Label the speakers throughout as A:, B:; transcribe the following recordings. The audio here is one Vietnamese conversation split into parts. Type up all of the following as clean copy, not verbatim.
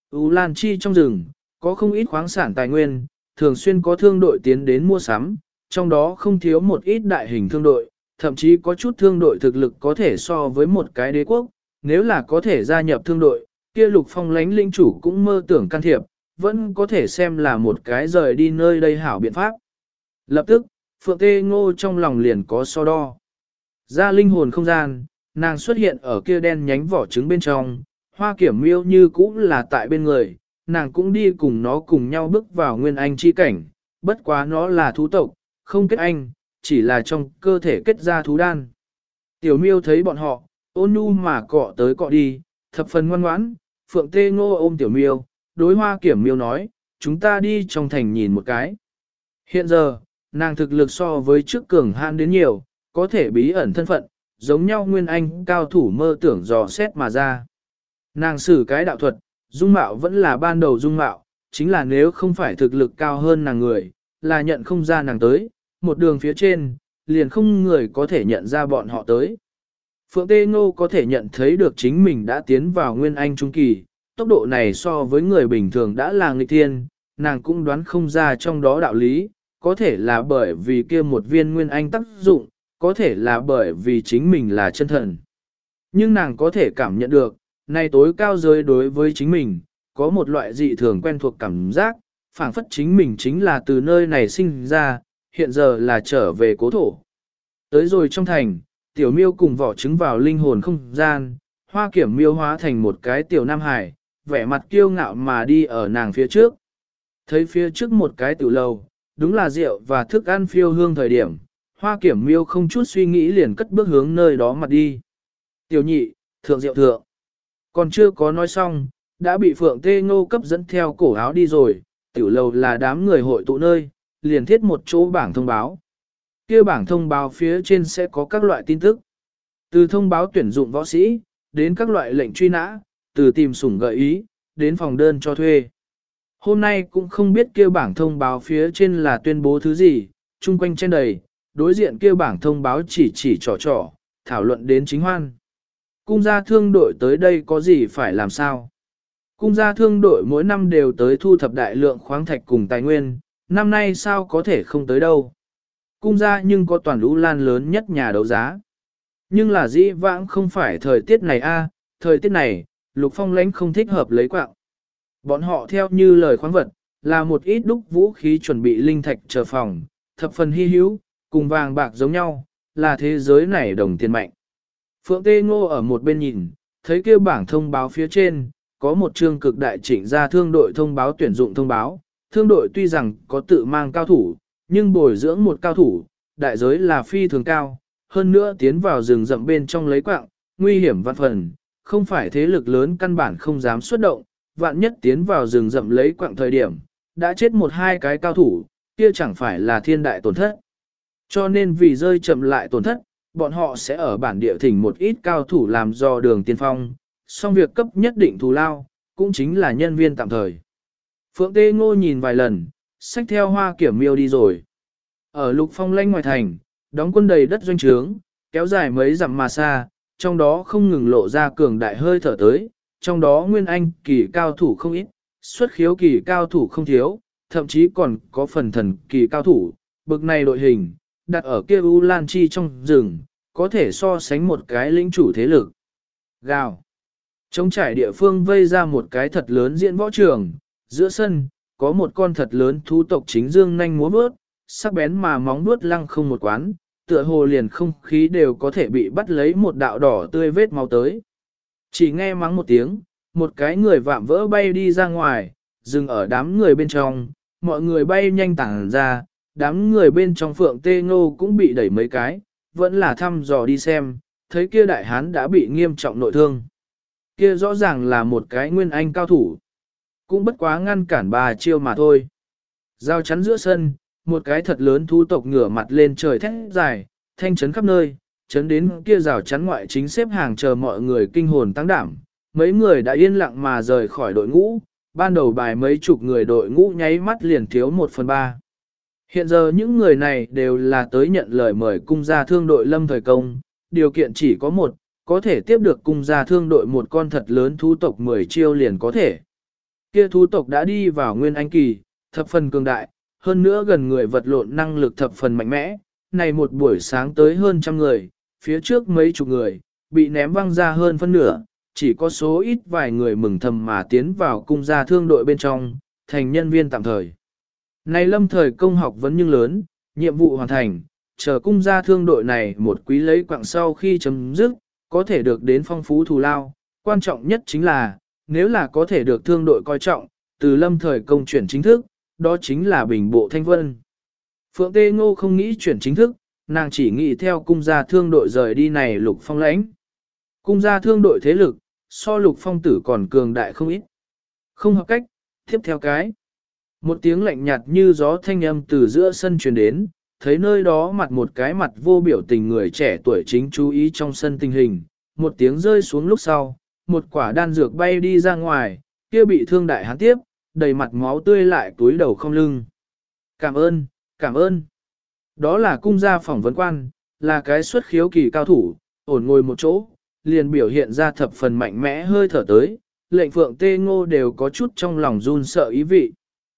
A: U Lan Chi trong rừng, có không ít khoáng sản tài nguyên, thường xuyên có thương đội tiến đến mua sắm, trong đó không thiếu một ít đại hình thương đội, thậm chí có chút thương đội thực lực có thể so với một cái đế quốc, nếu là có thể gia nhập thương đội, kia Lục Phong lãnh lĩnh chủ cũng mơ tưởng can thiệp, vẫn có thể xem là một cái rời đi nơi đây hảo biện pháp. Lập tức, Phượng Tê Ngô trong lòng liền có so đo. Ra linh hồn không gian, nàng xuất hiện ở kia đen nhánh vỏ trứng bên trong, Hoa Kiểm Miêu như cũ là tại bên người, nàng cũng đi cùng nó cùng nhau bước vào nguyên anh chi cảnh, bất quá nó là thú tộc, không kết anh, chỉ là trong cơ thể kết ra thú đan. Tiểu Miêu thấy bọn họ, ôn nhu mà cọ tới cọ đi, thập phần ngoan ngoãn, Phượng Tê Ngô ôm Tiểu Miêu, đối Hoa Kiểm Miêu nói, chúng ta đi trong thành nhìn một cái. Hiện giờ, nàng thực lực so với trước cường hãn đến nhiều, có thể bí ẩn thân phận, giống nhau nguyên anh cao thủ mơ tưởng dò xét mà ra. Nàng sử cái đạo thuật, dung mạo vẫn là ban đầu dung mạo, chính là nếu không phải thực lực cao hơn nàng người, là nhận không ra nàng tới, một đường phía trên, liền không người có thể nhận ra bọn họ tới. Phượng Tê Ngô có thể nhận thấy được chính mình đã tiến vào nguyên anh trung kỳ, tốc độ này so với người bình thường đã là nghịch thiên, nàng cũng đoán không ra trong đó đạo lý, có thể là bởi vì kia một viên nguyên anh tác dụng, có thể là bởi vì chính mình là chân thần. Nhưng nàng có thể cảm nhận được, này tối cao giới đối với chính mình, có một loại dị thường quen thuộc cảm giác, phảng phất chính mình chính là từ nơi này sinh ra, hiện giờ là trở về cố thổ. Tới rồi trong thành, Tiểu Miêu cùng vỏ trứng vào linh hồn không gian, Hoa Kiểm Miêu hóa thành một cái tiểu nam hải, vẻ mặt kiêu ngạo mà đi ở nàng phía trước. Thấy phía trước một cái tiểu lầu, đúng là rượu và thức ăn phiêu hương thời điểm, Hoa Kiểm Miêu không chút suy nghĩ liền cất bước hướng nơi đó mặt đi. Tiểu nhị, thượng rượu thượng. Còn chưa có nói xong, đã bị Phượng Tê Ngô cấp dẫn theo cổ áo đi rồi, tiểu lầu là đám người hội tụ nơi, liền thiết một chỗ bảng thông báo. Kia bảng thông báo phía trên sẽ có các loại tin tức. Từ thông báo tuyển dụng võ sĩ, đến các loại lệnh truy nã, từ tìm sủng gợi ý, đến phòng đơn cho thuê. Hôm nay cũng không biết kia bảng thông báo phía trên là tuyên bố thứ gì, chung quanh trên đầy, đối diện kia bảng thông báo chỉ trò, thảo luận đến chính hoan. Cung gia thương đội tới đây có gì phải làm sao? Cung gia thương đội mỗi năm đều tới thu thập đại lượng khoáng thạch cùng tài nguyên, năm nay sao có thể không tới đâu? Cung gia nhưng có toàn lũ lan lớn nhất nhà đấu giá. Nhưng là dĩ vãng không phải thời tiết này a, thời tiết này, Lục Phong lãnh không thích hợp lấy quạng. Bọn họ theo như lời khoáng vật, là một ít đúc vũ khí chuẩn bị linh thạch chờ phòng, thập phần hy hữu, cùng vàng bạc giống nhau, là thế giới này đồng tiền mạnh. Phượng Tê Ngô ở một bên nhìn, thấy kêu bảng thông báo phía trên, có một chương cực đại chỉnh ra thương đội thông báo tuyển dụng thông báo. Thương đội tuy rằng có tự mang cao thủ, nhưng bồi dưỡng một cao thủ, đại giới là phi thường cao, hơn nữa tiến vào rừng rậm bên trong lấy quạng, nguy hiểm vạn phần, không phải thế lực lớn căn bản không dám xuất động, vạn nhất tiến vào rừng rậm lấy quạng thời điểm, đã chết một hai cái cao thủ, kia chẳng phải là thiên đại tổn thất. Cho nên vì rơi chậm lại tổn thất, bọn họ sẽ ở bản địa thỉnh một ít cao thủ làm do đường tiên phong, xong việc cấp nhất định thù lao, cũng chính là nhân viên tạm thời. Phượng Tê Ngô nhìn vài lần, xách theo Hoa Kiểm Miêu đi rồi. Ở Lục Phong lãnh ngoài thành, đóng quân đầy đất doanh trướng, kéo dài mấy dặm mà xa, trong đó không ngừng lộ ra cường đại hơi thở tới, trong đó nguyên anh kỳ cao thủ không ít, xuất khiếu kỳ cao thủ không thiếu, thậm chí còn có phần thần kỳ cao thủ, bực này đội hình, đặt ở kia U Lan Chi trong rừng, có thể so sánh một cái lĩnh chủ thế lực. Gào. Trống trải địa phương vây ra một cái thật lớn diễn võ trường, giữa sân, có một con thật lớn thú tộc chính dương nhanh múa bước, sắc bén mà móng vuốt lăng không một quán, tựa hồ liền không khí đều có thể bị bắt lấy một đạo đỏ tươi vết máu tới. Chỉ nghe mắng một tiếng, một cái người vạm vỡ bay đi ra ngoài, dừng ở đám người bên trong, mọi người bay nhanh tản ra, đám người bên trong Phượng Tê Ngô cũng bị đẩy mấy cái, vẫn là thăm dò đi xem, thấy kia đại hán đã bị nghiêm trọng nội thương. Kia rõ ràng là một cái nguyên anh cao thủ, cũng bất quá ngăn cản bà chiêu mà thôi. Giao chắn giữa sân, một cái thật lớn thú tộc ngửa mặt lên trời thét dài, thanh chấn khắp nơi, chấn đến kia rào chắn ngoại chính xếp hàng chờ mọi người kinh hồn tăng đảm. Mấy người đã yên lặng mà rời khỏi đội ngũ, ban đầu bài mấy chục người đội ngũ nháy mắt liền thiếu 1/3. Hiện giờ những người này đều là tới nhận lời mời cung gia thương đội lâm thời công, điều kiện chỉ có một, có thể tiếp được cung gia thương đội một con thật lớn thú tộc 10 chiêu liền có thể. Kia thú tộc đã đi vào nguyên anh kỳ, thập phần cường đại, hơn nữa gần người vật lộn năng lực thập phần mạnh mẽ. Này một buổi sáng tới hơn trăm người, phía trước mấy chục người, bị ném văng ra hơn phân nửa, chỉ có số ít vài người mừng thầm mà tiến vào cung gia thương đội bên trong, thành nhân viên tạm thời. Này lâm thời công học vấn nhưng lớn, nhiệm vụ hoàn thành, chờ cung gia thương đội này một quý lấy quạng sau khi chấm dứt, có thể được đến phong phú thù lao. Quan trọng nhất chính là, nếu là có thể được thương đội coi trọng, từ lâm thời công chuyển chính thức, đó chính là bình bộ thanh vân. Phượng Tê Ngô không nghĩ chuyển chính thức, nàng chỉ nghĩ theo cung gia thương đội rời đi này Lục Phong lãnh. Cung gia thương đội thế lực, so Lục Phong tử còn cường đại không ít. Không hợp cách, tiếp theo cái. Một tiếng lạnh nhạt như gió thanh âm từ giữa sân truyền đến, thấy nơi đó mặt một cái mặt vô biểu tình người trẻ tuổi chính chú ý trong sân tình hình. Một tiếng rơi xuống lúc sau, một quả đan dược bay đi ra ngoài, kia bị thương đại hán tiếp, đầy mặt máu tươi lại túi đầu không lưng. Cảm ơn, cảm ơn. Đó là cung gia phỏng vấn quan, là cái xuất khiếu kỳ cao thủ, ổn ngồi một chỗ, liền biểu hiện ra thập phần mạnh mẽ hơi thở tới, lệnh Phượng Tê Ngô đều có chút trong lòng run sợ ý vị.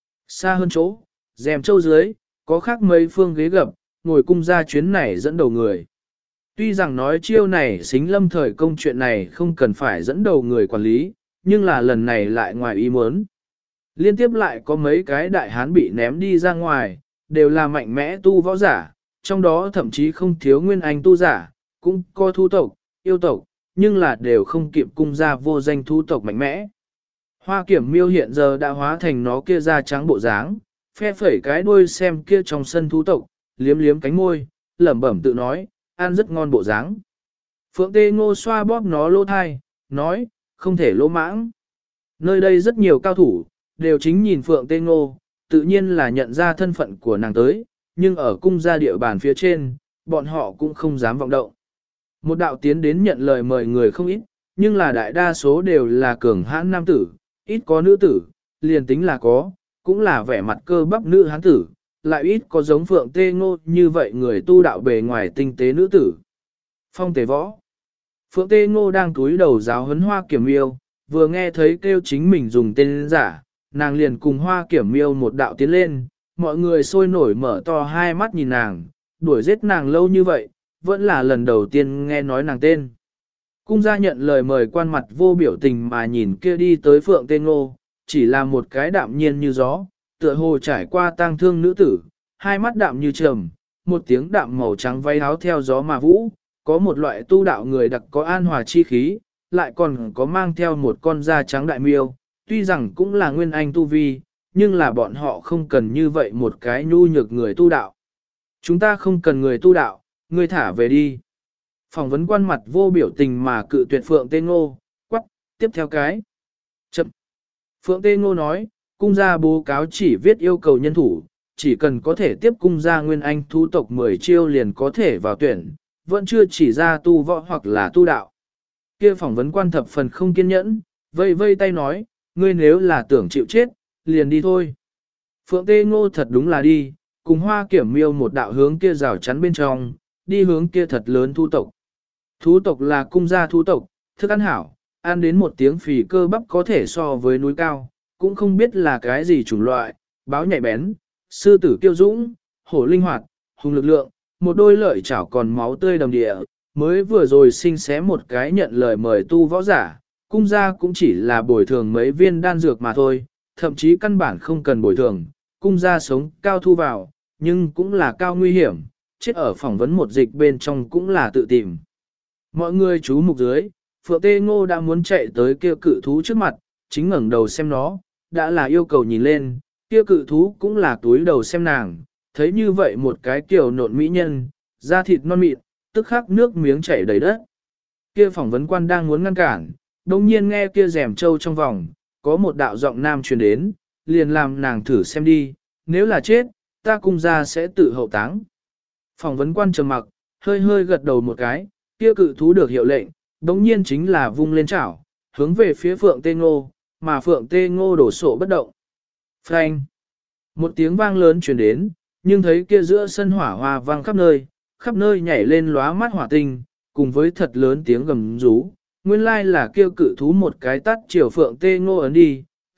A: Xa hơn chỗ, rèm châu dưới, có khác mấy phương ghế gập, ngồi cung gia chuyến này dẫn đầu người. Tuy rằng nói chiêu này xính lâm thời công chuyện này không cần phải dẫn đầu người quản lý, nhưng là lần này lại ngoài ý muốn. Liên tiếp lại có mấy cái đại hán bị ném đi ra ngoài, đều là mạnh mẽ tu võ giả, trong đó thậm chí không thiếu nguyên anh tu giả, cũng có thu tộc, yêu tộc, nhưng là đều không kịp cung gia vô danh thu tộc mạnh mẽ. Hoa Kiểm Miêu hiện giờ đã hóa thành nó kia da trắng bộ dáng, phe phẩy cái đuôi xem kia trong sân thú tộc, liếm liếm cánh môi, lẩm bẩm tự nói, ăn rất ngon bộ dáng. Phượng Tê Ngô xoa bóp nó lỗ thai, nói, không thể lỗ mãng. Nơi đây rất nhiều cao thủ, đều chính nhìn Phượng Tê Ngô, tự nhiên là nhận ra thân phận của nàng tới, nhưng ở cung gia địa bàn phía trên, bọn họ cũng không dám vọng động. Một đạo tiến đến nhận lời mời người không ít, nhưng là đại đa số đều là cường hãn nam tử, ít có nữ tử, liền tính là có, cũng là vẻ mặt cơ bắp nữ hán tử, lại ít có giống Phượng Tê Ngô như vậy người tu đạo bề ngoài tinh tế nữ tử. Phong Tề Võ. Phượng Tê Ngô đang túi đầu giáo huấn Hoa Kiểm Miêu, vừa nghe thấy kêu chính mình dùng tên giả, nàng liền cùng Hoa Kiểm Miêu một đạo tiến lên, mọi người sôi nổi mở to hai mắt nhìn nàng, đuổi giết nàng lâu như vậy, vẫn là lần đầu tiên nghe nói nàng tên. Cung gia nhận lời mời quan mặt vô biểu tình mà nhìn kia đi tới Phượng Tê Ngô, chỉ là một cái đạm nhiên như gió, tựa hồ trải qua tang thương nữ tử, hai mắt đạm như trầm, một tiếng đạm màu trắng váy áo theo gió mà vũ, có một loại tu đạo người đặc có an hòa chi khí, lại còn có mang theo một con da trắng đại miêu, tuy rằng cũng là nguyên anh tu vi, nhưng là bọn họ không cần như vậy một cái nhu nhược người tu đạo. Chúng ta không cần người tu đạo, ngươi thả về đi. Phỏng vấn quan mặt vô biểu tình mà cự tuyệt Phượng Tê Ngô, quắc, tiếp theo cái. Chậm. Phượng Tê Ngô nói, cung gia bố cáo chỉ viết yêu cầu nhân thủ, chỉ cần có thể tiếp cung gia nguyên anh thú tộc 10 chiêu liền có thể vào tuyển, vẫn chưa chỉ ra tu võ hoặc là tu đạo. Kia phỏng vấn quan thập phần không kiên nhẫn, vây vây tay nói, ngươi nếu là tưởng chịu chết, liền đi thôi. Phượng Tê Ngô thật đúng là đi, cùng Hoa Kiểm Miêu một đạo hướng kia rào chắn bên trong, đi hướng kia thật lớn thú tộc. Thú tộc là cung gia thú tộc, thức ăn hảo, ăn đến một tiếng phì cơ bắp có thể so với núi cao, cũng không biết là cái gì chủng loại, báo nhạy bén, sư tử kiêu dũng, hổ linh hoạt, hùng lực lượng, một đôi lợi chảo còn máu tươi đầm địa, mới vừa rồi sinh xé một cái nhận lời mời tu võ giả, cung gia cũng chỉ là bồi thường mấy viên đan dược mà thôi, thậm chí căn bản không cần bồi thường, cung gia sống cao thu vào, nhưng cũng là cao nguy hiểm, chết ở phỏng vấn một dịch bên trong cũng là tự tìm. Mọi người chú mục dưới, Phượng Tê Ngô đã muốn chạy tới kia cự thú trước mặt, chính ngẩng đầu xem nó, đã là yêu cầu nhìn lên, kia cự thú cũng là túi đầu xem nàng, thấy như vậy một cái kiểu nộn mỹ nhân, da thịt non mịn, tức khắc nước miếng chảy đầy đất. Kia phỏng vấn quan đang muốn ngăn cản, đồng nhiên nghe kia rèm trâu trong vòng, có một đạo giọng nam truyền đến, liền làm nàng thử xem đi, nếu là chết, ta cung gia sẽ tự hậu táng. Phỏng vấn quan trầm mặc, hơi hơi gật đầu một cái, kia cự thú được hiệu lệnh, đống nhiên chính là vung lên chảo, hướng về phía Phượng Tê Ngô, mà Phượng Tê Ngô đổ sộ bất động. Phanh! Một tiếng vang lớn truyền đến, nhưng thấy kia giữa sân hỏa hoa vang khắp nơi nhảy lên lóa mắt hỏa tinh, cùng với thật lớn tiếng gầm rú. Nguyên lai là kêu cự thú một cái tắt chiều Phượng Tê Ngô ấn đi,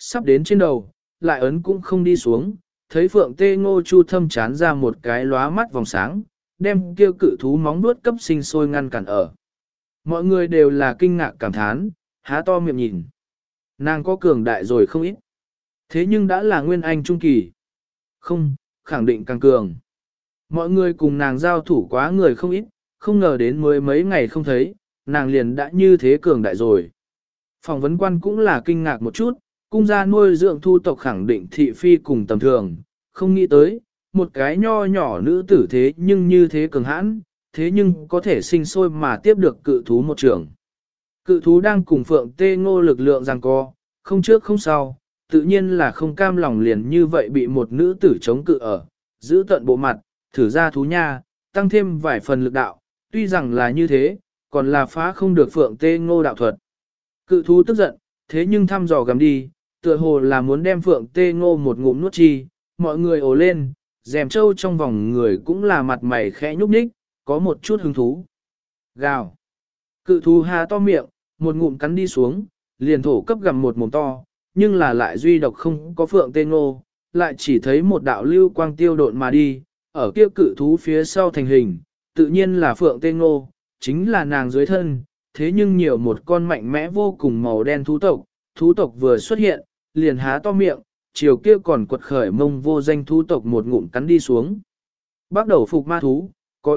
A: sắp đến trên đầu, lại ấn cũng không đi xuống, thấy Phượng Tê Ngô Chu thâm chán ra một cái lóa mắt vòng sáng, đem kêu cự thú móng vuốt cấp sinh sôi ngăn cản ở. Mọi người đều là kinh ngạc cảm thán, há to miệng nhìn. Nàng có cường đại rồi không ít. Thế nhưng đã là nguyên anh trung kỳ. Không, khẳng định càng cường. Mọi người cùng nàng giao thủ quá người không ít, không ngờ đến mới mấy ngày không thấy, nàng liền đã như thế cường đại rồi. Phỏng vấn quan cũng là kinh ngạc một chút, cung gia nuôi dưỡng thu tộc khẳng định thị phi cùng tầm thường, không nghĩ tới, một cái nho nhỏ nữ tử thế nhưng như thế cường hãn, thế nhưng có thể sinh sôi mà tiếp được cự thú một trường. Cự thú đang cùng Phượng Tê Ngô lực lượng giằng co, không trước không sau, tự nhiên là không cam lòng liền như vậy bị một nữ tử chống cự ở, giữ tận bộ mặt, thử ra thú nha, tăng thêm vài phần lực đạo, tuy rằng là như thế, còn là phá không được Phượng Tê Ngô đạo thuật. Cự thú tức giận, thế nhưng thăm dò gầm đi, tựa hồ là muốn đem Phượng Tê Ngô một ngụm nuốt chi, mọi người ồ lên, dèm trâu trong vòng người cũng là mặt mày khẽ nhúc nhích, có một chút hứng thú. Gào. Cự thú há to miệng, một ngụm cắn đi xuống, liền thổ cấp gầm một mồm to, nhưng là lại duy độc không có Phượng Tê Ngô, lại chỉ thấy một đạo lưu quang tiêu độn mà đi, ở kia cự thú phía sau thành hình, tự nhiên là Phượng Tê Ngô, chính là nàng dưới thân, thế nhưng nhiều một con mạnh mẽ vô cùng màu đen thú tộc vừa xuất hiện, liền há to miệng, chiều kia còn quật khởi mông vô danh thú tộc một ngụm cắn đi xuống. Bắt đầu phục ma thú, có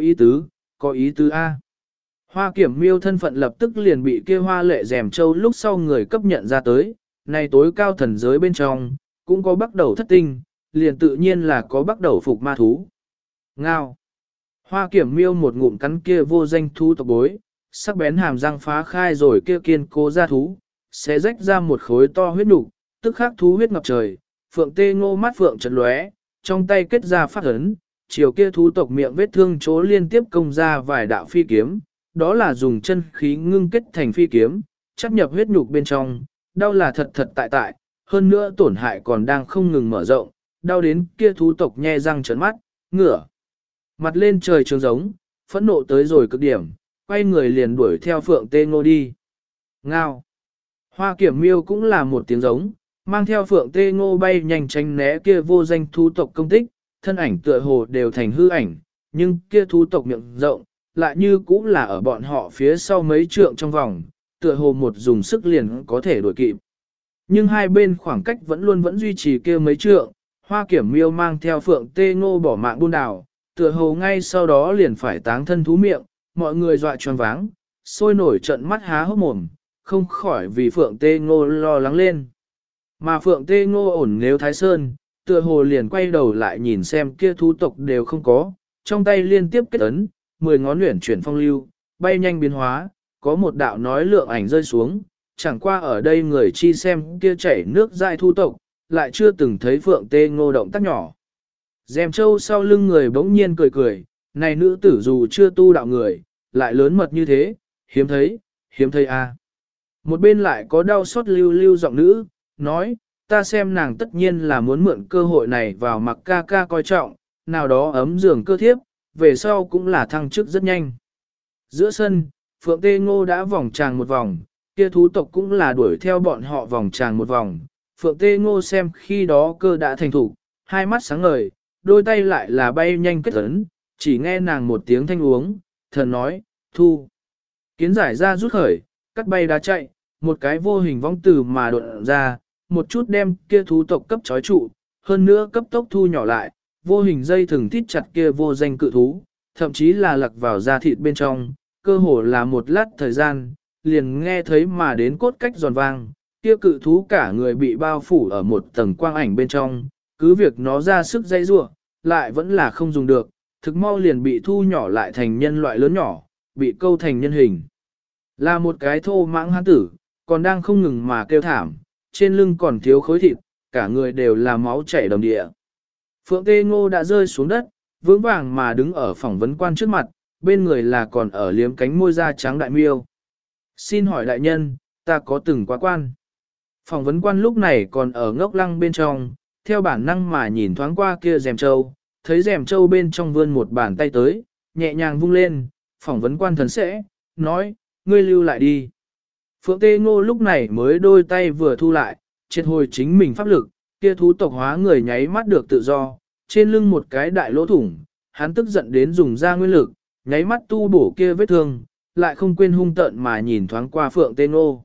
A: ý tứ A. Hoa Kiểm Miêu thân phận lập tức liền bị kia hoa lệ rèm châu lúc sau người cấp nhận ra tới, này tối cao thần giới bên trong, cũng có bắt đầu thất tinh, liền tự nhiên là có bắt đầu phục ma thú. Ngao. Hoa Kiểm Miêu một ngụm cắn kia vô danh thú tộc bối, sắc bén hàm răng phá khai rồi kia kiên cố ra thú, sẽ rách ra một khối to huyết nục, tức khắc thú huyết ngập trời, Phượng Tê Ngô mắt phượng chật lóe, trong tay kết ra phát ấn, chiều kia thú tộc miệng vết thương chỗ liên tiếp công ra vài đạo phi kiếm, đó là dùng chân khí ngưng kết thành phi kiếm, chắc nhập huyết nhục bên trong, đau là thật thật tại, hơn nữa tổn hại còn đang không ngừng mở rộng, đau đến kia thú tộc nhe răng trợn mắt, ngửa mặt lên trời trường giống, phẫn nộ tới rồi cực điểm, quay người liền đuổi theo Phượng Tê Ngô đi. Ngao. Hoa Kiểm Miêu cũng là một tiếng giống, mang theo Phượng Tê Ngô bay nhanh tránh né kia vô danh thú tộc công tích, thân ảnh tựa hồ đều thành hư ảnh, nhưng kia thú tộc miệng rộng, lại như cũng là ở bọn họ phía sau mấy trượng trong vòng, tựa hồ một dùng sức liền có thể đuổi kịp. Nhưng hai bên khoảng cách vẫn duy trì kia mấy trượng, Hoa Kiểm Miêu mang theo Phượng Tê Ngô bỏ mạng buôn đảo, tựa hồ ngay sau đó liền phải táng thân thú miệng, mọi người dọa choáng váng, sôi nổi trận mắt há hốc mồm, không khỏi vì Phượng Tê Ngô lo lắng lên. Mà Phượng Tê Ngô ổn nếu Thái Sơn, tựa hồ liền quay đầu lại nhìn xem kia thú tộc đều không có, trong tay liên tiếp kết ấn, 10 ngón luyện chuyển phong lưu, bay nhanh biến hóa, có một đạo nói lượng ảnh rơi xuống, chẳng qua ở đây người chi xem kia chảy nước dại thú tộc, lại chưa từng thấy Phượng Tê Ngô động tác nhỏ. Dèm Châu sau lưng người bỗng nhiên cười cười, này nữ tử dù chưa tu đạo người, lại lớn mật như thế, hiếm thấy a. Một bên lại có đau xót lưu giọng nữ, nói, ta xem nàng tất nhiên là muốn mượn cơ hội này vào mặc ca ca coi trọng, nào đó ấm giường cơ thiếp, về sau cũng là thăng chức rất nhanh. Giữa sân, Phượng Tê Ngô đã vòng tràng một vòng, kia thú tộc cũng là đuổi theo bọn họ vòng tràng một vòng. Phượng Tê Ngô xem khi đó cơ đã thành thủ, hai mắt sáng ngời, đôi tay lại là bay nhanh kết ấn, chỉ nghe nàng một tiếng thanh uống, thần nói, thu. Kiến giải ra rút khởi, cắt bay đá chạy, một cái vô hình vong từ mà đột ra, một chút đem kia thú tộc cấp trói trụ, hơn nữa cấp tốc thu nhỏ lại, vô hình dây thừng thít chặt kia vô danh cự thú, thậm chí là lặc vào da thịt bên trong, cơ hồ là một lát thời gian, liền nghe thấy mà đến cốt cách giòn vang, kia cự thú cả người bị bao phủ ở một tầng quang ảnh bên trong, cứ việc nó ra sức dây rua, lại vẫn là không dùng được, thực mau liền bị thu nhỏ lại thành nhân loại lớn nhỏ, bị câu thành nhân hình. Là một cái thô mãng hán tử, còn đang không ngừng mà kêu thảm, trên lưng còn thiếu khối thịt, cả người đều là máu chảy đầm địa. Phượng Tê Ngô đã rơi xuống đất, vững vàng mà đứng ở phỏng vấn quan trước mặt, bên người là còn ở liếm cánh môi da trắng đại miêu. Xin hỏi đại nhân, ta có từng quá quan? Phỏng vấn quan lúc này còn ở ngốc lăng bên trong, theo bản năng mà nhìn thoáng qua kia rèm trâu, thấy rèm trâu bên trong vươn một bàn tay tới, nhẹ nhàng vung lên, phỏng vấn quan thần sẽ, nói, ngươi lưu lại đi. Phượng Tê Ngô lúc này mới đôi tay vừa thu lại, triệt hồi chính mình pháp lực, kia thú tộc hóa người nháy mắt được tự do, trên lưng một cái đại lỗ thủng, hắn tức giận đến dùng ra nguyên lực, nháy mắt tu bổ kia vết thương, lại không quên hung tợn mà nhìn thoáng qua Phượng Tê Ngô.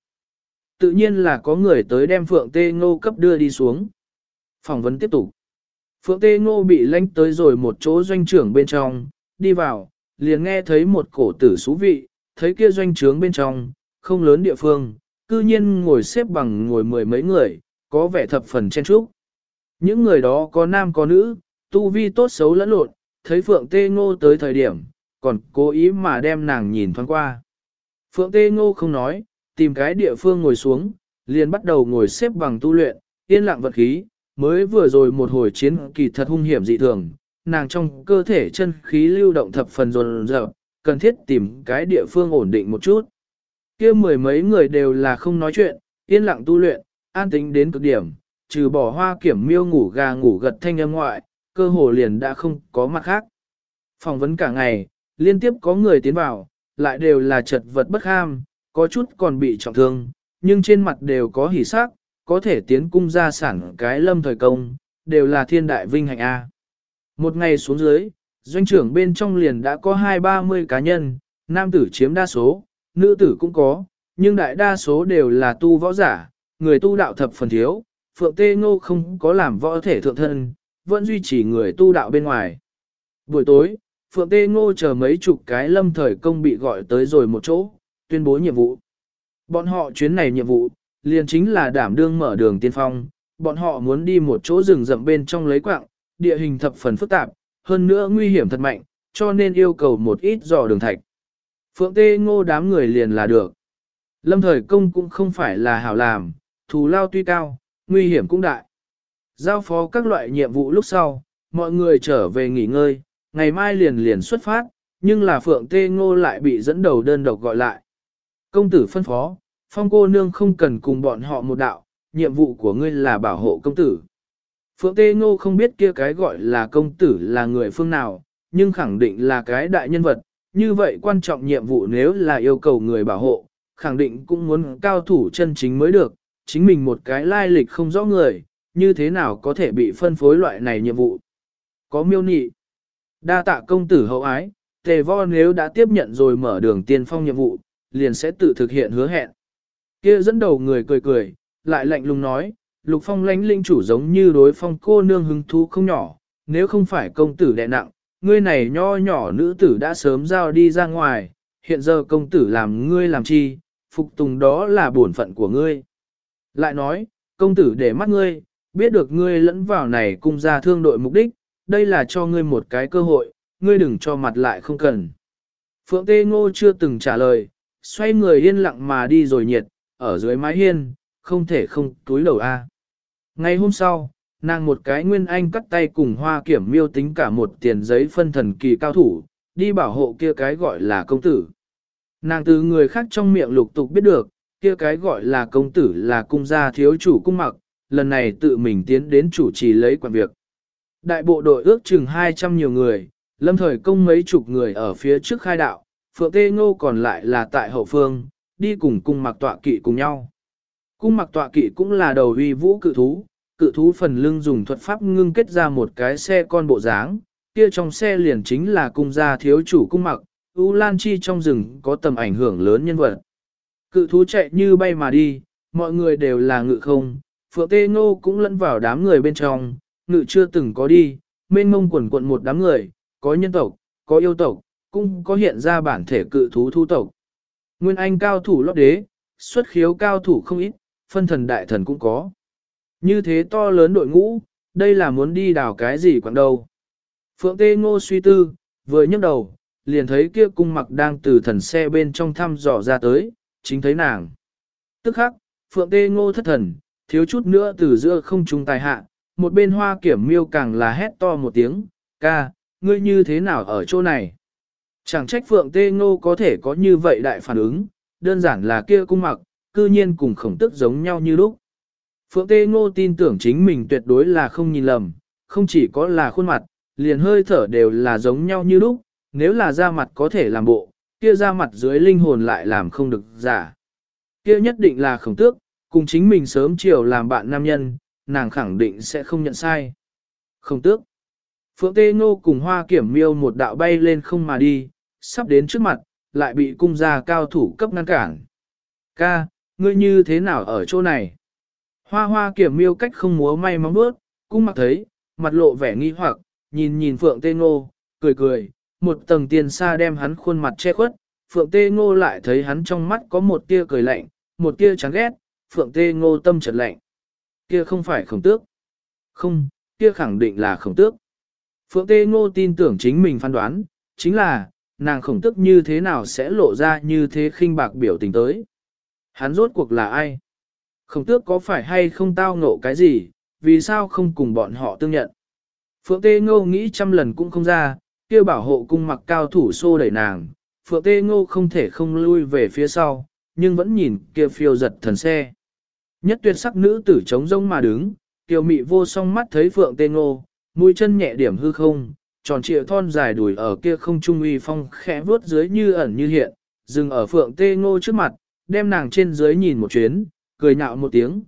A: Tự nhiên là có người tới đem Phượng Tê Ngô cấp đưa đi xuống. Phỏng vấn tiếp tục. Phượng Tê Ngô bị lanh tới rồi một chỗ doanh trưởng bên trong, đi vào, liền nghe thấy một cổ tử xú vị, thấy kia doanh trướng bên trong, không lớn địa phương, cư nhiên ngồi xếp bằng ngồi mười mấy người, có vẻ thập phần chen chúc. Những người đó có nam có nữ, tu vi tốt xấu lẫn lộn, thấy Phượng Tê Ngô tới thời điểm, còn cố ý mà đem nàng nhìn thoáng qua. Phượng Tê Ngô không nói, tìm cái địa phương ngồi xuống, liền bắt đầu ngồi xếp bằng tu luyện, yên lặng vật khí, mới vừa rồi một hồi chiến kỳ thật hung hiểm dị thường, nàng trong cơ thể chân khí lưu động thập phần dồn dập, cần thiết tìm cái địa phương ổn định một chút. Kia mười mấy người đều là không nói chuyện, yên lặng tu luyện, an tĩnh đến cực điểm, trừ bỏ Hoa Kiểm Miêu ngủ gà ngủ gật thanh âm ngoại, cơ hồ liền đã không có mặt khác. Phỏng vấn cả ngày, liên tiếp có người tiến vào, lại đều là chật vật bất ham, có chút còn bị trọng thương, nhưng trên mặt đều có hỉ sắc, có thể tiến cung gia sản cái lâm thời công, đều là thiên đại vinh hạnh A. Một ngày xuống dưới, doanh trưởng bên trong liền đã có 20-30 cá nhân, nam tử chiếm đa số, nữ tử cũng có, nhưng đại đa số đều là tu võ giả, người tu đạo thập phần thiếu, Phượng Tê Ngô không có làm võ thể thượng thân, vẫn duy trì người tu đạo bên ngoài. Buổi tối, Phượng Tê Ngô chờ mấy chục cái lâm thời công bị gọi tới rồi một chỗ, tuyên bố nhiệm vụ. Bọn họ chuyến này nhiệm vụ, liền chính là đảm đương mở đường tiên phong, bọn họ muốn đi một chỗ rừng rậm bên trong lấy quạng, địa hình thập phần phức tạp, hơn nữa nguy hiểm thật mạnh, cho nên yêu cầu một ít dò đường thạch. Phượng Tê Ngô đám người liền là được. Lâm thời công cũng không phải là hảo làm, thù lao tuy cao, nguy hiểm cũng đại. Giao phó các loại nhiệm vụ lúc sau, mọi người trở về nghỉ ngơi, ngày mai liền xuất phát, nhưng là Phượng Tê Ngô lại bị dẫn đầu đơn độc gọi lại. Công tử phân phó, Phong cô nương không cần cùng bọn họ một đạo, nhiệm vụ của ngươi là bảo hộ công tử. Phượng Tê Ngô không biết kia cái gọi là công tử là người phương nào, nhưng khẳng định là cái đại nhân vật, như vậy quan trọng nhiệm vụ nếu là yêu cầu người bảo hộ, khẳng định cũng muốn cao thủ chân chính mới được, chính mình một cái lai lịch không rõ người, như thế nào có thể bị phân phối loại này nhiệm vụ. Có miêu nị. Đa tạ công tử hậu ái, Tề Vo nếu đã tiếp nhận rồi mở đường tiên phong nhiệm vụ, liền sẽ tự thực hiện hứa hẹn. Kia dẫn đầu người cười cười, lại lạnh lùng nói, Lục Phong lãnh linh chủ giống như đối Phong cô nương hứng thú không nhỏ, nếu không phải công tử đè nặng, ngươi này nho nhỏ nữ tử đã sớm giao đi ra ngoài, hiện giờ công tử làm ngươi làm chi, phục tùng đó là bổn phận của ngươi. Lại nói, công tử để mắt ngươi, biết được ngươi lẫn vào này cung ra thương đội mục đích, đây là cho ngươi một cái cơ hội, ngươi đừng cho mặt lại không cần. Phượng Tê Ngô chưa từng trả lời, xoay người yên lặng mà đi rồi nhiệt, ở dưới mái hiên, không thể không túi đầu a. Ngày hôm sau, nàng một cái nguyên anh cắt tay cùng Hoa Kiểm Miêu tính cả một tiền giấy phân thần kỳ cao thủ, đi bảo hộ kia cái gọi là công tử. Nàng từ người khác trong miệng lục tục biết được, kia cái gọi là công tử là cung gia thiếu chủ cung mặc, lần này tự mình tiến đến chủ trì lấy quản việc. Đại bộ đội ước chừng 200 nhiều người, lâm thời công mấy chục người ở phía trước khai đạo, Phượng Tê Ngô còn lại là tại hậu phương, đi cùng cung mặc tọa kỵ cùng nhau. Cung mặc tọa kỵ cũng là đầu uy vũ cự thú phần lưng dùng thuật pháp ngưng kết ra một cái xe con bộ dáng, kia trong xe liền chính là cung gia thiếu chủ cung mặc, U Lan Chi trong rừng có tầm ảnh hưởng lớn nhân vật. Cự thú chạy như bay mà đi, mọi người đều là ngự không, Phượng Tê Ngô cũng lẫn vào đám người bên trong, ngự chưa từng có đi, mênh mông quần quận một đám người, có nhân tộc, có yêu tộc, cũng có hiện ra bản thể cự thú thu tộc. Nguyên Anh cao thủ lót đế, xuất khiếu cao thủ không ít, phân thần đại thần cũng có. Như thế to lớn đội ngũ, đây là muốn đi đào cái gì quảng đâu. Phượng Tê Ngô suy tư, vừa nhấc đầu, liền thấy kia cung mặc đang từ thần xe bên trong thăm dò ra tới, chính thấy nàng. Tức khắc, Phượng Tê Ngô thất thần, thiếu chút nữa từ giữa không trung tài hạ, một bên Hoa Kiểm Miêu càng là hét to một tiếng, ca, ngươi như thế nào ở chỗ này? Chẳng trách Phượng Tê Ngô có thể có như vậy đại phản ứng, đơn giản là kia cung mặc, cư nhiên cùng khổng tức giống nhau như lúc. Phượng Tê Ngô tin tưởng chính mình tuyệt đối là không nhìn lầm, không chỉ có là khuôn mặt, liền hơi thở đều là giống nhau như lúc, nếu là da mặt có thể làm bộ, kia da mặt dưới linh hồn lại làm không được giả. Kia nhất định là khổng tước, Cùng chính mình sớm chiều làm bạn nam nhân, nàng khẳng định sẽ không nhận sai. Không tước. Phượng Tê Ngô cùng Hoa Kiểm Miêu một đạo bay lên không mà đi, sắp đến trước mặt, lại bị cung gia cao thủ cấp ngăn cản. Ca, ngươi như thế nào ở chỗ này? Hoa Kiểm Miêu cách không múa may móng bước, cung mặc thấy, mặt lộ vẻ nghi hoặc, nhìn Phượng Tê Ngô, cười, một tầng tiền xa đem hắn khuôn mặt che khuất. Phượng Tê Ngô lại thấy hắn trong mắt có một tia cười lạnh, một tia chán ghét, Phượng Tê Ngô tâm chợt lạnh. Kia không phải Khổng Tước. Không, kia khẳng định là Khổng Tước. Phượng Tê Ngô tin tưởng chính mình phán đoán, chính là, nàng Khổng Tước như thế nào sẽ lộ ra như thế khinh bạc biểu tình tới. Hắn rốt cuộc là ai? Khổng Tước có phải hay không tao ngộ cái gì, vì sao không cùng bọn họ tương nhận? Phượng Tê Ngô nghĩ trăm lần cũng không ra, kia bảo hộ cung mặc cao thủ xô đẩy nàng. Phượng Tê Ngô không thể không lui về phía sau, nhưng vẫn nhìn kia phiêu giật thần xe. Nhất tuyệt sắc nữ tử trống rông mà đứng, kiều mị vô song mắt thấy Phượng Tê Ngô, mũi chân nhẹ điểm hư không, tròn trịa thon dài đùi ở kia không trung uy phong khẽ vuốt dưới như ẩn như hiện, dừng ở Phượng Tê Ngô trước mặt, đem nàng trên dưới nhìn một chuyến, cười nhạo một tiếng,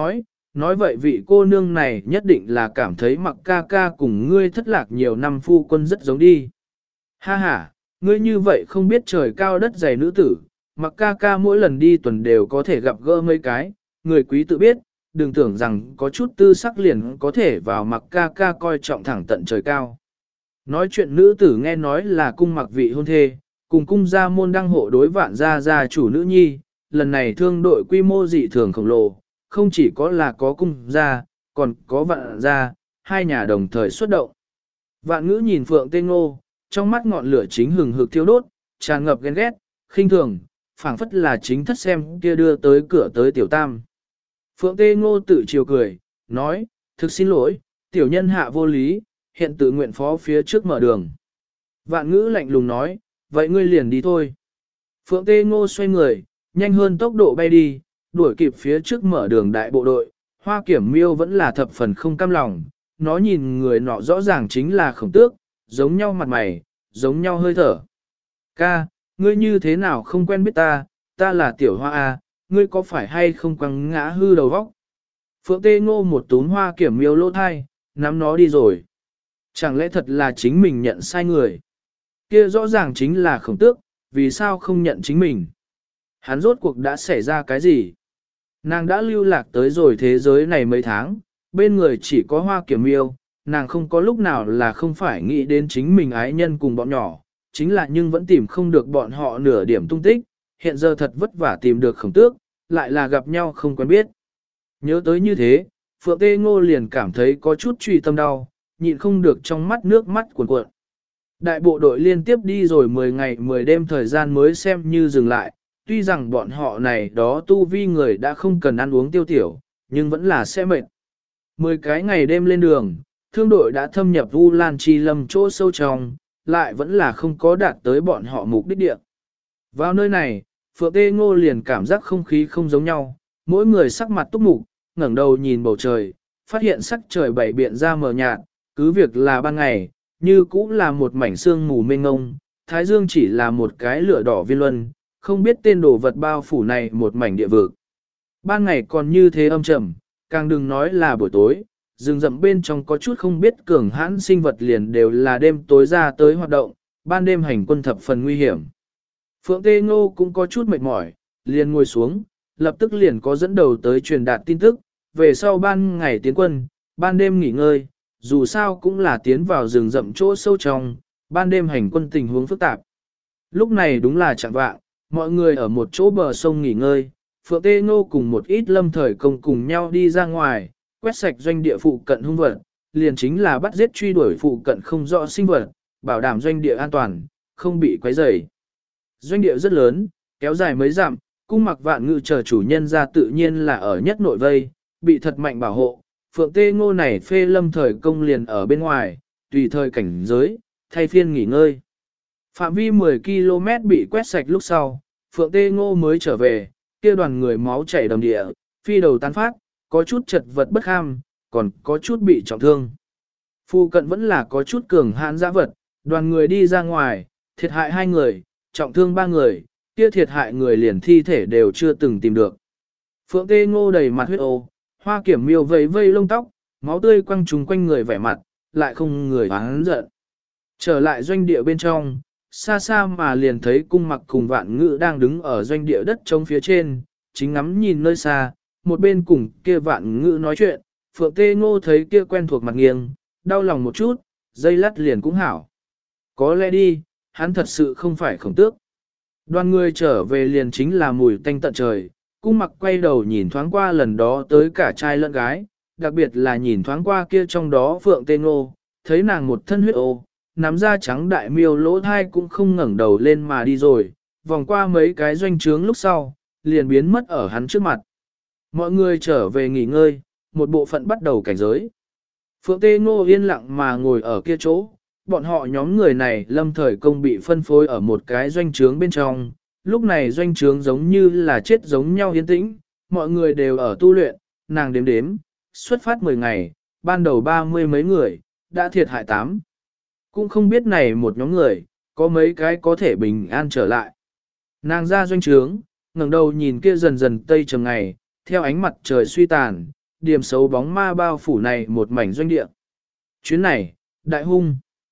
A: nói vậy vị cô nương này nhất định là cảm thấy mặc ca ca cùng ngươi thất lạc nhiều năm phu quân rất giống đi. Ha ha, ngươi như vậy không biết trời cao đất dày nữ tử, mặc ca ca mỗi lần đi tuần đều có thể gặp gỡ mấy cái, người quý tự biết, đừng tưởng rằng có chút tư sắc liền có thể vào mặc ca ca coi trọng thẳng tận trời cao. Nói chuyện nữ tử nghe nói là cung mặc vị hôn thê, cùng cung gia môn đăng hộ đối vạn gia chủ nữ nhi, lần này thương đội quy mô dị thường khổng lồ, không chỉ có là có cung gia, còn có vạn gia, hai nhà đồng thời xuất động. Vạn ngữ nhìn Phượng Tê Ngô, trong mắt ngọn lửa chính hừng hực thiêu đốt, tràn ngập ghen ghét, khinh thường, phảng phất là chính thất xem kia đưa tới cửa tới tiểu tam. Phượng Tê Ngô tự chiều cười, nói, thực xin lỗi, tiểu nhân hạ vô lý, hiện tự nguyện phó phía trước mở đường. Vạn ngữ lạnh lùng nói, vậy ngươi liền đi thôi. Phượng Tê Ngô xoay người, nhanh hơn tốc độ bay đi, đuổi kịp phía trước mở đường đại bộ đội. Hoa Kiểm Miêu vẫn là thập phần không cam lòng, nó nhìn người nọ rõ ràng chính là Khổng Tước, giống nhau mặt mày, giống nhau hơi thở. Ca, ngươi như thế nào không quen biết ta là Tiểu Hoa A, ngươi có phải hay không quăng ngã hư đầu vóc? Phượng Tê Ngô một túm Hoa Kiểm Miêu lỗ thai, nắm nó đi rồi. Chẳng lẽ thật là chính mình nhận sai người? Kia rõ ràng chính là Khổng Tước, vì sao không nhận chính mình? Hắn rốt cuộc đã xảy ra cái gì? Nàng đã lưu lạc tới rồi thế giới này mấy tháng, bên người chỉ có Hoa Kiểm Miêu, nàng không có lúc nào là không phải nghĩ đến chính mình ái nhân cùng bọn nhỏ, chính là nhưng vẫn tìm không được bọn họ nửa điểm tung tích, hiện giờ thật vất vả tìm được Khổng Tước, lại là gặp nhau không quen biết. Nhớ tới như thế, Phượng Tê Ngô liền cảm thấy có chút truy tâm đau, nhịn không được trong mắt nước mắt cuồn cuộn. Đại bộ đội liên tiếp đi rồi 10 ngày 10 đêm thời gian mới xem như dừng lại, tuy rằng bọn họ này đó tu vi người đã không cần ăn uống tiêu tiểu, nhưng vẫn là sẽ mệt. 10 cái ngày đêm lên đường, thương đội đã thâm nhập U Lan Chi Lâm chỗ sâu trong, lại vẫn là không có đạt tới bọn họ mục đích địa. Vào nơi này, Phượng Tê Ngô liền cảm giác không khí không giống nhau, mỗi người sắc mặt túc mục, ngẩng đầu nhìn bầu trời, phát hiện sắc trời bảy biện ra mờ nhạt, cứ việc là ban ngày, như cũng là một mảnh sương mù mênh ngông, thái dương chỉ là một cái lửa đỏ viên luân, không biết tên đồ vật bao phủ này một mảnh địa vực. Ban ngày còn như thế âm trầm, càng đừng nói là buổi tối, rừng rậm bên trong có chút không biết cường hãn sinh vật liền đều là đêm tối ra tới hoạt động, ban đêm hành quân thập phần nguy hiểm. Phượng Tê Ngô cũng có chút mệt mỏi, liền ngồi xuống, lập tức liền có dẫn đầu tới truyền đạt tin tức, về sau ban ngày tiến quân, ban đêm nghỉ ngơi, dù sao cũng là tiến vào rừng rậm chỗ sâu trong, ban đêm hành quân tình huống phức tạp. Lúc này đúng là chẳng vạng, mọi người ở một chỗ bờ sông nghỉ ngơi, Phượng Tê Ngô cùng một ít lâm thời công cùng nhau đi ra ngoài, quét sạch doanh địa phụ cận hung vật, liền chính là bắt giết truy đuổi phụ cận không rõ sinh vật, bảo đảm doanh địa an toàn, không bị quấy rầy. Doanh địa rất lớn, kéo dài mấy dặm, cung mặc Vạn Ngự chờ chủ nhân ra tự nhiên là ở nhất nội vây, bị thật mạnh bảo hộ. Phượng Tê Ngô này phê lâm thời công liền ở bên ngoài, tùy thời cảnh giới, thay phiên nghỉ ngơi. Phạm vi 10 km bị quét sạch lúc sau, Phượng Tê Ngô mới trở về, kia đoàn người máu chảy đầm địa, phi đầu tán phát, có chút chật vật bất ham, còn có chút bị trọng thương. Phu cận vẫn là có chút cường hãn dã vật, đoàn người đi ra ngoài, thiệt hại 2 người, trọng thương 3 người, kia thiệt hại người liền thi thể đều chưa từng tìm được. Phượng Tê Ngô đầy mặt huyết ô, Hoa Kiểm Miêu vây vây lông tóc, máu tươi quăng trúng quanh người vẻ mặt, lại không người oán giận. Trở lại doanh địa bên trong, xa xa mà liền thấy Cung Mặc cùng Vạn Ngữ đang đứng ở doanh địa đất trống phía trên, chính ngắm nhìn nơi xa, một bên cùng kia Vạn Ngữ nói chuyện, Phượng Tê Ngô thấy kia quen thuộc mặt nghiêng, đau lòng một chút, dây lắt liền cũng hảo. Có lẽ đi, hắn thật sự không phải Khổng Tước. Đoàn người trở về liền chính là mùi tanh tận trời, Cung Mặc quay đầu nhìn thoáng qua lần đó tới cả trai lẫn gái, đặc biệt là nhìn thoáng qua kia trong đó Phượng Tê Ngô, thấy nàng một thân huyết ô, nắm da trắng đại miêu lỗ thai cũng không ngẩng đầu lên mà đi rồi, vòng qua mấy cái doanh trướng lúc sau, liền biến mất ở hắn trước mặt. Mọi người trở về nghỉ ngơi, một bộ phận bắt đầu cảnh giới. Phượng Tê Ngô yên lặng mà ngồi ở kia chỗ, bọn họ nhóm người này lâm thời công bị phân phối ở một cái doanh trướng bên trong, lúc này doanh trướng giống như là chết giống nhau yên tĩnh, mọi người đều ở tu luyện, nàng đếm đếm, xuất phát 10 ngày, ban đầu 30 mấy người, đã thiệt hại 8. Cũng không biết này một nhóm người, có mấy cái có thể bình an trở lại. Nàng ra doanh trướng, ngẩng đầu nhìn kia dần dần tây trầm ngày, theo ánh mặt trời suy tàn, điểm xấu bóng ma bao phủ này một mảnh doanh địa. Chuyến này, đại hung,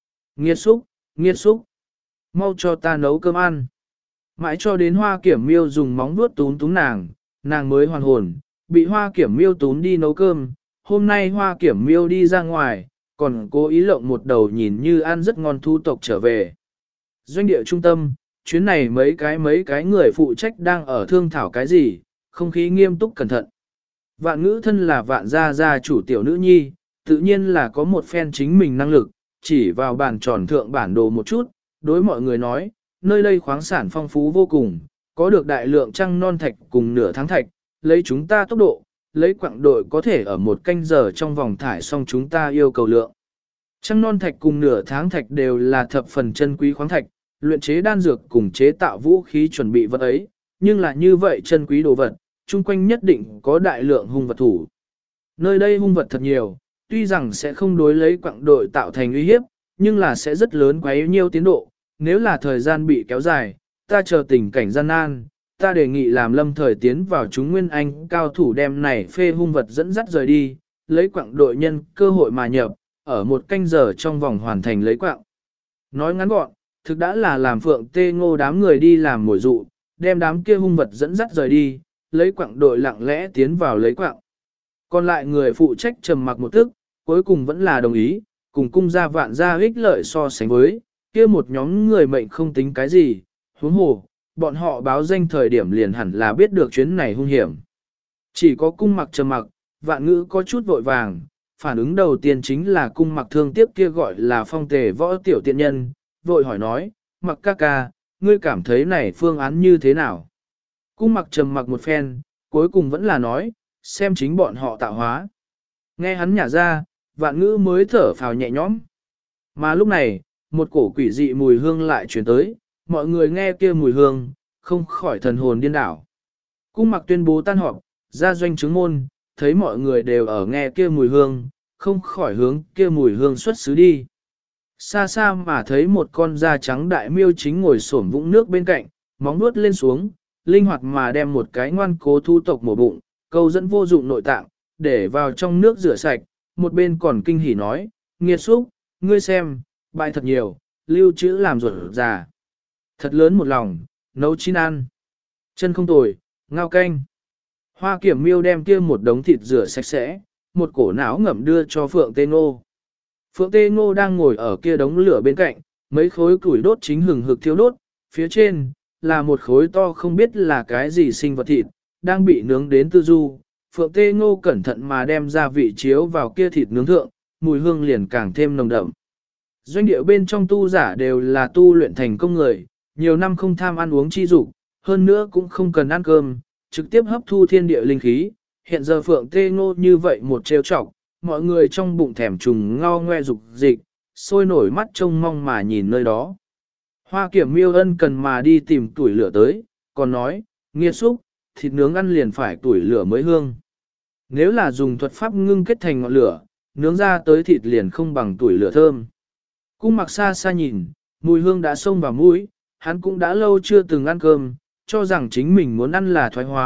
A: nghiệt xúc, mau cho ta nấu cơm ăn. Mãi cho đến Hoa Kiểm Miêu dùng móng vuốt tún nàng mới hoàn hồn, bị Hoa Kiểm Miêu tún đi nấu cơm. Hôm nay Hoa Kiểm Miêu đi ra ngoài, còn cố ý lộng một đầu nhìn như ăn rất ngon thu tộc trở về. Doanh địa trung tâm, chuyến này mấy cái người phụ trách đang ở thương thảo cái gì, không khí nghiêm túc cẩn thận. Vạn Ngữ thân là Vạn gia chủ tiểu nữ nhi, tự nhiên là có một phen chính mình năng lực, chỉ vào bàn tròn thượng bản đồ một chút, đối mọi người nói, nơi đây khoáng sản phong phú vô cùng, có được đại lượng trăng non thạch cùng nửa tháng thạch, lấy chúng ta tốc độ, lấy quặng đội có thể ở một canh giờ trong vòng thải xong chúng ta yêu cầu lượng. Trăng non thạch cùng nửa tháng thạch đều là thập phần chân quý khoáng thạch, luyện chế đan dược cùng chế tạo vũ khí chuẩn bị vật ấy, nhưng là như vậy chân quý đồ vật, chung quanh nhất định có đại lượng hung vật thủ. Nơi đây hung vật thật nhiều, tuy rằng sẽ không đối lấy quặng đội tạo thành uy hiếp, nhưng là sẽ rất lớn quấy nhiêu tiến độ, nếu là thời gian bị kéo dài, ta chờ tình cảnh gian nan, ta đề nghị làm lâm thời tiến vào chúng nguyên anh cao thủ đem này phê hung vật dẫn dắt rời đi, lấy quặng đội nhân cơ hội mà nhập, ở một canh giờ trong vòng hoàn thành lấy quặng. Nói ngắn gọn, thực đã là làm Phượng Tê Ngô đám người đi làm mồi dụ, đem đám kia hung vật dẫn dắt rời đi, lấy quặng đội lặng lẽ tiến vào lấy quặng. Còn lại người phụ trách trầm mặc một tức, cuối cùng vẫn là đồng ý, cùng cung gia Vạn gia ích lợi so sánh với, kia một nhóm người mệnh không tính cái gì, huống hồ, bọn họ báo danh thời điểm liền hẳn là biết được chuyến này hung hiểm. Chỉ có Cung Mặc trầm mặc, Vạn Ngữ có chút vội vàng, phản ứng đầu tiên chính là Cung Mặc thương tiếc kia gọi là Phong Tề võ tiểu tiện nhân, vội hỏi nói, Mặc ca ca, ngươi cảm thấy này phương án như thế nào? Cung Mặc trầm mặc một phen, cuối cùng vẫn là nói, xem chính bọn họ tạo hóa. Nghe hắn nhả ra, Vạn Ngữ mới thở phào nhẹ nhõm. Mà lúc này, một cổ quỷ dị mùi hương lại chuyển tới, mọi người nghe kia mùi hương, không khỏi thần hồn điên đảo. Cung Mặc tuyên bố tan họp, ra doanh chứng môn, thấy mọi người đều ở nghe kia mùi hương, không khỏi hướng kia mùi hương xuất xứ đi. Xa xa mà thấy một con da trắng đại miêu chính ngồi xổm vũng nước bên cạnh, móng nuốt lên xuống, linh hoạt mà đem một cái ngoan cố thu tộc mổ bụng, câu dẫn vô dụng nội tạng, để vào trong nước rửa sạch, một bên còn kinh hỉ nói, nghiệt xúc, ngươi xem, bại thật nhiều, lưu trữ làm ruột già. Thật lớn một lòng, nấu chín ăn. Chân không tồi, ngao canh. Hoa Kiểm Miêu đem kia một đống thịt rửa sạch sẽ, một cổ não ngậm đưa cho Phượng Tê Ngô. Phượng Tê Ngô đang ngồi ở kia đống lửa bên cạnh, mấy khối củi đốt chính hừng hực thiêu đốt, phía trên là một khối to không biết là cái gì sinh vật thịt, đang bị nướng đến tư du. Phượng Tê Ngô cẩn thận mà đem gia vị chiếu vào kia thịt nướng thượng, mùi hương liền càng thêm nồng đậm. Doanh địa bên trong tu giả đều là tu luyện thành công người, nhiều năm không tham ăn uống chi dục, hơn nữa cũng không cần ăn cơm, trực tiếp hấp thu thiên địa linh khí. Hiện giờ Phượng Tê Ngô như vậy một trêu chọc, mọi người trong bụng thèm trùng ngao ngoe dục dịch, sôi nổi mắt trông mong mà nhìn nơi đó. Hoa Kiểm Miêu ân cần mà đi tìm tuổi lửa tới, còn nói, nghiệt xúc, thịt nướng ăn liền phải tuổi lửa mới hương. Nếu là dùng thuật pháp ngưng kết thành ngọn lửa, nướng ra tới thịt liền không bằng tuổi lửa thơm. Cung Mặc xa xa nhìn, mùi hương đã xông vào mũi, hắn cũng đã lâu chưa từng ăn cơm, cho rằng chính mình muốn ăn là thoái hóa,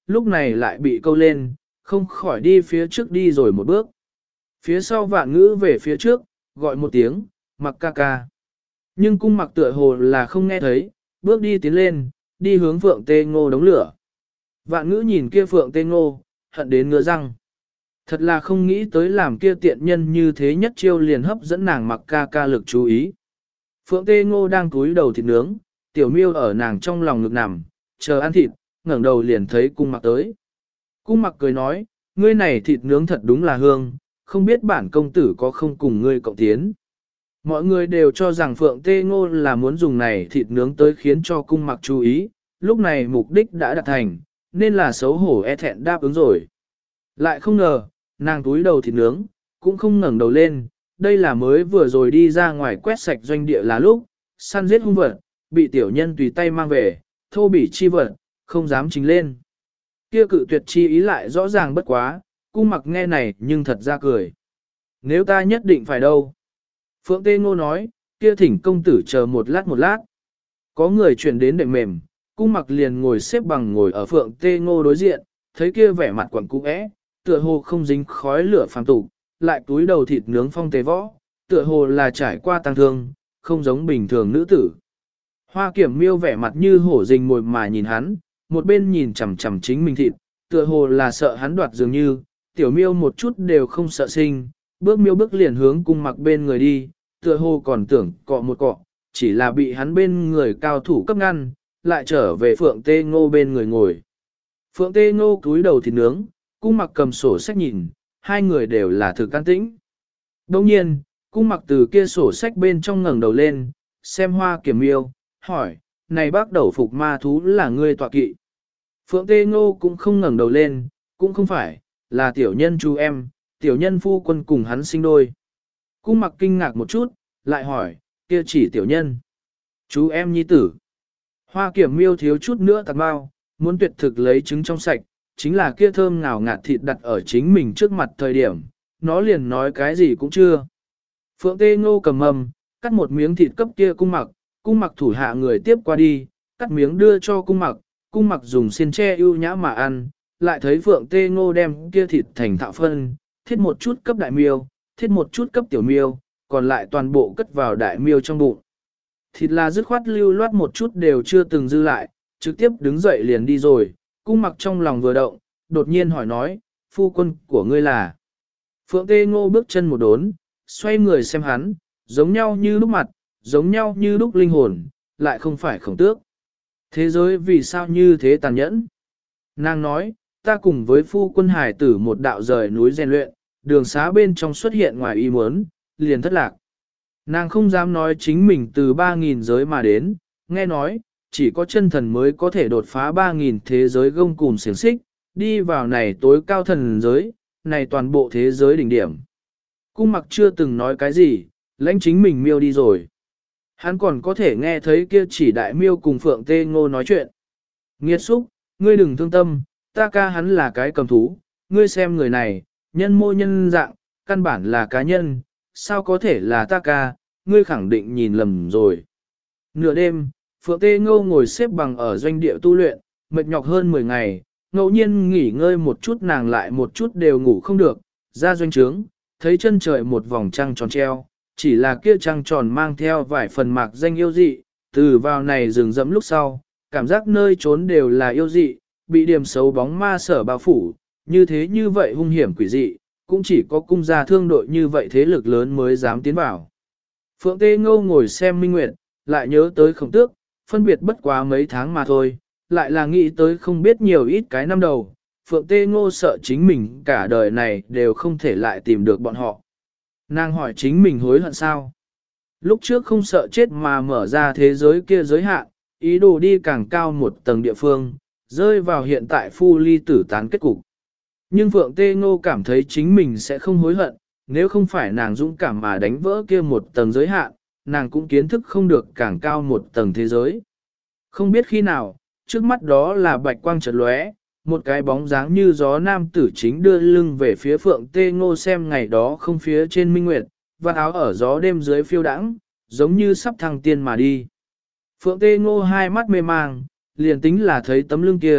A: lúc này lại bị câu lên, không khỏi đi phía trước đi rồi một bước. Phía sau Vạn Ngữ về phía trước, gọi một tiếng, Mặc ca ca. Nhưng cung Mặc tựa hồ là không nghe thấy, bước đi tiến lên, đi hướng Phượng Tê Ngô đống lửa. Vạn Ngữ nhìn kia Phượng Tê Ngô, hận đến ngứa răng. Thật là không nghĩ tới làm kia tiện nhân như thế nhất chiêu liền hấp dẫn nàng Mặc ca ca lực chú ý. Phượng Tê Ngô đang cúi đầu thịt nướng, Tiểu Miêu ở nàng trong lòng ngực nằm, chờ ăn thịt, ngẩng đầu liền thấy cung Mặc tới. Cung Mặc cười nói, ngươi này thịt nướng thật đúng là hương, không biết bản công tử có không cùng ngươi cộng tiến. Mọi người đều cho rằng Phượng Tê Ngô là muốn dùng này thịt nướng tới khiến cho cung Mặc chú ý, lúc này mục đích đã đạt thành, nên là xấu hổ e thẹn đáp ứng rồi. Lại không ngờ, nàng túi đầu thịt nướng, cũng không ngẩng đầu lên, đây là mới vừa rồi đi ra ngoài quét sạch doanh địa là lúc, săn giết hung vật, bị tiểu nhân tùy tay mang về, thô bỉ chi vật, không dám chính lên. Kia cự tuyệt chi ý lại rõ ràng bất quá, cung Mặc nghe này nhưng thật ra cười. Nếu ta nhất định phải đâu? Phượng Tê Ngô nói, kia thỉnh công tử chờ một lát một lát. Có người chuyển đến đệm mềm, cung Mặc liền ngồi xếp bằng ngồi ở Phượng Tê Ngô đối diện, thấy kia vẻ mặt quẩn cũ é, tựa hồ không dính khói lửa phàm tục, lại túi đầu thịt nướng phong tế võ, tựa hồ là trải qua tăng thương, không giống bình thường nữ tử. Hoa Kiểm Miêu vẻ mặt như hổ rình mồi mà nhìn hắn, một bên nhìn chằm chằm chính mình thịt, tựa hồ là sợ hắn đoạt dường như, Tiểu Miêu một chút đều không sợ sinh, bước miêu bước liền hướng cung Mặc bên người đi, tựa hồ còn tưởng cọ một cọ, chỉ là bị hắn bên người cao thủ cấp ngăn, lại trở về Phượng Tê Ngô bên người ngồi. Phượng Tê Ngô cúi đầu thịt nướng, cung Mặc cầm sổ sách nhìn, hai người đều là thực can tĩnh. Đồng nhiên, cung Mặc từ kia sổ sách bên trong ngẩng đầu lên, xem Hoa Kiểm Miêu, hỏi, này bác đầu phục ma thú là ngươi tọa kỵ. Phượng Tê Ngô cũng không ngẩng đầu lên, cũng không phải, là tiểu nhân chú em, tiểu nhân phu quân cùng hắn sinh đôi. Cung Mặc kinh ngạc một chút, lại hỏi, kia chỉ tiểu nhân. Chú em nhi tử. Hoa Kiểm Miêu thiếu chút nữa tạt bao, muốn tuyệt thực lấy trứng trong sạch, chính là kia thơm ngào ngạt thịt đặt ở chính mình trước mặt thời điểm, nó liền nói cái gì cũng chưa. Phượng Tê Ngô cầm mầm, cắt một miếng thịt cấp kia cung Mặc thủ hạ người tiếp qua đi, cắt miếng đưa cho cung Mặc dùng xiên tre ưu nhã mà ăn, lại thấy Phượng Tê Ngô đem kia thịt thành thạo phân, thiết một chút cấp đại miêu, thiết một chút cấp tiểu miêu, còn lại toàn bộ cất vào đại miêu trong bụng. Thịt là dứt khoát lưu loát một chút đều chưa từng dư lại, trực tiếp đứng dậy liền đi rồi, cung Mặc trong lòng vừa động, đột nhiên hỏi nói, phu quân của ngươi là. Phượng Tê Ngô bước chân một đốn, xoay người xem hắn, giống nhau như lúc mặt, giống nhau như lúc linh hồn, lại không phải Khổng Tước. Thế giới vì sao như thế tàn nhẫn? Nàng nói, ta cùng với phu quân hải tử một đạo rời núi rèn luyện, đường xá bên trong xuất hiện ngoài ý muốn, liền thất lạc. Nàng không dám nói chính mình từ 3.000 giới mà đến, nghe nói, chỉ có chân thần mới có thể đột phá 3.000 thế giới gông cùm xiềng xích, đi vào này tối cao thần giới, này toàn bộ thế giới đỉnh điểm. Cung Mặc chưa từng nói cái gì, lãnh chính mình miêu đi rồi. Hắn còn có thể nghe thấy kia chỉ đại miêu cùng Phượng Tê Ngô nói chuyện. Nghiệt xúc, ngươi đừng thương tâm, ta ca hắn là cái cầm thú, ngươi xem người này, nhân mô nhân dạng, căn bản là cá nhân, sao có thể là ta ca, ngươi khẳng định nhìn lầm rồi. Nửa đêm, Phượng Tê Ngô ngồi xếp bằng ở doanh địa tu luyện, mệt nhọc hơn 10 ngày, ngẫu nhiên nghỉ ngơi một chút nàng lại một chút đều ngủ không được, ra doanh trướng, thấy chân trời một vòng trăng tròn treo, chỉ là kia trăng tròn mang theo vài phần mạc danh yêu dị, từ vào này rừng rậm lúc sau, cảm giác nơi trốn đều là yêu dị, bị điểm xấu bóng ma sở bao phủ, như vậy hung hiểm quỷ dị, cũng chỉ có cung gia thương đội như vậy thế lực lớn mới dám tiến vào. Phượng Tê Ngô ngồi xem minh nguyệt, lại nhớ tới Khổng Tước, phân biệt bất quá mấy tháng mà thôi, lại là nghĩ tới không biết nhiều ít cái năm đầu, Phượng Tê Ngô sợ chính mình cả đời này đều không thể lại tìm được bọn họ. Nàng hỏi chính mình hối hận sao? Lúc trước không sợ chết mà mở ra thế giới kia giới hạn, ý đồ đi càng cao một tầng địa phương, rơi vào hiện tại phu ly tử tán kết cục. Nhưng Phượng Tê Ngô cảm thấy chính mình sẽ không hối hận, nếu không phải nàng dũng cảm mà đánh vỡ kia một tầng giới hạn, nàng cũng kiến thức không được càng cao một tầng thế giới. Không biết khi nào, trước mắt đó là bạch quang chợt lóe, một cái bóng dáng như gió nam tử chính đưa lưng về phía Phượng Tê Ngô xem ngày đó không phía trên minh nguyệt, và áo ở gió đêm dưới phiêu đãng, giống như sắp thăng tiên mà đi. Phượng Tê Ngô hai mắt mê mang, liền tính là thấy tấm lưng kia,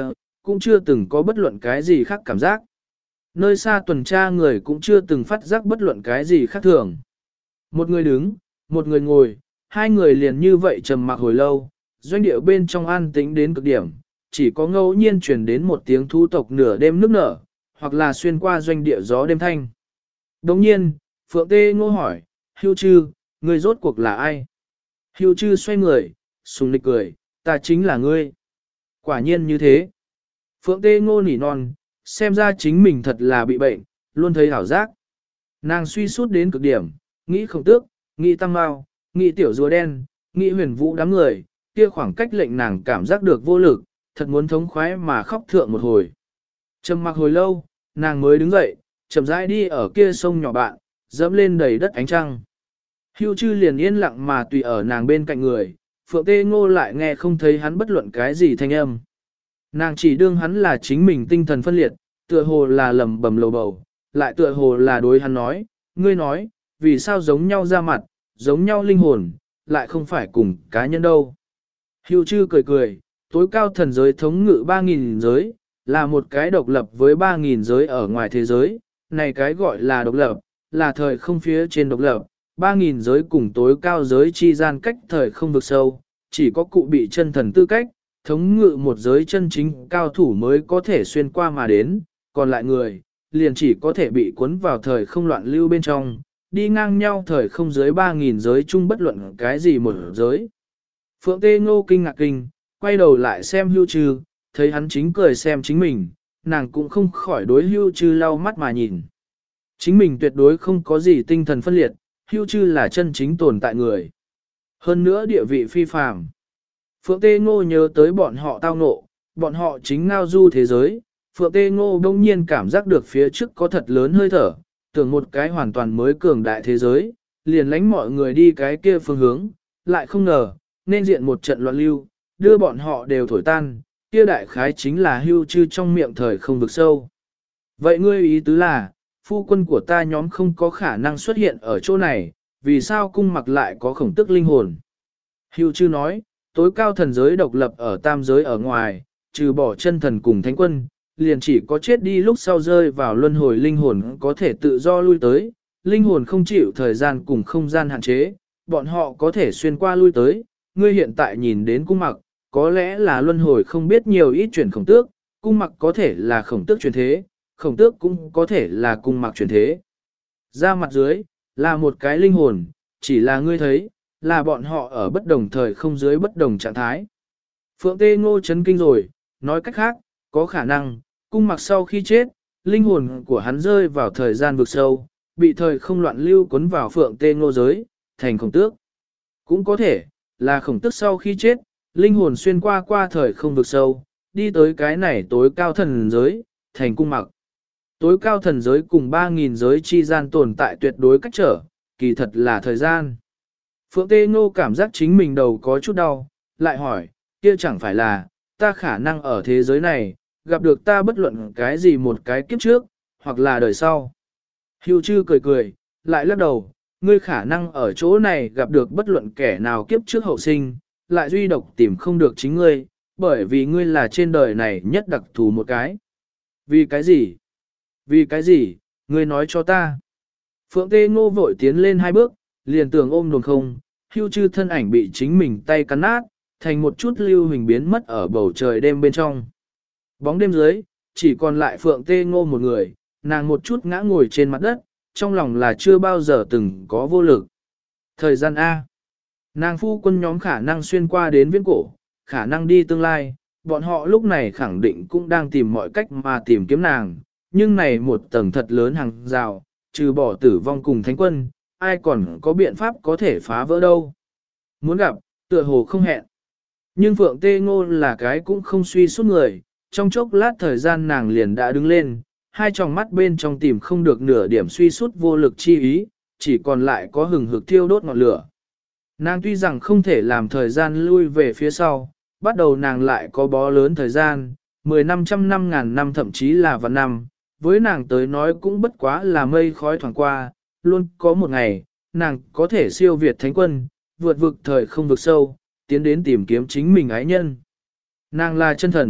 A: cũng chưa từng có bất luận cái gì khác cảm giác. Nơi xa tuần tra người cũng chưa từng phát giác bất luận cái gì khác thường. Một người đứng, một người ngồi, hai người liền như vậy trầm mặc hồi lâu, doanh địa bên trong an tĩnh đến cực điểm, chỉ có ngẫu nhiên truyền đến một tiếng thú tộc nửa đêm nức nở, hoặc là xuyên qua doanh địa gió đêm thanh. Đồng nhiên, Phượng Tê Ngô hỏi, Hưu Trư, người rốt cuộc là ai? Hưu Trư xoay người, sùng nịch cười, ta chính là ngươi. Quả nhiên như thế. Phượng Tê Ngô nỉ non, xem ra chính mình thật là bị bệnh, luôn thấy ảo giác. Nàng suy sút đến cực điểm, nghĩ Khổng Tước, nghĩ Tăng Mao, nghĩ tiểu rùa đen, nghĩ huyền vũ đám người, kia khoảng cách lệnh nàng cảm giác được vô lực, thật muốn thống khoái mà khóc thượng một hồi. Trầm mặc hồi lâu, nàng mới đứng dậy, chậm rãi đi ở kia sông nhỏ bạn, dẫm lên đầy đất ánh trăng. Hưu Trư liền yên lặng mà tùy ở nàng bên cạnh người, Phượng Tê Ngô lại nghe không thấy hắn bất luận cái gì thanh âm. Nàng chỉ đương hắn là chính mình tinh thần phân liệt, tựa hồ là lầm bầm lầu bầu, lại tựa hồ là đối hắn nói, ngươi nói, vì sao giống nhau ra mặt, giống nhau linh hồn, lại không phải cùng cá nhân đâu. Hưu Trư cười cười, tối cao thần giới thống ngự 3.000 giới, là một cái độc lập với 3.000 giới ở ngoài thế giới, này cái gọi là độc lập, là thời không phía trên độc lập, 3.000 giới cùng tối cao giới chi gian cách thời không vực sâu, chỉ có cụ bị chân thần tư cách, thống ngự một giới chân chính cao thủ mới có thể xuyên qua mà đến, còn lại người, liền chỉ có thể bị cuốn vào thời không loạn lưu bên trong, đi ngang nhau thời không dưới 3.000 giới chung bất luận cái gì một giới. Phượng Tê Ngô kinh ngạc kinh, quay đầu lại xem Hưu Trư, thấy hắn chính cười xem chính mình, nàng cũng không khỏi đối Hưu Trư lau mắt mà nhìn. Chính mình tuyệt đối không có gì tinh thần phân liệt, Hưu Trư là chân chính tồn tại người. Hơn nữa địa vị phi phàm. Phượng Tê Ngô nhớ tới bọn họ tao ngộ, bọn họ chính ngao du thế giới. Phượng Tê Ngô đông nhiên cảm giác được phía trước có thật lớn hơi thở, tưởng một cái hoàn toàn mới cường đại thế giới, liền lánh mọi người đi cái kia phương hướng, lại không ngờ, nên diện một trận loạn lưu, đưa bọn họ đều thổi tan, kia đại khái chính là Hưu Trư trong miệng thời không vực sâu. Vậy ngươi ý tứ là, phu quân của ta nhóm không có khả năng xuất hiện ở chỗ này, vì sao cung mặc lại có Khổng Tước linh hồn? Hưu Trư nói, tối cao thần giới độc lập ở tam giới ở ngoài, trừ bỏ chân thần cùng thánh quân, liền chỉ có chết đi lúc sau rơi vào luân hồi linh hồn có thể tự do lui tới, linh hồn không chịu thời gian cùng không gian hạn chế, bọn họ có thể xuyên qua lui tới, ngươi hiện tại nhìn đến cung mặc, có lẽ là luân hồi không biết nhiều ít chuyển Khổng Tước, cung mặc có thể là Khổng Tước chuyển thế, Khổng Tước cũng có thể là cung mặc chuyển thế. Ra mặt dưới, là một cái linh hồn, chỉ là ngươi thấy, là bọn họ ở bất đồng thời không dưới bất đồng trạng thái. Phượng Tê Ngô chấn kinh rồi, nói cách khác, có khả năng, cung mặc sau khi chết, linh hồn của hắn rơi vào thời gian vực sâu, bị thời không loạn lưu cuốn vào Phượng Tê Ngô giới, thành Khổng Tước. Cũng có thể, là Khổng Tước sau khi chết, linh hồn xuyên qua thời không vực sâu, đi tới cái này tối cao thần giới, thành cung mặc. Tối cao thần giới cùng 3.000 giới chi gian tồn tại tuyệt đối cách trở, kỳ thật là thời gian. Phượng Tê Ngô cảm giác chính mình đầu có chút đau, lại hỏi, kia chẳng phải là, ta khả năng ở thế giới này, gặp được ta bất luận cái gì một cái kiếp trước, hoặc là đời sau. Hưu Trư cười cười, lại lắc đầu, ngươi khả năng ở chỗ này gặp được bất luận kẻ nào kiếp trước hậu sinh, lại duy độc tìm không được chính ngươi, bởi vì ngươi là trên đời này nhất đặc thù một cái. Vì cái gì? Vì cái gì? Ngươi nói cho ta. Phượng Tê Ngô vội tiến lên hai bước, liền tưởng ôm đồn không, Hưu Trư thân ảnh bị chính mình tay cắn nát, thành một chút lưu hình biến mất ở bầu trời đêm bên trong. Bóng đêm dưới, chỉ còn lại Phượng Tê Ngô một người, nàng một chút ngã ngồi trên mặt đất, trong lòng là chưa bao giờ từng có vô lực. Thời gian A. Nàng phu quân nhóm khả năng xuyên qua đến viễn cổ, khả năng đi tương lai, bọn họ lúc này khẳng định cũng đang tìm mọi cách mà tìm kiếm nàng, nhưng này một tầng thật lớn hàng rào, trừ bỏ tử vong cùng thánh quân, ai còn có biện pháp có thể phá vỡ đâu. Muốn gặp, tựa hồ không hẹn. Nhưng Phượng Tê Ngô là cái cũng không suy suốt người, trong chốc lát thời gian nàng liền đã đứng lên, hai tròng mắt bên trong tìm không được nửa điểm suy suốt vô lực chi ý, chỉ còn lại có hừng hực thiêu đốt ngọn lửa. Nàng tuy rằng không thể làm thời gian lui về phía sau, bắt đầu nàng lại có bó lớn thời gian, 10 năm, trăm năm, ngàn năm thậm chí là vạn năm, với nàng tới nói cũng bất quá là mây khói thoảng qua, luôn có một ngày, nàng có thể siêu việt thánh quân, vượt vực thời không vực sâu, tiến đến tìm kiếm chính mình ái nhân. Nàng là chân thần,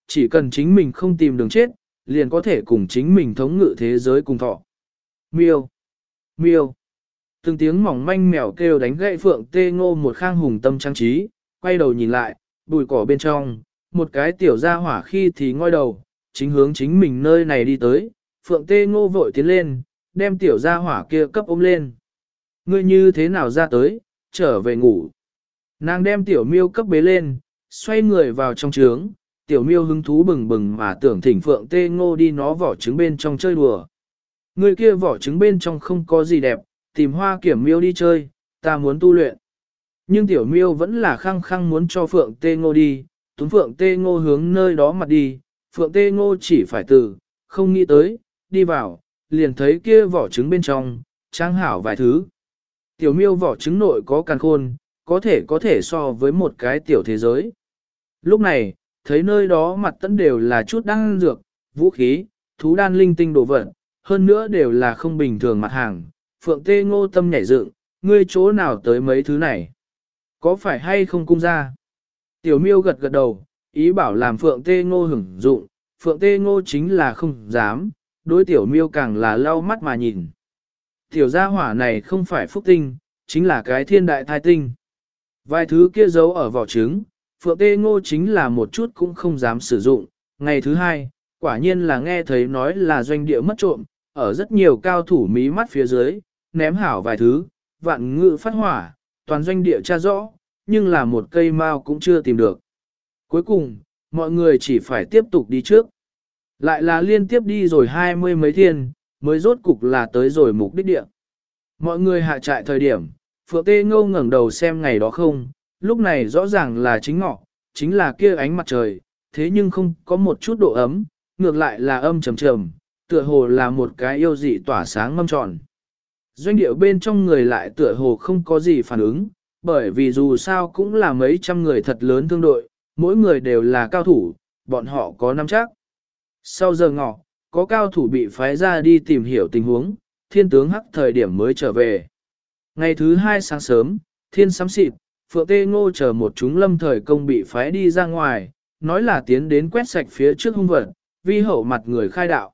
A: chỉ cần chính mình không tìm đường chết, liền có thể cùng chính mình thống ngự thế giới cùng thọ. Miêu, miêu, từng tiếng mỏng manh mèo kêu đánh gậy Phượng Tê Ngô một khang hùng tâm trang trí, quay đầu nhìn lại, bụi cỏ bên trong, một cái tiểu gia hỏa khi thì ngoi đầu, chính hướng chính mình nơi này đi tới, Phượng Tê Ngô vội tiến lên, đem tiểu gia hỏa kia cấp ôm lên. Ngươi như thế nào ra tới, trở về ngủ. Nàng đem tiểu miêu cấp bế lên, xoay người vào trong trướng, tiểu miêu hứng thú bừng bừng mà tưởng thỉnh Phượng Tê Ngô đi nó vỏ trứng bên trong chơi đùa. Người kia vỏ trứng bên trong không có gì đẹp, tìm hoa kiểm miêu đi chơi, ta muốn tu luyện. Nhưng tiểu miêu vẫn là khăng khăng muốn cho Phượng Tê Ngô đi, túm Phượng Tê Ngô hướng nơi đó mặt đi, Phượng Tê Ngô chỉ phải từ, không nghĩ tới, đi vào, liền thấy kia vỏ trứng bên trong, trang hảo vài thứ. Tiểu miêu vỏ trứng nội có càn khôn, có thể so với một cái tiểu thế giới. Lúc này, thấy nơi đó mặt tẫn đều là chút đan dược, vũ khí, thú đan linh tinh đồ vật, hơn nữa đều là không bình thường mặt hàng. Phượng Tê Ngô tâm nhảy dựng, ngươi chỗ nào tới mấy thứ này? Có phải hay không cung ra? Tiểu miêu gật gật đầu, ý bảo làm Phượng Tê Ngô hưởng dụng, Phượng Tê Ngô chính là không dám, đối tiểu miêu càng là lau mắt mà nhìn. Tiểu gia hỏa này không phải phúc tinh, chính là cái thiên đại thai tinh. Vài thứ kia giấu ở vỏ trứng, Phượng Tê Ngô chính là một chút cũng không dám sử dụng. Ngày thứ hai, quả nhiên là nghe thấy nói là doanh địa mất trộm, ở rất nhiều cao thủ mí mắt phía dưới, ném hảo vài thứ, vạn ngự phát hỏa, toàn doanh địa tra rõ, nhưng là một cây mao cũng chưa tìm được. Cuối cùng, mọi người chỉ phải tiếp tục đi trước. Lại là liên tiếp đi rồi 20 mấy thiên, mới rốt cục là tới rồi mục đích địa. Mọi người hạ trại thời điểm, Phượng Tê Ngô ngẩng đầu xem ngày đó không, lúc này rõ ràng là chính ngọ, chính là kia ánh mặt trời, thế nhưng không có một chút độ ấm, ngược lại là âm trầm trầm, tựa hồ là một cái yêu dị tỏa sáng mâm tròn. Doanh điệu bên trong người lại tựa hồ không có gì phản ứng, bởi vì dù sao cũng là mấy trăm người thật lớn thương đội, mỗi người đều là cao thủ, bọn họ có nắm chắc. Sau giờ ngọ, có cao thủ bị phái ra đi tìm hiểu tình huống, thiên tướng hắc thời điểm mới trở về. Ngày thứ hai sáng sớm, thiên sắm xịt, Phượng Tê Ngô chờ một chúng lâm thời công bị phái đi ra ngoài, nói là tiến đến quét sạch phía trước hung vật, vi hậu mặt người khai đạo.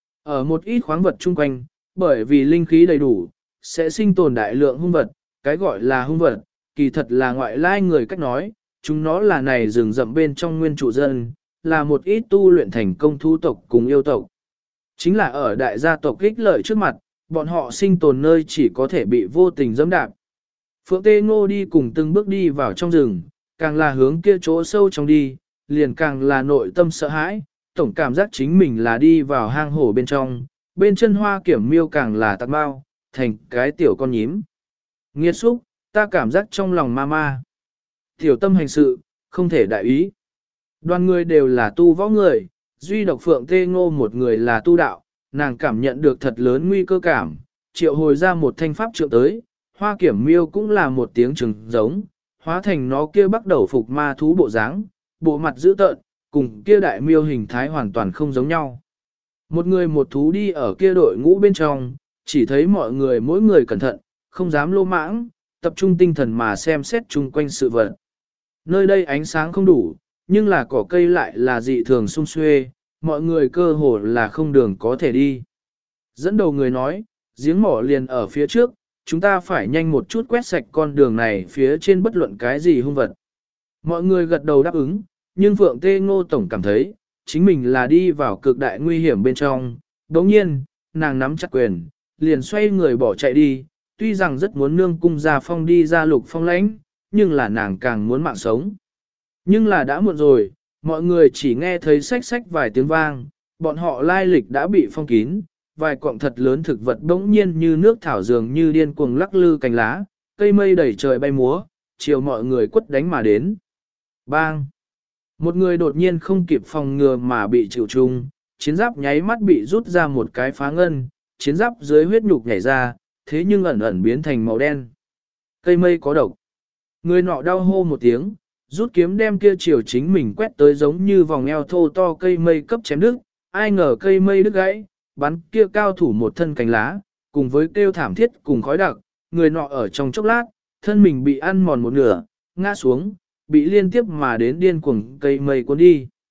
A: Ở một ít khoáng vật chung quanh, bởi vì linh khí đầy đủ, sẽ sinh tồn đại lượng hung vật, cái gọi là hung vật, kỳ thật là ngoại lai người cách nói, chúng nó là này rừng rậm bên trong nguyên trụ dân, là một ít tu luyện thành công thú tộc cùng yêu tộc. Chính là ở đại gia tộc ích lợi trước mặt, bọn họ sinh tồn nơi chỉ có thể bị vô tình dẫm đạp. Phượng Tê Ngô đi cùng từng bước đi vào trong rừng, càng là hướng kia chỗ sâu trong đi, liền càng là nội tâm sợ hãi, tổng cảm giác chính mình là đi vào hang hổ bên trong, bên chân hoa kiểm miêu càng là tạc bao, thành cái tiểu con nhím. Nghiệt xúc, ta cảm giác trong lòng ma ma. Tiểu tâm hành sự, không thể đại ý. Đoàn người đều là tu võ người, duy độc Phượng Tê Ngô một người là tu đạo, nàng cảm nhận được thật lớn nguy cơ cảm, triệu hồi ra một thanh pháp trượng tới, hoa kiểm miêu cũng là một tiếng trừng giống, hóa thành nó kia bắt đầu phục ma thú bộ dáng, bộ mặt dữ tợn, cùng kia đại miêu hình thái hoàn toàn không giống nhau. Một người một thú đi ở kia đội ngũ bên trong, chỉ thấy mọi người mỗi người cẩn thận, không dám lô mãng, tập trung tinh thần mà xem xét chung quanh sự vật. Nơi đây ánh sáng không đủ, nhưng là cỏ cây lại là dị thường sum xuê, mọi người cơ hồ là không đường có thể đi. Dẫn đầu người nói, giếng mỏ liền ở phía trước, chúng ta phải nhanh một chút quét sạch con đường này phía trên bất luận cái gì hung vật. Mọi người gật đầu đáp ứng, nhưng Phượng Tê Ngô Tổng cảm thấy, chính mình là đi vào cực đại nguy hiểm bên trong. Đồng nhiên, nàng nắm chặt quyền, liền xoay người bỏ chạy đi, tuy rằng rất muốn nương cung gia phong đi ra lục phong lãnh, nhưng là nàng càng muốn mạng sống. Nhưng là đã muộn rồi, mọi người chỉ nghe thấy xách xách vài tiếng vang, bọn họ lai lịch đã bị phong kín, vài cọng thật lớn thực vật bỗng nhiên như nước thảo dường như điên cuồng lắc lư cành lá, cây mây đầy trời bay múa, chiều mọi người quất đánh mà đến. Bang! Một người đột nhiên không kịp phòng ngừa mà bị chịu trùng, chiến giáp nháy mắt bị rút ra một cái phá ngân, chiến giáp dưới huyết nhục nhảy ra, thế nhưng ẩn ẩn biến thành màu đen. Cây mây có độc. Người nọ đau hô một tiếng, rút kiếm đem kia chiều chính mình quét tới giống như vòng eo thô to cây mây cấp chém đứt, ai ngờ cây mây đứt gãy, bắn kia cao thủ một thân cánh lá, cùng với kêu thảm thiết cùng khói đặc, người nọ ở trong chốc lát, thân mình bị ăn mòn một nửa, ngã xuống, bị liên tiếp mà đến điên cuồng cây mây cuốn đi.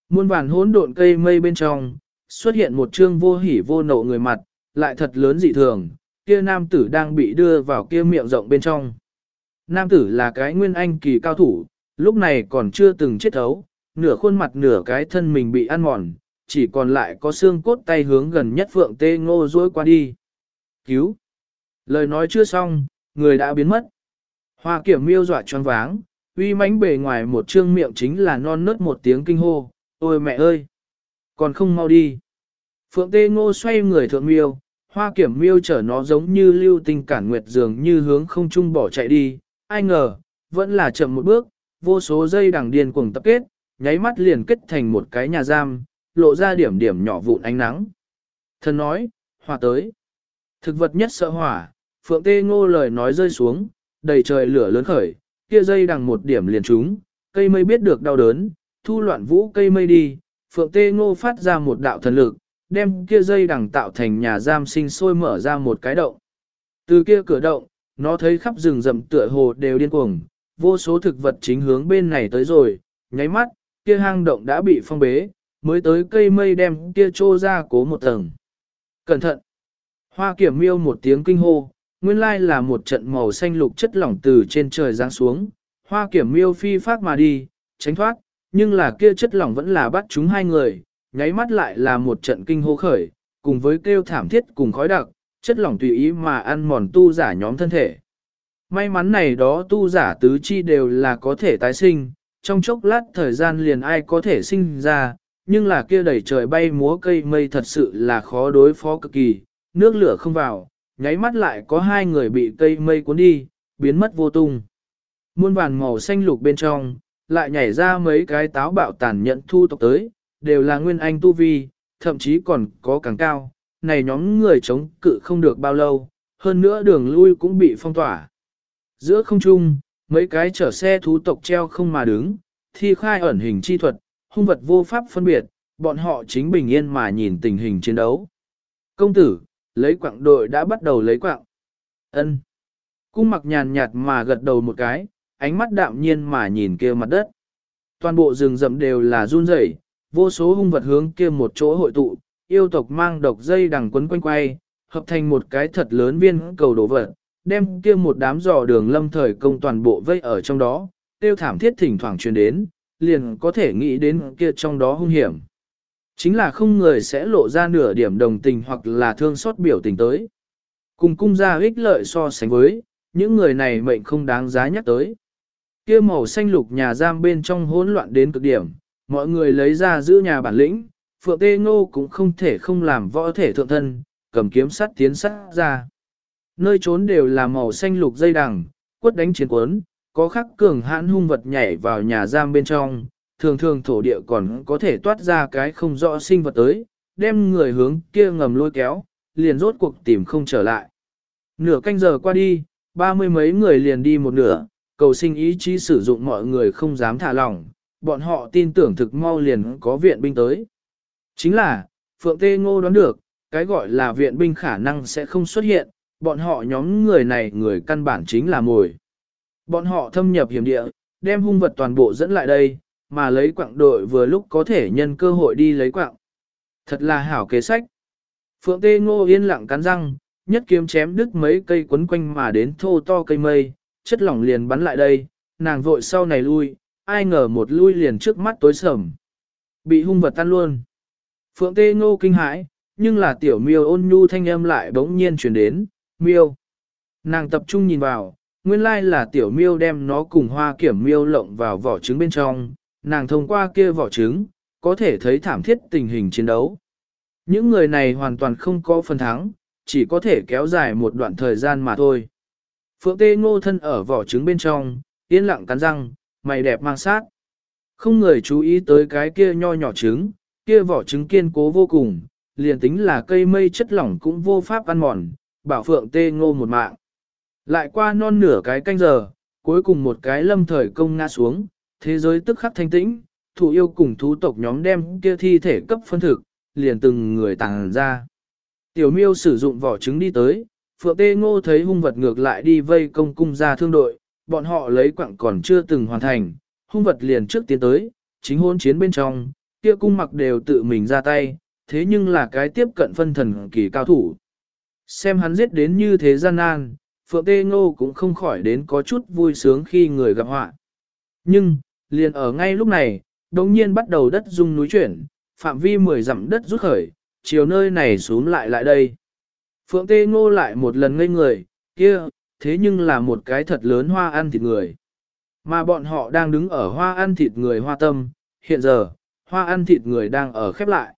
A: Muôn vàn hỗn độn cây mây bên trong, xuất hiện một trương vô hỉ vô nộ người mặt, lại thật lớn dị thường, kia nam tử đang bị đưa vào kia miệng rộng bên trong. Nam tử là cái nguyên anh kỳ cao thủ, lúc này còn chưa từng chết thấu, nửa khuôn mặt nửa cái thân mình bị ăn mòn, chỉ còn lại có xương cốt tay hướng gần nhất Phượng Tê Ngô duỗi qua đi. Cứu! Lời nói chưa xong, người đã biến mất. Hoa Kiểm Miêu dọa choáng váng, uy mãnh bề ngoài một trương miệng chính là non nớt một tiếng kinh hô, ôi mẹ ơi! Còn không mau đi! Phượng Tê Ngô xoay người thượng miêu, Hoa Kiểm Miêu chở nó giống như lưu tinh cản nguyệt dường như hướng không trung bỏ chạy đi, ai ngờ, vẫn là chậm một bước, vô số dây đằng điên cuồng tập kết, nháy mắt liền kết thành một cái nhà giam, lộ ra điểm điểm nhỏ vụn ánh nắng. Thần nói, hỏa tới. Thực vật nhất sợ hỏa, Phượng Tê Ngô lời nói rơi xuống, đầy trời lửa lớn khởi, kia dây đằng một điểm liền trúng, cây mây biết được đau đớn, thu loạn vũ cây mây đi, Phượng Tê Ngô phát ra một đạo thần lực, đem kia dây đằng tạo thành nhà giam sinh sôi mở ra một cái động. Từ kia cửa động, nó thấy khắp rừng rậm tựa hồ đều điên cuồng, vô số thực vật chính hướng bên này tới rồi, nháy mắt, kia hang động đã bị phong bế, mới tới cây mây đem kia trô ra cố một tầng. Cẩn thận! Hoa Kiểm Miêu một tiếng kinh hô, nguyên lai là một trận màu xanh lục chất lỏng từ trên trời giáng xuống, Hoa Kiểm Miêu phi phát mà đi, tránh thoát, nhưng là kia chất lỏng vẫn là bắt chúng hai người, nháy mắt lại là một trận kinh hô khởi, cùng với kêu thảm thiết cùng khói đặc, chất lỏng tùy ý mà ăn mòn tu giả nhóm thân thể. May mắn này đó tu giả tứ chi đều là có thể tái sinh, trong chốc lát thời gian liền ai có thể sinh ra, nhưng là kia đầy trời bay múa cây mây thật sự là khó đối phó cực kỳ, nước lửa không vào, nháy mắt lại có hai người bị cây mây cuốn đi, biến mất vô tung. Muôn vàn màu xanh lục bên trong, lại nhảy ra mấy cái táo bạo tàn nhẫn thu tộc tới, đều là nguyên anh tu vi, thậm chí còn có càng cao, này nhóm người chống cự không được bao lâu, hơn nữa đường lui cũng bị phong tỏa. Giữa không trung, mấy cái chở xe thú tộc treo không mà đứng, thi khai ẩn hình chi thuật, hung vật vô pháp phân biệt, bọn họ chính bình yên mà nhìn tình hình chiến đấu. Công tử, lấy quạng đội đã bắt đầu lấy quạng. Ân. Cung mặc nhàn nhạt mà gật đầu một cái, ánh mắt đạm nhiên mà nhìn kia mặt đất. Toàn bộ rừng rậm đều là run rẩy, vô số hung vật hướng kia một chỗ hội tụ, yêu tộc mang độc dây đằng quấn quanh quay, hợp thành một cái thật lớn viên cầu đổ vật, đem kia một đám dò đường lâm thời công toàn bộ vây ở trong đó, tiêu thảm thiết thỉnh thoảng truyền đến, liền có thể nghĩ đến kia trong đó hung hiểm. Chính là không người sẽ lộ ra nửa điểm đồng tình hoặc là thương xót biểu tình tới. Cùng cung gia ích lợi so sánh với, những người này mệnh không đáng giá nhắc tới. Kia màu xanh lục nhà giam bên trong hỗn loạn đến cực điểm, mọi người lấy ra giữ nhà bản lĩnh, Phượng Tê Ngô cũng không thể không làm võ thể thượng thân, cầm kiếm sắt tiến sắt ra. Nơi trốn đều là màu xanh lục dây đằng, quất đánh chiến cuốn, có khắc cường hãn hung vật nhảy vào nhà giam bên trong, thường thường thổ địa còn có thể toát ra cái không rõ sinh vật tới, đem người hướng kia ngầm lôi kéo, liền rốt cuộc tìm không trở lại. Nửa canh giờ qua đi, 30 mấy người liền đi một nửa, cầu sinh ý chí sử dụng mọi người không dám thả lỏng, bọn họ tin tưởng thực mau liền có viện binh tới. Chính là, Phượng Tê Ngô đoán được, cái gọi là viện binh khả năng sẽ không xuất hiện, bọn họ nhóm người này người căn bản chính là mồi. Bọn họ thâm nhập hiểm địa, đem hung vật toàn bộ dẫn lại đây, mà lấy quạng đội vừa lúc có thể nhân cơ hội đi lấy quạng. Thật là hảo kế sách. Phượng Tê Ngô yên lặng cắn răng, nhất kiếm chém đứt mấy cây quấn quanh mà đến thô to cây mây, chất lỏng liền bắn lại đây, nàng vội sau này lui, ai ngờ một lui liền trước mắt tối sầm. Bị hung vật tan luôn. Phượng Tê Ngô kinh hãi, nhưng là tiểu miêu ôn nhu thanh âm lại bỗng nhiên chuyển đến, miêu. Nàng tập trung nhìn vào, nguyên lai là tiểu miêu đem nó cùng Hoa Kiểm Miêu lộng vào vỏ trứng bên trong, nàng thông qua kia vỏ trứng, có thể thấy thảm thiết tình hình chiến đấu. Những người này hoàn toàn không có phần thắng, chỉ có thể kéo dài một đoạn thời gian mà thôi. Phượng Tê Ngô thân ở vỏ trứng bên trong, yên lặng cắn răng, mày đẹp mang sát. Không người chú ý tới cái kia nho nhỏ trứng, kia vỏ trứng kiên cố vô cùng, liền tính là cây mây chất lỏng cũng vô pháp ăn mòn, bảo Phượng Tê Ngô một mạng. Lại qua non nửa cái canh giờ, cuối cùng một cái lâm thời công ngã xuống, thế giới tức khắc thanh tĩnh, thủ yêu cùng thú tộc nhóm đem kia thi thể cấp phân thực, liền từng người tàng ra. Tiểu miêu sử dụng vỏ trứng đi tới, Phượng Tê Ngô thấy hung vật ngược lại đi vây công cung gia thương đội, bọn họ lấy quặng còn chưa từng hoàn thành, hung vật liền trước tiến tới, chính hôn chiến bên trong, kia cung mặc đều tự mình ra tay, thế nhưng là cái tiếp cận phân thần kỳ cao thủ. Xem hắn giết đến như thế gian nan, Phượng Tê Ngô cũng không khỏi đến có chút vui sướng khi người gặp họa. Nhưng, liền ở ngay lúc này, đột nhiên bắt đầu đất rung núi chuyển, phạm vi 10 dặm đất rút khởi, chiều nơi này xuống lại đây. Phượng Tê Ngô lại một lần ngây người, kia, thế nhưng là một cái thật lớn hoa ăn thịt người. Mà bọn họ đang đứng ở hoa ăn thịt người hoa tâm, hiện giờ, hoa ăn thịt người đang ở khép lại.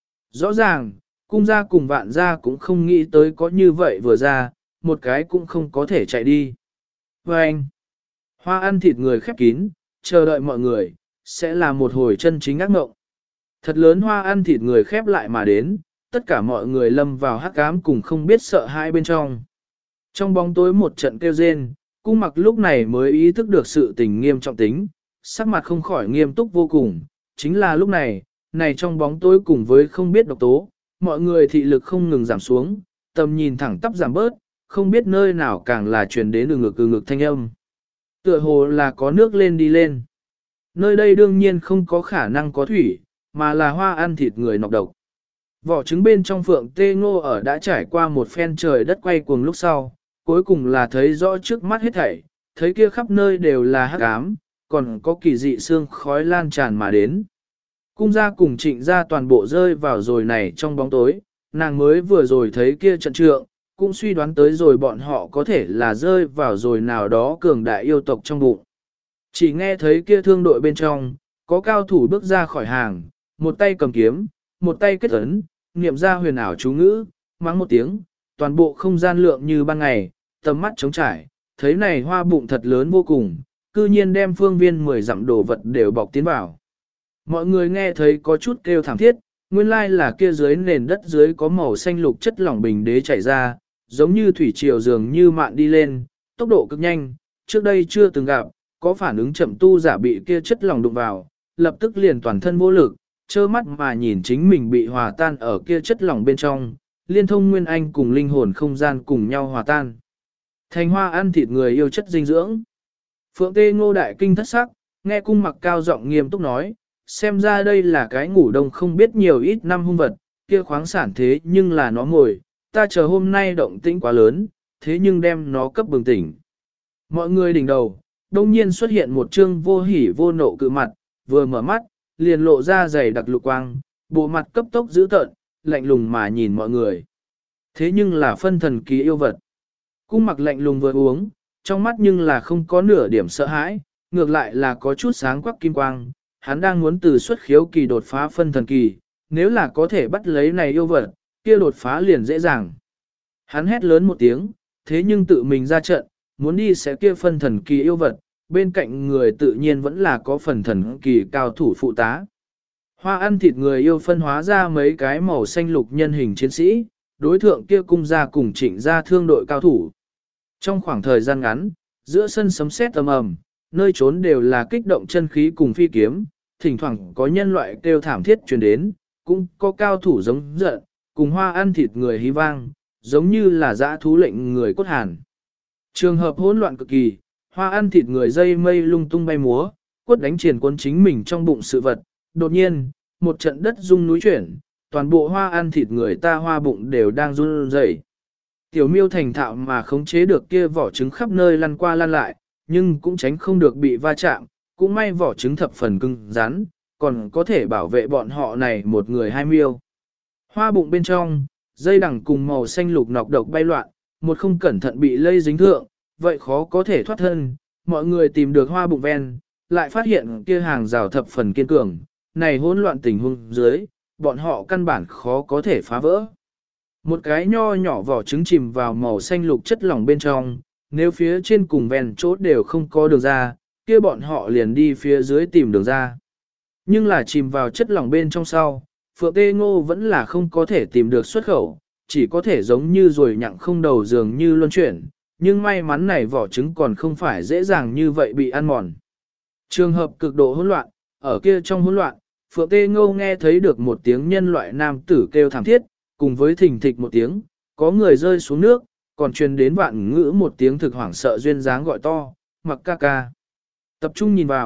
A: Rõ ràng, cung gia cùng vạn gia cũng không nghĩ tới có như vậy vừa ra, một cái cũng không có thể chạy đi. Và anh, hoa ăn thịt người khép kín, chờ đợi mọi người, sẽ là một hồi chân chính ác mộng. Thật lớn hoa ăn thịt người khép lại mà đến, tất cả mọi người lâm vào hắc ám cùng không biết sợ hãi bên trong. Trong bóng tối một trận kêu rên, cung mặc lúc này mới ý thức được sự tình nghiêm trọng tính, sắc mặt không khỏi nghiêm túc vô cùng. Chính là lúc này, trong bóng tối cùng với không biết độc tố, mọi người thị lực không ngừng giảm xuống, tầm nhìn thẳng tắp giảm bớt, không biết nơi nào càng là truyền đến từ ngực thanh âm. Tựa hồ là có nước lên đi lên. Nơi đây đương nhiên không có khả năng có thủy, mà là hoa ăn thịt người nọc độc. Vỏ trứng bên trong Phượng Tê Ngô ở đã trải qua một phen trời đất quay cuồng lúc sau, cuối cùng là thấy rõ trước mắt hết thảy, thấy kia khắp nơi đều là hắc ám, còn có kỳ dị sương khói lan tràn mà đến. Cung gia cùng Trịnh gia toàn bộ rơi vào rồi này trong bóng tối, nàng mới vừa rồi thấy kia trận trượng, cũng suy đoán tới rồi bọn họ có thể là rơi vào rồi nào đó cường đại yêu tộc trong bụng. Chỉ nghe thấy kia thương đội bên trong, có cao thủ bước ra khỏi hàng, một tay cầm kiếm, một tay kết ấn, niệm ra huyền ảo chú ngữ, mắng một tiếng, toàn bộ không gian lượng như ban ngày, tầm mắt trống trải, thấy này hoa bụng thật lớn vô cùng, cư nhiên đem phương viên 10 dặm đồ vật đều bọc tiến vào. Mọi người nghe thấy có chút kêu thảm thiết, nguyên lai là kia dưới nền đất dưới có màu xanh lục chất lỏng bình đế chảy ra, giống như thủy triều dường như mạn đi lên, tốc độ cực nhanh, trước đây chưa từng gặp, có phản ứng chậm tu giả bị kia chất lỏng đụng vào, lập tức liền toàn thân vô lực, trơ mắt mà nhìn chính mình bị hòa tan ở kia chất lỏng bên trong, liên thông nguyên anh cùng linh hồn không gian cùng nhau hòa tan. Thành hoa ăn thịt người yêu chất dinh dưỡng. Phượng Tê Ngô đại kinh thất sắc, nghe cung mặc cao giọng nghiêm túc nói, xem ra đây là cái ngủ đông không biết nhiều ít năm hung vật, kia khoáng sản thế nhưng là nó ngồi, ta chờ hôm nay động tĩnh quá lớn, thế nhưng đem nó cấp bừng tỉnh. Mọi người đỉnh đầu, đông nhiên xuất hiện một trương vô hỉ vô nộ cự mặt, vừa mở mắt, liền lộ ra dày đặc lục quang, bộ mặt cấp tốc dữ tợn, lạnh lùng mà nhìn mọi người. Thế nhưng là phân thần kỳ yêu vật. Cung mặc lạnh lùng vừa uống, trong mắt nhưng là không có nửa điểm sợ hãi, ngược lại là có chút sáng quắc kim quang, hắn đang muốn từ xuất khiếu kỳ đột phá phân thần kỳ, nếu là có thể bắt lấy này yêu vật, kia đột phá liền dễ dàng. Hắn hét lớn một tiếng, thế nhưng tự mình ra trận, muốn đi sẽ kia phân thần kỳ yêu vật, bên cạnh người tự nhiên vẫn là có phần thần kỳ cao thủ phụ tá. Hoa ăn thịt người yêu phân hóa ra mấy cái màu xanh lục nhân hình chiến sĩ, đối thượng kia cung gia cùng Trịnh gia thương đội cao thủ. Trong khoảng thời gian ngắn, giữa sân sấm sét ầm ầm, nơi trốn đều là kích động chân khí cùng phi kiếm, thỉnh thoảng có nhân loại kêu thảm thiết truyền đến, cũng có cao thủ giống giận, cùng hoa ăn thịt người hí vang, giống như là dã thú lệnh người cốt hàn. Trường hợp hỗn loạn cực kỳ, hoa ăn thịt người dây mây lung tung bay múa, quất đánh triển quân chính mình trong bụng sự vật. Đột nhiên, một trận đất rung núi chuyển, toàn bộ hoa ăn thịt người ta hoa bụng đều đang run rẩy. Tiểu miêu thành thạo mà khống chế được kia vỏ trứng khắp nơi lăn qua lăn lại, nhưng cũng tránh không được bị va chạm, cũng may vỏ trứng thập phần cứng rắn, còn có thể bảo vệ bọn họ này một người hai miêu. Hoa bụng bên trong, dây đằng cùng màu xanh lục nọc độc bay loạn, một không cẩn thận bị lây dính thượng, vậy khó có thể thoát thân. Mọi người tìm được hoa bụng ven, lại phát hiện kia hàng rào thập phần kiên cường, này hỗn loạn tình huống dưới, bọn họ căn bản khó có thể phá vỡ. Một cái nho nhỏ vỏ trứng chìm vào màu xanh lục chất lỏng bên trong, nếu phía trên cùng ven chốt đều không có đường ra, kia bọn họ liền đi phía dưới tìm đường ra. Nhưng là chìm vào chất lỏng bên trong sau, Phượng Tê Ngô vẫn là không có thể tìm được xuất khẩu, chỉ có thể giống như rồi nhặng không đầu dường như luân chuyển, nhưng may mắn này vỏ trứng còn không phải dễ dàng như vậy bị ăn mòn. Trường hợp cực độ hỗn loạn, ở kia trong hỗn loạn, Phượng Tê Ngô nghe thấy được một tiếng nhân loại nam tử kêu thảm thiết, cùng với thình thịch một tiếng, có người rơi xuống nước, còn truyền đến vạn ngữ một tiếng thực hoảng sợ duyên dáng gọi to, mặc ca ca. Tập trung nhìn vào,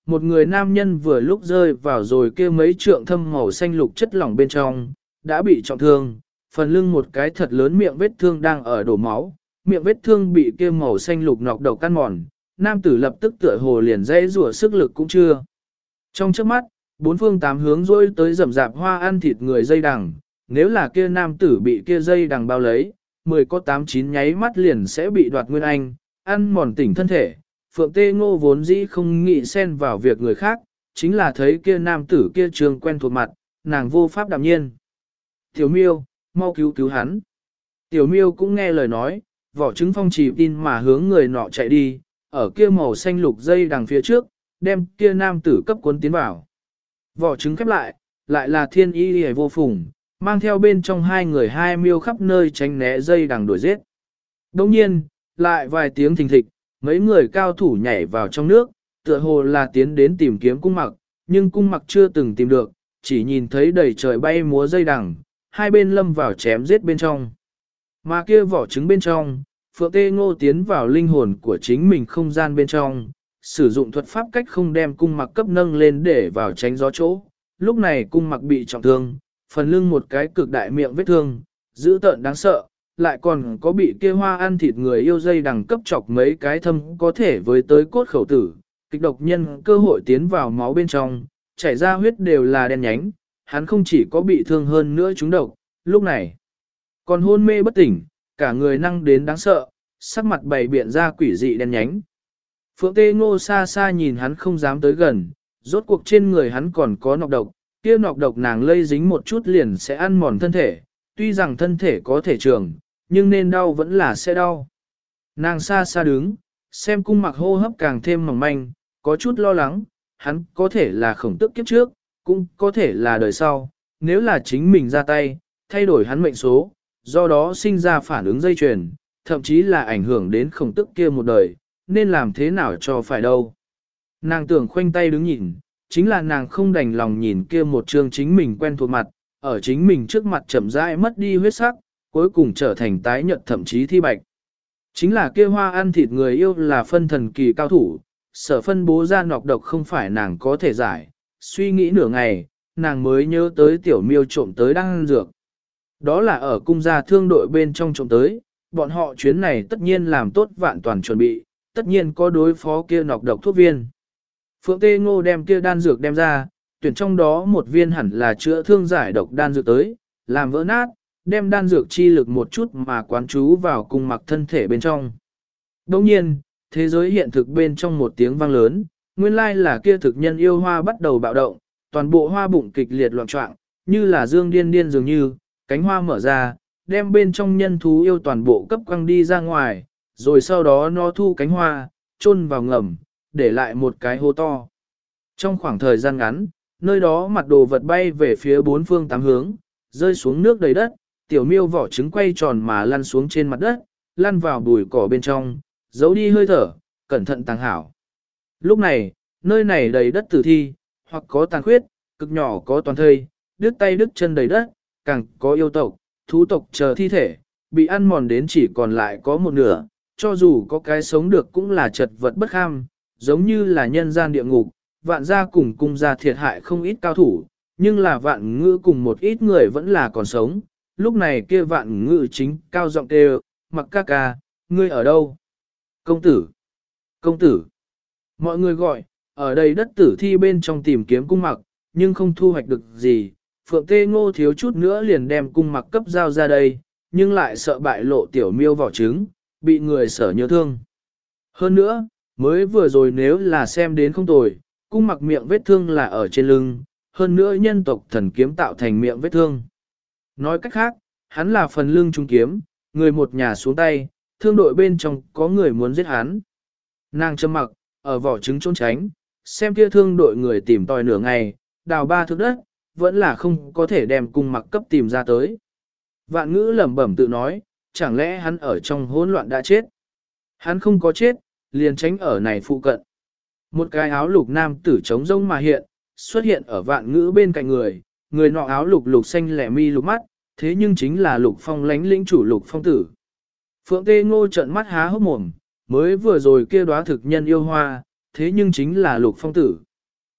A: một người nam nhân vừa lúc rơi vào rồi kia mấy trượng thâm màu xanh lục chất lỏng bên trong, đã bị trọng thương, phần lưng một cái thật lớn miệng vết thương đang ở đổ máu, miệng vết thương bị kia màu xanh lục nọc độc căn mòn, nam tử lập tức tựa hồ liền dãy rủa sức lực cũng chưa. Trong trước mắt, bốn phương tám hướng rôi tới rậm rạp hoa ăn thịt người dây đằng, nếu là kia nam tử bị kia dây đằng bao lấy, 10 có 8-9 nháy mắt liền sẽ bị đoạt nguyên anh, ăn mòn tỉnh thân thể. Phượng Tê Ngô vốn dĩ không nghĩ xen vào việc người khác, chính là thấy kia nam tử kia trường quen thuộc mặt, nàng vô pháp đạm nhiên. Tiểu miêu, mau cứu cứu hắn. Tiểu miêu cũng nghe lời nói, vỏ trứng phong trì tin mà hướng người nọ chạy đi, ở kia màu xanh lục dây đằng phía trước, đem kia nam tử cấp cuốn tiến vào. Vỏ trứng khép lại là thiên y hề vô phùng, mang theo bên trong hai người hai miêu khắp nơi tránh né dây đằng đuổi giết. Đồng nhiên, lại vài tiếng thình thịch, mấy người cao thủ nhảy vào trong nước, tựa hồ là tiến đến tìm kiếm cung mặc, nhưng cung mặc chưa từng tìm được, chỉ nhìn thấy đầy trời bay múa dây đằng, hai bên lâm vào chém giết bên trong. Mà kia vỏ trứng bên trong, Phượng Tê Ngô tiến vào linh hồn của chính mình không gian bên trong, sử dụng thuật pháp cách không đem cung mặc cấp nâng lên để vào tránh gió chỗ. Lúc này cung mặc bị trọng thương, phần lưng một cái cực đại miệng vết thương, dữ tợn đáng sợ, lại còn có bị kia hoa ăn thịt người yêu dây đằng cấp chọc mấy cái thâm có thể với tới cốt khẩu tử, kịch độc nhân cơ hội tiến vào máu bên trong, chảy ra huyết đều là đen nhánh, hắn không chỉ có bị thương hơn nữa trúng độc, lúc này còn hôn mê bất tỉnh, cả người năng đến đáng sợ, sắc mặt bày biện ra quỷ dị đen nhánh. Phượng Tê Ngô xa xa nhìn hắn không dám tới gần, rốt cuộc trên người hắn còn có nọc độc, kia nọc độc nàng lây dính một chút liền sẽ ăn mòn thân thể, tuy rằng thân thể có thể trường, nhưng nên đau vẫn là sẽ đau. Nàng xa xa đứng, xem cung mặc hô hấp càng thêm mỏng manh, có chút lo lắng, hắn có thể là khổng tức kiếp trước, cũng có thể là đời sau, nếu là chính mình ra tay, thay đổi hắn mệnh số, do đó sinh ra phản ứng dây chuyền, thậm chí là ảnh hưởng đến khổng tức kia một đời, nên làm thế nào cho phải đâu. Nàng tưởng khoanh tay đứng nhìn, chính là nàng không đành lòng nhìn kia một trương chính mình quen thuộc mặt, ở chính mình trước mặt chậm rãi mất đi huyết sắc, cuối cùng trở thành tái nhợt thậm chí thi bạch. Chính là kia hoa ăn thịt người yêu là phân thần kỳ cao thủ, sở phân bố ra nọc độc không phải nàng có thể giải, suy nghĩ nửa ngày, nàng mới nhớ tới tiểu miêu trộm tới đang ăn dược. Đó là ở cung gia thương đội bên trong trộm tới, bọn họ chuyến này tất nhiên làm tốt vạn toàn chuẩn bị, tất nhiên có đối phó kia nọc độc thuốc viên. Phượng Tê Ngô đem kia đan dược đem ra, tuyển trong đó một viên hẳn là chữa thương giải độc đan dược tới, làm vỡ nát, đem đan dược chi lực một chút mà quán chú vào cung mặc thân thể bên trong. Đồng nhiên, thế giới hiện thực bên trong một tiếng vang lớn, nguyên lai là kia thực nhân yêu hoa bắt đầu bạo động, toàn bộ hoa bụng kịch liệt loạn trọng, như là dương điên điên dường như, cánh hoa mở ra, đem bên trong nhân thú yêu toàn bộ cấp quăng đi ra ngoài, rồi sau đó nó thu cánh hoa, chôn vào ngầm, để lại một cái hố to. Trong khoảng thời gian ngắn, nơi đó mặt đồ vật bay về phía bốn phương tám hướng, rơi xuống nước đầy đất, tiểu miêu vỏ trứng quay tròn mà lăn xuống trên mặt đất, lăn vào bùi cỏ bên trong, giấu đi hơi thở, cẩn thận tàng hảo. Lúc này, nơi này đầy đất tử thi, hoặc có tàn khuyết, cực nhỏ có toàn thây, đứt tay đứt chân đầy đất, càng có yêu tộc, thú tộc chờ thi thể, bị ăn mòn đến chỉ còn lại có một nửa, cho dù có cái sống được cũng là chật vật bất kham, giống như là nhân gian địa ngục, vạn gia cùng cung gia thiệt hại không ít cao thủ, nhưng là vạn ngữ cùng một ít người vẫn là còn sống. Lúc này kia vạn ngữ chính cao giọng kêu, mặc ca ca, ngươi ở đâu? Công tử! Công tử! Mọi người gọi, ở đây đất tử thi bên trong tìm kiếm cung mặc, nhưng không thu hoạch được gì. Phượng Tê Ngô thiếu chút nữa liền đem cung mặc cấp giao ra đây, nhưng lại sợ bại lộ tiểu miêu vỏ trứng, bị người sở nhớ thương. Hơn nữa, mới vừa rồi nếu là xem đến không tồi, cung mặc miệng vết thương là ở trên lưng, hơn nữa nhân tộc thần kiếm tạo thành miệng vết thương. Nói cách khác, hắn là phần lưng trung kiếm, người một nhà xuống tay, thương đội bên trong có người muốn giết hắn. Nàng châm mặc, ở vỏ trứng trốn tránh, xem kia thương đội người tìm tòi nửa ngày, đào 3 thước đất, vẫn là không có thể đem cung mặc cấp tìm ra tới. Vạn ngữ lẩm bẩm tự nói, chẳng lẽ hắn ở trong hỗn loạn đã chết? Hắn không có chết, liền tránh ở này phụ cận. Một cái áo lục nam tử trống rông mà hiện, xuất hiện ở vạn ngữ bên cạnh người, người nọ áo lục lục xanh lẻ mi lục mắt, thế nhưng chính là lục phong lánh lĩnh chủ lục phong tử. Phượng Tê Ngô trợn mắt há hốc mồm, mới vừa rồi kia đóa thực nhân yêu hoa, thế nhưng chính là lục phong tử.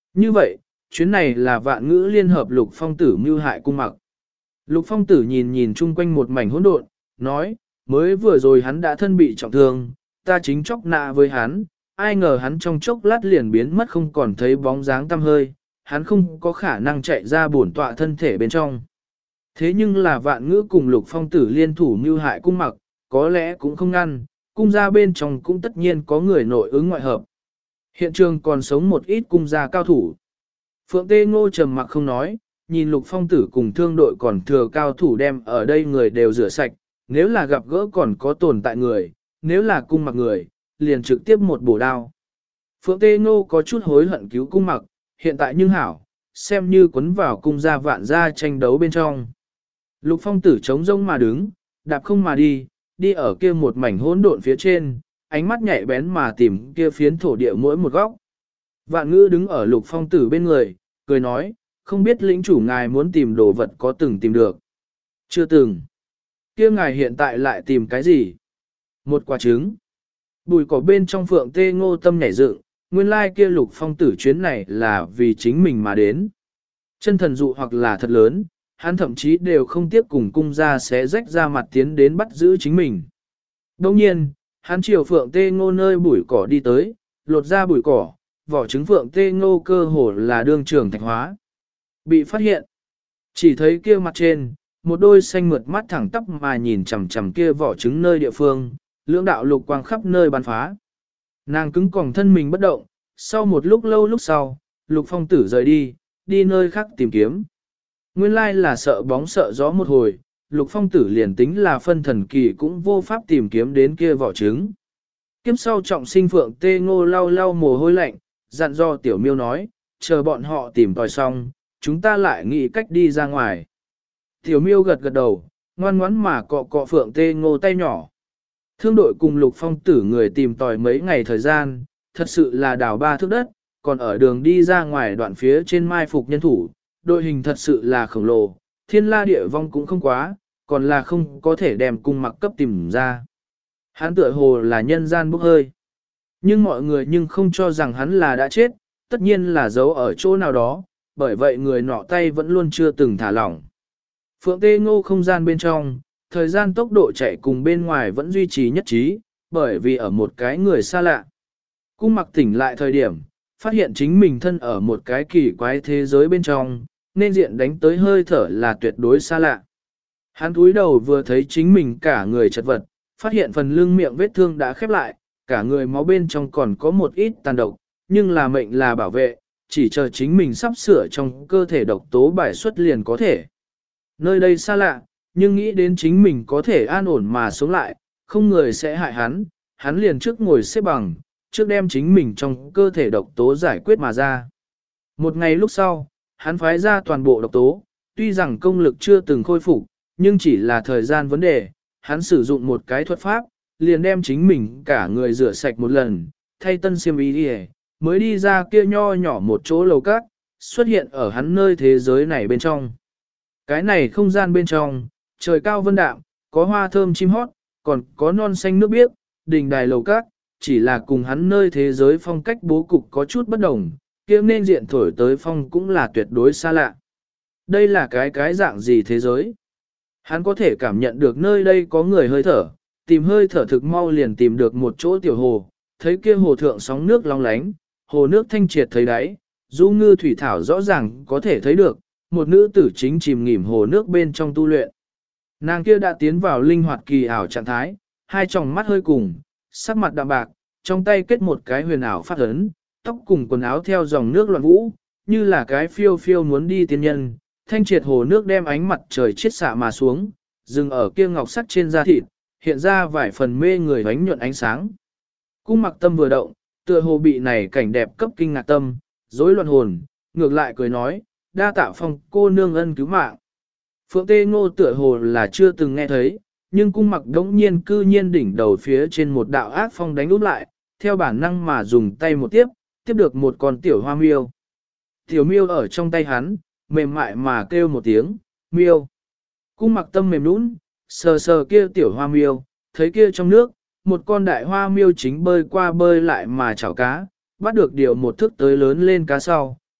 A: Như vậy, chuyến này là Vạn Ngữ liên hợp Lục Phong Tử mưu hại Cung Mặc. Lục Phong Tử nhìn nhìn chung quanh một mảnh hỗn độn, nói, mới vừa rồi hắn đã thân bị trọng thương, ta chính chóc nạ với hắn, ai ngờ hắn trong chốc lát liền biến mất không còn thấy bóng dáng tăm hơi, hắn không có khả năng chạy ra bổn tọa thân thể bên trong. Thế nhưng là Vạn Ngữ cùng Lục Phong Tử liên thủ mưu hại Cung Mặc, có lẽ cũng không ngăn, cung gia bên trong cũng tất nhiên có người nội ứng ngoại hợp. Hiện trường còn sống một ít cung gia cao thủ. Phượng Tê Ngô trầm mặc không nói, nhìn Lục Phong Tử cùng thương đội còn thừa cao thủ đem ở đây người đều rửa sạch, nếu là gặp gỡ còn có tồn tại người, nếu là Cung Mặc người, liền trực tiếp một bổ đao. Phượng Tê Ngô có chút hối hận cứu Cung Mặc, hiện tại nhưng hảo, xem như quấn vào cung gia vạn gia tranh đấu bên trong. Lục Phong Tử chống rông mà đứng, đạp không mà đi, đi ở kia một mảnh hỗn độn phía trên, ánh mắt nhạy bén mà tìm kia phiến thổ địa mỗi một góc. Vạn Ngữ đứng ở Lục Phong Tử bên người, cười nói, không biết lĩnh chủ ngài muốn tìm đồ vật có từng tìm được. Chưa từng. Kia ngài hiện tại lại tìm cái gì? Một quả trứng. Bùi cỏ bên trong Phượng Tê Ngô tâm nhảy dựng, nguyên lai kia Lục Phong Tử chuyến này là vì chính mình mà đến. Chân thần dụ hoặc là thật lớn, hắn thậm chí đều không tiếp cùng cung gia sẽ rách ra mặt tiến đến bắt giữ chính mình. Đồng nhiên, hắn chiều Phượng Tê Ngô nơi bụi cỏ đi tới, lột ra bụi cỏ, vỏ trứng Phượng Tê Ngô cơ hồ là đương trường thạch hóa. Bị phát hiện, chỉ thấy kia mặt trên, một đôi xanh mượt mắt thẳng tắp mà nhìn chằm chằm kia vỏ trứng nơi địa phương, lưỡng đạo lục quang khắp nơi bắn phá. Nàng cứng còng thân mình bất động, sau một lúc lâu lúc sau, Lục Phong Tử rời đi, đi nơi khác tìm kiếm. Nguyên lai là sợ bóng sợ gió một hồi, Lục Phong Tử liền tính là phân thần kỳ cũng vô pháp tìm kiếm đến kia vỏ trứng. Kiếp sau trọng sinh Phượng Tê Ngô lau lau mồ hôi lạnh, dặn do Tiểu Miêu nói, chờ bọn họ tìm tòi xong, chúng ta lại nghĩ cách đi ra ngoài. Tiểu Miêu gật gật đầu, ngoan ngoãn mà cọ cọ Phượng Tê Ngô tay nhỏ. Thương đội cùng Lục Phong Tử người tìm tòi mấy ngày thời gian, thật sự là đào ba thước đất, còn ở đường đi ra ngoài đoạn phía trên mai phục nhân thủ, đội hình thật sự là khổng lồ, thiên la địa vong cũng không quá, còn là không có thể đem Cung Mặc cấp tìm ra. Hắn tựa hồ là nhân gian bốc hơi. Nhưng mọi người nhưng không cho rằng hắn là đã chết, tất nhiên là giấu ở chỗ nào đó, bởi vậy người nọ tay vẫn luôn chưa từng thả lỏng. Phượng Tê Ngô không gian bên trong, thời gian tốc độ chạy cùng bên ngoài vẫn duy trì nhất trí, bởi vì ở một cái người xa lạ. Cung Mặc tỉnh lại thời điểm, phát hiện chính mình thân ở một cái kỳ quái thế giới bên trong, nên diện đánh tới hơi thở là tuyệt đối xa lạ. Hắn cúi đầu vừa thấy chính mình cả người chật vật, phát hiện phần lưng miệng vết thương đã khép lại, cả người máu bên trong còn có một ít tàn độc, nhưng là mệnh là bảo vệ, chỉ chờ chính mình sắp sửa trong cơ thể độc tố bài xuất liền có thể. Nơi đây xa lạ, nhưng nghĩ đến chính mình có thể an ổn mà sống lại, không người sẽ hại hắn, hắn liền trước ngồi xếp bằng, trước đem chính mình trong cơ thể độc tố giải quyết mà ra. Một ngày lúc sau, hắn phái ra toàn bộ độc tố, tuy rằng công lực chưa từng khôi phục, nhưng chỉ là thời gian vấn đề, hắn sử dụng một cái thuật pháp, liền đem chính mình cả người rửa sạch một lần, thay tân xiêm y đi mới đi ra kia nho nhỏ một chỗ lầu cát, xuất hiện ở hắn nơi thế giới này bên trong. Cái này không gian bên trong, trời cao vân đạm, có hoa thơm chim hót, còn có non xanh nước biếc, đình đài lầu cát, chỉ là cùng hắn nơi thế giới phong cách bố cục có chút bất đồng, kia nên diện thổi tới phong cũng là tuyệt đối xa lạ. Đây là cái dạng gì thế giới? Hắn có thể cảm nhận được nơi đây có người hơi thở, tìm hơi thở thực mau liền tìm được một chỗ tiểu hồ, thấy kia hồ thượng sóng nước long lánh, hồ nước thanh triệt thấy đáy, du ngư thủy thảo rõ ràng có thể thấy được, một nữ tử chính chìm nghỉm hồ nước bên trong tu luyện. Nàng kia đã tiến vào linh hoạt kỳ ảo trạng thái, hai tròng mắt hơi cùng, sắc mặt đạm bạc, trong tay kết một cái huyền ảo phát ấn, tóc cùng quần áo theo dòng nước loạn vũ, như là cái phiêu phiêu muốn đi tiên nhân, thanh triệt hồ nước đem ánh mặt trời chiết xạ mà xuống, dừng ở kia ngọc sắt trên da thịt, hiện ra vài phần mê người ánh nhuận ánh sáng. Cung Mặc tâm vừa động, tựa hồ bị này cảnh đẹp cấp kinh ngạc tâm, rối loạn hồn, ngược lại cười nói, đa tạ Phong cô nương ân cứu mạng. Phượng Tê Ngô tựa hồ là chưa từng nghe thấy, nhưng Cung Mặc đống nhiên cư nhiên đỉnh đầu phía trên một đạo ác phong đánh úp lại, theo bản năng mà dùng tay một tiếp được một con tiểu hoa miêu. Tiểu miêu ở trong tay hắn, mềm mại mà kêu một tiếng, miêu. Cung Mặc tâm mềm nũng, sờ sờ kia tiểu hoa miêu, thấy kia trong nước, một con đại hoa miêu chính bơi qua bơi lại mà chảo cá, bắt được điều một thức tới lớn lên cá sau,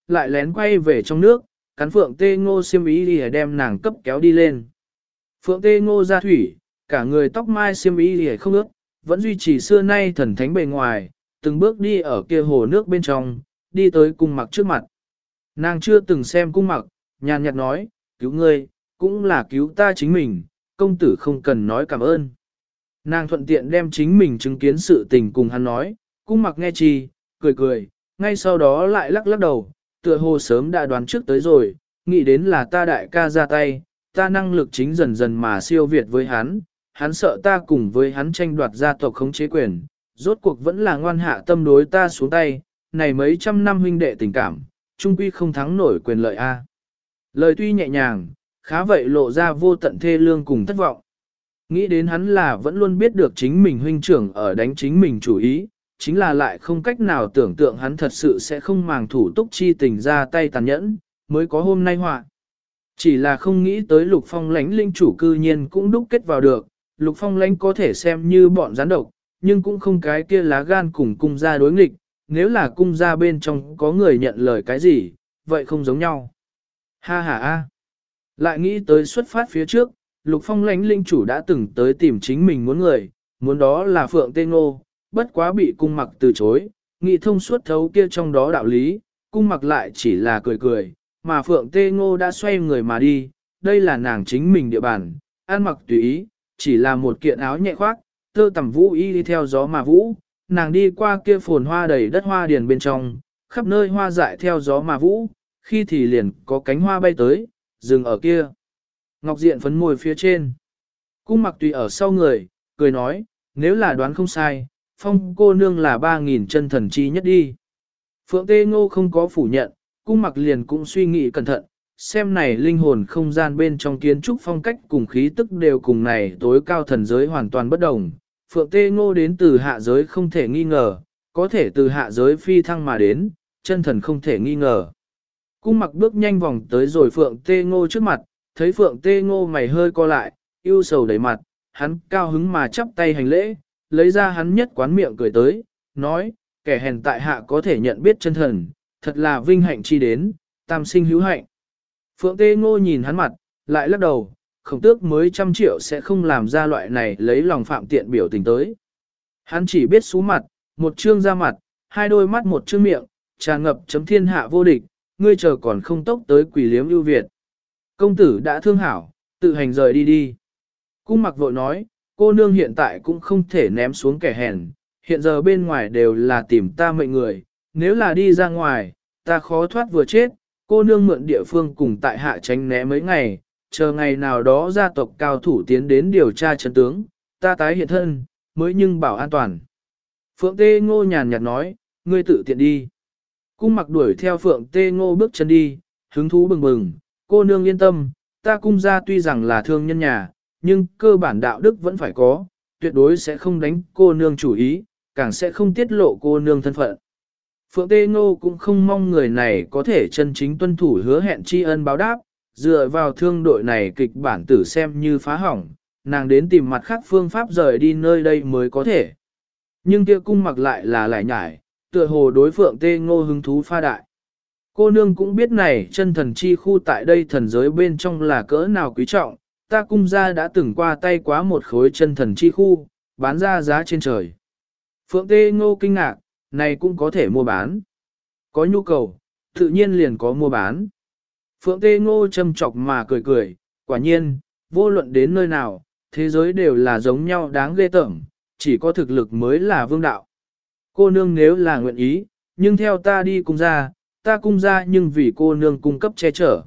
A: lại lén quay về trong nước, cắn Phượng Tê Ngô xiêm y đi đem nàng cấp kéo đi lên. Phượng Tê Ngô ra thủy, cả người tóc mai xiêm y đi không ướt, vẫn duy trì xưa nay thần thánh bề ngoài, từng bước đi ở kia hồ nước bên trong, đi tới cung mặc trước mặt. Nàng chưa từng xem cung mặc, nhàn nhạt nói, cứu ngươi, cũng là cứu ta chính mình, công tử không cần nói cảm ơn. Nàng thuận tiện đem chính mình chứng kiến sự tình cùng hắn nói, cung mặc nghe chi, cười cười, ngay sau đó lại lắc lắc đầu, tựa hồ sớm đã đoán trước tới rồi, nghĩ đến là ta đại ca ra tay, ta năng lực chính dần dần mà siêu việt với hắn sợ ta cùng với hắn tranh đoạt gia tộc khống chế quyền, rốt cuộc vẫn là ngoan hạ tâm đối ta xuống tay, này mấy trăm năm huynh đệ tình cảm, trung quy không thắng nổi quyền lợi a. Lời tuy nhẹ nhàng, khá vậy lộ ra vô tận thê lương cùng thất vọng. Nghĩ đến hắn là vẫn luôn biết được chính mình huynh trưởng ở đánh chính mình chủ ý, chính là lại không cách nào tưởng tượng hắn thật sự sẽ không màng thủ túc chi tình ra tay tàn nhẫn, mới có hôm nay họa. Chỉ là không nghĩ tới Lục Phong lãnh linh chủ cư nhiên cũng đúc kết vào được, Lục Phong lãnh có thể xem như bọn gián độc, nhưng cũng không cái kia lá gan cùng cung gia đối nghịch, nếu là cung gia bên trong có người nhận lời cái gì, vậy không giống nhau. Ha ha ha. Lại nghĩ tới xuất phát phía trước, Lục Phong lãnh linh chủ đã từng tới tìm chính mình muốn người, muốn đó là Phượng Tê Ngô, bất quá bị cung mặc từ chối, nghĩ thông suốt thấu kia trong đó đạo lý, cung mặc lại chỉ là cười cười, mà Phượng Tê Ngô đã xoay người mà đi, đây là nàng chính mình địa bàn, ăn mặc tùy ý, chỉ là một kiện áo nhẹ khoác, tơ tằm vũ y đi theo gió mà vũ, nàng đi qua kia phồn hoa đầy đất hoa điền bên trong, khắp nơi hoa dại theo gió mà vũ, khi thì liền có cánh hoa bay tới, dừng ở kia. Ngọc Diện phấn môi phía trên. Cung mặc tùy ở sau người, cười nói, nếu là đoán không sai, Phong cô nương là 3.000 chân thần chi nhất đi. Phượng Tê Ngô không có phủ nhận, cung mặc liền cũng suy nghĩ cẩn thận, xem này linh hồn không gian bên trong kiến trúc phong cách cùng khí tức đều cùng này tối cao thần giới hoàn toàn bất đồng. Phượng Tê Ngô đến từ hạ giới không thể nghi ngờ, có thể từ hạ giới phi thăng mà đến, chân thần không thể nghi ngờ. Cung mặc bước nhanh vòng tới rồi Phượng Tê Ngô trước mặt, thấy Phượng Tê Ngô mày hơi co lại, ưu sầu đầy mặt, hắn cao hứng mà chắp tay hành lễ, lấy ra hắn nhất quán miệng cười tới, nói, kẻ hèn tại hạ có thể nhận biết chân thần, thật là vinh hạnh chi đến, tam sinh hữu hạnh. Phượng Tê Ngô nhìn hắn mặt, lại lắc đầu, khổng tước mới 100 triệu sẽ không làm ra loại này lấy lòng phạm tiện biểu tình tới. Hắn chỉ biết sú mặt, một trương da mặt, hai đôi mắt một trương miệng, tràn ngập chấm thiên hạ vô địch, ngươi chờ còn không tốc tới quỷ liếm ưu việt. Công tử đã thương hảo, tự hành rời đi đi. Cung mặc vội nói, cô nương hiện tại cũng không thể ném xuống kẻ hèn, hiện giờ bên ngoài đều là tìm ta mệnh người, nếu là đi ra ngoài, ta khó thoát vừa chết, cô nương mượn địa phương cùng tại hạ tránh né mấy ngày, chờ ngày nào đó gia tộc cao thủ tiến đến điều tra chân tướng, ta tái hiện thân, mới nhưng bảo an toàn. Phượng Tê Ngô nhàn nhạt nói, ngươi tự tiện đi. Cung mặc đuổi theo Phượng Tê Ngô bước chân đi, hứng thú bừng bừng, cô nương yên tâm, ta cung gia tuy rằng là thương nhân nhà, nhưng cơ bản đạo đức vẫn phải có, tuyệt đối sẽ không đánh cô nương chủ ý, càng sẽ không tiết lộ cô nương thân phận. Phượng Tê Ngô cũng không mong người này có thể chân chính tuân thủ hứa hẹn tri ân báo đáp, dựa vào thương đội này kịch bản tử xem như phá hỏng, nàng đến tìm mặt khác phương pháp rời đi nơi đây mới có thể. Nhưng kia cung mặc lại là lại nhải, tựa hồ đối Phượng Tê Ngô hứng thú pha đại. Cô nương cũng biết này chân thần chi khu tại đây thần giới bên trong là cỡ nào quý trọng, ta cung gia đã từng qua tay quá một khối chân thần chi khu, bán ra giá trên trời. Phượng Tê Ngô kinh ngạc, này cũng có thể mua bán. Có nhu cầu, tự nhiên liền có mua bán. Phượng Tê Ngô châm chọc mà cười cười, quả nhiên, vô luận đến nơi nào, thế giới đều là giống nhau đáng ghê tởm, chỉ có thực lực mới là vương đạo. Cô nương nếu là nguyện ý, nhưng theo ta đi cung gia, ta cung gia nhưng vì cô nương cung cấp che chở.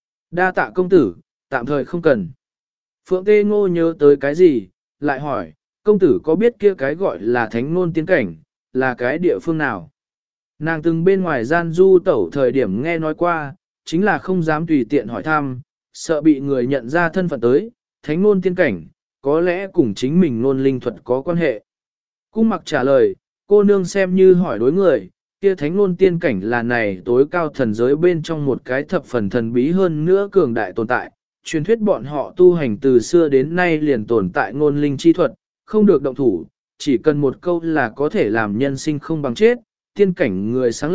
A: Đa tạ công tử, tạm thời không cần. Phượng Tê Ngô nhớ tới cái gì, lại hỏi, công tử có biết kia cái gọi là thánh nôn tiên cảnh, là cái địa phương nào? Nàng từng bên ngoài gian du tẩu thời điểm nghe nói qua, chính là không dám tùy tiện hỏi thăm, sợ bị người nhận ra thân phận tới, thánh nôn tiên cảnh, có lẽ cùng chính mình nôn linh thuật có quan hệ. Cung mặc trả lời, cô nương xem như hỏi đối người, kia thánh nôn tiên cảnh là này tối cao thần giới bên trong một cái thập phần thần bí hơn nữa cường đại tồn tại. Truyền thuyết bọn họ tu hành từ xưa đến nay liền tồn tại ngôn linh chi thuật, không được động thủ, chỉ cần một câu là có thể làm nhân sinh không bằng chết, tiên cảnh người sáng lập,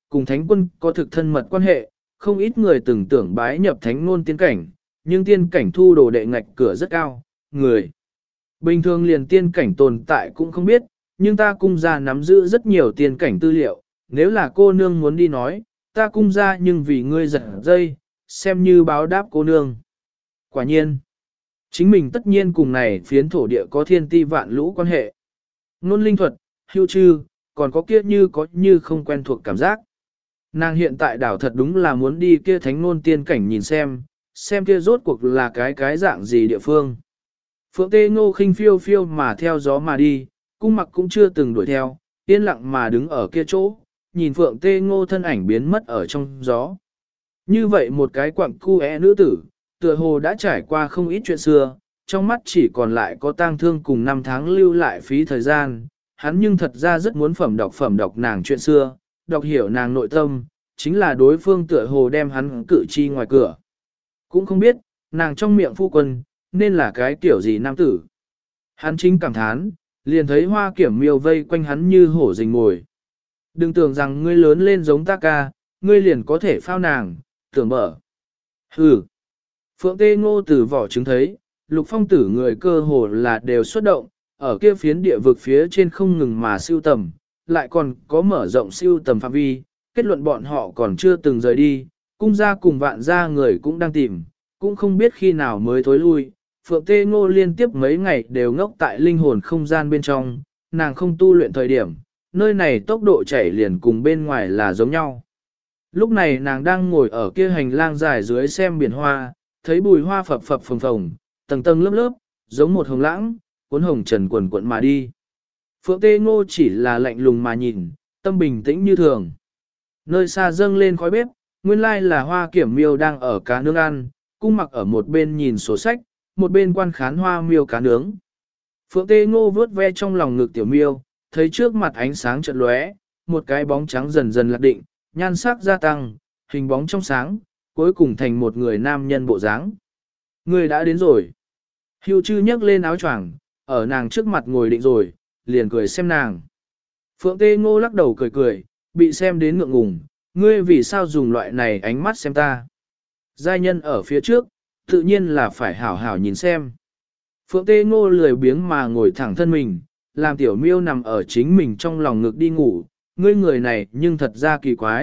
A: cùng thánh quân có thực thân mật quan hệ, không ít người từng tưởng bái nhập thánh ngôn tiên cảnh, nhưng tiên cảnh thu đồ đệ ngạch cửa rất cao, người bình thường liền tiên cảnh tồn tại cũng không biết, nhưng ta cung gia nắm giữ rất nhiều tiên cảnh tư liệu, nếu là cô nương muốn đi nói, ta cung gia nhưng vì ngươi giật dây, xem như báo đáp cô nương. Quả nhiên, chính mình tất nhiên cùng này phiến thổ địa có thiên ti vạn lũ quan hệ. Nôn linh thuật, hưu chư, còn có kia như có như không quen thuộc cảm giác. Nàng hiện tại đảo thật đúng là muốn đi kia thánh nôn tiên cảnh nhìn xem kia rốt cuộc là cái dạng gì địa phương. Phượng Tê Ngô khinh phiêu phiêu mà theo gió mà đi, cung mặc cũng chưa từng đuổi theo, yên lặng mà đứng ở kia chỗ, nhìn Phượng Tê Ngô thân ảnh biến mất ở trong gió. Như vậy một cái quặng cu nữ tử, tựa hồ đã trải qua không ít chuyện xưa, trong mắt chỉ còn lại có tang thương cùng năm tháng lưu lại phí thời gian, hắn nhưng thật ra rất muốn phẩm đọc nàng chuyện xưa, đọc hiểu nàng nội tâm, chính là đối phương tựa hồ đem hắn cử chi ngoài cửa. Cũng không biết, nàng trong miệng phu quân, nên là cái kiểu gì nam tử. Hắn chính cảm thán, liền thấy hoa kiểm miêu vây quanh hắn như hổ rình ngồi. Đừng tưởng rằng ngươi lớn lên giống ta ca, ngươi liền có thể phao nàng, tưởng mở. Hừ. Phượng Tê Ngô từ vỏ trứng thấy, Lục Phong tử người cơ hồ là đều xuất động, ở kia phiến địa vực phía trên không ngừng mà siêu tầm, lại còn có mở rộng siêu tầm phạm vi, kết luận bọn họ còn chưa từng rời đi, cung gia cùng vạn gia người cũng đang tìm, cũng không biết khi nào mới thối lui. Phượng Tê Ngô liên tiếp mấy ngày đều ngốc tại linh hồn không gian bên trong, nàng không tu luyện thời điểm, nơi này tốc độ chảy liền cùng bên ngoài là giống nhau. Lúc này nàng đang ngồi ở kia hành lang dài dưới xem biển hoa, thấy bùi hoa phập phập phồng phồng, tầng tầng lớp lớp, giống một hồng lãng, cuốn hồng trần quần cuộn mà đi. Phượng Tê Ngô chỉ là lạnh lùng mà nhìn, tâm bình tĩnh như thường. Nơi xa dâng lên khói bếp, nguyên lai là hoa kiểm miêu đang ở cá nướng ăn, cung mặc ở một bên nhìn sổ sách, một bên quan khán hoa miêu cá nướng. Phượng Tê Ngô vớt ve trong lòng ngực tiểu miêu, thấy trước mặt ánh sáng chợt lóe, một cái bóng trắng dần dần lạc định, nhan sắc gia tăng, hình bóng trong sáng, cuối cùng thành một người nam nhân bộ dáng. Người đã đến rồi. Hưu chư nhấc lên áo choàng, ở nàng trước mặt ngồi định rồi, liền cười xem nàng. Phượng Tê Ngô lắc đầu cười cười, bị xem đến ngượng ngùng, ngươi vì sao dùng loại này ánh mắt xem ta. Giai nhân ở phía trước, tự nhiên là phải hảo hảo nhìn xem. Phượng Tê Ngô lười biếng mà ngồi thẳng thân mình, làm tiểu miêu nằm ở chính mình trong lòng ngực đi ngủ, ngươi người này nhưng thật ra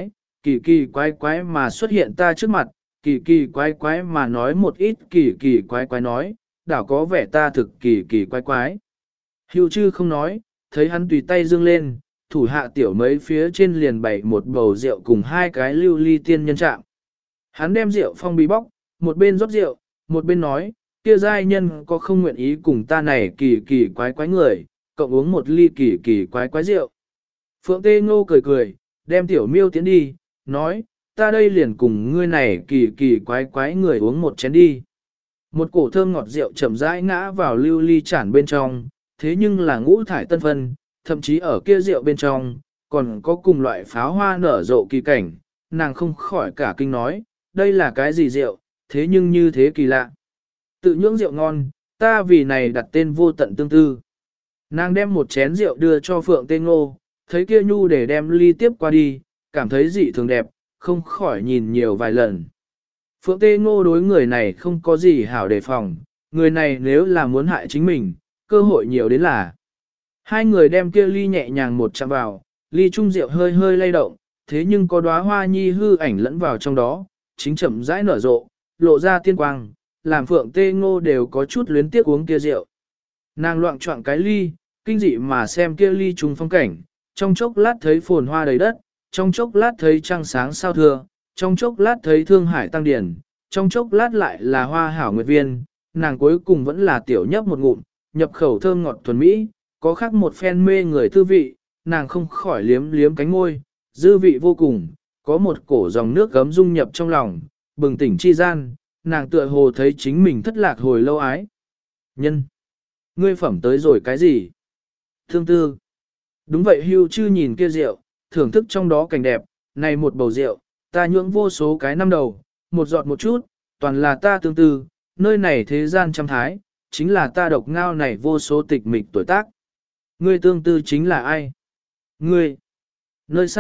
A: kỳ quái mà xuất hiện ta trước mặt, kỳ quái mà nói một ít kỳ quái nói, đảo có vẻ ta thực kỳ quái. Hưu chư không nói, thấy hắn tùy tay dương lên, thủ hạ tiểu mấy phía trên liền bày một bầu rượu cùng hai cái lưu ly tiên nhân trạng. Hắn đem rượu phong bí bóc, một bên rót rượu, một bên nói, kia giai nhân có không nguyện ý cùng ta này kỳ quái người, cộng uống một ly kỳ quái rượu. Phượng Tê Ngô cười, đem tiểu miêu tiến đi, nói, ta đây liền cùng ngươi này kỳ quái người uống một chén đi. Một cổ thơm ngọt rượu chậm rãi ngã vào lưu ly chản bên trong, thế nhưng là ngũ thải tân phân, thậm chí ở kia rượu bên trong, còn có cùng loại pháo hoa nở rộ kỳ cảnh, nàng không khỏi cả kinh nói, đây là cái gì rượu, thế nhưng như thế kỳ lạ. Tự nhưỡng rượu ngon, ta vì này đặt tên vô tận tương tư. Nàng đem một chén rượu đưa cho Phượng Tê Ngô, thấy kia nhu để đem ly tiếp qua đi, cảm thấy dị thường đẹp, không khỏi nhìn nhiều vài lần. Phượng Tê Ngô đối người này không có gì hảo đề phòng, người này nếu là muốn hại chính mình, cơ hội nhiều đến là. Hai người đem kia ly nhẹ nhàng một chạm vào, ly trung rượu hơi hơi lay động, thế nhưng có đóa hoa nhi hư ảnh lẫn vào trong đó, chính chậm rãi nở rộ, lộ ra tiên quang, làm Phượng Tê Ngô đều có chút luyến tiếc uống kia rượu. Nàng loạn choạng cái ly, kinh dị mà xem kia ly trung phong cảnh, trong chốc lát thấy phồn hoa đầy đất, trong chốc lát thấy trăng sáng sao thưa, trong chốc lát thấy thương hải tăng điển, trong chốc lát lại là hoa hảo nguyệt viên, nàng cuối cùng vẫn là tiểu nhấp một ngụm, nhập khẩu thơm ngọt thuần mỹ, có khác một phen mê người tư vị, nàng không khỏi liếm liếm cánh môi, dư vị vô cùng, có một cổ dòng nước gấm dung nhập trong lòng, bừng tỉnh chi gian, nàng tựa hồ thấy chính mình thất lạc hồi lâu ái. Nhân! Ngươi phẩm tới rồi cái gì? Thương tư! Đúng vậy Hưu chư nhìn kia rượu, thưởng thức trong đó cảnh đẹp, này một bầu rượu, ta nhưỡng vô số cái năm đầu, một giọt một chút, toàn là ta tương tư, nơi này thế gian trăm thái, chính là ta độc ngao này vô số tịch mịch tuổi tác. Ngươi tương tư chính là ai? Ngươi! Nơi xa,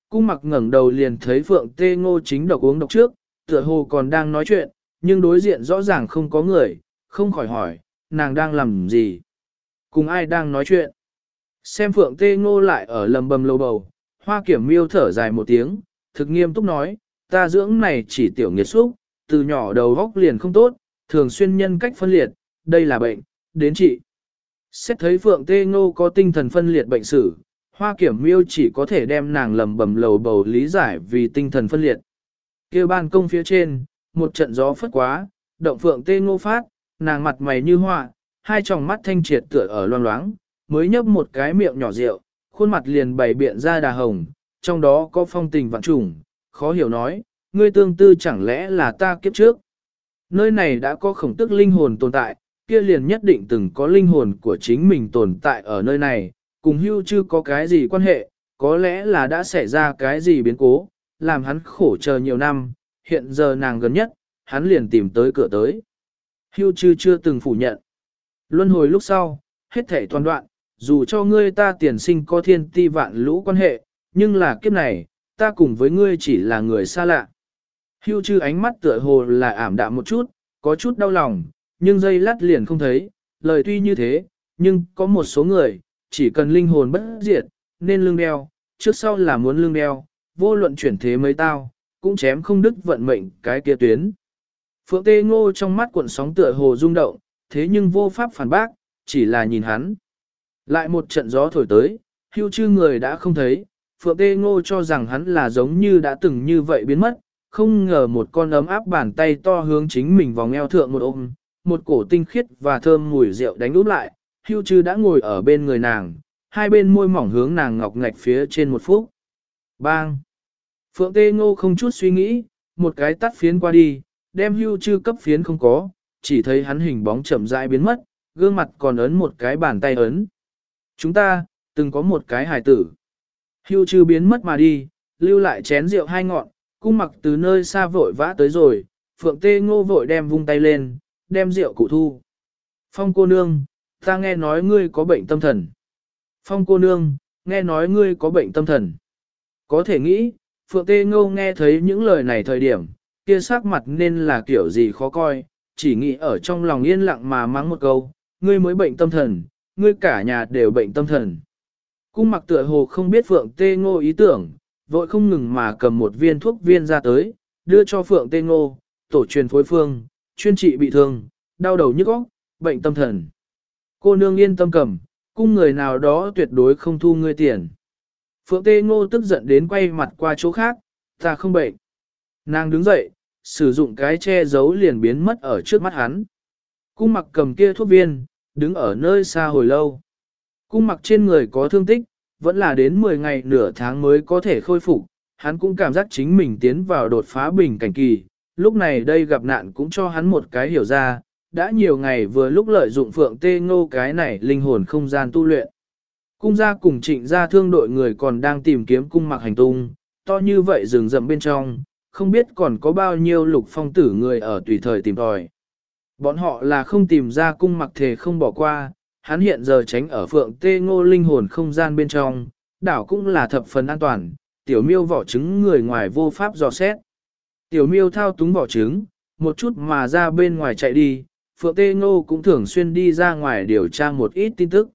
A: Cung mặc ngẩng đầu liền thấy Phượng Tê Ngô chính độc uống độc trước, tựa hồ còn đang nói chuyện, nhưng đối diện rõ ràng không có người, không khỏi hỏi, nàng đang làm gì? Cùng ai đang nói chuyện? Xem Phượng Tê Ngô lại ở lầm bầm lầu bầu, Hoa Kiểm Miêu thở dài một tiếng, thực nghiêm túc nói, ta dưỡng này chỉ tiểu nghiệt xúc, từ nhỏ đầu góc liền không tốt, thường xuyên nhân cách phân liệt, đây là bệnh, đến trị. Xét thấy Phượng Tê Ngô có tinh thần phân liệt bệnh sử, Hoa Kiểm Miêu chỉ có thể đem nàng lầm bầm lầu bầu lý giải vì tinh thần phân liệt. Kêu ban công phía trên, một trận gió phất quá, động Phượng Tê Ngô phát, nàng mặt mày như họa, hai tròng mắt thanh triệt tựa ở loang loáng, mới nhấp một cái miệng nhỏ rượu, khuôn mặt liền bày biện ra đà hồng, trong đó có phong tình vạn trùng, khó hiểu nói, ngươi tương tư chẳng lẽ là ta kiếp trước. Nơi này đã có khổng tức linh hồn tồn tại, kia liền nhất định từng có linh hồn của chính mình tồn tại ở nơi này, cùng Hưu Trư có cái gì quan hệ, có lẽ là đã xảy ra cái gì biến cố, làm hắn khổ chờ nhiều năm, hiện giờ nàng gần nhất, hắn liền tìm tới cửa tới. Hưu Trư chưa từng phủ nhận. Luân hồi lúc sau, hết thảy toàn đoạn, dù cho ngươi ta tiền sinh có thiên ti vạn lũ quan hệ, nhưng là kiếp này, ta cùng với ngươi chỉ là người xa lạ. Hưu Trư ánh mắt tựa hồ là ảm đạm một chút, có chút đau lòng, nhưng giây lát liền không thấy, lời tuy như thế, nhưng có một số người, chỉ cần linh hồn bất diệt, nên lương đeo, trước sau là muốn lương đeo, vô luận chuyển thế mấy tao, cũng chém không đứt vận mệnh cái kia tuyến. Phượng Tê Ngô trong mắt cuộn sóng tựa hồ rung động, thế nhưng vô pháp phản bác, chỉ là nhìn hắn. Lại một trận gió thổi tới, Hưu Trư người đã không thấy, Phượng Tê Ngô cho rằng hắn là giống như đã từng như vậy biến mất, không ngờ một con ấm áp bàn tay to hướng chính mình vòng eo thượng một ôm, một cổ tinh khiết và thơm mùi rượu đánh úp lại, Hưu Trư đã ngồi ở bên người nàng, hai bên môi mỏng hướng nàng ngọc ngạch phía trên một phút. Bang! Phượng Tê Ngô không chút suy nghĩ, một cái tắt phiến qua đi, đem Hưu Trư cấp phiến không có, chỉ thấy hắn hình bóng chậm rãi biến mất, gương mặt còn ấn một cái bàn tay ấn. Chúng ta, từng có một cái hài tử. Hưu Trư biến mất mà đi, lưu lại chén rượu hai ngọn, Cung Mặc từ nơi xa vội vã tới rồi, Phượng Tê Ngô vội đem vung tay lên, đem rượu cụ thu. Phong cô nương, ta nghe nói ngươi có bệnh tâm thần. Phong cô nương, nghe nói ngươi có bệnh tâm thần. Có thể nghĩ, Phượng Tê Ngô nghe thấy những lời này thời điểm, kia sắc mặt nên là kiểu gì khó coi, chỉ nghĩ ở trong lòng yên lặng mà mắng một câu, ngươi mới bệnh tâm thần, ngươi cả nhà đều bệnh tâm thần. Cung Mặc tựa hồ không biết Phượng Tê Ngô ý tưởng, vội không ngừng mà cầm một viên thuốc viên ra tới, đưa cho Phượng Tê Ngô, tổ truyền phối phương, chuyên trị bị thương, đau đầu nhức óc, bệnh tâm thần. Cô nương yên tâm cầm, cung người nào đó tuyệt đối không thu ngươi tiền. Phượng Tê Ngô tức giận đến quay mặt qua chỗ khác, ta không bệnh. Nàng đứng dậy, sử dụng cái che giấu liền biến mất ở trước mắt hắn. Cung Mặc cầm kia thuốc viên, đứng ở nơi xa hồi lâu. Cung Mặc trên người có thương tích, vẫn là đến 10 ngày nửa tháng mới có thể khôi phục, hắn cũng cảm giác chính mình tiến vào đột phá bình cảnh kỳ, lúc này đây gặp nạn cũng cho hắn một cái hiểu ra, đã nhiều ngày vừa lúc lợi dụng Phượng Tê Ngô cái này linh hồn không gian tu luyện. Cung gia cùng Trịnh gia thương đội người còn đang tìm kiếm Cung Mặc hành tung, to như vậy rừng rậm bên trong, không biết còn có bao nhiêu lục phong tử người ở tùy thời tìm tòi. Bọn họ là không tìm ra Cung Mặc thể không bỏ qua, hắn hiện giờ tránh ở Phượng Tê Ngô linh hồn không gian bên trong, đảo cũng là thập phần an toàn, tiểu miêu vỏ trứng người ngoài vô pháp dò xét. Tiểu miêu thao túng vỏ trứng, một chút mà ra bên ngoài chạy đi, Phượng Tê Ngô cũng thường xuyên đi ra ngoài điều tra một ít tin tức.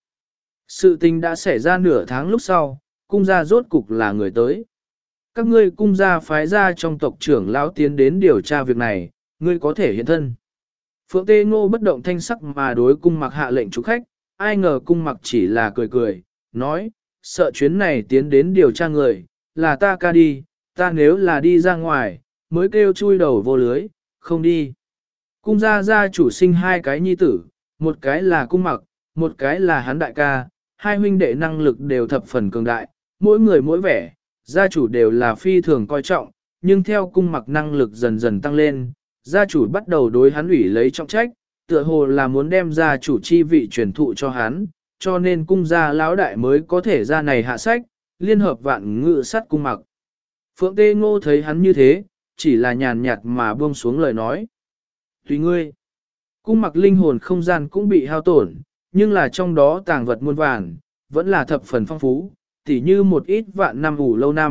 A: Sự tình đã xảy ra nửa tháng lúc sau, cung gia rốt cục là người tới. Các ngươi cung gia phái ra trong tộc trưởng lão tiến đến điều tra việc này, ngươi có thể hiện thân. Phượng Tê Ngô bất động thanh sắc mà đối Cung Mặc hạ lệnh chủ khách, ai ngờ Cung Mặc chỉ là cười cười, nói, sợ chuyến này tiến đến điều tra người, là ta ca đi, ta nếu là đi ra ngoài, mới kêu chui đầu vô lưới, không đi. Cung gia gia chủ sinh hai cái nhi tử, một cái là Cung Mặc, một cái là hắn đại ca, hai huynh đệ năng lực đều thập phần cường đại, mỗi người mỗi vẻ, gia chủ đều là phi thường coi trọng, nhưng theo Cung Mặc năng lực dần dần tăng lên, gia chủ bắt đầu đối hắn ủy lấy trọng trách, tựa hồ là muốn đem gia chủ chi vị truyền thụ cho hắn, cho nên cung gia lão đại mới có thể ra này hạ sách, liên hợp vạn ngự sát Cung Mặc. Phượng Tê Ngô thấy hắn như thế, chỉ là nhàn nhạt mà buông xuống lời nói. Tùy ngươi. Cung Mặc linh hồn không gian cũng bị hao tổn, nhưng là trong đó tàng vật muôn vàn, vẫn là thập phần phong phú, tỉ như một ít vạn năm ủ lâu năm,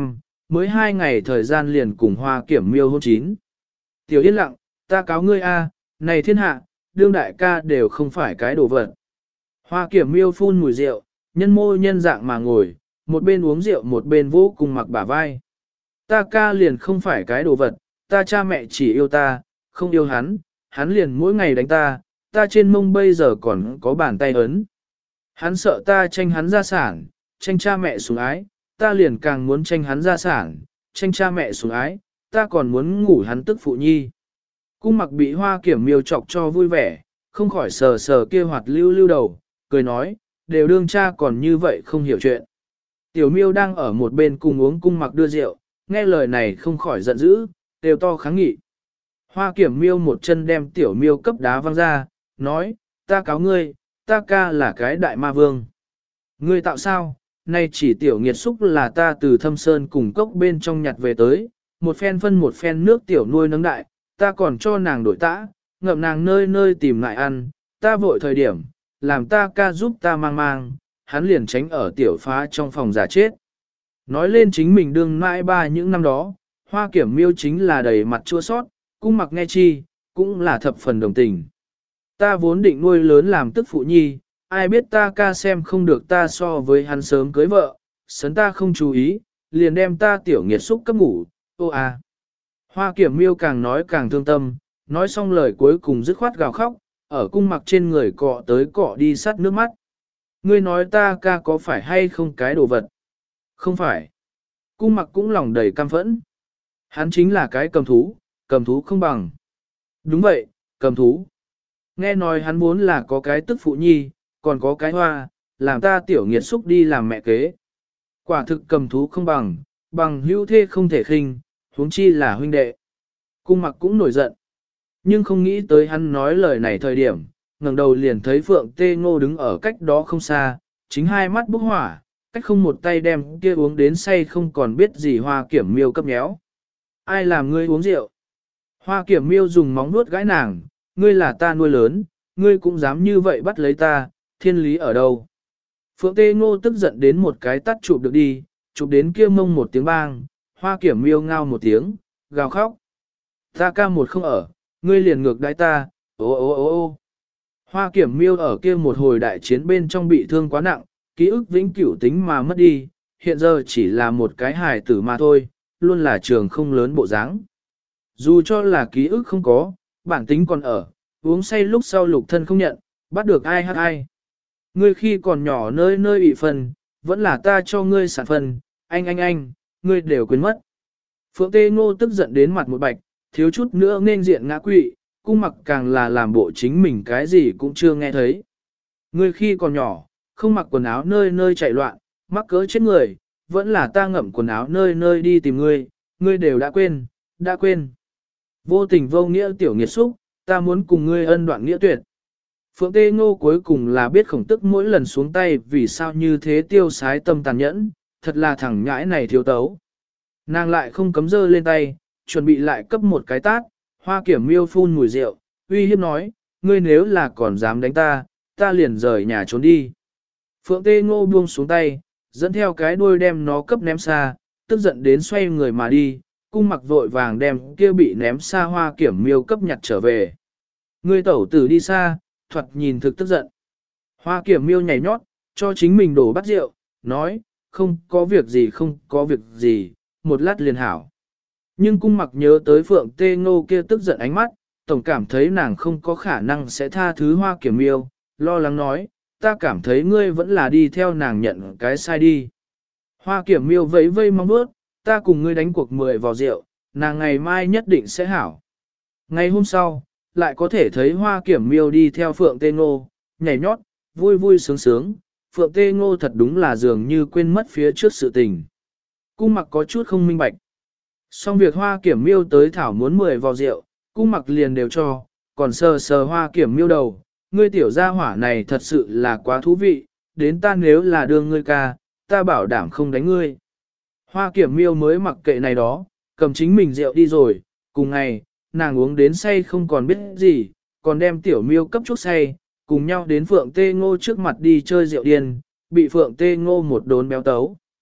A: mới 2 ngày thời gian liền cùng Hoa Kiểm Miêu hôn chín. Tiểu Yên lặng, ta cáo ngươi a, này thiên hạ, đương đại ca đều không phải cái đồ vật. Hoa Kiểm Miêu phun mùi rượu, nhân mô nhân dạng mà ngồi, một bên uống rượu một bên vô cùng mặc bả vai. Ta ca liền không phải cái đồ vật, ta cha mẹ chỉ yêu ta, không yêu hắn, hắn liền mỗi ngày đánh ta, ta trên mông bây giờ còn có bàn tay ấn. Hắn sợ ta tranh hắn gia sản, tranh cha mẹ sủng ái, ta liền càng muốn tranh hắn gia sản, tranh cha mẹ sủng ái, ta còn muốn ngủ hắn tức phụ nhi. Cung mặc bị Hoa Kiểm Miêu chọc cho vui vẻ, không khỏi sờ sờ kia hoạt lưu lưu đầu, cười nói, đều đương cha còn như vậy không hiểu chuyện. Tiểu Miêu đang ở một bên cùng uống cung mặc đưa rượu, nghe lời này không khỏi giận dữ, đều to kháng nghị. Hoa Kiểm Miêu một chân đem Tiểu Miêu cấp đá văng ra, nói, ta cáo ngươi, ta ca là cái đại ma vương. Ngươi tạo sao, nay chỉ tiểu nghiệt xúc là ta từ Thâm Sơn cùng cốc bên trong nhặt về tới, một phen phân một phen nước tiểu nuôi nấng đại, ta còn cho nàng đổi tã, ngậm nàng nơi nơi tìm lại ăn, ta vội thời điểm, làm ta ca giúp ta mang mang, hắn liền tránh ở tiểu phá trong phòng giả chết. Nói lên chính mình đương mãi ba những năm đó, Hoa Kiểm Miêu chính là đầy mặt chua sót, cung mặc nghe chi, cũng là thập phần đồng tình. Ta vốn định nuôi lớn làm tức phụ nhi, ai biết ta ca xem không được ta so với hắn sớm cưới vợ, sấn ta không chú ý, liền đem ta tiểu nghiệt xúc cấp ngủ, ô à. Hoa Kiểm Miêu càng nói càng thương tâm, nói xong lời cuối cùng dứt khoát gào khóc, ở cung mặc trên người cọ tới cọ đi sắt nước mắt. Ngươi nói ta ca có phải hay không cái đồ vật? Không phải. Cung mặc cũng lòng đầy căm phẫn. Hắn chính là cái cầm thú không bằng. Đúng vậy, cầm thú. Nghe nói hắn muốn là có cái tức phụ nhi, còn có cái hoa, làm ta tiểu nghiệt xúc đi làm mẹ kế. Quả thực cầm thú không bằng, bằng hữu thê không thể khinh, huống chi là huynh đệ. Cung mặc cũng nổi giận. Nhưng không nghĩ tới hắn nói lời này thời điểm, ngẩng đầu liền thấy Phượng Tê Ngô đứng ở cách đó không xa, chính hai mắt bốc hỏa, cách không một tay đem kia uống đến say không còn biết gì Hoa Kiểm Miêu cấp nhéo. Ai làm ngươi uống rượu? Hoa Kiểm Miêu dùng móng vuốt gãi nàng, ngươi là ta nuôi lớn, ngươi cũng dám như vậy bắt lấy ta, thiên lý ở đâu? Phượng Tê Ngô tức giận đến một cái tắt chụp được đi, chụp đến kia mông một tiếng bang, Hoa Kiểm Miêu ngao một tiếng, gào khóc. Ta ca một không ở, ngươi liền ngược đãi ta, ô ô ô ô. Hoa Kiểm Miêu ở kia một hồi đại chiến bên trong bị thương quá nặng, ký ức vĩnh cửu tính mà mất đi, hiện giờ chỉ là một cái hài tử mà thôi, luôn là trường không lớn bộ dáng. Dù cho là ký ức không có, bản tính còn ở, uống say lúc sau lục thân không nhận, bắt được ai hát ai. Ngươi khi còn nhỏ nơi nơi bị phần, vẫn là ta cho ngươi sản phần, anh, ngươi đều quên mất. Phượng Tê Ngô tức giận đến mặt một bạch, thiếu chút nữa nên diện ngã quỵ, cung mặc càng là làm bộ chính mình cái gì cũng chưa nghe thấy. Ngươi khi còn nhỏ, không mặc quần áo nơi nơi chạy loạn, mắc cỡ chết người, vẫn là ta ngậm quần áo nơi nơi đi tìm ngươi, ngươi đều đã quên. Vô tình vô nghĩa tiểu nghiệt xúc, ta muốn cùng ngươi ân đoạn nghĩa tuyệt. Phượng Tê Ngô cuối cùng là biết Khổng Tức mỗi lần xuống tay vì sao như thế tiêu sái tâm tàn nhẫn, thật là thằng nhãi này thiếu tấu. Nàng lại không cấm dơ lên tay, chuẩn bị lại cấp một cái tát, Hoa Kiểm Miêu phun mùi rượu, uy hiếp nói, ngươi nếu là còn dám đánh ta, ta liền rời nhà trốn đi. Phượng Tê Ngô buông xuống tay, dẫn theo cái đuôi đem nó cấp ném xa, tức giận đến xoay người mà đi, cung mặc vội vàng đem kia bị ném xa Hoa Kiểm Miêu cấp nhặt trở về. Ngươi tẩu tử đi xa, thoạt nhìn thực tức giận. Hoa Kiểm Miêu nhảy nhót, cho chính mình đổ bát rượu, nói, không có việc gì, một lát liền hảo. Nhưng cung mặc nhớ tới Phượng Tê Ngô kia tức giận ánh mắt, tổng cảm thấy nàng không có khả năng sẽ tha thứ Hoa Kiểm Miêu, lo lắng nói, ta cảm thấy ngươi vẫn là đi theo nàng nhận cái sai đi. Hoa Kiểm Miêu vẫy vây mong bước, ta cùng ngươi đánh cuộc 10 vào rượu, nàng ngày mai nhất định sẽ hảo. Ngày hôm sau, lại có thể thấy Hoa Kiểm Miêu đi theo Phượng Tê Ngô, nhảy nhót, vui vui sướng sướng, Phượng Tê Ngô thật đúng là dường như quên mất phía trước sự tình. Cung mặc có chút không minh bạch. Xong việc Hoa Kiểm Miêu tới thảo muốn 10 vào rượu, cung mặc liền đều cho, còn sờ sờ Hoa Kiểm Miêu đầu, ngươi tiểu gia hỏa này thật sự là quá thú vị, đến ta nếu là đương ngươi ca, ta bảo đảm không đánh ngươi. Hoa Kiểm Miêu mới mặc kệ này đó, cầm chính mình rượu đi rồi, cùng ngày, nàng uống đến say không còn biết gì, còn đem tiểu miêu cấp chút say, cùng nhau đến Phượng Tê Ngô trước mặt đi chơi rượu điên, bị Phượng Tê Ngô một đốn béo tấu.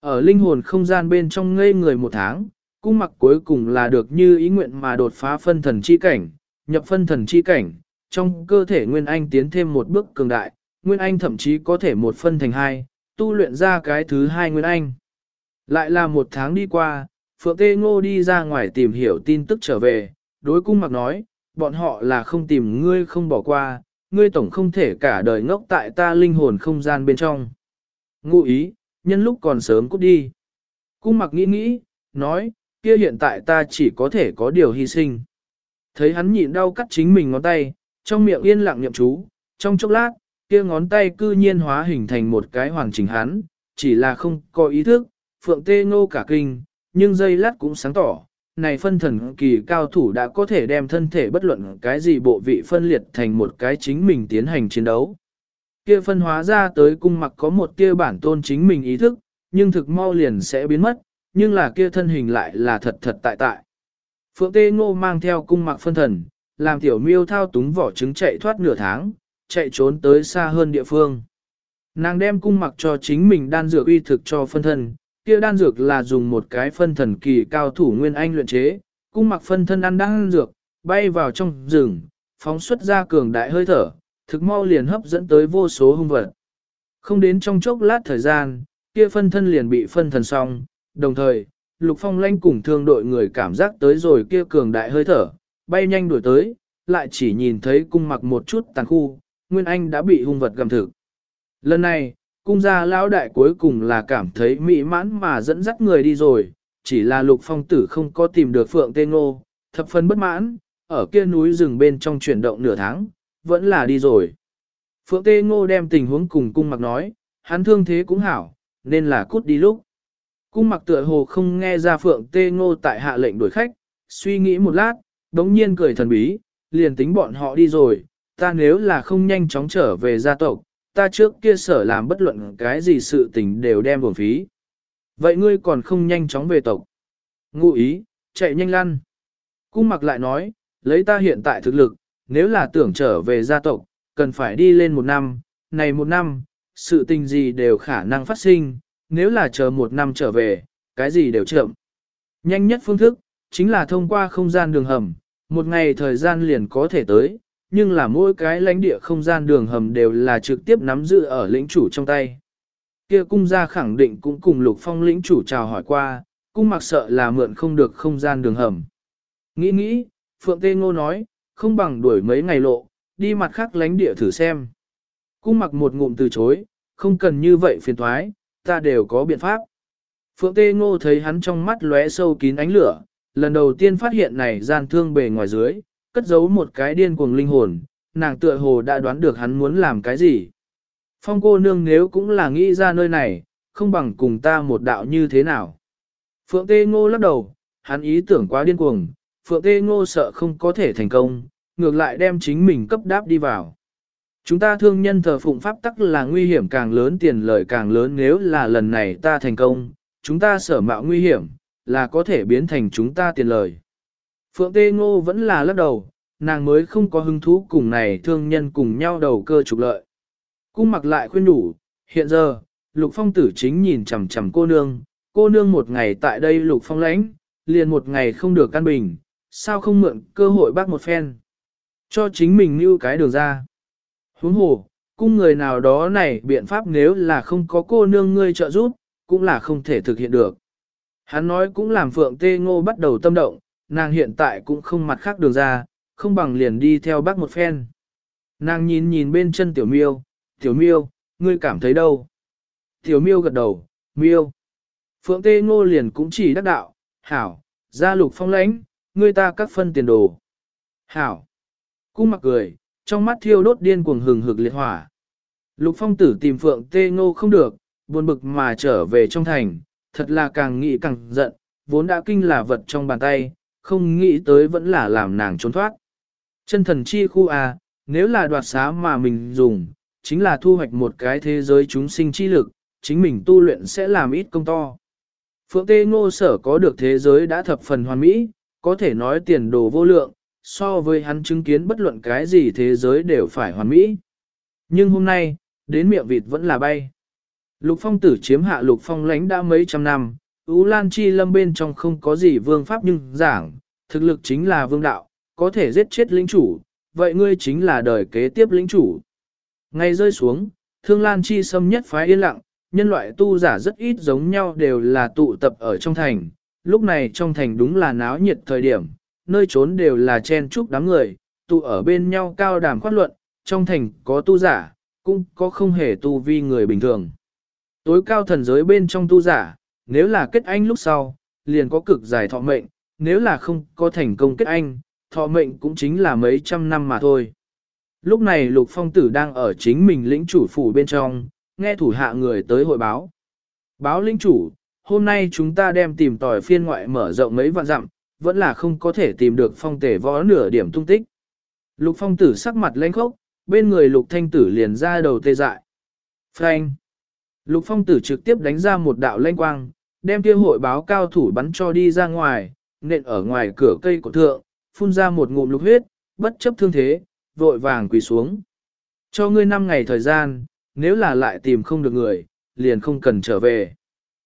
A: Ở linh hồn không gian bên trong ngây người 1 tháng, cung mặc cuối cùng là được như ý nguyện mà đột phá phân thần chi cảnh, nhập phân thần chi cảnh, trong cơ thể Nguyên Anh tiến thêm một bước cường đại, Nguyên Anh thậm chí có thể một phân thành 2, tu luyện ra cái thứ 2 Nguyên Anh. Lại là 1 tháng đi qua, Phượng Tê Ngô đi ra ngoài tìm hiểu tin tức trở về, đối cung mặc nói, bọn họ là không tìm ngươi không bỏ qua, ngươi tổng không thể cả đời ngốc tại ta linh hồn không gian bên trong. Ngụ ý, nhân lúc còn sớm cút đi. Cung mặc nghĩ nghĩ, nói, kia hiện tại ta chỉ có thể có điều hy sinh. Thấy hắn nhịn đau cắt chính mình ngón tay, trong miệng yên lặng niệm chú, trong chốc lát, kia ngón tay cư nhiên hóa hình thành một cái hoàn chỉnh hắn, chỉ là không có ý thức, Phượng Tê Ngô cả kinh, nhưng giây lát cũng sáng tỏ, này phân thần kỳ cao thủ đã có thể đem thân thể bất luận cái gì bộ vị phân liệt thành một cái chính mình tiến hành chiến đấu. Kia phân hóa ra tới cung mặc có một kia bản tôn chính mình ý thức, nhưng thực mau liền sẽ biến mất, nhưng là kia thân hình lại là thật thật tại tại. Phượng Tê Ngô mang theo cung mặc phân thần, làm tiểu miêu thao túng vỏ trứng chạy thoát nửa tháng, chạy trốn tới xa hơn địa phương. Nàng đem cung mặc cho chính mình đan dược uy thực cho phân thân, kia đan dược là dùng một cái phân thần kỳ cao thủ nguyên anh luyện chế, cung mặc phân thân ăn đan dược, bay vào trong rừng, phóng xuất ra cường đại hơi thở, thực mau liền hấp dẫn tới vô số hung vật. Không đến trong chốc lát thời gian, kia phân thân liền bị phân thần xong, đồng thời, Lục Phong Lanh cùng thương đội người cảm giác tới rồi kia cường đại hơi thở, bay nhanh đuổi tới, lại chỉ nhìn thấy cung mặc một chút tàn khu, Nguyên Anh đã bị hung vật gặm thực. Lần này, cung gia lão đại cuối cùng là cảm thấy mỹ mãn mà dẫn dắt người đi rồi, chỉ là Lục Phong tử không có tìm được Phượng Tê Ngô, thập phần bất mãn, ở kia núi rừng bên trong chuyển động nửa tháng, vẫn là đi rồi. Phượng Tê Ngô đem tình huống cùng cung mặc nói, hắn thương thế cũng hảo, nên là cút đi lúc. Cung mặc tựa hồ không nghe ra Phượng Tê Ngô tại hạ lệnh đuổi khách, suy nghĩ một lát, đống nhiên cười thần bí, liền tính bọn họ đi rồi, ta nếu là không nhanh chóng trở về gia tộc, ta trước kia sở làm bất luận cái gì sự tình đều đem uổng phí. Vậy ngươi còn không nhanh chóng về tộc? Ngụ ý, chạy nhanh lăn. Cung mặc lại nói, lấy ta hiện tại thực lực, nếu là tưởng trở về gia tộc, cần phải đi lên 1 năm, này 1 năm, sự tình gì đều khả năng phát sinh, nếu là chờ 1 năm trở về, cái gì đều chậm. Nhanh nhất phương thức, chính là thông qua không gian đường hầm, 1 ngày thời gian liền có thể tới, nhưng là mỗi cái lãnh địa không gian đường hầm đều là trực tiếp nắm giữ ở lĩnh chủ trong tay. Kia cung gia khẳng định cũng cùng Lục Phong lĩnh chủ chào hỏi qua, cung mặc sợ là mượn không được không gian đường hầm. Nghĩ nghĩ, Phượng Tê Ngô nói, không bằng đuổi mấy ngày lộ, đi mặt khác lãnh địa thử xem. Cung mặc một ngụm từ chối, không cần như vậy phiền thoái, ta đều có biện pháp. Phượng Tê Ngô thấy hắn trong mắt lóe sâu kín ánh lửa, lần đầu tiên phát hiện này gian thương bề ngoài dưới, cất giấu một cái điên cuồng linh hồn, nàng tựa hồ đã đoán được hắn muốn làm cái gì. Phong cô nương nếu cũng là nghĩ ra nơi này, không bằng cùng ta một đạo như thế nào. Phượng Tê Ngô lắc đầu, hắn ý tưởng quá điên cuồng, Phượng Tê Ngô sợ không có thể thành công, ngược lại đem chính mình cấp đáp đi vào. Chúng ta thương nhân thờ phụng pháp tắc là nguy hiểm càng lớn tiền lợi càng lớn, nếu là lần này ta thành công, chúng ta sở mạo nguy hiểm, là có thể biến thành chúng ta tiền lời. Phượng Tê Ngô vẫn là lắc đầu, nàng mới không có hứng thú cùng này thương nhân cùng nhau đầu cơ trục lợi. Cung mặc lại khuyên đủ, hiện giờ, Lục Phong tử chính nhìn chằm chằm cô nương một ngày tại đây Lục Phong lãnh, liền một ngày không được căn bình, sao không mượn cơ hội bác một phen, cho chính mình lưu cái đường ra. Huống hồ, cung người nào đó này biện pháp nếu là không có cô nương ngươi trợ giúp, cũng là không thể thực hiện được. Hắn nói cũng làm Phượng Tê Ngô bắt đầu tâm động, nàng hiện tại cũng không mặt khác đường ra, không bằng liền đi theo bác một phen. Nàng nhìn nhìn bên chân tiểu miêu, ngươi cảm thấy đâu? Tiểu miêu gật đầu, miêu. Phượng Tê Ngô liền cũng chỉ đắc đạo, hảo, ra Lục Phong lãnh, ngươi ta các phân tiền đồ. Hảo. Cung mặc cười, trong mắt thiêu đốt điên cuồng hừng hực liệt hỏa. Lục Phong tử tìm Phượng Tê Ngô không được, buồn bực mà trở về trong thành, thật là càng nghĩ càng giận, vốn đã kinh là vật trong bàn tay, không nghĩ tới vẫn là làm nàng trốn thoát. Chân thần chi khu à, nếu là đoạt xá mà mình dùng, chính là thu hoạch một cái thế giới chúng sinh chi lực, chính mình tu luyện sẽ làm ít công to. Phượng Tê Ngô sở có được thế giới đã thập phần hoàn mỹ, có thể nói tiền đồ vô lượng, so với hắn chứng kiến bất luận cái gì thế giới đều phải hoàn mỹ. Nhưng hôm nay, đến miệng vịt vẫn là bay. Lục phong tử chiếm hạ lục phong lãnh đã mấy trăm năm, Ú Lan Chi Lâm bên trong không có gì vương pháp nhưng giảng, thực lực chính là vương đạo, có thể giết chết lĩnh chủ, vậy ngươi chính là đời kế tiếp lĩnh chủ. Ngay rơi xuống, Thương Lan Chi Sâm nhất phái yên lặng, nhân loại tu giả rất ít giống nhau đều là tụ tập ở trong thành, lúc này trong thành đúng là náo nhiệt thời điểm, nơi trốn đều là chen chúc đám người, tụ ở bên nhau cao đàm khoát luận, trong thành có tu giả, cũng có không hề tu vi người bình thường. Tối cao thần giới bên trong tu giả, nếu là kết anh lúc sau, liền có cực dài thọ mệnh, nếu là không có thành công kết anh, thọ mệnh cũng chính là mấy trăm năm mà thôi. Lúc này Lục Phong Tử đang ở chính mình lĩnh chủ phủ bên trong, nghe thủ hạ người tới hội báo. Báo lĩnh chủ, hôm nay chúng ta đem tìm tòi phiên ngoại mở rộng mấy vạn dặm, vẫn là không có thể tìm được Phong Tể Võ nửa điểm tung tích. Lục Phong Tử sắc mặt lãnh khốc, bên người Lục Thanh Tử liền ra đầu tê dại. Phanh! Lục Phong Tử trực tiếp đánh ra một đạo lanh quang, đem kia hội báo cao thủ bắn cho đi ra ngoài, nện ở ngoài cửa cây cổ thượng, phun ra một ngụm lục huyết, bất chấp thương thế, vội vàng quỳ xuống. Cho ngươi 5 ngày thời gian, nếu là lại tìm không được người, liền không cần trở về.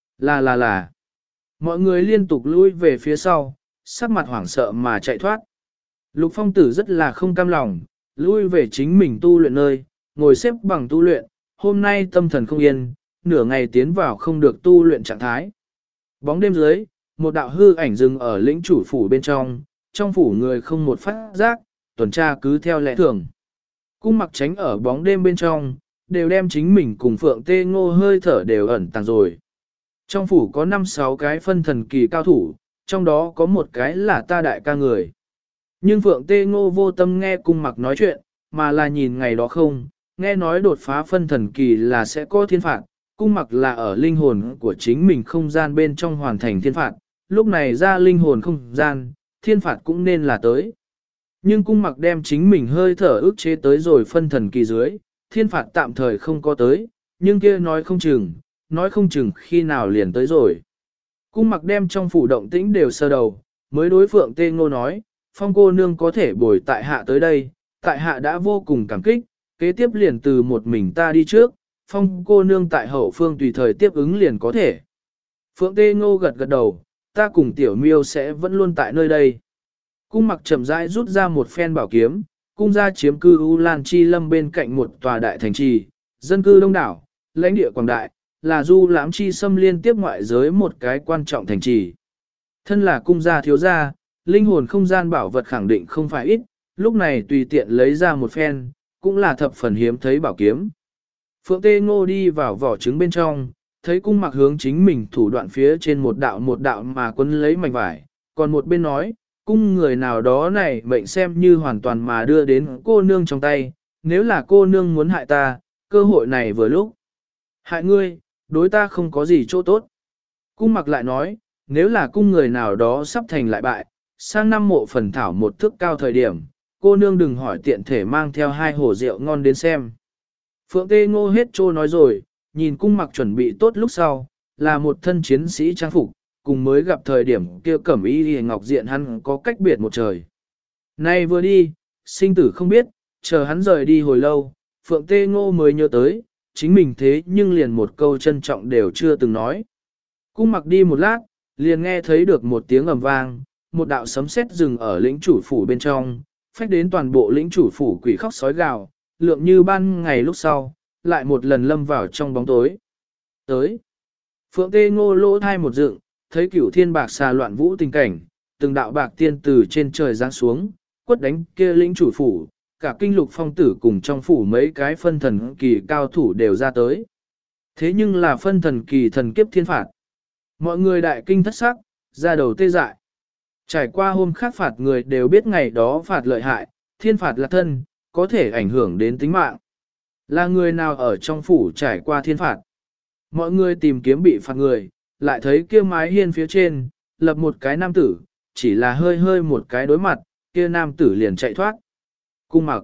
A: Là. Mọi người liên tục lui về phía sau, sắc mặt hoảng sợ mà chạy thoát. Lục Phong Tử rất là không cam lòng, lui về chính mình tu luyện nơi, ngồi xếp bằng tu luyện, hôm nay tâm thần không yên, nửa ngày tiến vào không được tu luyện trạng thái. Bóng đêm dưới, một đạo hư ảnh dừng ở lĩnh chủ phủ bên trong phủ người không một phát giác, tuần tra cứ theo lẽ thường. Cung mặc tránh ở bóng đêm bên trong, đều đem chính mình cùng Phượng Tê Ngô hơi thở đều ẩn tàng rồi. Trong phủ có 5-6 cái phân thần kỳ cao thủ, trong đó có một cái là ta đại ca người. Nhưng Phượng Tê Ngô vô tâm nghe cung mặc nói chuyện, mà là nhìn ngày đó không, nghe nói đột phá phân thần kỳ là sẽ có thiên phạt, cung mặc là ở linh hồn của chính mình không gian bên trong hoàn thành thiên phạt, lúc này ra linh hồn không gian, thiên phạt cũng nên là tới. Nhưng cung mặc đem chính mình hơi thở ức chế tới rồi phân thần kỳ dưới, thiên phạt tạm thời không có tới, nhưng kia nói không chừng khi nào liền tới rồi. Cung mặc đem trong phủ động tĩnh đều sơ đầu, mới đối Phượng Tê Ngô nói, Phong cô nương có thể bồi tại hạ tới đây, tại hạ đã vô cùng cảm kích, kế tiếp liền từ một mình ta đi trước, Phong cô nương tại hậu phương tùy thời tiếp ứng liền có thể. Phượng Tê Ngô gật gật đầu, ta cùng tiểu miêu sẽ vẫn luôn tại nơi đây. Cung mặc chậm rãi rút ra một phen bảo kiếm, cung ra chiếm cư U Lan Chi Lâm bên cạnh một tòa đại thành trì, dân cư đông đảo, lãnh địa quảng đại, là du lãm chi xâm liên tiếp ngoại giới một cái quan trọng thành trì. Thân là cung gia thiếu gia, linh hồn không gian bảo vật khẳng định không phải ít, lúc này tùy tiện lấy ra một phen, cũng là thập phần hiếm thấy bảo kiếm. Phượng Tê Ngô đi vào vỏ trứng bên trong, thấy cung mặc hướng chính mình thủ đoạn phía trên một đạo mà quấn lấy mảnh vải, còn một bên nói, cung người nào đó này mệnh xem như hoàn toàn mà đưa đến cô nương trong tay, nếu là cô nương muốn hại ta, cơ hội này vừa lúc. Hại ngươi, đối ta không có gì chỗ tốt. Cung mặc lại nói, nếu là cung người nào đó sắp thành lại bại, sang năm mộ phần thảo một thước cao thời điểm, cô nương đừng hỏi tiện thể mang theo 2 hồ rượu ngon đến xem. Phượng Tê Ngô hết trô nói rồi, nhìn cung mặc chuẩn bị tốt lúc sau, là một thân chiến sĩ trang phục, cùng mới gặp thời điểm kia cẩm y hề ngọc diện hắn có cách biệt một trời. Nay vừa đi, sinh tử không biết, chờ hắn rời đi hồi lâu, Phượng Tê Ngô mới nhớ tới, chính mình thế nhưng liền một câu trân trọng đều chưa từng nói. Cung mặc đi một lát, liền nghe thấy được một tiếng ầm vang, một đạo sấm sét dừng ở lĩnh chủ phủ bên trong, phách đến toàn bộ lĩnh chủ phủ quỷ khóc sói gào, lượng như ban ngày lúc sau, lại một lần lâm vào trong bóng tối. Tới, Phượng Tê Ngô lỗ thai một dựng, thấy cửu thiên bạc xà loạn vũ tình cảnh, từng đạo bạc tiên từ trên trời giáng xuống, quất đánh kia lĩnh chủ phủ, cả kinh Lục Phong Tử cùng trong phủ mấy cái phân thần kỳ cao thủ đều ra tới. Thế nhưng là phân thần kỳ thần kiếp thiên phạt. Mọi người đại kinh thất sắc, ra đầu tê dại. Trải qua hôm khác phạt người đều biết ngày đó phạt lợi hại, thiên phạt là thân, có thể ảnh hưởng đến tính mạng. Là người nào ở trong phủ trải qua thiên phạt? Mọi người tìm kiếm bị phạt người, lại thấy kia mái hiên phía trên, lập một cái nam tử, chỉ là hơi hơi một cái đối mặt, kia nam tử liền chạy thoát. Cung mặc.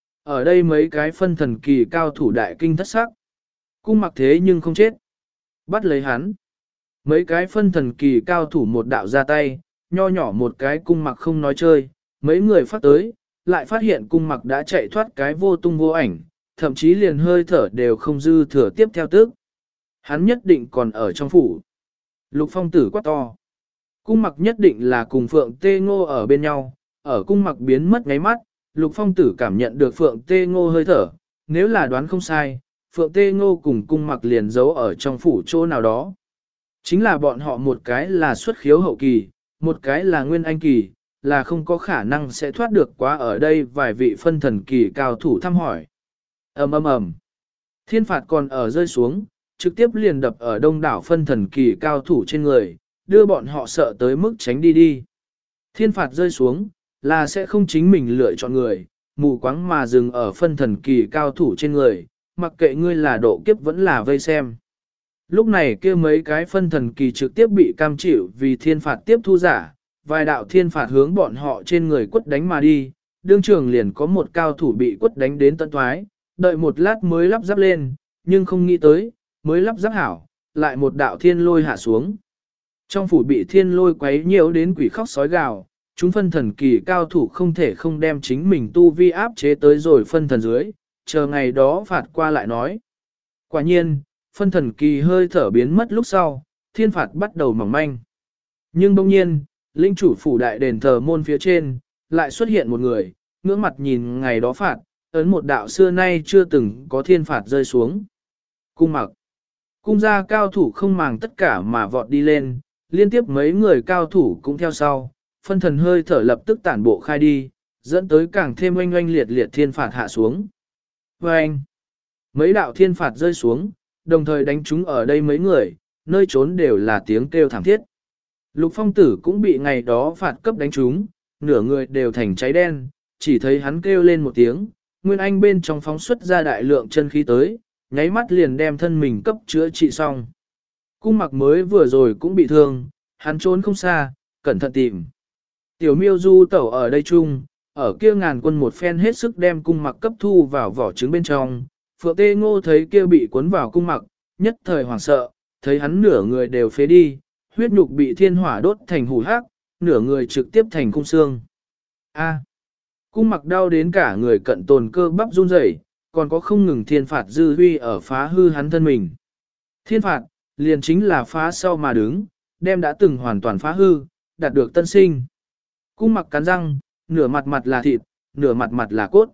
A: Ở đây mấy cái phân thần kỳ cao thủ đại kinh thất sắc. Cung mặc thế nhưng không chết. Bắt lấy hắn. Mấy cái phân thần kỳ cao thủ một đạo ra tay, nho nhỏ một cái cung mặc không nói chơi, mấy người phát tới, lại phát hiện cung mặc đã chạy thoát cái vô tung vô ảnh, thậm chí liền hơi thở đều không dư thừa tiếp theo tức. Hắn nhất định còn ở trong phủ. Lục Phong tử quát to. Cung mặc nhất định là cùng Phượng Tê Ngô ở bên nhau, ở cung mặc biến mất ngáy mắt, Lục Phong tử cảm nhận được Phượng Tê Ngô hơi thở, nếu là đoán không sai, Phượng Tê Ngô cùng cung mặc liền giấu ở trong phủ chỗ nào đó. Chính là bọn họ một cái là xuất khiếu hậu kỳ, một cái là nguyên anh kỳ, là không có khả năng sẽ thoát được quá ở đây vài vị phân thần kỳ cao thủ thăm hỏi. ầm ầm ầm, thiên phạt còn ở rơi xuống, trực tiếp liền đập ở đông đảo phân thần kỳ cao thủ trên người, đưa bọn họ sợ tới mức tránh đi đi. Thiên phạt rơi xuống, là sẽ không chính mình lựa chọn người, mù quáng mà dừng ở phân thần kỳ cao thủ trên người, mặc kệ ngươi là độ kiếp vẫn là vây xem. Lúc này kia mấy cái phân thần kỳ trực tiếp bị cam chịu vì thiên phạt tiếp thu giả, vài đạo thiên phạt hướng bọn họ trên người quất đánh mà đi, đương trường liền có một cao thủ bị quất đánh đến tận thoái, đợi một lát mới lắp ráp lên, nhưng không nghĩ tới, mới lắp ráp hảo, lại một đạo thiên lôi hạ xuống. Trong phủ bị thiên lôi quấy nhiễu đến quỷ khóc sói gào, chúng phân thần kỳ cao thủ không thể không đem chính mình tu vi áp chế tới rồi phân thần dưới, chờ ngày đó phạt qua lại nói. Quả nhiên, phân thần kỳ hơi thở biến mất lúc sau, thiên phạt bắt đầu mỏng manh. Nhưng đông nhiên, linh chủ phủ đại đền thờ môn phía trên, lại xuất hiện một người, ngưỡng mặt nhìn ngày đó phạt, ấn một đạo xưa nay chưa từng có thiên phạt rơi xuống. Cung mặc. Cung gia cao thủ không màng tất cả mà vọt đi lên, liên tiếp mấy người cao thủ cũng theo sau, phân thần hơi thở lập tức tản bộ khai đi, dẫn tới càng thêm oanh oanh liệt liệt thiên phạt hạ xuống. Oanh! Mấy đạo thiên phạt rơi xuống, đồng thời đánh chúng ở đây mấy người, nơi trốn đều là tiếng kêu thảm thiết. Lục Phong tử cũng bị ngày đó phạt cấp đánh trúng, nửa người đều thành cháy đen, chỉ thấy hắn kêu lên một tiếng, Nguyên Anh bên trong phóng xuất ra đại lượng chân khí tới, nháy mắt liền đem thân mình cấp chữa trị xong. Cung mặc mới vừa rồi cũng bị thương, hắn trốn không xa, cẩn thận tìm. Tiểu miêu du tẩu ở đây chung, ở kia ngàn quân một phen hết sức đem cung mặc cấp thu vào vỏ trứng bên trong. Phượng Tê Ngô thấy kia bị cuốn vào cung mặc, nhất thời hoảng sợ, thấy hắn nửa người đều phế đi, huyết nhục bị thiên hỏa đốt thành hủ hắc, nửa người trực tiếp thành cung xương. A. Cung mặc đau đến cả người cận tồn cơ bắp run rẩy, còn có không ngừng thiên phạt dư huy ở phá hư hắn thân mình. Thiên phạt, liền chính là phá sau mà đứng, đem đã từng hoàn toàn phá hư, đạt được tân sinh. Cung mặc cắn răng, nửa mặt mặt là thịt, nửa mặt mặt là cốt.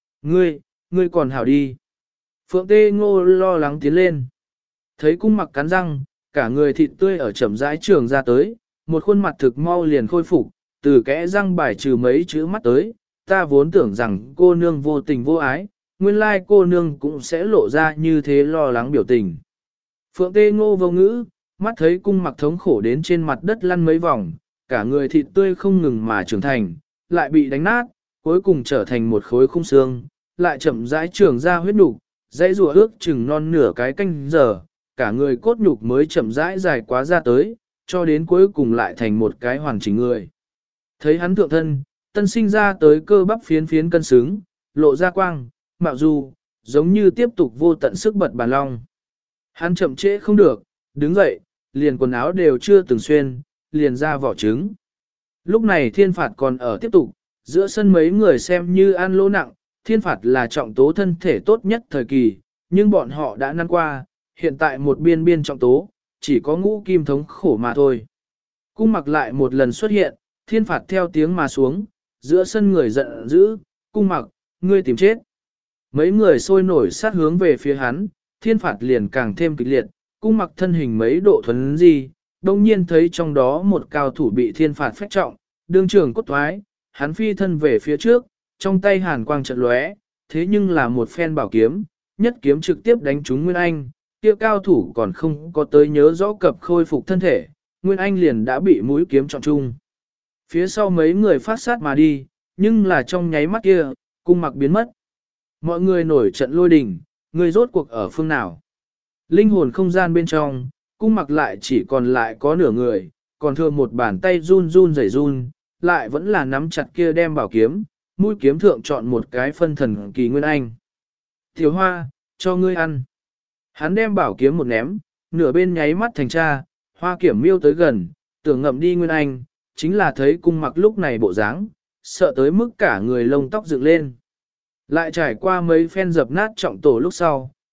A: Ngươi còn hảo đi. Phượng Tê Ngô lo lắng tiến lên. Thấy cung mặc cắn răng, cả người thịt tươi ở chậm rãi trường ra tới, một khuôn mặt thực mau liền khôi phục, từ kẽ răng bài trừ mấy chữ mắt tới. Ta vốn tưởng rằng cô nương vô tình vô ái, nguyên lai cô nương cũng sẽ lộ ra như thế lo lắng biểu tình. Phượng Tê Ngô vô ngữ, mắt thấy cung mặc thống khổ đến trên mặt đất lăn mấy vòng, cả người thịt tươi không ngừng mà trưởng thành, lại bị đánh nát, cuối cùng trở thành một khối khung xương, lại chậm rãi trưởng ra huyết nhục, dãy rùa ước chừng non nửa cái canh giờ, cả người cốt nhục mới chậm rãi dài quá ra tới, cho đến cuối cùng lại thành một cái hoàn chỉnh người. Thấy hắn thượng thân, tân sinh ra tới cơ bắp phiến phiến cân xứng, lộ ra quang, mạo du, giống như tiếp tục vô tận sức bật bàn long. Hắn chậm trễ không được, đứng dậy, liền quần áo đều chưa từng xuyên, liền ra vỏ trứng. Lúc này thiên phạt còn ở tiếp tục, giữa sân mấy người xem như ăn lỗ nặng, thiên phạt là trọng tố thân thể tốt nhất thời kỳ, nhưng bọn họ đã năn qua, hiện tại một biên biên trọng tố, chỉ có ngũ kim thống khổ mà thôi. Cung mặc lại một lần xuất hiện, thiên phạt theo tiếng mà xuống, giữa sân người giận dữ, cung mặc, ngươi tìm chết. Mấy người sôi nổi sát hướng về phía hắn, thiên phạt liền càng thêm kịch liệt, cung mặc thân hình mấy độ thuấn gì, đông nhiên thấy trong đó một cao thủ bị thiên phạt phách trọng, đương trường cốt thoái, hắn phi thân về phía trước, trong tay hàn quang chợt lóe, thế nhưng là một phen bảo kiếm, nhất kiếm trực tiếp đánh trúng Nguyên Anh, kia cao thủ còn không có tới nhớ rõ cập khôi phục thân thể, Nguyên Anh liền đã bị mũi kiếm chọn chung. Phía sau mấy người phát sát mà đi, nhưng là trong nháy mắt kia, cung mặc biến mất. Mọi người nổi trận lôi đình, người rốt cuộc ở phương nào. Linh hồn không gian bên trong, cung mặc lại chỉ còn lại có nửa người, còn thừa một bàn tay run run rẩy run, lại vẫn là nắm chặt kia đem bảo kiếm, mũi kiếm thượng chọn một cái phân thần kỳ Nguyên Anh. Tiểu Hoa, cho ngươi ăn. Hắn đem bảo kiếm một ném, nửa bên nháy mắt thành cha, Hoa Kiểm miêu tới gần, tưởng ngậm đi Nguyên Anh, chính là thấy cung mặc lúc này bộ dáng, sợ tới mức cả người lông tóc dựng lên. Lại trải qua mấy phen dập nát trọng tổ lúc sau,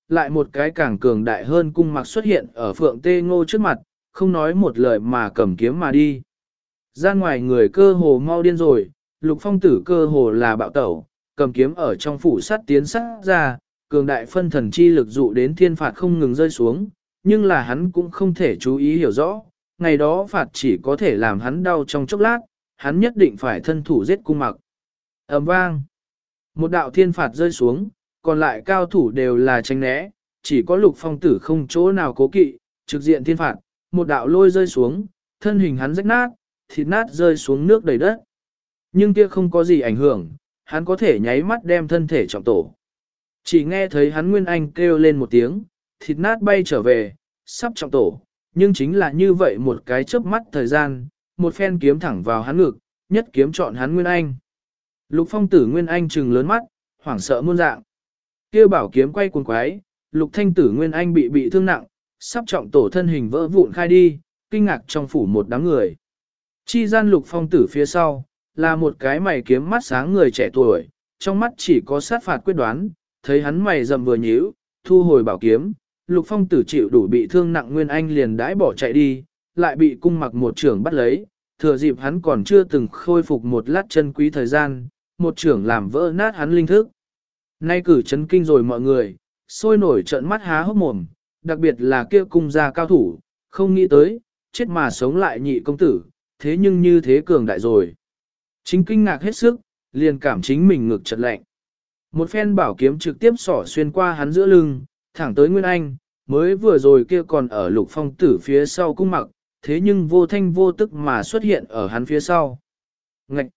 A: lại một cái càng cường đại hơn cung mặc xuất hiện ở Phượng Tê Ngô trước mặt, không nói một lời mà cầm kiếm mà đi. Ra ngoài người cơ hồ mau điên rồi, Lục Phong tử cơ hồ là bạo tẩu, cầm kiếm ở trong phủ sắt tiến sát ra, cường đại phân thần chi lực dụ đến thiên phạt không ngừng rơi xuống, nhưng là hắn cũng không thể chú ý hiểu rõ, ngày đó phạt chỉ có thể làm hắn đau trong chốc lát, hắn nhất định phải thân thủ giết cung mặc. Ầm vang, một đạo thiên phạt rơi xuống, còn lại cao thủ đều là tránh né, chỉ có Lục Phong tử không chỗ nào cố kỵ, trực diện thiên phạt, một đạo lôi rơi xuống, thân hình hắn rách nát, thịt nát rơi xuống nước đầy đất. Nhưng kia không có gì ảnh hưởng, hắn có thể nháy mắt đem thân thể trọng tổ. Chỉ nghe thấy hắn Nguyên Anh kêu lên một tiếng, thịt nát bay trở về, sắp trọng tổ, nhưng chính là như vậy một cái chớp mắt thời gian, một phen kiếm thẳng vào hắn ngực, nhất kiếm chọn hắn Nguyên Anh. Lục Phong tử Nguyên Anh trừng lớn mắt, hoảng sợ muôn dạng. Kêu bảo kiếm quay cuồng quái, Lục Thanh tử Nguyên Anh bị thương nặng, sắp trọng tổ thân hình vỡ vụn khai đi, kinh ngạc trong phủ một đám người. Chi gian Lục Phong tử phía sau, là một cái mày kiếm mắt sáng người trẻ tuổi, trong mắt chỉ có sát phạt quyết đoán, thấy hắn mày rậm vừa nhíu, thu hồi bảo kiếm, Lục Phong tử chịu đủ bị thương nặng Nguyên Anh liền đãi bỏ chạy đi, lại bị cung mặc một trưởng bắt lấy, thừa dịp hắn còn chưa từng khôi phục một lát chân quý thời gian, một trưởng làm vỡ nát hắn linh thức. Nay cử chấn kinh rồi mọi người, sôi nổi trợn mắt há hốc mồm, đặc biệt là kia cung gia cao thủ, không nghĩ tới, chết mà sống lại nhị công tử, thế nhưng như thế cường đại rồi. Chính kinh ngạc hết sức, liền cảm chính mình ngực chật lạnh. Một phen bảo kiếm trực tiếp xỏ xuyên qua hắn giữa lưng, thẳng tới Nguyên Anh, mới vừa rồi kia còn ở Lục Phong tử phía sau cung mặc, thế nhưng vô thanh vô tức mà xuất hiện ở hắn phía sau. Ngạch,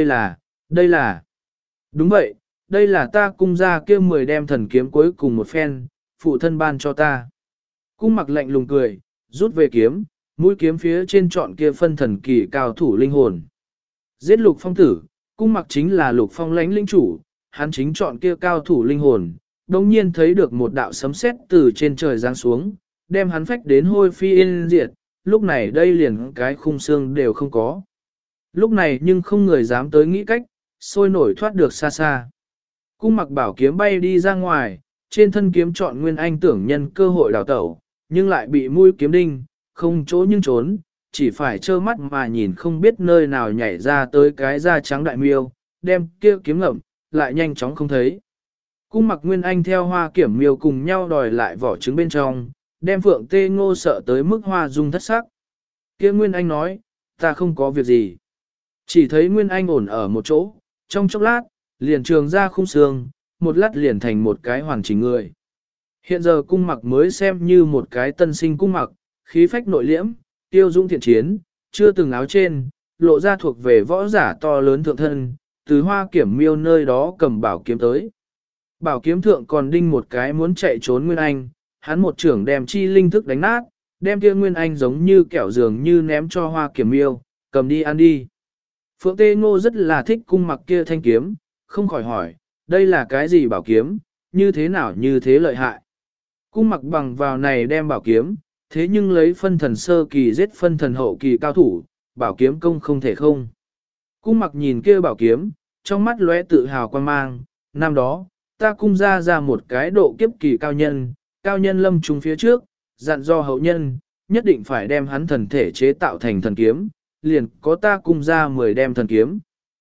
A: đây là. Đúng vậy, đây là ta cung ra kia 10 đem thần kiếm cuối cùng một phen, phụ thân ban cho ta. Cung mặc lạnh lùng cười, rút về kiếm, mũi kiếm phía trên trọn kia phân thần kỳ cao thủ linh hồn. Giết Lục Phong tử, cung mặc chính là Lục Phong lãnh linh chủ, hắn chính chọn kia cao thủ linh hồn, đồng nhiên thấy được một đạo sấm sét từ trên trời giáng xuống, đem hắn phách đến hôi phi yên diệt, lúc này đây liền cái khung xương đều không có. Lúc này nhưng không người dám tới nghĩ cách, sôi nổi thoát được xa xa. Cung mặc bảo kiếm bay đi ra ngoài, trên thân kiếm chọn Nguyên Anh tưởng nhân cơ hội đào tẩu, nhưng lại bị mũi kiếm đinh, không chỗ nhưng trốn, chỉ phải trơ mắt mà nhìn không biết nơi nào nhảy ra tới cái da trắng đại miêu, đem kia kiếm ngậm, lại nhanh chóng không thấy. Cung mặc Nguyên Anh theo Hoa Kiểm miêu cùng nhau đòi lại vỏ trứng bên trong, đem Phượng Tê Ngô sợ tới mức hoa dung thất sắc. Kia Nguyên Anh nói, ta không có việc gì. Chỉ thấy Nguyên Anh ổn ở một chỗ, trong chốc lát, liền trường ra khung xương, một lát liền thành một cái hoàn chỉnh người. Hiện giờ cung mặc mới xem như một cái tân sinh cung mặc, khí phách nội liễm, tiêu dung thiện chiến, chưa từng áo trên, lộ ra thuộc về võ giả to lớn thượng thân, từ Hoa Kiểm miêu nơi đó cầm bảo kiếm tới. Bảo kiếm thượng còn đinh một cái muốn chạy trốn Nguyên Anh, hắn một trưởng đem chi linh thức đánh nát, đem kia Nguyên Anh giống như kẹo dường như ném cho Hoa Kiểm miêu, cầm đi ăn đi. Phượng Tê Ngô rất là thích cung mặc kia thanh kiếm, không khỏi hỏi, đây là cái gì bảo kiếm, như thế nào như thế lợi hại. Cung mặc bằng vào này đem bảo kiếm, thế nhưng lấy phân thần sơ kỳ giết phân thần hậu kỳ cao thủ, bảo kiếm công không thể không. Cung mặc nhìn kia bảo kiếm, trong mắt lóe tự hào quan mang, năm đó, ta cung ra một cái độ kiếp kỳ cao nhân lâm trùng phía trước, dặn do hậu nhân, nhất định phải đem hắn thần thể chế tạo thành thần kiếm, liền có ta cung ra 10 đem thần kiếm.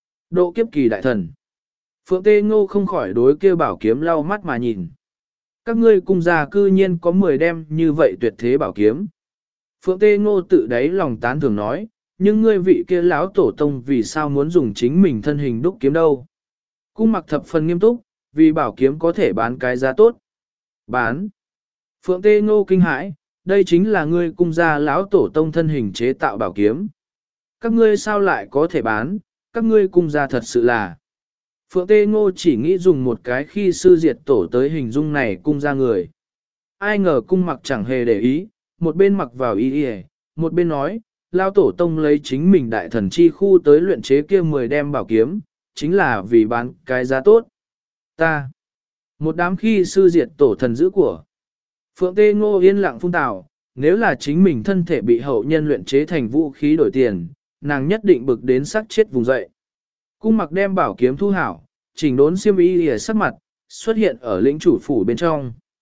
A: Độ kiếp kỳ đại thần. Phượng Tê Ngô không khỏi đối kia bảo kiếm lau mắt mà nhìn. Các ngươi cung gia cư nhiên có 10 đem như vậy tuyệt thế bảo kiếm. Phượng Tê Ngô tự đáy lòng tán thường nói, nhưng ngươi vị kia lão tổ tông vì sao muốn dùng chính mình thân hình đúc kiếm đâu. Cung mặc thập phần nghiêm túc, vì bảo kiếm có thể bán cái giá tốt. Bán. Phượng Tê Ngô kinh hãi, đây chính là ngươi cung gia lão tổ tông thân hình chế tạo bảo kiếm. Các ngươi sao lại có thể bán, các ngươi cung gia thật sự là. Phượng Tê Ngô chỉ nghĩ dùng một cái khi sư diệt tổ tới hình dung này cung ra người. Ai ngờ cung mặc chẳng hề để ý, một bên mặc vào y y, một bên nói, lao tổ tông lấy chính mình đại thần chi khu tới luyện chế kia 10 đem bảo kiếm, chính là vì bán cái giá tốt. Ta, một đám khi sư diệt tổ thần giữ của. Phượng Tê Ngô yên lặng phun tào, nếu là chính mình thân thể bị hậu nhân luyện chế thành vũ khí đổi tiền, nàng nhất định bực đến sắc chết vùng dậy. Cung mặc đem bảo kiếm thu hảo, chỉnh đốn xiêm y lìa sắc mặt, xuất hiện ở lĩnh chủ phủ bên trong.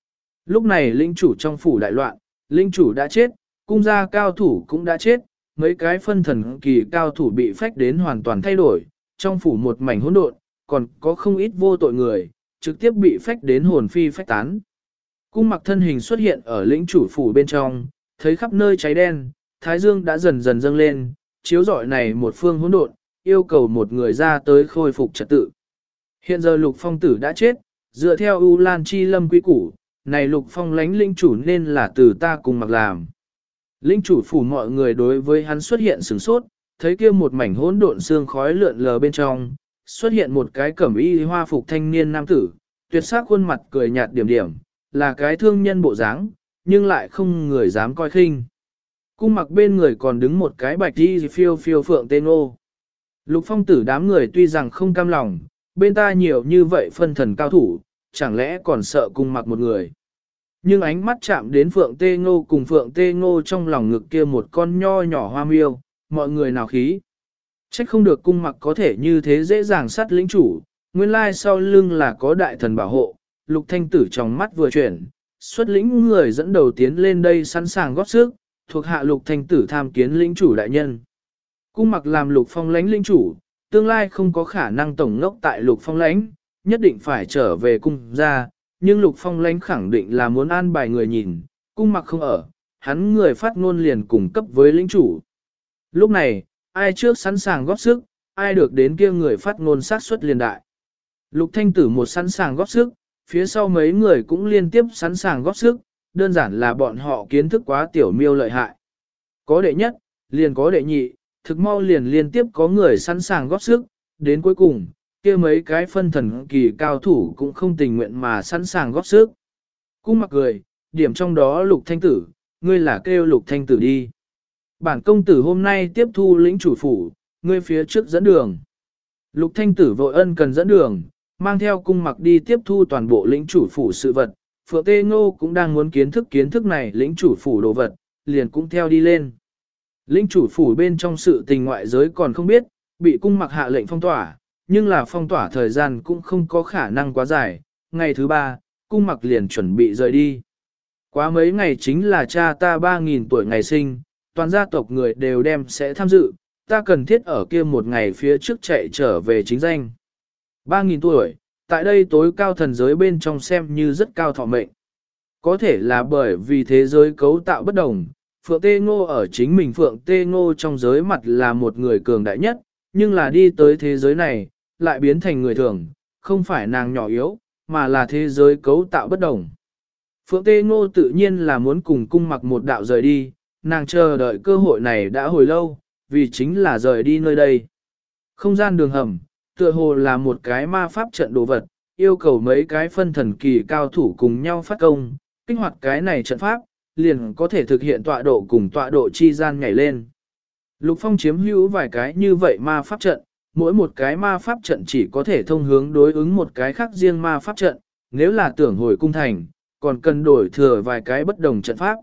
A: Lúc này lĩnh chủ trong phủ đại loạn, lĩnh chủ đã chết, cung gia cao thủ cũng đã chết, mấy cái phân thần kỳ cao thủ bị phách đến hoàn toàn thay đổi, trong phủ một mảnh hỗn độn, còn có không ít vô tội người, trực tiếp bị phách đến hồn phi phách tán. Cung mặc thân hình xuất hiện ở lĩnh chủ phủ bên trong, thấy khắp nơi cháy đen, thái dương đã dần dần dâng lên, chiếu rọi này một phương hỗn độn, yêu cầu một người ra tới khôi phục trật tự. Hiện giờ Lục Phong tử đã chết, dựa theo U Lan Chi Lâm quy củ, này Lục Phong lánh lĩnh chủ nên là từ ta cùng mặc làm. Lĩnh chủ phủ mọi người đối với hắn xuất hiện sửng sốt, thấy kia một mảnh hỗn độn xương khói lượn lờ bên trong, xuất hiện một cái cẩm y hoa phục thanh niên nam tử, tuyệt sắc khuôn mặt cười nhạt điểm điểm, là cái thương nhân bộ dáng, nhưng lại không người dám coi khinh. Cung mặc bên người còn đứng một cái bạch y phiêu phiêu phượng tên ô. Lục Phong tử đám người tuy rằng không cam lòng, bên ta nhiều như vậy phân thần cao thủ, chẳng lẽ còn sợ cung mặc một người. Nhưng ánh mắt chạm đến Phượng Tê Ngô cùng Phượng Tê Ngô trong lòng ngực kia một con nho nhỏ hoa miêu, mọi người nào khí. Trách không được cung mặc có thể như thế dễ dàng sát lĩnh chủ, nguyên lai sau lưng là có đại thần bảo hộ, Lục Thanh Tử trong mắt vừa chuyển, xuất lĩnh người dẫn đầu tiến lên đây sẵn sàng góp sức, thuộc hạ Lục Thanh Tử tham kiến lĩnh chủ đại nhân. Cung mặc làm Lục Phong lãnh lĩnh chủ, tương lai không có khả năng tổng ngốc tại Lục Phong lãnh, nhất định phải trở về cung ra, nhưng Lục Phong lãnh khẳng định là muốn an bài người nhìn, cung mặc không ở, hắn người phát ngôn liền cùng cấp với lĩnh chủ. Lúc này, ai trước sẵn sàng góp sức, ai được đến kia người phát ngôn sát suất liền đại. Lục Thanh Tử một sẵn sàng góp sức, phía sau mấy người cũng liên tiếp sẵn sàng góp sức, đơn giản là bọn họ kiến thức quá tiểu miêu lợi hại. Có đệ nhất, liền có đệ nhị, thực mau liền liên tiếp có người sẵn sàng góp sức, đến cuối cùng, kia mấy cái phân thần kỳ cao thủ cũng không tình nguyện mà sẵn sàng góp sức. Cung mặc cười, điểm trong đó Lục Thanh Tử, ngươi là kêu Lục Thanh Tử đi. Bản công tử hôm nay tiếp thu lĩnh chủ phủ, ngươi phía trước dẫn đường. Lục Thanh Tử vội ân cần dẫn đường, mang theo cung mặc đi tiếp thu toàn bộ lĩnh chủ phủ sự vật. Phượng Tê Ngô cũng đang muốn kiến thức này lĩnh chủ phủ đồ vật, liền cũng theo đi lên. Lĩnh chủ phủ bên trong sự tình ngoại giới còn không biết, bị cung mặc hạ lệnh phong tỏa, nhưng là phong tỏa thời gian cũng không có khả năng quá dài. Ngày thứ 3, cung mặc liền chuẩn bị rời đi. Quá mấy ngày chính là cha ta 3.000 tuổi ngày sinh, toàn gia tộc người đều đem sẽ tham dự, ta cần thiết ở kia một ngày phía trước chạy trở về chính danh. 3.000 tuổi, tại đây tối cao thần giới bên trong xem như rất cao thọ mệnh. Có thể là bởi vì thế giới cấu tạo bất đồng, Phượng Tê Ngô ở chính mình Phượng Tê Ngô trong giới mặt là một người cường đại nhất, nhưng là đi tới thế giới này, lại biến thành người thường, không phải nàng nhỏ yếu, mà là thế giới cấu tạo bất đồng. Phượng Tê Ngô tự nhiên là muốn cùng cung mặc một đạo rời đi, nàng chờ đợi cơ hội này đã hồi lâu, vì chính là rời đi nơi đây. Không gian đường hầm, tựa hồ là một cái ma pháp trận đồ vật, yêu cầu mấy cái phân thần kỳ cao thủ cùng nhau phát công, kích hoạt cái này trận pháp, liền có thể thực hiện tọa độ cùng tọa độ chi gian nhảy lên. Lục Phong chiếm hữu vài cái như vậy ma pháp trận, mỗi một cái ma pháp trận chỉ có thể thông hướng đối ứng một cái khác riêng ma pháp trận, nếu là tưởng hồi cung thành, còn cần đổi thừa vài cái bất đồng trận pháp.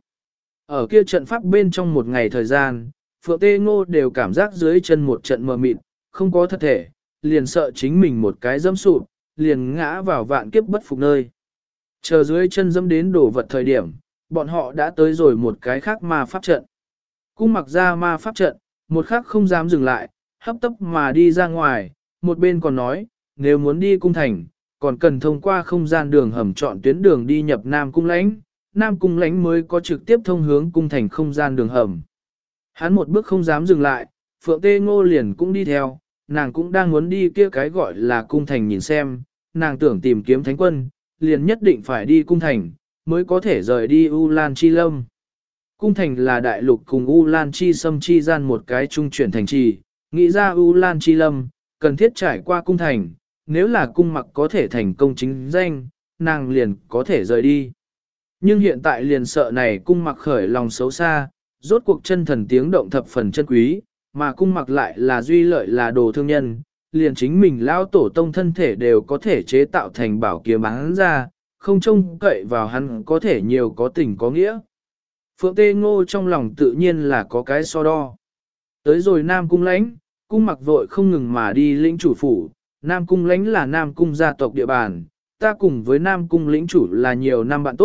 A: Ở kia trận pháp bên trong một ngày thời gian, Phượng Tê Ngô đều cảm giác dưới chân một trận mờ mịt, không có thật thể, liền sợ chính mình một cái dẫm sụp, liền ngã vào vạn kiếp bất phục nơi. Chờ dưới chân dẫm đến đổ vật thời điểm, bọn họ đã tới rồi một cái khác ma pháp trận. Cung mặc ra ma pháp trận, một khắc không dám dừng lại, hấp tấp mà đi ra ngoài, một bên còn nói, nếu muốn đi cung thành, còn cần thông qua không gian đường hầm chọn tuyến đường đi nhập Nam Cung Lãnh, Nam Cung Lãnh mới có trực tiếp thông hướng cung thành không gian đường hầm. Hắn một bước không dám dừng lại, Phượng Tê Ngô liền cũng đi theo, nàng cũng đang muốn đi kia cái gọi là cung thành nhìn xem, nàng tưởng tìm kiếm thánh quân, liền nhất định phải đi cung thành, mới có thể rời đi U Lan Chi Lâm. Cung thành là đại lục cùng U Lan Chi Sâm chi gian một cái trung chuyển thành trì, nghĩ ra U Lan Chi Lâm, cần thiết trải qua cung thành, nếu là cung mặc có thể thành công chính danh, nàng liền có thể rời đi. Nhưng hiện tại liền sợ này cung mặc khởi lòng xấu xa, rốt cuộc chân thần tiếng động thập phần chân quý, mà cung mặc lại là duy lợi là đồ thương nhân, liền chính mình lao tổ tông thân thể đều có thể chế tạo thành bảo kiếm bán ra, không trông cậy vào hắn có thể nhiều có tình có nghĩa. Phượng Tê Ngô trong lòng tự nhiên là có cái so đo. Tới rồi Nam Cung Lãnh, cung mặc vội không ngừng mà đi lĩnh chủ phủ, Nam Cung Lãnh là Nam Cung gia tộc địa bàn, ta cùng với Nam Cung lĩnh chủ là nhiều năm bạn tốt,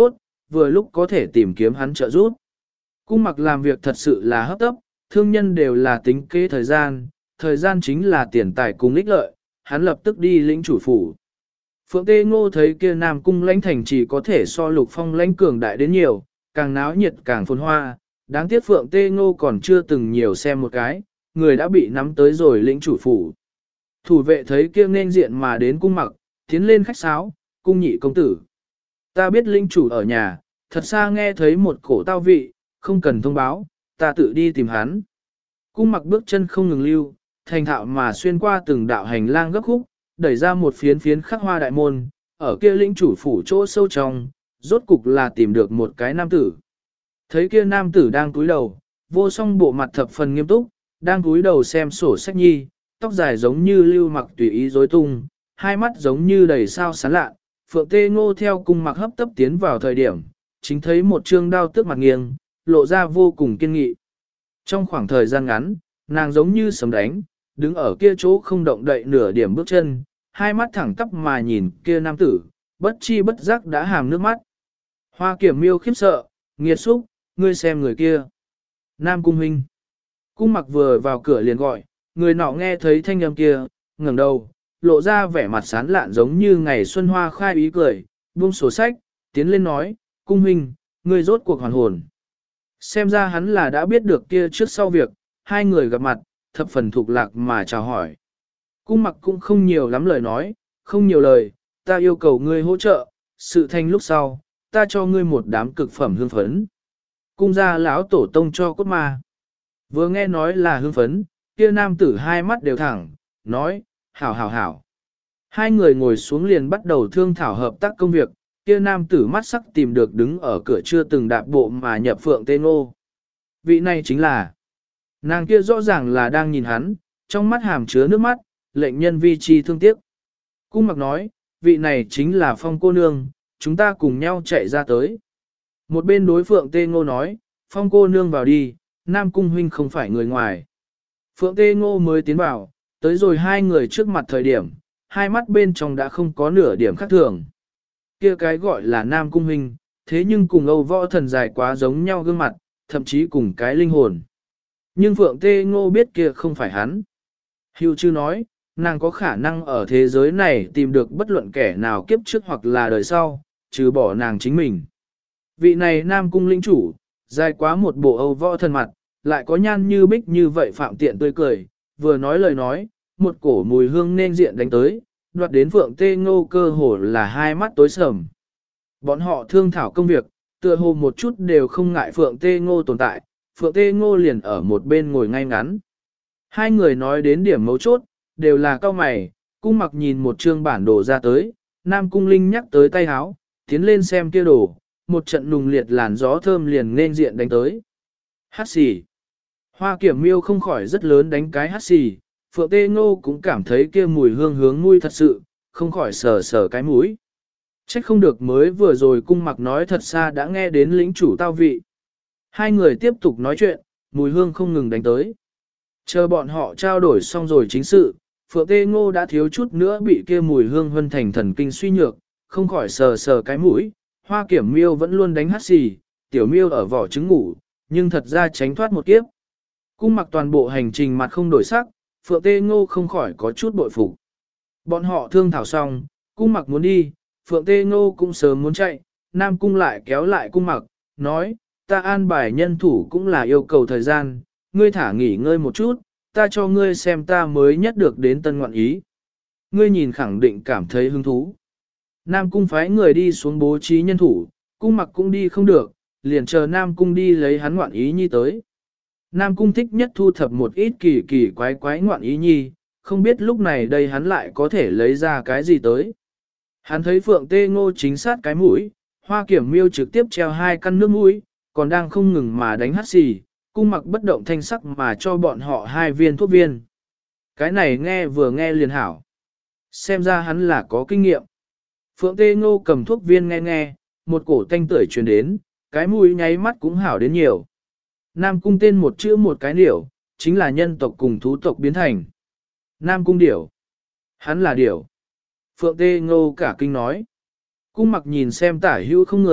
A: vừa lúc có thể tìm kiếm hắn trợ giúp. Cung mặc làm việc thật sự là hấp tấp, thương nhân đều là tính kế thời gian chính là tiền tài cùng ích lợi, hắn lập tức đi lĩnh chủ phủ. Phượng Tê Ngô thấy kia Nam Cung lãnh thành chỉ có thể so Lục Phong lãnh cường đại đến nhiều, càng náo nhiệt càng phồn hoa, đáng tiếc Phượng Tê Ngô còn chưa từng nhiều xem một cái, người đã bị nắm tới rồi lĩnh chủ phủ. Thủ vệ thấy kia nên diện mà đến cung mặc, tiến lên khách sáo, cung nhị công tử. Ta biết lĩnh chủ ở nhà, thật xa nghe thấy một cổ tao vị, không cần thông báo, ta tự đi tìm hắn. Cung mặc bước chân không ngừng lưu, thành thạo mà xuyên qua từng đạo hành lang gấp khúc, đẩy ra một phiến phiến khắc hoa đại môn, ở kia lĩnh chủ phủ chỗ sâu trong, rốt cục là tìm được một cái nam tử. Thấy kia nam tử đang cúi đầu, vô song bộ mặt thập phần nghiêm túc, đang cúi đầu xem sổ sách nhi, tóc dài giống như lưu mặc tùy ý rối tung, hai mắt giống như đầy sao sán lạ. Phượng Tê Ngô theo cung mặc hấp tấp tiến vào thời điểm, chính thấy một trương đao tước mặt nghiêng, lộ ra vô cùng kiên nghị. Trong khoảng thời gian ngắn, nàng giống như sấm đánh, đứng ở kia chỗ không động đậy nửa điểm bước chân, hai mắt thẳng tắp mà nhìn kia nam tử, bất chi bất giác đã hàm nước mắt. Hoa Kiểm Miêu khiếp sợ, nghiệt xúc, ngươi xem người kia. Nam Cung huynh. Cung mặc vừa vào cửa liền gọi, người nọ nghe thấy thanh âm kia, ngẩng đầu, lộ ra vẻ mặt sán lạn giống như ngày xuân hoa khai ý cười, buông sổ sách, tiến lên nói, Cung huynh, ngươi rốt cuộc hoàn hồn. Xem ra hắn là đã biết được kia trước sau việc, hai người gặp mặt, thập phần thuộc lạc mà chào hỏi. Cung mặc cũng không nhiều lắm lời nói, không nhiều lời, ta yêu cầu ngươi hỗ trợ, sự thành lúc sau, ta cho ngươi một đám cực phẩm hương phấn. Cung gia lão tổ tông cho cốt ma. Vừa nghe nói là hương phấn, kia nam tử hai mắt đều thẳng, nói, hảo hảo hảo. Hai người ngồi xuống liền bắt đầu thương thảo hợp tác công việc, kia nam tử mắt sắc tìm được đứng ở cửa chưa từng đạp bộ mà nhập Phượng Tê Ngô. Vị này chính là, nàng kia rõ ràng là đang nhìn hắn, trong mắt hàm chứa nước mắt, lệnh nhân vi chi thương tiếc. Cung mặc nói, vị này chính là Phong cô nương, chúng ta cùng nhau chạy ra tới. Một bên đối Phượng Tê Ngô nói, Phong cô nương vào đi, Nam Cung huynh không phải người ngoài. Phượng Tê Ngô mới tiến vào, tới rồi hai người trước mặt thời điểm, hai mắt bên trong đã không có nửa điểm khác thường. Kia cái gọi là Nam Cung huynh, thế nhưng cùng Âu Võ Thần dài quá giống nhau gương mặt, thậm chí cùng cái linh hồn. Nhưng Phượng Tê Ngô biết kia không phải hắn. Hưu chư nói, nàng có khả năng ở thế giới này tìm được bất luận kẻ nào kiếp trước hoặc là đời sau, trừ bỏ nàng chính mình. Vị này Nam Cung linh chủ, dài quá một bộ Âu Võ Thần mặt, lại có nhan như bích như vậy phạm tiện tươi cười, vừa nói lời nói, một cổ mùi hương nên diện đánh tới, đoạt đến Phượng Tê Ngô cơ hồ là hai mắt tối sầm. Bọn họ thương thảo công việc, tựa hồ một chút đều không ngại Phượng Tê Ngô tồn tại, Phượng Tê Ngô liền ở một bên ngồi ngay ngắn. Hai người nói đến điểm mấu chốt, đều là cao mày, cung mặc nhìn một chương bản đồ ra tới, Nam Cung Linh nhắc tới tay háo, tiến lên xem kia đồ, một trận nùng liệt làn gió thơm liền nên diện đánh tới. Hát xì. Hoa Kiểm Miêu không khỏi rất lớn đánh cái hát xì, Phượng Tê Ngô cũng cảm thấy kia mùi hương hướng mũi thật sự, không khỏi sờ sờ cái mũi. Trách không được mới vừa rồi cung mặc nói thật xa đã nghe đến lĩnh chủ tao vị. Hai người tiếp tục nói chuyện, mùi hương không ngừng đánh tới. Chờ bọn họ trao đổi xong rồi chính sự, Phượng Tê Ngô đã thiếu chút nữa bị kia mùi hương hân thành thần kinh suy nhược, không khỏi sờ sờ cái mũi. Hoa Kiểm Miêu vẫn luôn đánh hát xì, tiểu miêu ở vỏ trứng ngủ, nhưng thật ra tránh thoát một kiếp. Cung mặc toàn bộ hành trình mặt không đổi sắc, Phượng Tê Ngô không khỏi có chút bội phục. Bọn họ thương thảo xong, cung mặc muốn đi, Phượng Tê Ngô cũng sớm muốn chạy, Nam Cung lại kéo lại cung mặc, nói, ta an bài nhân thủ cũng là yêu cầu thời gian, ngươi thả nghỉ ngơi một chút, ta cho ngươi xem ta mới nhất được đến tân ngoạn ý. Ngươi nhìn khẳng định cảm thấy hứng thú. Nam Cung phái người đi xuống bố trí nhân thủ, cung mặc cũng đi không được, liền chờ Nam Cung đi lấy hắn ngoạn ý nhi tới. Nam Cung thích nhất thu thập một ít kỳ kỳ quái quái ngoạn ý nhi, không biết lúc này đây hắn lại có thể lấy ra cái gì tới. Hắn thấy Phượng Tê Ngô chính sát cái mũi, Hoa Kiểm Miêu trực tiếp treo hai căn nước mũi, còn đang không ngừng mà đánh hắt xì, cung mặc bất động thanh sắc mà cho bọn họ hai viên thuốc viên. Cái này nghe vừa nghe liền hảo. Xem ra hắn là có kinh nghiệm. Phượng Tê Ngô cầm thuốc viên nghe nghe, một cổ tanh tưởi truyền đến, cái mũi nháy mắt cũng hảo đến nhiều. Nam Cung tên một chữ một cái điểu, chính là nhân tộc cùng thú tộc biến thành. Nam Cung điểu. Hắn là điểu. Phượng Tê Ngô cả kinh nói. Cung mặc nhìn xem tả hữu không người,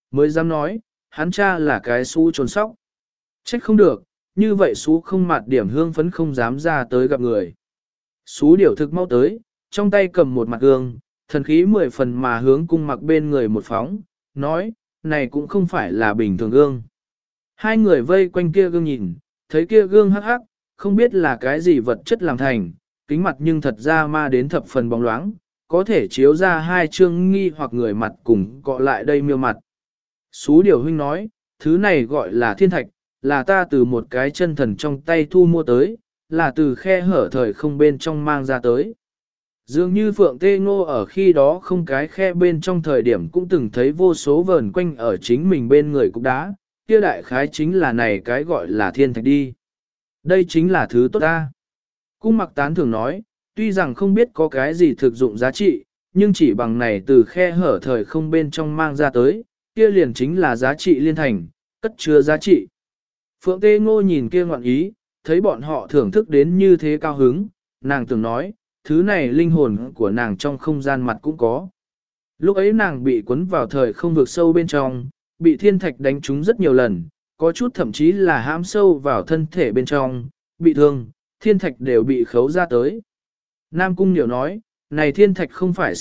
A: mới dám nói, hắn cha là cái xú trốn sóc. Trách không được, như vậy xú không mặt điểm hương phấn không dám ra tới gặp người. Xú điểu thực mau tới, trong tay cầm một mặt gương, thần khí 10 phần mà hướng cung mặc bên người một phóng, nói, này cũng không phải là bình thường gương. Hai người vây quanh kia gương nhìn, thấy kia gương hắc hắc, không biết là cái gì vật chất làm thành, kính mặt nhưng thật ra ma đến thập phần bóng loáng, có thể chiếu ra hai chương nghi hoặc người mặt cùng cọ lại đây miêu mặt. Xú điều huynh nói, thứ này gọi là thiên thạch, là ta từ một cái chân thần trong tay thu mua tới, là từ khe hở thời không bên trong mang ra tới. Dường như Phượng Tê Ngô ở khi đó không cái khe bên trong thời điểm cũng từng thấy vô số vờn quanh ở chính mình bên người cục đá, kia đại khái chính là này cái gọi là thiên thạch đi. Đây chính là thứ tốt ta. Cung mặc tán thường nói, tuy rằng không biết có cái gì thực dụng giá trị, nhưng chỉ bằng này từ khe hở thời không bên trong mang ra tới, kia liền chính là giá trị liên thành, cất chứa giá trị. Phượng Tê Ngô nhìn kia ngoạn ý, thấy bọn họ thưởng thức đến như thế cao hứng, nàng tưởng nói, thứ này linh hồn của nàng trong không gian mặt cũng có. Lúc ấy nàng bị cuốn vào thời không vực sâu bên trong, bị thiên thạch đánh trúng rất nhiều lần, có chút thậm chí là hãm sâu vào thân thể bên trong, bị thương, thiên thạch đều bị khấu ra tới. Nam Cung Niệu nói, này thiên thạch không phải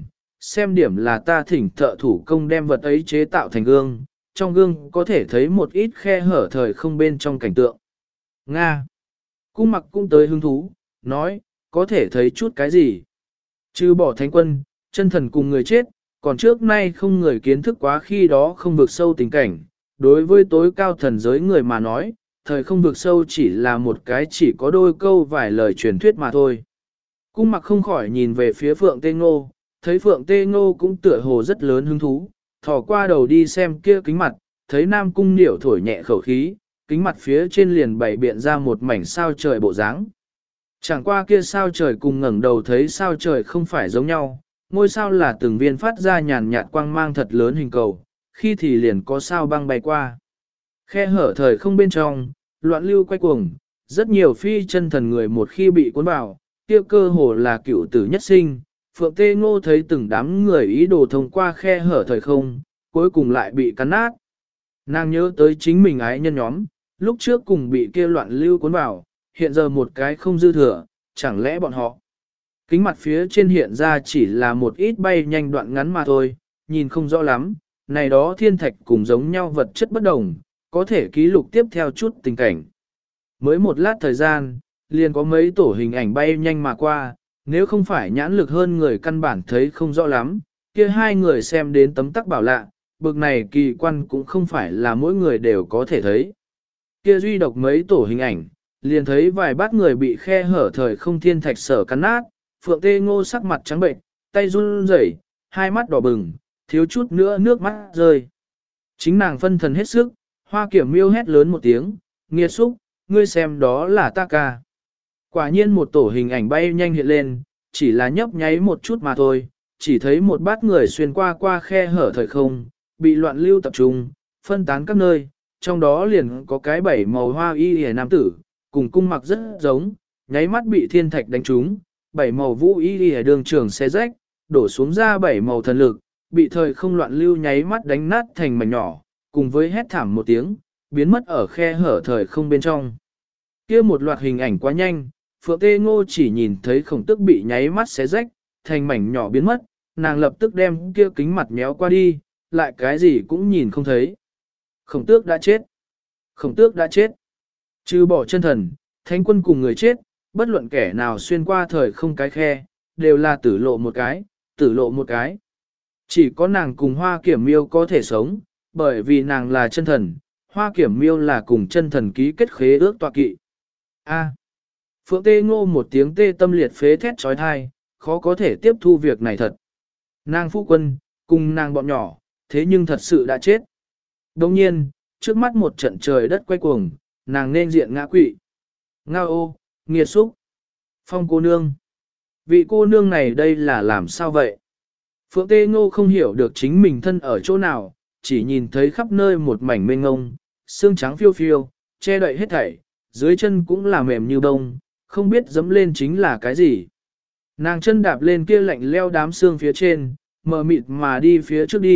A: xem điểm là ta thỉnh thợ thủ công đem vật ấy chế tạo thành gương, trong gương có thể thấy một ít khe hở thời không bên trong cảnh tượng. Nga. Cung mặc cũng tới hứng thú, nói, có thể thấy chút cái gì. Trừ bỏ thánh quân, chân thần cùng người chết, còn trước nay không người kiến thức quá khi đó không vượt sâu tình cảnh. Đối với tối cao thần giới người mà nói, thời không vượt sâu chỉ là một cái chỉ có đôi câu vài lời truyền thuyết mà thôi. Cung mặc không khỏi nhìn về phía Phượng Tê Ngô, thấy Phượng Tê Ngô cũng tựa hồ rất lớn hứng thú, thò qua đầu đi xem kia kính mặt, thấy Nam Cung Niệu thổi nhẹ khẩu khí, kính mặt phía trên liền bày biện ra một mảnh sao trời bộ dáng. Chẳng qua kia sao trời cùng ngẩng đầu thấy sao trời không phải giống nhau, ngôi sao là từng viên phát ra nhàn nhạt quang mang thật lớn hình cầu, khi thì liền có sao băng bay qua. Khe hở thời không bên trong, loạn lưu quay cuồng, rất nhiều phi chân thần người một khi bị cuốn vào, kia cơ hồ là cựu tử nhất sinh. Phượng Tê Ngô thấy từng đám người ý đồ thông qua khe hở thời không, cuối cùng lại bị cắn nát. Nàng nhớ tới chính mình ái nhân nhóm, lúc trước cùng bị kia loạn lưu cuốn vào, hiện giờ một cái không dư thừa, chẳng lẽ bọn họ. Kính mặt phía trên hiện ra chỉ là một ít bay nhanh đoạn ngắn mà thôi, nhìn không rõ lắm, này đó thiên thạch cùng giống nhau vật chất bất đồng, có thể ký lục tiếp theo chút tình cảnh. Mới một lát thời gian, liền có mấy tổ hình ảnh bay nhanh mà qua, nếu không phải nhãn lực hơn người căn bản thấy không rõ lắm, kia hai người xem đến tấm tắc bảo lạ, bực này kỳ quan cũng không phải là mỗi người đều có thể thấy. Kia duy độc mấy tổ hình ảnh, liền thấy vài bát người bị khe hở thời không thiên thạch sở cắn nát, Phượng Tê Ngô sắc mặt trắng bệnh, tay run rẩy, hai mắt đỏ bừng, thiếu chút nữa nước mắt rơi. Chính nàng phân thần hết sức, Hoa Kiểm Miêu hét lớn một tiếng, nghiệt xúc, ngươi xem đó là ta ca. Quả nhiên một tổ hình ảnh bay nhanh hiện lên, chỉ là nhấp nháy một chút mà thôi, chỉ thấy một bát người xuyên qua khe hở thời không, bị loạn lưu tập trung, phân tán các nơi, trong đó liền có cái bảy màu hoa y hề nam tử, cùng cung mặc rất giống, nháy mắt bị thiên thạch đánh trúng, bảy màu vũ y hề đường trường xe rách, đổ xuống ra bảy màu thần lực, bị thời không loạn lưu nháy mắt đánh nát thành mảnh nhỏ, cùng với hét thảm một tiếng, biến mất ở khe hở thời không bên trong. Kia một loạt hình ảnh quá nhanh, Phượng Tê Ngô chỉ nhìn thấy Khổng Tước bị nháy mắt xé rách, thành mảnh nhỏ biến mất, nàng lập tức đem kia kính mặt méo qua đi, lại cái gì cũng nhìn không thấy. Khổng Tước đã chết. Khổng Tước đã chết. Trừ bỏ chân thần, thánh quân cùng người chết, bất luận kẻ nào xuyên qua thời không cái khe, đều là tử lộ một cái, tử lộ một cái. Chỉ có nàng cùng Hoa Kiểm Miêu có thể sống, bởi vì nàng là chân thần, Hoa Kiểm Miêu là cùng chân thần ký kết khế ước tọa kỵ. A. Phượng Tê Ngô một tiếng tê tâm liệt phế thét trói thai, khó có thể tiếp thu việc này thật. Nàng phu quân, cùng nàng bọn nhỏ, thế nhưng thật sự đã chết. Đồng nhiên, trước mắt một trận trời đất quay cuồng, nàng nên diện ngã quỵ. Ngao ô, nghiệt xúc. Phong cô nương. Vị cô nương này đây là làm sao vậy? Phượng Tê Ngô không hiểu được chính mình thân ở chỗ nào, chỉ nhìn thấy khắp nơi một mảnh mênh ngông, xương trắng phiêu phiêu, che đậy hết thảy, dưới chân cũng là mềm như bông, không biết dẫm lên chính là cái gì. Nàng chân đạp lên kia lạnh leo đám xương phía trên, mờ mịt mà đi phía trước đi,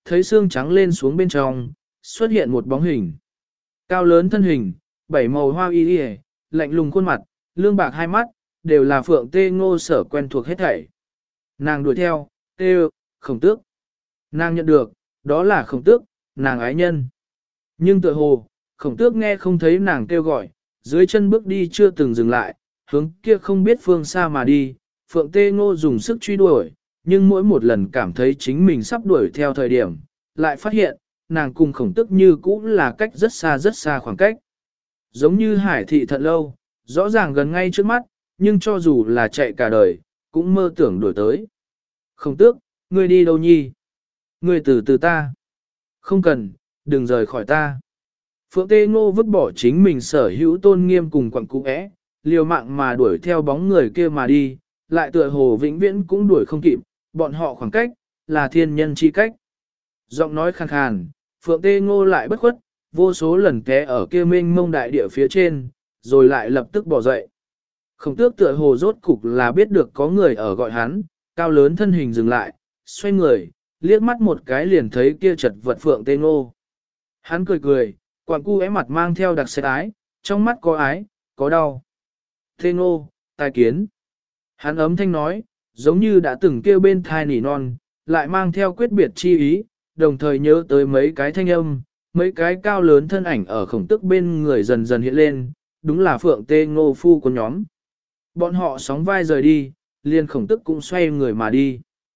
A: thấy xương trắng lên xuống bên trong, xuất hiện một bóng hình. Cao lớn thân hình, bảy màu hoa y y, lạnh lùng khuôn mặt, lương bạc hai mắt, đều là Phượng Tê Ngô sở quen thuộc hết thảy. Nàng đuổi theo, tê Khổng Tước. Nàng nhận được, đó là Khổng Tước, nàng ái nhân. Nhưng tựa hồ, Khổng Tước nghe không thấy nàng kêu gọi, dưới chân bước đi chưa từng dừng lại, hướng kia không biết phương xa mà đi. Phượng Tê Ngô dùng sức truy đuổi, nhưng mỗi một lần cảm thấy chính mình sắp đuổi theo thời điểm, lại phát hiện, nàng cùng Khổng Tước như cũ là cách rất xa khoảng cách. Giống như hải thị thật lâu, rõ ràng gần ngay trước mắt, nhưng cho dù là chạy cả đời, cũng mơ tưởng đuổi tới. Khổng Tước, ngươi đi đâu nhi? Ngươi từ từ ta. Không cần, đừng rời khỏi ta. Phượng Tê Ngô vứt bỏ chính mình sở hữu tôn nghiêm cùng quặng cũ é, liều mạng mà đuổi theo bóng người kia mà đi, lại tựa hồ vĩnh viễn cũng đuổi không kịp, bọn họ khoảng cách, là thiên nhân chi cách. Giọng nói khàn khàn, Phượng Tê Ngô lại bất khuất, vô số lần té ở kia mênh mông đại địa phía trên, rồi lại lập tức bỏ dậy. Khổng Tước tựa hồ rốt cục là biết được có người ở gọi hắn, cao lớn thân hình dừng lại, xoay người, liếc mắt một cái liền thấy kia chật vật Phượng Tê Ngô. Hắn cười cười, quặng cu é mặt mang theo đặc sệt ái, trong mắt có ái, có đau. Tê Ngô, tai kiến. Hắn ấm thanh nói, giống như đã từng kêu bên thai nỉ non, lại mang theo quyết biệt chi ý, đồng thời nhớ tới mấy cái thanh âm, mấy cái cao lớn thân ảnh ở Khổng Tước bên người dần dần hiện lên, đúng là Phượng Tê Ngô phu của nhóm. Bọn họ sóng vai rời đi, liền Khổng Tước cũng xoay người mà đi.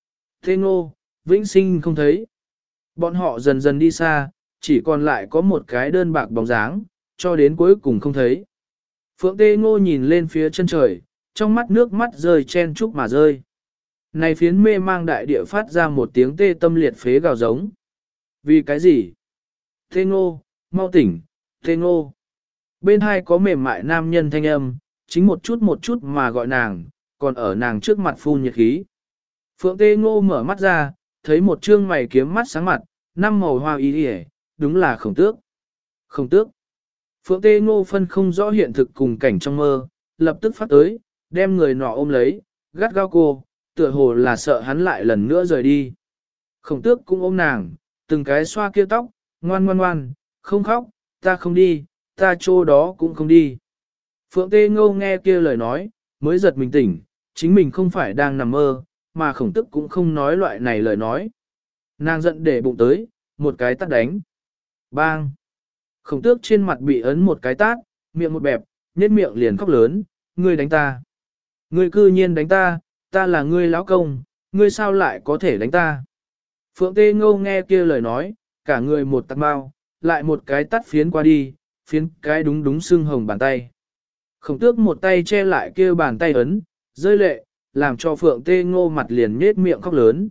A: Tê Ngô, vĩnh sinh không thấy. Bọn họ dần dần đi xa, chỉ còn lại có một cái đơn bạc bóng dáng, cho đến cuối cùng không thấy. Phượng Tê Ngô nhìn lên phía chân trời, trong mắt nước mắt rơi chen chúc mà rơi. Này phiến mê mang đại địa phát ra một tiếng tê tâm liệt phế gào giống. Vì cái gì? Tê Ngô, mau tỉnh, Tê Ngô. Bên hai có mềm mại nam nhân thanh âm, chính một chút mà gọi nàng, còn ở nàng trước mặt phun nhiệt khí. Phượng Tê Ngô mở mắt ra, thấy một trương mày kiếm mắt sáng mặt, năm màu hoa y y, đúng là Khổng Tước. Khổng Tước. Phượng Tê Ngô phân không rõ hiện thực cùng cảnh trong mơ, lập tức phát tới, đem người nọ ôm lấy, gắt gao cô, tựa hồ là sợ hắn lại lần nữa rời đi. Khổng Tước cũng ôm nàng, từng cái xoa kia tóc, ngoan ngoan ngoan, không khóc, ta không đi, ta chỗ đó cũng không đi. Phượng Tê Ngô nghe kia lời nói, mới giật mình tỉnh, chính mình không phải đang nằm mơ, mà Khổng Tước cũng không nói loại này lời nói. Nàng giận để bụng tới, một cái tát đánh. Bang! Khổng Tước trên mặt bị ấn một cái tát, miệng một bẹp, nhếch miệng liền khóc lớn, ngươi đánh ta. Ngươi cư nhiên đánh ta, ta là ngươi lão công, ngươi sao lại có thể đánh ta. Phượng Tê Ngô nghe kia lời nói, cả người một tát bao, lại một cái tát phiến qua đi, phiến cái đúng sưng hồng bàn tay. Khổng Tước một tay che lại kia bàn tay ấn, rơi lệ, làm cho Phượng Tê Ngô mặt liền nhếch miệng khóc lớn.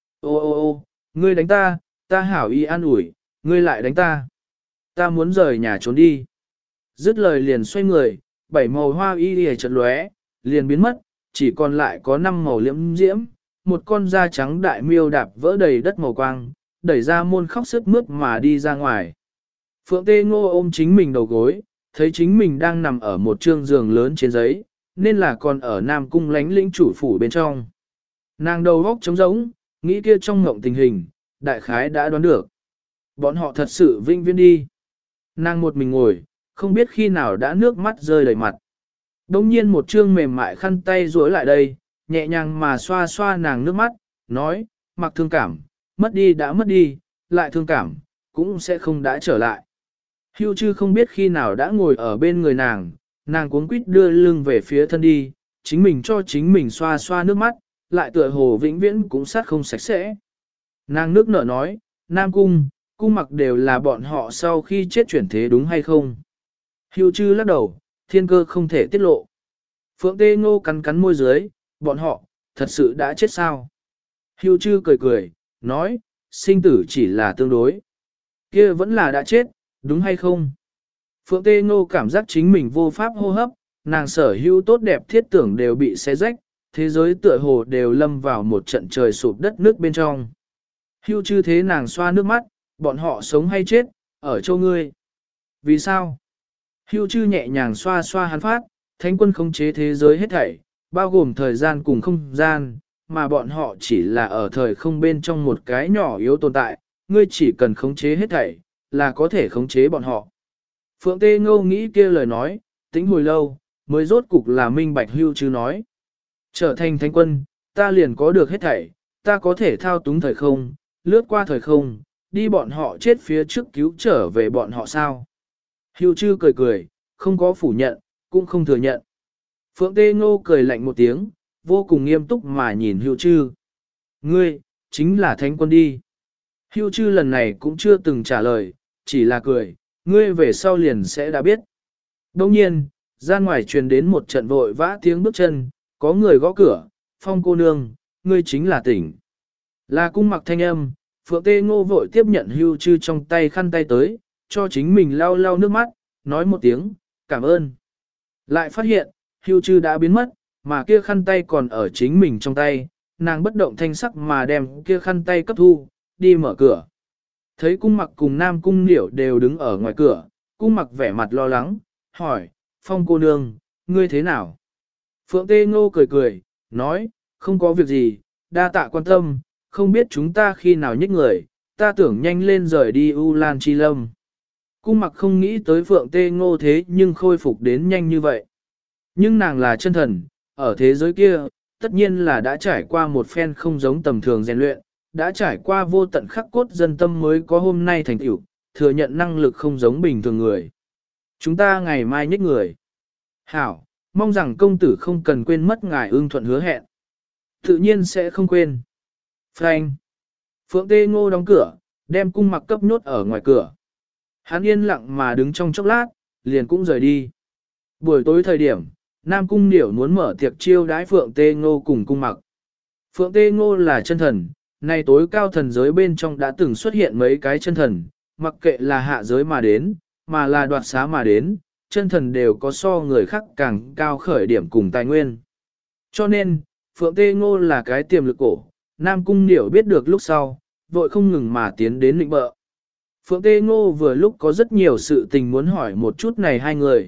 A: Ô, ngươi đánh ta, ta hảo y an ủi, ngươi lại đánh ta. Ta muốn rời nhà trốn đi. Dứt lời liền xoay người, bảy màu hoa y lìa chợt lóe, liền biến mất, chỉ còn lại có 5 màu liễm diễm, một con da trắng đại miêu đạp vỡ đầy đất màu quang, đẩy ra môn khóc sướt mướt mà đi ra ngoài. Phượng Tê Ngô ôm chính mình đầu gối, thấy chính mình đang nằm ở một trương giường lớn trên giấy, nên là còn ở Nam Cung lánh lĩnh chủ phủ bên trong. Nàng đầu góc trống rỗng, nghĩ kia trong ngộng tình hình, đại khái đã đoán được. Bọn họ thật sự vinh viên đi. Nàng một mình ngồi, không biết khi nào đã nước mắt rơi đầy mặt. Đông nhiên một trương mềm mại khăn tay duỗi lại đây, nhẹ nhàng mà xoa xoa nàng nước mắt, nói, mặc thương cảm, mất đi đã mất đi, lại thương cảm, cũng sẽ không đã trở lại. Hưu Trư không biết khi nào đã ngồi ở bên người nàng, nàng cuống quýt đưa lưng về phía thân đi, chính mình cho chính mình xoa xoa nước mắt, lại tựa hồ vĩnh viễn cũng sát không sạch sẽ. Nàng nước nở nói, Nam Cung, Cung Mặc đều là bọn họ sau khi chết chuyển thế đúng hay không? Hưu Trư lắc đầu, thiên cơ không thể tiết lộ. Phượng Tê Ngô cắn cắn môi dưới, bọn họ, thật sự đã chết sao? Hưu Trư cười cười, nói, sinh tử chỉ là tương đối. Kia vẫn là đã chết, đúng hay không? Phượng Tê Ngô cảm giác chính mình vô pháp hô hấp, nàng sở hữu tốt đẹp thiết tưởng đều bị xé rách, thế giới tựa hồ đều lâm vào một trận trời sụp đất nước bên trong. Hưu Trư thế nàng xoa nước mắt, bọn họ sống hay chết, ở châu ngươi. Vì sao? Hưu Trư nhẹ nhàng xoa xoa hắn phát, thánh quân khống chế thế giới hết thảy, bao gồm thời gian cùng không gian, mà bọn họ chỉ là ở thời không bên trong một cái nhỏ yếu tồn tại, ngươi chỉ cần khống chế hết thảy, là có thể khống chế bọn họ. Phượng Tê Ngô nghĩ kia lời nói, tính hồi lâu, mới rốt cục là minh bạch Hưu Trư nói. Trở thành thánh quân, ta liền có được hết thảy, ta có thể thao túng thời không, lướt qua thời không, đi bọn họ chết phía trước cứu trở về bọn họ sao. Hưu Trư cười cười, không có phủ nhận, cũng không thừa nhận. Phượng Tê Ngô cười lạnh một tiếng, vô cùng nghiêm túc mà nhìn Hưu Trư. Ngươi, chính là thánh quân đi. Hưu Trư lần này cũng chưa từng trả lời, chỉ là cười, ngươi về sau liền sẽ đã biết. Đồng nhiên, ra ngoài truyền đến một trận vội vã tiếng bước chân, có người gõ cửa, Phong cô nương, ngươi chính là tỉnh. Là cung mặc thanh âm, Phượng Tê Ngô vội tiếp nhận Hưu Trư trong tay khăn tay tới, cho chính mình lau lau nước mắt, nói một tiếng, cảm ơn. Lại phát hiện, Hưu Trư đã biến mất, mà kia khăn tay còn ở chính mình trong tay, nàng bất động thanh sắc mà đem kia khăn tay cấp thu, đi mở cửa. Thấy cung mặc cùng nam cung liễu đều đứng ở ngoài cửa, cung mặc vẻ mặt lo lắng, hỏi, Phong cô nương, ngươi thế nào? Phượng Tê Ngô cười cười, nói, không có việc gì, đa tạ quan tâm, không biết chúng ta khi nào nhích người, ta tưởng nhanh lên rời đi U Lan Chi Lâm. Cung mặc không nghĩ tới Phượng Tê Ngô thế nhưng khôi phục đến nhanh như vậy. Nhưng nàng là chân thần, ở thế giới kia, tất nhiên là đã trải qua một phen không giống tầm thường rèn luyện, đã trải qua vô tận khắc cốt dân tâm mới có hôm nay thành tựu, thừa nhận năng lực không giống bình thường người. Chúng ta ngày mai nhích người. Hảo, mong rằng công tử không cần quên mất ngài ưng thuận hứa hẹn. Tự nhiên sẽ không quên. Frank. Phượng Tê Ngô đóng cửa, đem cung mặc cấp nhốt ở ngoài cửa. Hắn yên lặng mà đứng trong chốc lát, liền cũng rời đi. Buổi tối thời điểm, Nam Cung Điểu muốn mở tiệc chiêu đãi Phượng Tê Ngô cùng cung mặc. Phượng Tê Ngô là chân thần, nay tối cao thần giới bên trong đã từng xuất hiện mấy cái chân thần, mặc kệ là hạ giới mà đến, mà là đoạt xá mà đến, chân thần đều có so người khác càng cao khởi điểm cùng tài nguyên. Cho nên, Phượng Tê Ngô là cái tiềm lực cổ, Nam Cung Điểu biết được lúc sau, vội không ngừng mà tiến đến lĩnh bợ. Phượng Tê Ngô vừa lúc có rất nhiều sự tình muốn hỏi một chút này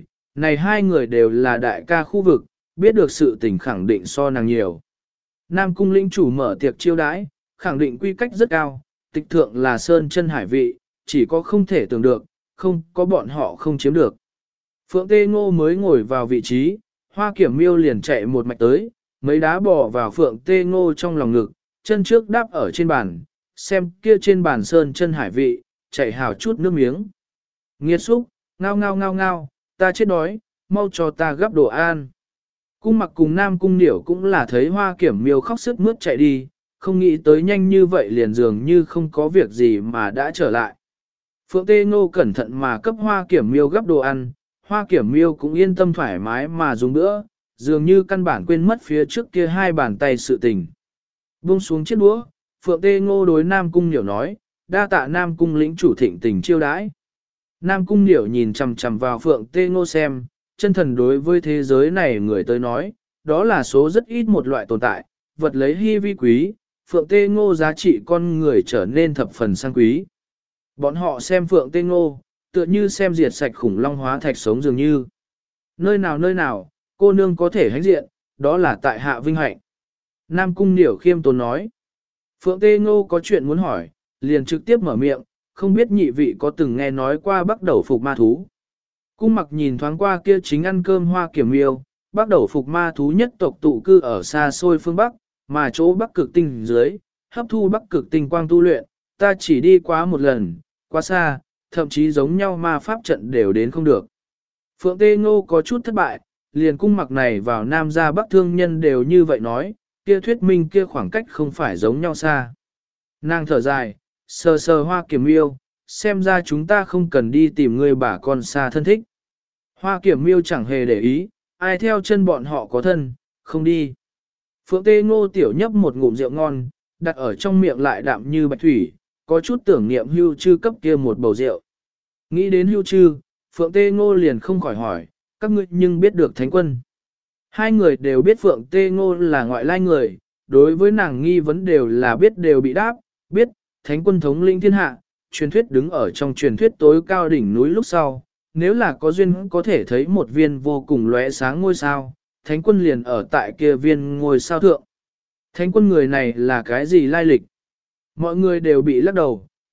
A: hai người đều là đại ca khu vực, biết được sự tình khẳng định so nàng nhiều. Nam Cung lĩnh chủ mở tiệc chiêu đãi, khẳng định quy cách rất cao, tịch thượng là sơn chân hải vị, chỉ có không thể tưởng được, không có bọn họ không chiếm được. Phượng Tê Ngô mới ngồi vào vị trí, Hoa Kiểm Miêu liền chạy một mạch tới, mấy đá bò vào Phượng Tê Ngô trong lòng ngực, chân trước đáp ở trên bàn, xem kia trên bàn sơn chân hải vị, chạy hào chút nước miếng. Nghiệt xúc, ngao ngao ngao ngao, ta chết đói, mau cho ta gắp đồ ăn. Cung mặc cùng Nam Cung Điểu cũng là thấy Hoa Kiểm Miêu khóc sướt mướt chạy đi, không nghĩ tới nhanh như vậy liền dường như không có việc gì mà đã trở lại. Phượng Tê Ngô cẩn thận mà cấp Hoa Kiểm Miêu gắp đồ ăn, Hoa Kiểm Miêu cũng yên tâm thoải mái mà dùng bữa, dường như căn bản quên mất phía trước kia hai bàn tay sự tình. Buông xuống chiếc đũa, Phượng Tê Ngô đối Nam Cung Điểu nói, đa tạ Nam Cung lĩnh chủ thịnh tình chiêu đãi. Nam Cung Điểu nhìn chằm chằm vào Phượng Tê Ngô xem, chân thần đối với thế giới này người tới nói, đó là số rất ít một loại tồn tại, vật lấy hy vi quý, Phượng Tê Ngô giá trị con người trở nên thập phần sang quý. Bọn họ xem Phượng Tê Ngô, tựa như xem diệt sạch khủng long hóa thạch sống dường như. Nơi nào, cô nương có thể hãnh diện, đó là tại hạ vinh hạnh. Nam Cung Điểu khiêm tốn nói. Phượng Tê Ngô có chuyện muốn hỏi, liền trực tiếp mở miệng, không biết nhị vị có từng nghe nói qua Bắc Đẩu Phục Ma Thú. Cung mặc nhìn thoáng qua kia chính ăn cơm Hoa Kiểm Miêu, Bắc Đẩu Phục Ma Thú nhất tộc tụ cư ở xa xôi phương Bắc, mà chỗ Bắc Cực Tinh dưới, hấp thu Bắc Cực Tinh quang tu luyện, ta chỉ đi quá một lần, quá xa, thậm chí giống nhau ma pháp trận đều đến không được. Phượng Tê Ngô có chút thất bại, liền cung mặc này vào Nam gia Bắc thương nhân đều như vậy nói, kia thuyết minh kia khoảng cách không phải giống nhau xa. Nàng thở dài, sờ sờ Hoa Kiểm Miêu, xem ra chúng ta không cần đi tìm người bà con xa thân thích. Hoa Kiểm Miêu chẳng hề để ý, ai theo chân bọn họ có thân, không đi. Phượng Tê Ngô tiểu nhấp một ngụm rượu ngon, đặt ở trong miệng lại đạm như bạch thủy, có chút tưởng niệm Hưu Trư cấp kia một bầu rượu. Nghĩ đến Hưu Trư, Phượng Tê Ngô liền không khỏi hỏi, các ngươi nhưng biết được Thánh Quân. Hai người đều biết Phượng Tê Ngô là ngoại lai người, đối với nàng nghi vấn đều là biết đều bị đáp, biết, Thánh Quân thống lĩnh thiên hạ, truyền thuyết đứng ở trong truyền thuyết tối cao đỉnh núi lúc sau, nếu là có duyên có thể thấy một viên vô cùng lóe sáng ngôi sao, Thánh Quân liền ở tại kia viên ngôi sao thượng. Thánh Quân người này là cái gì lai lịch? Mọi người đều bị lắc đầu,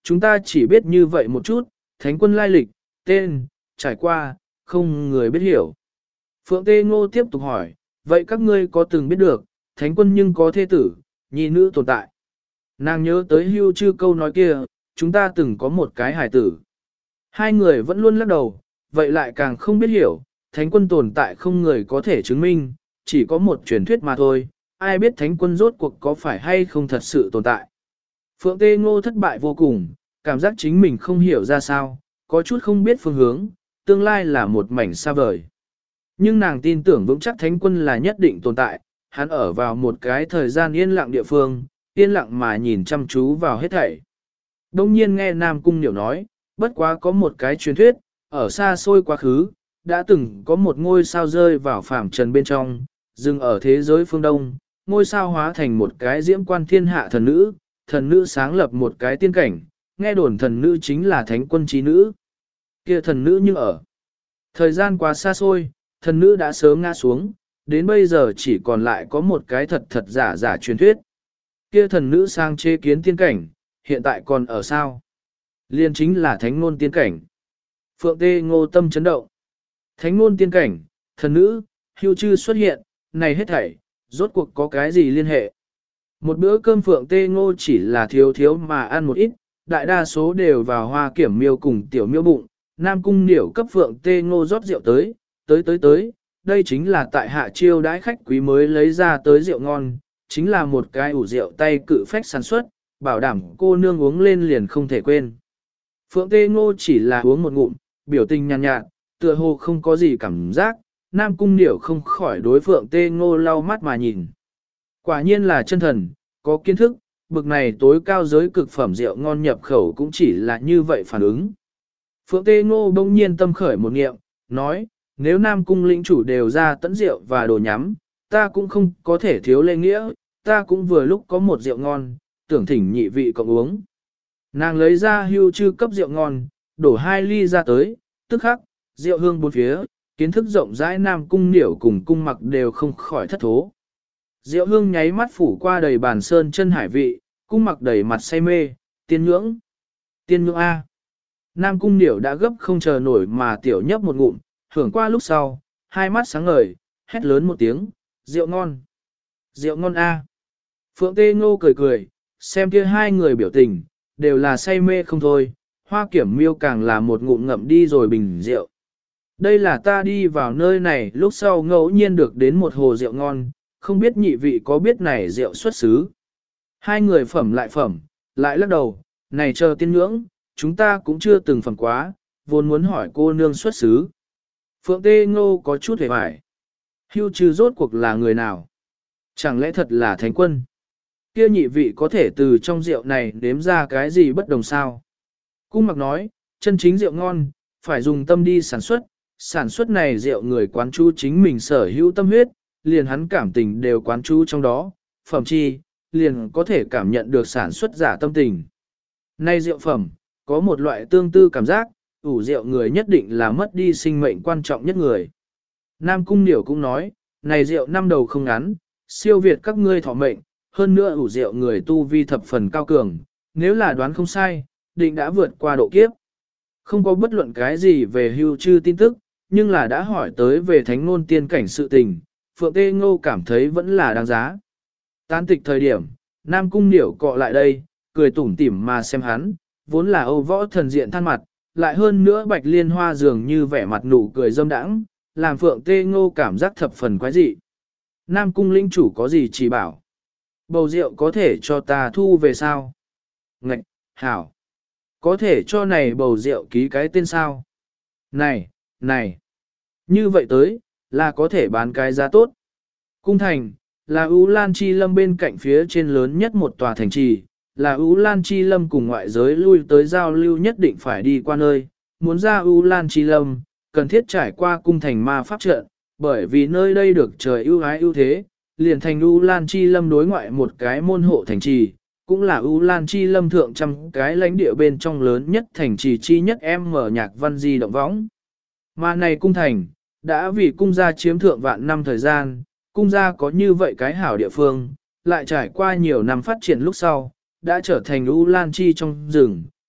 A: chúng ta chỉ biết như vậy một chút, thánh quân lai lịch, tên, trải qua, không người biết hiểu. Phượng Tê Ngô tiếp tục hỏi, vậy các ngươi có từng biết được, thánh quân nhưng có thê tử, nhi nữ tồn tại. Nàng nhớ tới Hưu Chư câu nói kia, chúng ta từng có một cái hài tử. Hai người vẫn luôn lắc đầu, vậy lại càng không biết hiểu, thánh quân tồn tại không người có thể chứng minh, chỉ có một truyền thuyết mà thôi, ai biết thánh quân rốt cuộc có phải hay không thật sự tồn tại. Phượng Tê Ngô thất bại vô cùng, cảm giác chính mình không hiểu ra sao, có chút không biết phương hướng, tương lai là một mảnh xa vời. Nhưng nàng tin tưởng vững chắc thánh quân là nhất định tồn tại, hắn ở vào một cái thời gian yên lặng địa phương, yên lặng mà nhìn chăm chú vào hết thảy. Đông nhiên nghe Nam Cung Niểu nói, bất quá có một cái truyền thuyết, ở xa xôi quá khứ, đã từng có một ngôi sao rơi vào phàm trần bên trong, dừng ở thế giới phương Đông, ngôi sao hóa thành một cái diễm quan thiên hạ thần nữ sáng lập một cái tiên cảnh, nghe đồn thần nữ chính là thánh quân trí nữ. Kia thần nữ như ở. Thời gian quá xa xôi, thần nữ đã sớm ngã xuống, đến bây giờ chỉ còn lại có một cái thật giả truyền thuyết. Kia thần nữ sang chế kiến tiên cảnh, hiện tại còn ở sao? Liên chính là thánh ngôn tiên cảnh. Phượng Tê Ngô tâm chấn động. Thánh ngôn tiên cảnh, thần nữ, Hưu Chư xuất hiện, này hết thảy, rốt cuộc có cái gì liên hệ? Một bữa cơm Phượng Tê Ngô chỉ là thiếu mà ăn một ít, đại đa số đều vào Hoa Kiểm Miêu cùng tiểu miêu bụng. Nam Cung Niểu cấp Phượng Tê Ngô rót rượu tới, đây chính là tại hạ chiêu đãi khách quý mới lấy ra tới rượu ngon, chính là một cái ủ rượu tay cự phách sản xuất, bảo đảm cô nương uống lên liền không thể quên. Phượng Tê Ngô chỉ là uống một ngụm, biểu tình nhàn nhạt, tựa hồ không có gì cảm giác, Nam Cung Niểu không khỏi đối Phượng Tê Ngô lau mắt mà nhìn. Quả nhiên là chân thần, có kiến thức, bực này tối cao giới cực phẩm rượu ngon nhập khẩu cũng chỉ là như vậy phản ứng. Phượng Tê Ngô bỗng nhiên tâm khởi một niệm, nói, nếu Nam Cung lĩnh chủ đều ra tẫn rượu và đồ nhắm, ta cũng không có thể thiếu lễ nghĩa, ta cũng vừa lúc có một rượu ngon, tưởng thỉnh nhị vị cộng uống. Nàng lấy ra Hưu Chư cấp rượu ngon, đổ 2 ly ra tới, tức khắc, rượu hương bốn phía, kiến thức rộng rãi Nam Cung Niểu cùng Cung Mặc đều không khỏi thất thố. Rượu hương nháy mắt phủ qua đầy bàn sơn chân hải vị, Cung Mặc đầy mặt say mê, tiên ngưỡng A. Nam Cung Niểu đã gấp không chờ nổi mà tiểu nhấp một ngụm, hưởng qua lúc sau, hai mắt sáng ngời, hét lớn một tiếng, rượu ngon A. Phượng Tê Ngô cười, xem kia hai người biểu tình, đều là say mê không thôi, Hoa Kiểm Miêu càng là một ngụm ngậm đi rồi bình rượu. Đây là ta đi vào nơi này lúc sau ngẫu nhiên được đến một hồ rượu ngon, không biết nhị vị có biết này rượu xuất xứ. Hai người phẩm, lại lắc đầu, này chờ tiên ngưỡng, chúng ta cũng chưa từng phẩm quá, vốn muốn hỏi cô nương xuất xứ. Phượng Tê Ngô có chút hề hoài. Hưu Chư rốt cuộc là người nào? Chẳng lẽ thật là thánh quân? Kia nhị vị có thể từ trong rượu này đếm ra cái gì bất đồng sao? Cung Mặc nói, chân chính rượu ngon, phải dùng tâm đi sản xuất này rượu người quán chú chính mình sở hữu tâm huyết, liền hắn cảm tình đều quán chú trong đó, phẩm chi, liền có thể cảm nhận được sản xuất giả tâm tình. Nay rượu phẩm, có một loại tương tư cảm giác, ủ rượu người nhất định là mất đi sinh mệnh quan trọng nhất người. Nam Cung Niểu cũng nói, này rượu năm đầu không ngắn, siêu việt các ngươi thọ mệnh, hơn nữa ủ rượu người tu vi thập phần cao cường, nếu là đoán không sai, định đã vượt qua độ kiếp. Không có bất luận cái gì về Hưu Chư tin tức, nhưng là đã hỏi tới về thánh ngôn tiên cảnh sự tình, Phượng Tê Ngô cảm thấy vẫn là đáng giá. Tán tịch thời điểm, Nam Cung Niểu cọ lại đây, cười tủm tỉm mà xem hắn, vốn là Âu Võ thần diện than mặt, lại hơn nữa Bạch Liên Hoa dường như vẻ mặt nụ cười dâm đãng, làm Phượng Tê Ngô cảm giác thập phần quái dị. Nam Cung lĩnh chủ có gì chỉ bảo? Bầu rượu có thể cho ta thu về sao? Ngạch, hảo. Có thể cho này bầu rượu ký cái tên sao? Này, như vậy tới, là có thể bán cái giá tốt. Cung thành, là Ú Lan Chi Lâm bên cạnh phía trên lớn nhất một tòa thành trì, là Ú Lan Chi Lâm cùng ngoại giới lui tới giao lưu nhất định phải đi qua nơi. Muốn ra Ú Lan Chi Lâm, cần thiết trải qua cung thành ma pháp trận, bởi vì nơi đây được trời ưu ái ưu thế, liền thành Ú Lan Chi Lâm đối ngoại một cái môn hộ thành trì, cũng là Ú Lan Chi Lâm thượng trăm cái lãnh địa bên trong lớn nhất thành trì chi nhất em mở nhạc văn di động võng. Mà này cung thành, đã vì cung gia chiếm thượng vạn năm thời gian, cung gia có như vậy cái hảo địa phương, lại trải qua nhiều năm phát triển lúc sau, đã trở thành Ú Lan Chi trong rừng,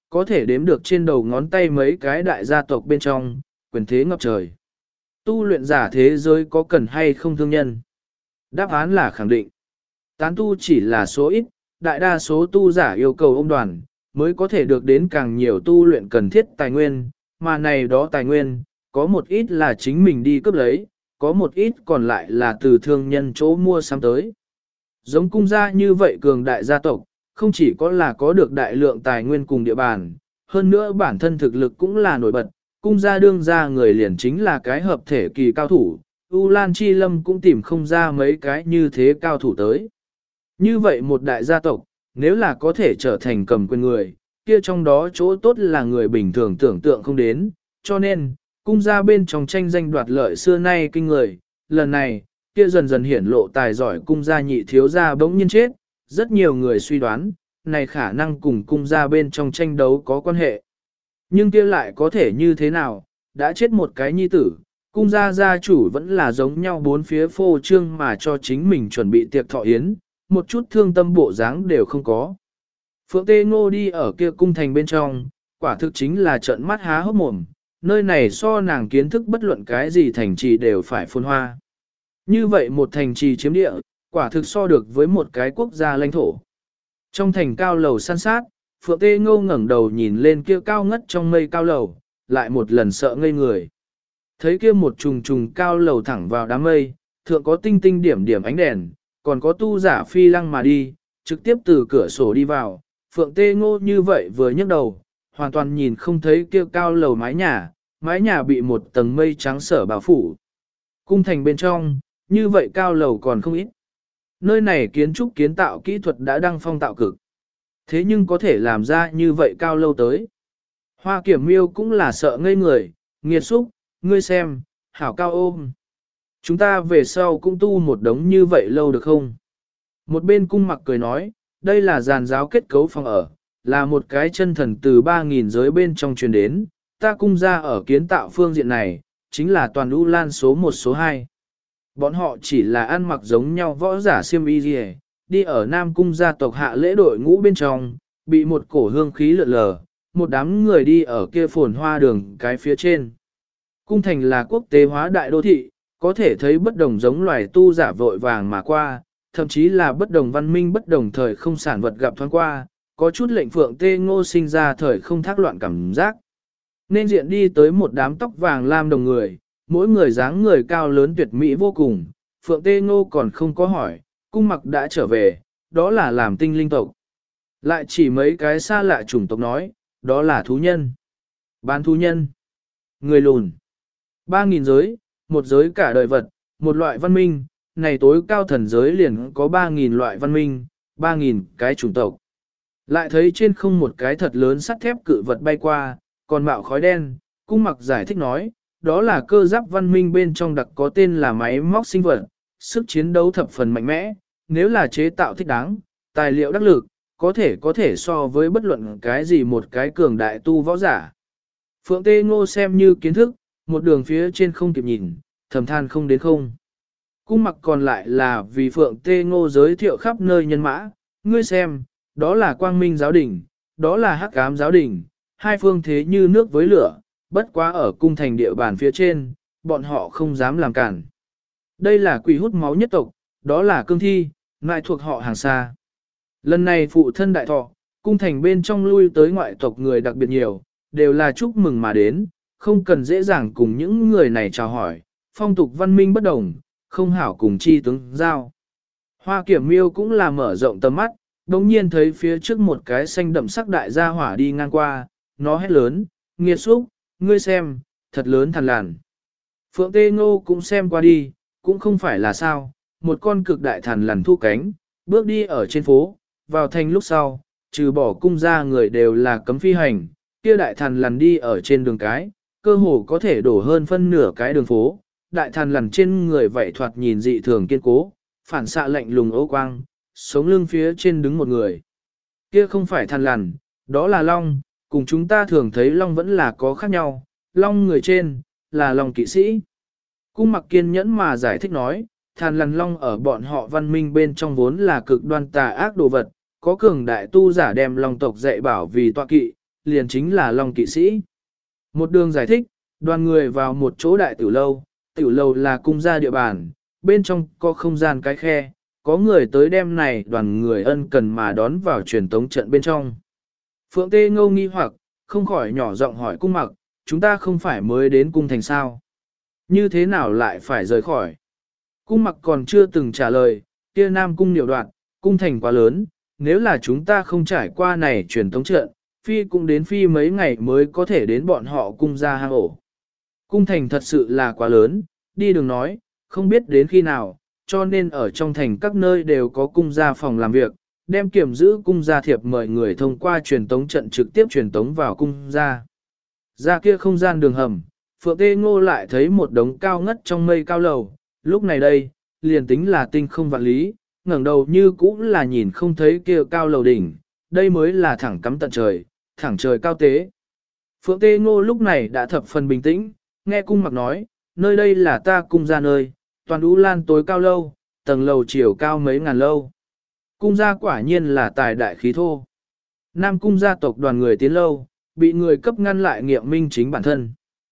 A: có thể đếm được trên đầu ngón tay mấy cái đại gia tộc bên trong, quyền thế ngập trời. Tu luyện giả thế giới có cần hay không thương nhân? Đáp án là khẳng định. Tán tu chỉ là số ít, đại đa số tu giả yêu cầu ôm đoàn, mới có thể được đến càng nhiều tu luyện cần thiết tài nguyên, mà này đó tài nguyên, có một ít là chính mình đi cướp lấy, có một ít còn lại là từ thương nhân chỗ mua sắm tới. Giống cung gia như vậy cường đại gia tộc, không chỉ có là có được đại lượng tài nguyên cùng địa bàn, hơn nữa bản thân thực lực cũng là nổi bật, cung gia đương gia người liền chính là cái hợp thể kỳ cao thủ, U Lan Chi Lâm cũng tìm không ra mấy cái như thế cao thủ tới. Như vậy một đại gia tộc, nếu là có thể trở thành cầm quyền người, kia trong đó chỗ tốt là người bình thường tưởng tượng không đến, cho nên, cung gia bên trong tranh danh đoạt lợi xưa nay kinh người, lần này, kia dần dần hiển lộ tài giỏi cung gia nhị thiếu gia bỗng nhiên chết, rất nhiều người suy đoán, này khả năng cùng cung gia bên trong tranh đấu có quan hệ. Nhưng kia lại có thể như thế nào, đã chết một cái nhi tử, cung gia gia chủ vẫn là giống nhau bốn phía phô trương mà cho chính mình chuẩn bị tiệc thọ yến, một chút thương tâm bộ dáng đều không có. Phượng Tê Ngô đi ở kia cung thành bên trong, quả thực chính là trợn mắt há hốc mồm, nơi này so nàng kiến thức bất luận cái gì thành trì đều phải phồn hoa. Như vậy một thành trì chiếm địa, quả thực so được với một cái quốc gia lãnh thổ. Trong thành cao lầu san sát, Phượng Tê Ngô ngẩng đầu nhìn lên kia cao ngất trong mây cao lầu, lại một lần sợ ngây người. Thấy kia một trùng trùng cao lầu thẳng vào đám mây, thượng có tinh tinh điểm điểm ánh đèn, còn có tu giả phi lăng mà đi, trực tiếp từ cửa sổ đi vào. Phượng Tê Ngô như vậy vừa nhấc đầu, hoàn toàn nhìn không thấy kia cao lầu mái nhà bị một tầng mây trắng sở bao phủ. Cung thành bên trong, như vậy cao lầu còn không ít. Nơi này kiến trúc kiến tạo kỹ thuật đã đăng phong tạo cực. Thế nhưng có thể làm ra như vậy cao lâu tới. Hoa Kiểm Miêu cũng là sợ ngây người, nghiệt xúc, ngươi xem, hảo cao ôm. Chúng ta về sau cũng tu một đống như vậy lâu được không? Một bên cung mặc cười nói, đây là giàn giáo kết cấu phòng ở, là một cái chân thần từ 3.000 giới bên trong truyền đến, ta cung ra ở kiến tạo phương diện này, chính là toàn U Lan số 1 số 2. Bọn họ chỉ là ăn mặc giống nhau võ giả xiêm y gì, đi ở Nam Cung gia tộc hạ lễ đội ngũ bên trong, bị một cổ hương khí lượn lờ, một đám người đi ở kia phồn hoa đường cái phía trên. Cung thành là quốc tế hóa đại đô thị, có thể thấy bất đồng giống loài tu giả vội vàng mà qua, thậm chí là bất đồng văn minh bất đồng thời không sản vật gặp thoáng qua, có chút lệnh Phượng Tê Ngô sinh ra thời không thác loạn cảm giác. Nên diện đi tới một đám tóc vàng lam đồng người, mỗi người dáng người cao lớn tuyệt mỹ vô cùng, Phượng Tê Ngô còn không có hỏi, cung mặc đã trở về, đó là làm tinh linh tộc. Lại chỉ mấy cái xa lạ chủng tộc nói, đó là thú nhân, bán thú nhân, người lùn. 3.000 giới, một giới cả đời vật, một loại văn minh, này tối cao thần giới liền có 3.000 loại văn minh, 3.000 cái chủng tộc. Lại thấy trên không một cái thật lớn sắt thép cự vật bay qua, còn mạo khói đen, cung mặc giải thích nói, đó là cơ giáp văn minh bên trong đặc có tên là máy móc sinh vật, sức chiến đấu thập phần mạnh mẽ, nếu là chế tạo thích đáng, tài liệu đắc lực, có thể so với bất luận cái gì một cái cường đại tu võ giả. Phượng Tê Ngô xem như kiến thức, một đường phía trên không kịp nhìn, thầm than không đến không. Cung mặc còn lại là vì Phượng Tê Ngô giới thiệu khắp nơi nhân mã, ngươi xem, đó là Quang Minh giáo đình, đó là Hắc Ám giáo đình, hai phương thế như nước với lửa, bất quá ở cung thành địa bàn phía trên, bọn họ không dám làm cản. Đây là quỷ hút máu nhất tộc, đó là cương thi, lại thuộc họ hàng xa. Lần này phụ thân đại thọ, cung thành bên trong lui tới ngoại tộc người đặc biệt nhiều, đều là chúc mừng mà đến, không cần dễ dàng cùng những người này chào hỏi, phong tục văn minh bất đồng, không hảo cùng chi tướng giao. Hoa Kiểm Miêu cũng là mở rộng tầm mắt, đồng nhiên thấy phía trước một cái xanh đậm sắc đại gia hỏa đi ngang qua, nó hét lớn, nghiệt xúc, ngươi xem, thật lớn thằn lằn. Phượng Tê Ngô cũng xem qua đi, cũng không phải là sao, một con cực đại thằn lằn thu cánh, bước đi ở trên phố, vào thành lúc sau, trừ bỏ cung ra người đều là cấm phi hành, kia đại thằn lằn đi ở trên đường cái, cơ hồ có thể đổ hơn phân nửa cái đường phố, đại thằn lằn trên người vậy thoạt nhìn dị thường kiên cố, phản xạ lạnh lùng ấu quang, sống lưng phía trên đứng một người. Kia không phải thằn lằn, đó là long, cùng chúng ta thường thấy long vẫn là có khác nhau, long người trên, là long kỵ sĩ. Cung mặc kiên nhẫn mà giải thích nói, thằn lằn long ở bọn họ văn minh bên trong vốn là cực đoan tà ác đồ vật, có cường đại tu giả đem long tộc dạy bảo vì tọa kỵ, liền chính là Long kỵ sĩ. Một đường giải thích, đoàn người vào một chỗ đại tiểu lâu là cung gia địa bàn, bên trong có không gian cái khe, có người tới đêm này đoàn người ân cần mà đón vào truyền tống trận bên trong. Phượng Tê Ngô nghi hoặc, không khỏi nhỏ giọng hỏi cung mặc, chúng ta không phải mới đến cung thành sao? Như thế nào lại phải rời khỏi? Cung mặc còn chưa từng trả lời, kia Nam cung điều đoạn, cung thành quá lớn, nếu là chúng ta không trải qua này truyền tống trận, phi cũng đến phi mấy ngày mới có thể đến bọn họ cung ra hang ổ. Cung thành thật sự là quá lớn, đi đường nói, không biết đến khi nào, cho nên ở trong thành các nơi đều có cung gia phòng làm việc, đem kiểm giữ cung gia thiệp mời người thông qua truyền tống trận trực tiếp truyền tống vào cung gia. Ra kia không gian đường hầm, Phượng Tê Ngô lại thấy một đống cao ngất trong mây cao lầu, lúc này đây, liền tính là tinh không vạn lý, ngẩng đầu như cũng là nhìn không thấy kia cao lầu đỉnh, đây mới là thẳng cắm tận trời, thẳng trời cao tế. Phượng Tê Ngô lúc này đã thập phần bình tĩnh, nghe cung mặc nói, nơi đây là ta cung gia nơi, toàn Ú Lan tối cao lâu, tầng lầu chiều cao mấy ngàn lâu. Cung gia quả nhiên là tài đại khí thô. Nam cung gia tộc đoàn người tiến lâu, bị người cấp ngăn lại nghiệm minh chính bản thân.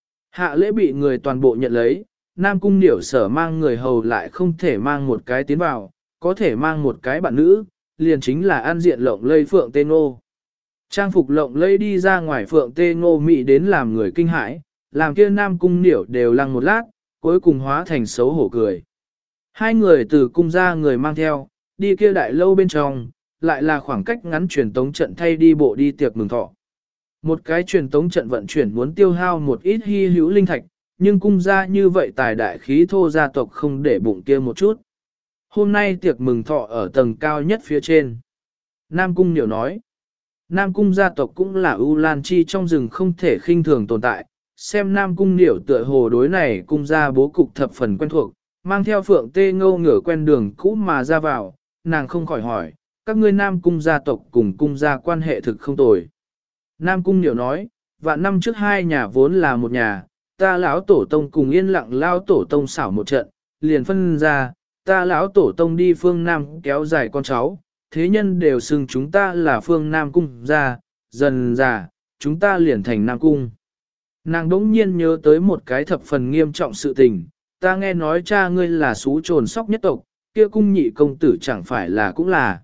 A: Hạ lễ bị người toàn bộ nhận lấy, Nam cung điểu sở mang người hầu lại không thể mang một cái tiến vào, có thể mang một cái bạn nữ, liền chính là an diện lộng lây Phượng Tê Ngô. Trang phục lộng lây đi ra ngoài Phượng Tê Ngô mị đến làm người kinh hãi, làm kia Nam cung điểu đều lăng một lát, cuối cùng hóa thành xấu hổ cười. Hai người từ cung ra người mang theo, đi kia đại lâu bên trong, lại là khoảng cách ngắn truyền tống trận thay đi bộ đi tiệc mừng thọ. Một cái truyền tống trận vận chuyển muốn tiêu hao một ít hy hữu linh thạch, nhưng cung gia như vậy tài đại khí thô gia tộc không để bụng kia một chút. Hôm nay tiệc mừng thọ ở tầng cao nhất phía trên. Nam cung Niểu nói, Nam cung gia tộc cũng là U Lan Chi trong rừng không thể khinh thường tồn tại, xem Nam cung Niểu tựa hồ đối này cung gia bố cục thập phần quen thuộc, mang theo Phượng Tê Ngô ngửa quen đường cũ mà ra vào, nàng không khỏi hỏi, các ngươi Nam cung gia tộc cùng cung gia quan hệ thực không tồi. Nam cung Niểu nói, vạn năm trước hai nhà vốn là một nhà, ta lão tổ tông cùng yên lặng lao tổ tông xảo một trận, liền phân ra, ta lão tổ tông đi phương Nam kéo dài con cháu, thế nhân đều xưng chúng ta là phương Nam cung gia, dần già, chúng ta liền thành Nam cung. Nàng đống nhiên nhớ tới một cái thập phần nghiêm trọng sự tình, ta nghe nói cha ngươi là xú trồn sóc nhất tộc, kia cung nhị công tử chẳng phải là cũng là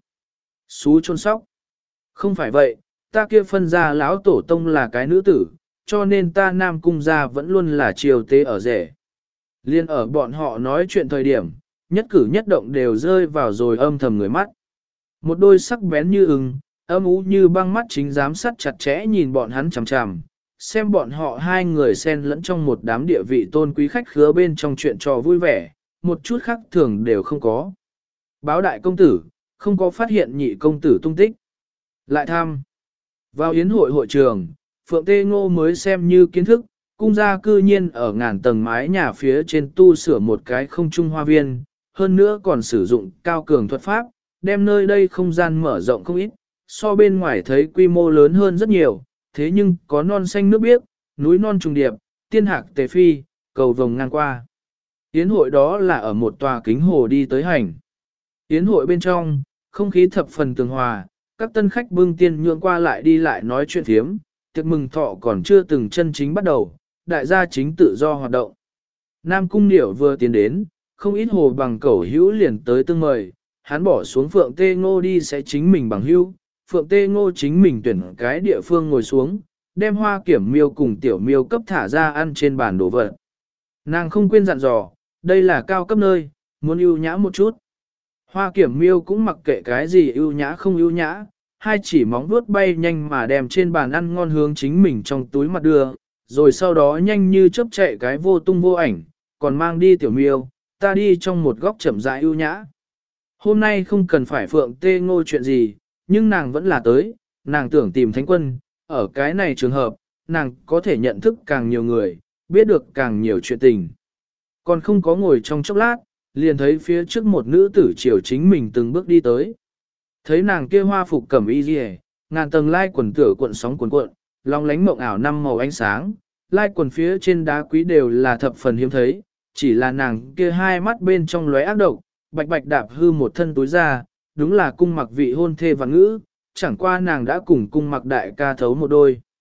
A: xú trồn sóc. Không phải vậy, ta kia phân ra lão tổ tông là cái nữ tử, cho nên ta Nam cung gia vẫn luôn là triều tế ở rể. Liên ở bọn họ nói chuyện thời điểm, nhất cử nhất động đều rơi vào rồi âm thầm người mắt. Một đôi sắc bén như ưng, âm ú như băng mắt chính giám sát chặt chẽ nhìn bọn hắn chằm chằm, xem bọn họ hai người xen lẫn trong một đám địa vị tôn quý khách khứa bên trong chuyện trò vui vẻ, một chút khác thường đều không có. Báo đại công tử, không có phát hiện nhị công tử tung tích. Lại thăm. Vào yến hội hội trường, Phượng Tê Ngô mới xem như kiến thức, cung gia cư nhiên ở ngàn tầng mái nhà phía trên tu sửa một cái không trung hoa viên, hơn nữa còn sử dụng cao cường thuật pháp, đem nơi đây không gian mở rộng không ít, so bên ngoài thấy quy mô lớn hơn rất nhiều, thế nhưng có non xanh nước biếc, núi non trùng điệp, tiên hạc tề phi, cầu vồng ngang qua. Yến hội đó là ở một tòa kính hồ đi tới hành. Yến hội bên trong, không khí thập phần tường hòa, các tân khách bưng tiên nhượng qua lại đi lại nói chuyện thiếm, tiệc mừng thọ còn chưa từng chân chính bắt đầu, đại gia chính tự do hoạt động. Nam cung Điểu vừa tiến đến, không ít hồ bằng cẩu hữu liền tới tương mời, hắn bỏ xuống Phượng Tê Ngô đi sẽ chính mình bằng hữu, Phượng Tê Ngô chính mình tuyển cái địa phương ngồi xuống, đem Hoa Kiểm Miêu cùng Tiểu Miêu cấp thả ra ăn trên bàn đồ vật. Nàng không quên dặn dò, đây là cao cấp nơi, muốn ưu nhã một chút. Hoa Kiểm Miêu cũng mặc kệ cái gì ưu nhã không ưu nhã, hai chỉ móng vuốt bay nhanh mà đem trên bàn ăn ngon hướng chính mình trong túi mặt đưa, rồi sau đó nhanh như chớp chạy cái vô tung vô ảnh, còn mang đi Tiểu Miêu, ta đi trong một góc chậm rãi ưu nhã. Hôm nay không cần phải Phượng Tê Ngô chuyện gì, nhưng nàng vẫn là tới, nàng tưởng tìm Thánh Quân, ở cái này trường hợp, nàng có thể nhận thức càng nhiều người, biết được càng nhiều chuyện tình. Còn không có ngồi trong chốc lát, liền thấy phía trước một nữ tử chiều chính mình từng bước đi tới. Thấy nàng kia hoa phục cẩm y rìa, ngàn tầng lai quần tửa cuộn sóng cuộn cuộn, long lánh mộng ảo năm màu ánh sáng, lai quần phía trên đá quý đều là thập phần hiếm thấy, chỉ là nàng kia hai mắt bên trong lóe ác độc, bạch bạch đạp hư một thân túi ra, đúng là cung mặc vị hôn thê và ngữ, chẳng qua nàng đã cùng cung mặc đại ca thấu một đôi.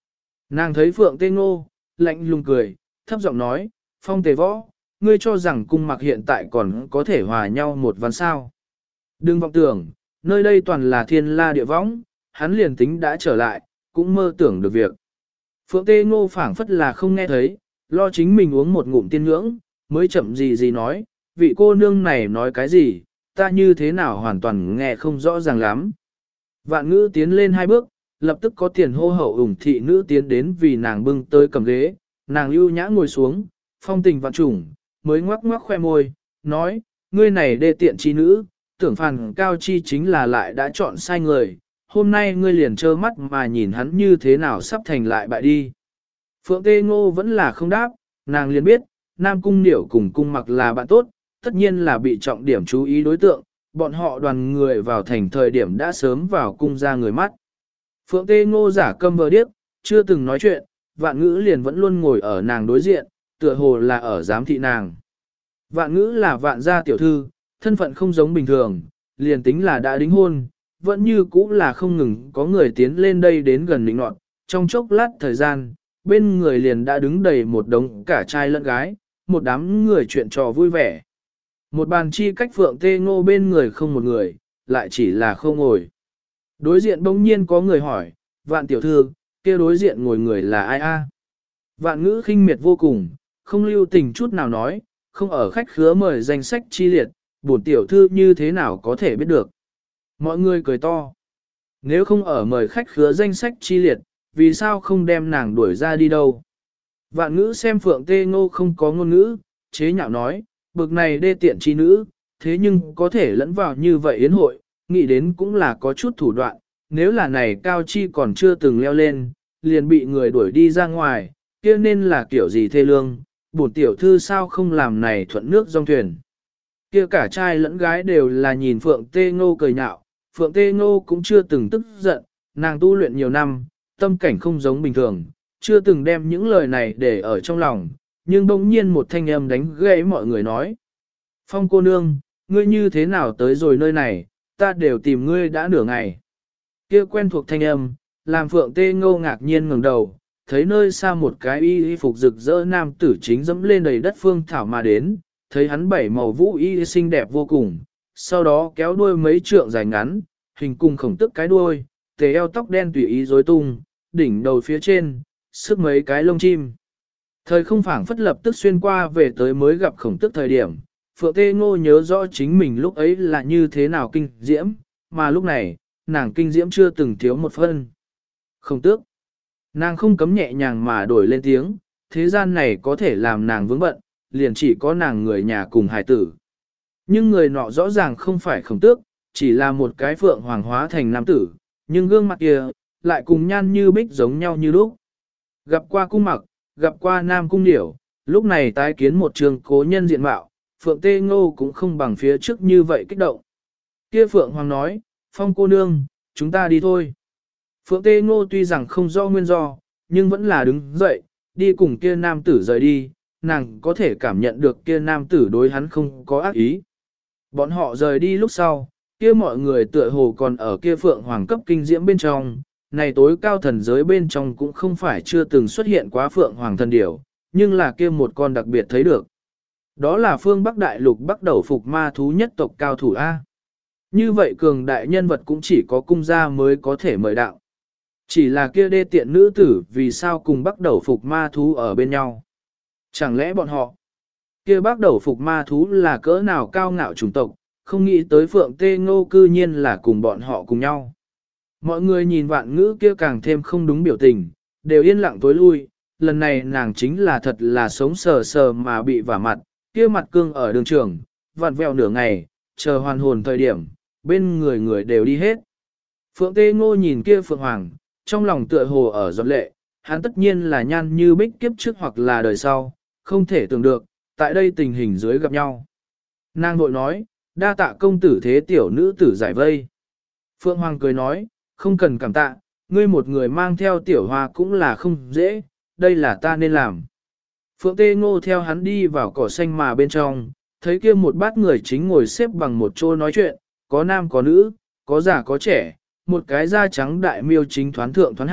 A: Nàng thấy Phượng Tê Ngô, lạnh lùng cười, thấp giọng nói, Phong Tề Võ, ngươi cho rằng cung mặc hiện tại còn có thể hòa nhau một ván sao. Đừng vọng tưởng, nơi đây toàn là thiên la địa võng, hắn liền tính đã trở lại, cũng mơ tưởng được việc. Phượng Tê Ngô phảng phất là không nghe thấy, lo chính mình uống một ngụm tiên ngưỡng, mới chậm gì nói, vị cô nương này nói cái gì, ta như thế nào hoàn toàn nghe không rõ ràng lắm. Vạn ngữ tiến lên hai bước, lập tức có tiền hô hậu ủng thị nữ tiến đến vì nàng bưng tới cầm ghế, nàng ưu nhã ngồi xuống, phong tình vạn trùng, mới ngoắc ngoắc khoe môi, nói, ngươi này đê tiện chi nữ, tưởng phàn cao chi chính là lại đã chọn sai người, hôm nay ngươi liền trơ mắt mà nhìn hắn như thế nào sắp thành lại bại đi. Phượng Tê Ngô vẫn là không đáp, nàng liền biết, Nam Cung Niểu cùng Cung Mặc là bạn tốt, tất nhiên là bị trọng điểm chú ý đối tượng, bọn họ đoàn người vào thành thời điểm đã sớm vào cung ra người mắt. Phượng Tê Ngô giả câm vờ điếc, chưa từng nói chuyện, Vạn Ngữ liền vẫn luôn ngồi ở nàng đối diện, tựa hồ là ở giám thị nàng. Vạn Ngữ là Vạn gia tiểu thư, thân phận không giống bình thường, liền tính là đã đính hôn, vẫn như cũ là không ngừng có người tiến lên đây đến gần lĩnh nọt, trong chốc lát thời gian, bên người liền đã đứng đầy một đống cả trai lẫn gái, một đám người chuyện trò vui vẻ. Một bàn chi cách Phượng Tê Ngô bên người không một người, lại chỉ là không ngồi. Đối diện bỗng nhiên có người hỏi, Vạn tiểu thư, kia đối diện ngồi người là ai a? Vạn Ngữ khinh miệt vô cùng, không lưu tình chút nào nói, không ở khách khứa mời danh sách chi liệt, bổn tiểu thư như thế nào có thể biết được. Mọi người cười to. Nếu không ở mời khách khứa danh sách chi liệt, vì sao không đem nàng đuổi ra đi đâu? Vạn Ngữ xem Phượng Tê Ngô không có ngôn ngữ, chế nhạo nói, bực này đê tiện chi nữ, thế nhưng có thể lẫn vào như vậy yến hội, nghĩ đến cũng là có chút thủ đoạn, nếu là này cao chi còn chưa từng leo lên, liền bị người đuổi đi ra ngoài, kia nên là kiểu gì thê lương, bổn tiểu thư sao không làm này thuận nước dòng thuyền. Kia cả trai lẫn gái đều là nhìn Phượng Tê Ngô cười nhạo, Phượng Tê Ngô cũng chưa từng tức giận, nàng tu luyện nhiều năm, tâm cảnh không giống bình thường, chưa từng đem những lời này để ở trong lòng, nhưng bỗng nhiên một thanh âm đánh gãy mọi người nói. Phong cô nương, ngươi như thế nào tới rồi nơi này, ta đều tìm ngươi đã nửa ngày. Kia quen thuộc thanh âm, làm Phượng Tê Ngô ngạc nhiên ngẩng đầu, thấy nơi xa một cái y phục rực rỡ nam tử chính dẫm lên đầy đất phương thảo mà đến, thấy hắn bảy màu vũ y xinh đẹp vô cùng, sau đó kéo đuôi mấy trượng dài ngắn, hình cùng khổng tức cái đuôi, tề eo tóc đen tùy ý rối tung, đỉnh đầu phía trên, sức mấy cái lông chim. Thời không phảng phất lập tức xuyên qua về tới mới gặp khổng tức thời điểm, Phượng Tê Ngô nhớ rõ chính mình lúc ấy là như thế nào kinh diễm, mà lúc này, nàng kinh diễm chưa từng thiếu một phân. Khổng tước, nàng không cấm nhẹ nhàng mà đổi lên tiếng, thế gian này có thể làm nàng vướng bận, liền chỉ có nàng người nhà cùng hài tử. Nhưng người nọ rõ ràng không phải khổng tước, chỉ là một cái phượng hoàng hóa thành nam tử, nhưng gương mặt kia, lại cùng nhan như bích giống nhau như lúc. Gặp qua cung mặc, gặp qua nam cung điểu, lúc này tái kiến một trường cố nhân diện mạo, Phượng Tê Ngô cũng không bằng phía trước như vậy kích động. Kia Phượng Hoàng nói, Phong cô nương, chúng ta đi thôi. Phượng Tê Ngô tuy rằng không do nguyên do, nhưng vẫn là đứng dậy, đi cùng kia nam tử rời đi, nàng có thể cảm nhận được kia nam tử đối hắn không có ác ý. Bọn họ rời đi lúc sau, kia mọi người tựa hồ còn ở kia Phượng Hoàng cấp kinh diễm bên trong, này tối cao thần giới bên trong cũng không phải chưa từng xuất hiện quá Phượng Hoàng thần điểu, nhưng là kia một con đặc biệt thấy được. Đó là phương Bắc Đại Lục bắt đầu phục ma thú nhất tộc cao thủ A. Như vậy cường đại nhân vật cũng chỉ có cung gia mới có thể mời đạo. Chỉ là kia đê tiện nữ tử vì sao cùng bắt đầu phục ma thú ở bên nhau. Chẳng lẽ bọn họ, kia bắt đầu phục ma thú là cỡ nào cao ngạo chủng tộc, không nghĩ tới Phượng Tê Ngô cư nhiên là cùng bọn họ cùng nhau. Mọi người nhìn Vạn Ngữ kia càng thêm không đúng biểu tình, đều yên lặng tối lui, lần này nàng chính là thật là sống sờ sờ mà bị vả mặt, kia mặt cương ở đường trường, vặn vẹo nửa ngày, chờ hoàn hồn thời điểm, bên người người đều đi hết. Phượng Tê Ngô nhìn kia Phượng Hoàng, trong lòng tựa hồ ở giọt lệ, hắn tất nhiên là nhan như bích kiếp trước hoặc là đời sau, không thể tưởng được, tại đây tình hình dưới gặp nhau. Nàng vội nói, đa tạ công tử thế tiểu nữ tử giải vây. Phượng Hoàng cười nói, không cần cảm tạ, ngươi một người mang theo tiểu hoa cũng là không dễ, đây là ta nên làm. Phượng Tê Ngô theo hắn đi vào cỏ xanh mà bên trong, thấy kia một bát người chính ngồi xếp bằng một chỗ nói chuyện, có nam có nữ, có già có trẻ, một cái da trắng đại miêu chính thoán thượng thoán hạ,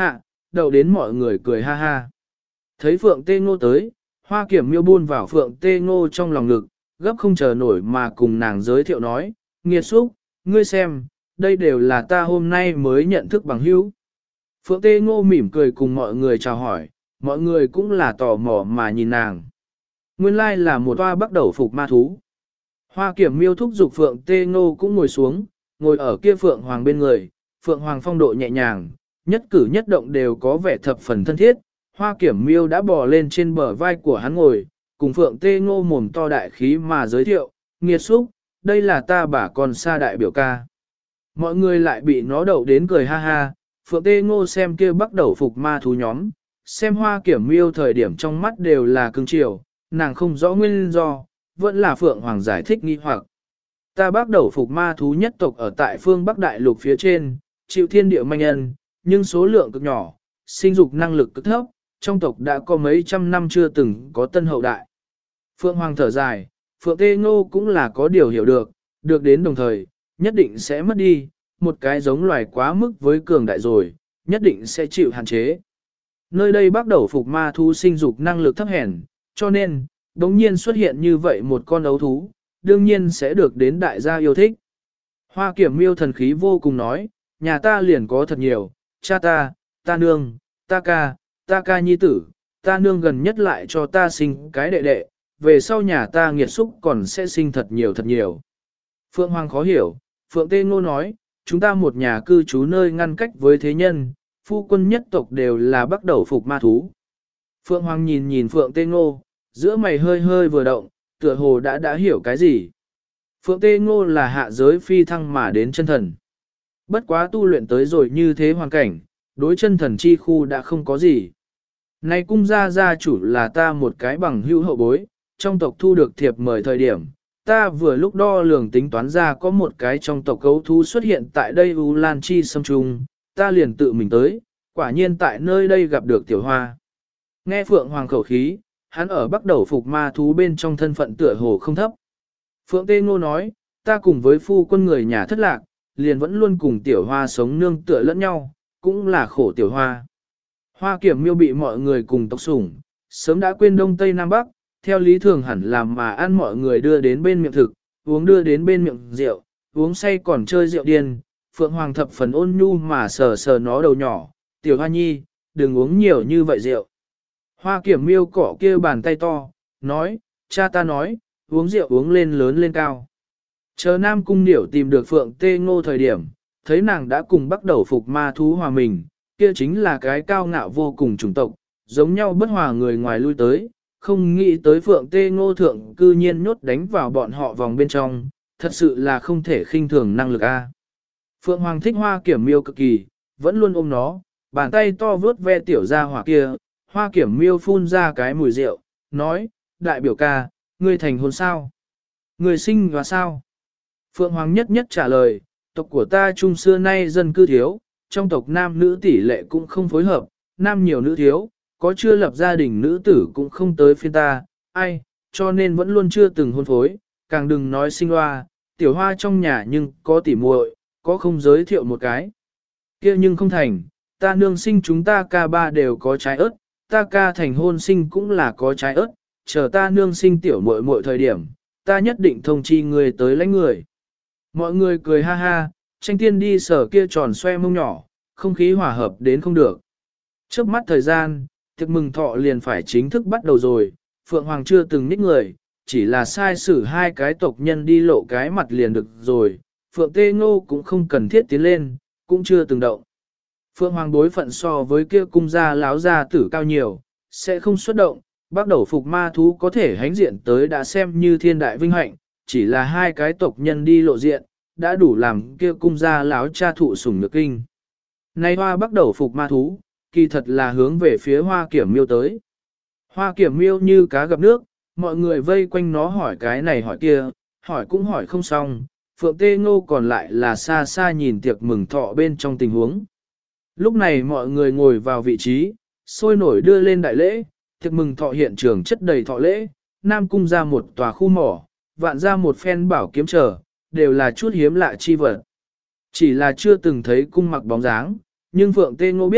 A: đậu đến mọi người cười ha ha. Thấy Phượng Tê Ngô tới, Hoa Kiểm Miêu buôn vào Phượng Tê Ngô trong lòng ngực, gấp không chờ nổi mà cùng nàng giới thiệu nói, nghiệt xúc, ngươi xem, đây đều là ta hôm nay mới nhận thức bằng hữu. Phượng Tê Ngô mỉm cười cùng mọi người chào hỏi, mọi người cũng là tò mò mà nhìn nàng. Nguyên lai là một toa bắt đầu phục ma thú. Hoa Kiểm Miêu thúc giục Phượng Tê Ngô cũng ngồi xuống, ngồi ở kia Phượng Hoàng bên người, Phượng Hoàng phong độ nhẹ nhàng, nhất cử nhất động đều có vẻ thập phần thân thiết. Hoa Kiểm Miêu đã bò lên trên bờ vai của hắn ngồi, cùng Phượng Tê Ngô mồm to đại khí mà giới thiệu, nghiệt xúc, đây là ta bà con xa đại biểu ca. Mọi người lại bị nó đậu đến cười ha ha, Phượng Tê Ngô xem kia bắt đầu phục ma thú nhóm, xem Hoa Kiểm Miêu thời điểm trong mắt đều là cứng chiều, nàng không rõ nguyên do, vẫn là Phượng Hoàng giải thích nghi hoặc. Ta bắt đầu phục ma thú nhất tộc ở tại phương Bắc Đại Lục phía trên, chịu thiên địa manh nhân, nhưng số lượng cực nhỏ, sinh dục năng lực cực thấp, trong tộc đã có mấy trăm năm chưa từng có tân hậu đại. Phượng Hoàng thở dài, Phượng Tê Ngô cũng là có điều hiểu được đến đồng thời, nhất định sẽ mất đi, một cái giống loài quá mức với cường đại rồi, nhất định sẽ chịu hạn chế. Nơi đây bắt đầu phục ma thú sinh dục năng lực thấp hèn, cho nên, đống nhiên xuất hiện như vậy một con ấu thú, đương nhiên sẽ được đến đại gia yêu thích. Hoa Kiểm Miêu thần khí vô cùng nói, nhà ta liền có thật nhiều, cha ta nương, ta ca nhi tử, ta nương gần nhất lại cho ta sinh cái đệ đệ, về sau nhà ta nghiệt xúc còn sẽ sinh thật nhiều. Phượng Hoàng khó hiểu, Phượng Tê Ngô nói, chúng ta một nhà cư trú nơi ngăn cách với thế nhân, phu quân nhất tộc đều là bắt đầu phục ma thú. Phượng Hoàng nhìn Phượng Tê Ngô, giữa mày hơi vừa động, tựa hồ đã hiểu cái gì. Phượng Tê Ngô là hạ giới phi thăng mà đến chân thần. Bất quá tu luyện tới rồi như thế hoàn cảnh, đối chân thần chi khu đã không có gì. Này cung gia chủ là ta một cái bằng hữu hậu bối, trong tộc thu được thiệp mời thời điểm, ta vừa lúc đo lường tính toán ra có một cái trong tộc cấu thú xuất hiện tại đây U Lan Chi Sâm Trung, ta liền tự mình tới, quả nhiên tại nơi đây gặp được tiểu hoa. Nghe Phượng Hoàng khẩu khí, hắn ở bắt đầu phục ma thú bên trong thân phận tựa hồ không thấp. Phượng Tê Ngô nói, ta cùng với phu quân người nhà thất lạc, liền vẫn luôn cùng tiểu hoa sống nương tựa lẫn nhau, cũng là khổ tiểu hoa. Hoa Kiểm Miêu bị mọi người cùng tộc sủng, sớm đã quên Đông Tây Nam Bắc, theo lý thường hẳn làm mà ăn mọi người đưa đến bên miệng thực, uống đưa đến bên miệng rượu, uống say còn chơi rượu điên. Phượng Hoàng thập phần ôn nhu mà sờ nó đầu nhỏ, tiểu hoa nhi, đừng uống nhiều như vậy rượu. Hoa Kiểm Miêu cỏ kia bàn tay to, nói, cha ta nói, uống rượu uống lên lớn lên cao. Chờ Nam Cung Điểu tìm được Phượng Tê Ngô thời điểm, thấy nàng đã cùng bắt đầu phục ma thú hòa mình, kia chính là cái cao ngạo vô cùng chủng tộc, giống nhau bất hòa người ngoài lui tới, không nghĩ tới Phượng Tê Ngô thượng cư nhiên nhốt đánh vào bọn họ vòng bên trong, thật sự là không thể khinh thường năng lực a. Phượng Hoàng thích Hoa Kiểm Miêu cực kỳ, vẫn luôn ôm nó, bàn tay to vướt ve tiểu gia hỏa kia, Hoa Kiểm Miêu phun ra cái mùi rượu, nói, đại biểu ca, ngươi thành hôn sao? Ngươi sinh và sao? Phượng Hoàng nhất trả lời, tộc của ta trung xưa nay dân cư thiếu, trong tộc nam nữ tỷ lệ cũng không phối hợp, nam nhiều nữ thiếu, có chưa lập gia đình nữ tử cũng không tới phiên ta, ai, cho nên vẫn luôn chưa từng hôn phối, càng đừng nói sinh hoa, tiểu hoa trong nhà nhưng có tỉ muội, có không giới thiệu một cái. Kia nhưng không thành, ta nương sinh chúng ta ca ba đều có trái ớt, ta ca thành hôn sinh cũng là có trái ớt, chờ ta nương sinh tiểu muội muội thời điểm, ta nhất định thông chi người tới lãnh người. Mọi người cười ha ha, tranh tiên đi sở kia tròn xoe mông nhỏ, không khí hòa hợp đến không được. Trước mắt thời gian, tiệc mừng thọ liền phải chính thức bắt đầu rồi, Phượng Hoàng chưa từng ních người, chỉ là sai xử hai cái tộc nhân đi lộ cái mặt liền được rồi, Phượng Tê Ngô cũng không cần thiết tiến lên, cũng chưa từng động. Phượng Hoàng đối phận so với kia cung gia láo gia tử cao nhiều, sẽ không xuất động, bắt đầu phục ma thú có thể hánh diện tới đã xem như thiên đại vinh hạnh, chỉ là hai cái tộc nhân đi lộ diện, đã đủ làm kia cung gia láo cha thụ sủng nhược kinh. Nay hoa bắt đầu phục ma thú, kỳ thật là hướng về phía Hoa Kiểm Miêu tới. Hoa Kiểm Miêu như cá gặp nước, mọi người vây quanh nó hỏi cái này hỏi kia, hỏi cũng hỏi không xong, Phượng Tê Ngô còn lại là xa xa nhìn tiệc mừng thọ bên trong tình huống. Lúc này mọi người ngồi vào vị trí, sôi nổi đưa lên đại lễ, tiệc mừng thọ hiện trường chất đầy thọ lễ, Nam Cung ra một tòa khu mỏ, Vạn ra một phen bảo kiếm trở, đều là chút hiếm lạ chi vật. Chỉ là chưa từng thấy cung mặc bóng dáng, nhưng Phượng Tê Ngô biết,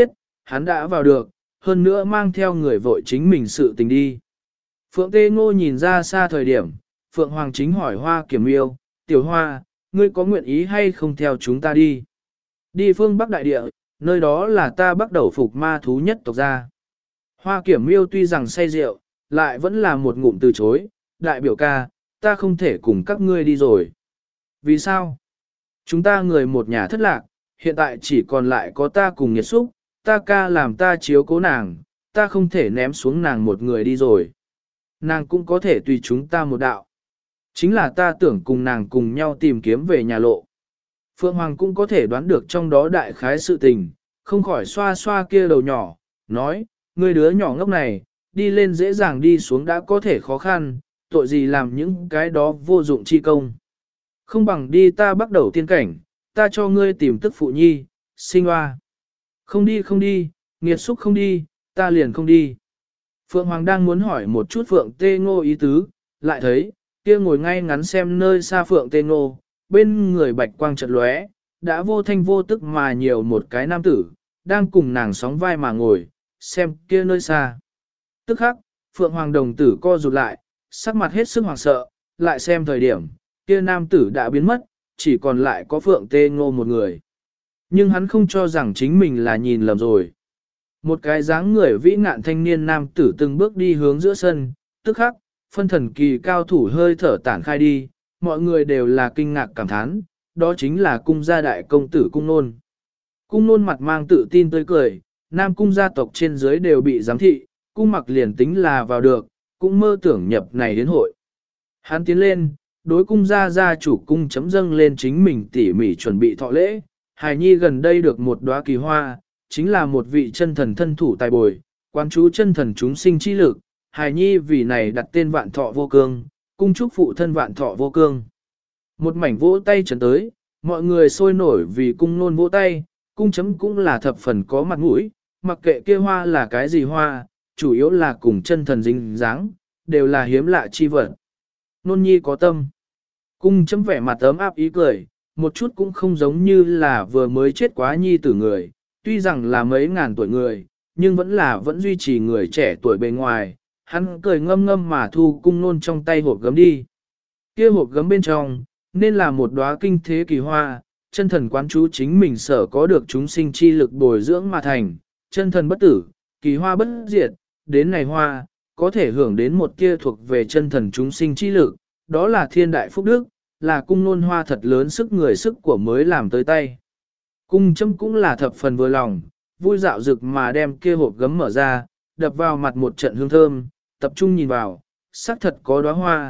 A: hắn đã vào được, hơn nữa mang theo người vội chính mình sự tình đi. Phượng Tê Ngô nhìn ra xa thời điểm, Phượng Hoàng chính hỏi Hoa Kiểm Yêu, tiểu Hoa, ngươi có nguyện ý hay không theo chúng ta đi? Đi phương Bắc Đại Địa, nơi đó là ta bắt đầu phục ma thú nhất tộc gia. Hoa Kiểm Yêu tuy rằng say rượu, lại vẫn là một ngụm từ chối, đại biểu ca, ta không thể cùng các ngươi đi rồi. Vì sao? Chúng ta người một nhà thất lạc, hiện tại chỉ còn lại có ta cùng Nhiệt Xúc, ta ca làm ta chiếu cố nàng, ta không thể ném xuống nàng một người đi rồi. Nàng cũng có thể tùy chúng ta một đạo. Chính là ta tưởng cùng nàng cùng nhau tìm kiếm về nhà lộ. Phượng Hoàng cũng có thể đoán được trong đó đại khái sự tình, không khỏi xoa xoa kia đầu nhỏ, nói, ngươi đứa nhỏ ngốc này, đi lên dễ dàng đi xuống đã có thể khó khăn, tội gì làm những cái đó vô dụng chi công. Không bằng đi ta bắt đầu tiên cảnh, ta cho ngươi tìm tức phụ nhi, sinh hoa. Không đi không đi, Nghiệt Xúc không đi, ta liền không đi. Phượng Hoàng đang muốn hỏi một chút Phượng Tê Ngô ý tứ, lại thấy, kia ngồi ngay ngắn xem nơi xa Phượng Tê Ngô, bên người bạch quang chợt lóe, đã vô thanh vô tức mà nhiều một cái nam tử, đang cùng nàng sóng vai mà ngồi, xem kia nơi xa. Tức khắc, Phượng Hoàng đồng tử co rụt lại, sắc mặt hết sức hoảng sợ, lại xem thời điểm, kia nam tử đã biến mất, chỉ còn lại có Phượng Tê Ngô một người. Nhưng hắn không cho rằng chính mình là nhìn lầm rồi. Một cái dáng người vĩ ngạn thanh niên nam tử từng bước đi hướng giữa sân, tức khắc, phân thần kỳ cao thủ hơi thở tản khai đi, mọi người đều là kinh ngạc cảm thán, đó chính là cung gia đại công tử cung nôn. Cung nôn mặt mang tự tin tươi cười, nam cung gia tộc trên dưới đều bị giám thị, cung mặc liền tính là vào được, cũng mơ tưởng nhập này đến hội. Hắn tiến lên, đối cung gia chủ cung chấm dâng lên chính mình tỉ mỉ chuẩn bị thọ lễ, hài nhi gần đây được một đóa kỳ hoa, chính là một vị chân thần thân thủ tài bồi, quan chú chân thần chúng sinh chi lực, hài nhi vì này đặt tên vạn thọ vô cương, cung chúc phụ thân vạn thọ vô cương. Một mảnh vỗ tay trấn tới, mọi người sôi nổi vì cung nôn vỗ tay, cung chấm cũng là thập phần có mặt mũi, mặc kệ kia hoa là cái gì hoa, chủ yếu là cùng chân thần dính dáng, đều là hiếm lạ chi vật. Nôn nhi có tâm. Cung chấm vẻ mặt ấm áp ý cười, một chút cũng không giống như là vừa mới chết quá nhi tử người, tuy rằng là mấy ngàn tuổi người, nhưng vẫn duy trì người trẻ tuổi bề ngoài, hắn cười ngâm ngâm mà thu cung nôn trong tay hộp gấm đi. Kia hộp gấm bên trong, nên là một đóa kinh thế kỳ hoa, chân thần quán chú chính mình sở có được chúng sinh chi lực bồi dưỡng mà thành, chân thần bất tử, kỳ hoa bất diệt, đến này hoa, có thể hưởng đến một kia thuộc về chân thần chúng sinh chi lực, đó là thiên đại phúc đức, là cung nôn hoa thật lớn sức người sức của mới làm tới tay. Cung châm cũng là thập phần vừa lòng, vui dạo rực mà đem kia hộp gấm mở ra, đập vào mặt một trận hương thơm, tập trung nhìn vào, xác thật có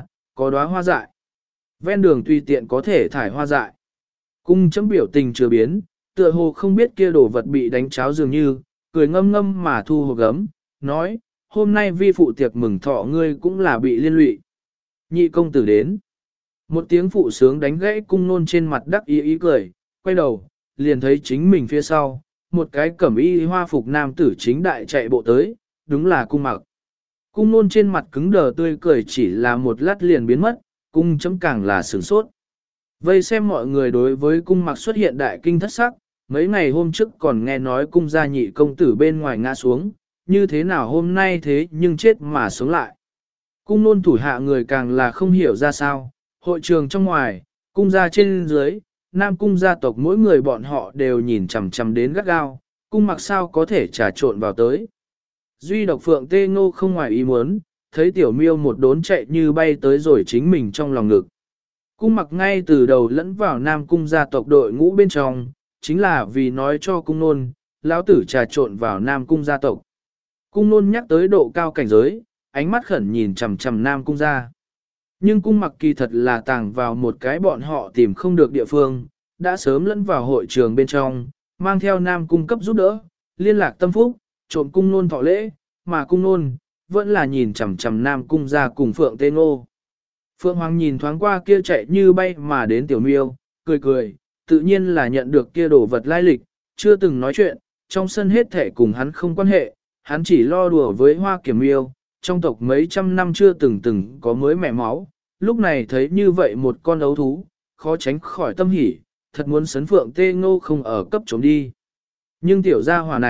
A: đóa hoa dại. Ven đường tùy tiện có thể thải hoa dại. Cung chấm biểu tình chưa biến, tựa hồ không biết kia đồ vật bị đánh cháo dường như, cười ngâm ngâm mà thu hộp gấm, nói, hôm nay vi phụ tiệc mừng thọ ngươi cũng là bị liên lụy. Nhị công tử đến. Một tiếng phụ sướng đánh gãy cung nôn trên mặt đắc ý cười, quay đầu, liền thấy chính mình phía sau, một cái cẩm y hoa phục nam tử chính đại chạy bộ tới, đúng là cung mặc. Cung nôn trên mặt cứng đờ tươi cười chỉ là một lát liền biến mất, cung chấm càng là sửng sốt. Vây xem mọi người đối với cung mặc xuất hiện đại kinh thất sắc, mấy ngày hôm trước còn nghe nói cung gia nhị công tử bên ngoài ngã xuống, như thế nào hôm nay thế nhưng chết mà sống lại. Cung nôn thủ hạ người càng là không hiểu ra sao, hội trường trong ngoài, cung gia trên dưới, nam cung gia tộc mỗi người bọn họ đều nhìn chằm chằm đến gắt gao, cung mặc sao có thể trà trộn vào tới. Duy độc Phượng Tê Ngô không ngoài ý muốn, thấy tiểu miêu một đốn chạy như bay tới rồi chính mình trong lòng ngực. Cung mặc ngay từ đầu lẫn vào nam cung gia tộc đội ngũ bên trong, chính là vì nói cho cung nôn, lão tử trà trộn vào nam cung gia tộc. Cung nôn nhắc tới độ cao cảnh giới, ánh mắt khẩn nhìn chằm chằm nam cung gia. Nhưng cung mặc kỳ thật là tàng vào một cái bọn họ tìm không được địa phương, đã sớm lẫn vào hội trường bên trong, mang theo nam cung cấp giúp đỡ, liên lạc tâm phúc, trộm cung nôn thọ lễ, mà cung nôn, vẫn là nhìn chằm chằm nam cung gia cùng Phượng Tê Ngô. Phượng Hoàng nhìn thoáng qua kia chạy như bay mà đến tiểu miêu, cười cười, tự nhiên là nhận được kia đồ vật lai lịch, chưa từng nói chuyện, trong sân hết thể cùng hắn không quan hệ, hắn chỉ lo đùa với Hoa Kiểm Miêu, trong tộc mấy trăm năm chưa từng có mới mẻ máu, lúc này thấy như vậy một con ấu thú, khó tránh khỏi tâm hỉ, thật muốn sấn Phượng Tê Ngô không ở cấp trốn đi. Nhưng tiểu gia hỏa này,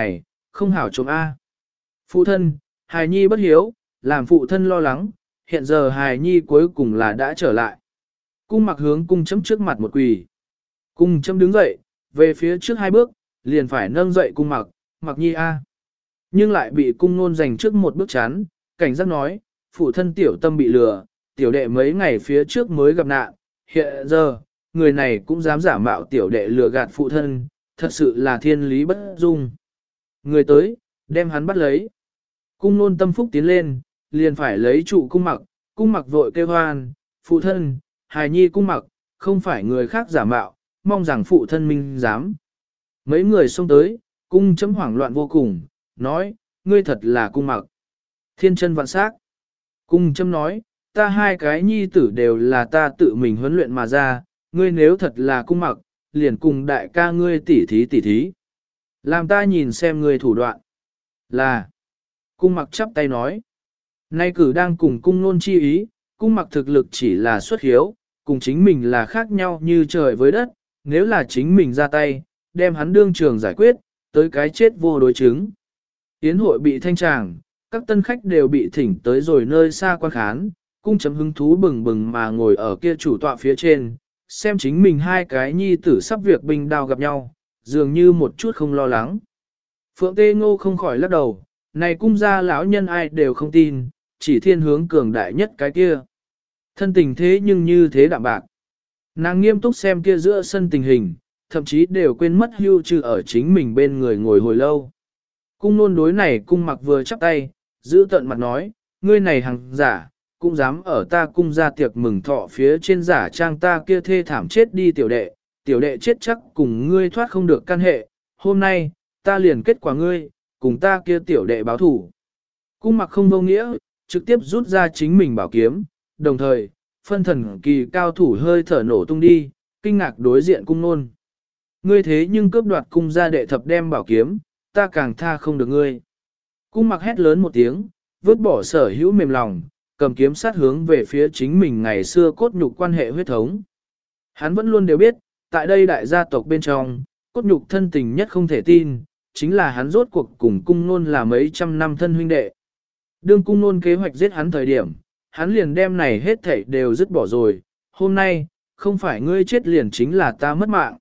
A: không hảo trộm A. Phụ thân, hài nhi bất hiếu, làm phụ thân lo lắng, hiện giờ hài nhi cuối cùng là đã trở lại. Cung mặc hướng cung chấm trước mặt một quỳ. Cung chấm đứng dậy, về phía trước 2 bước, liền phải nâng dậy cung mặc, mặc nhi A. Nhưng lại bị cung nôn giành trước một bước chán, cảnh giác nói, phụ thân tiểu tâm bị lừa, tiểu đệ mấy ngày phía trước mới gặp nạn, hiện giờ, người này cũng dám giả mạo tiểu đệ lừa gạt phụ thân, thật sự là thiên lý bất dung. Người tới, đem hắn bắt lấy. Cung nôn tâm phúc tiến lên, liền phải lấy trụ cung mặc vội kêu hoan, phụ thân, hài nhi cung mặc, không phải người khác giả mạo, mong rằng phụ thân minh dám. Mấy người xông tới, cung chấm hoảng loạn vô cùng, nói, ngươi thật là cung mặc. Thiên chân vạn sắc. Cung chấm nói, ta 2 cái nhi tử đều là ta tự mình huấn luyện mà ra, ngươi nếu thật là cung mặc, liền cùng đại ca ngươi tỉ thí. Làm ta nhìn xem ngươi thủ đoạn. Là. Cung mặc chắp tay nói. Nay cử đang cùng cung nôn chi ý, cung mặc thực lực chỉ là xuất hiếu, cùng chính mình là khác nhau như trời với đất, nếu là chính mình ra tay, đem hắn đương trường giải quyết, tới cái chết vô đối chứng. Yến hội bị thanh tràng, các tân khách đều bị thỉnh tới rồi nơi xa quan khán, cung chấm hứng thú bừng bừng mà ngồi ở kia chủ tọa phía trên, xem chính mình 2 cái nhi tử sắp việc binh đao gặp nhau, dường như một chút không lo lắng. Phượng Tê Ngô không khỏi lắc đầu, này cung gia lão nhân ai đều không tin, chỉ thiên hướng cường đại nhất cái kia. Thân tình thế nhưng như thế đạm bạc. Nàng nghiêm túc xem kia giữa sân tình hình, thậm chí đều quên mất hưu trừ ở chính mình bên người ngồi hồi lâu. Cung nôn đối này cung mặc vừa chắp tay, giữ tận mặt nói, ngươi này hàng giả, cũng dám ở ta cung gia tiệc mừng thọ phía trên giả trang ta kia thê thảm chết đi tiểu đệ chết chắc cùng ngươi thoát không được căn hệ, hôm nay, ta liền kết quả ngươi, cùng ta kia tiểu đệ báo thủ. Cung mặc không vô nghĩa, trực tiếp rút ra chính mình bảo kiếm, đồng thời, phân thần kỳ cao thủ hơi thở nổ tung đi, kinh ngạc đối diện cung nôn. Ngươi thế nhưng cướp đoạt cung gia đệ thập đem bảo kiếm, ta càng tha không được ngươi. Cung mặc hét lớn một tiếng, vứt bỏ sở hữu mềm lòng, cầm kiếm sát hướng về phía chính mình ngày xưa cốt nhục quan hệ huyết thống. Hắn vẫn luôn đều biết, tại đây đại gia tộc bên trong, cốt nhục thân tình nhất không thể tin, chính là hắn rốt cuộc cùng cung nôn là mấy trăm năm thân huynh đệ. Đương cung nôn kế hoạch giết hắn thời điểm, hắn liền đem này hết thảy đều dứt bỏ rồi, hôm nay, không phải ngươi chết liền chính là ta mất mạng.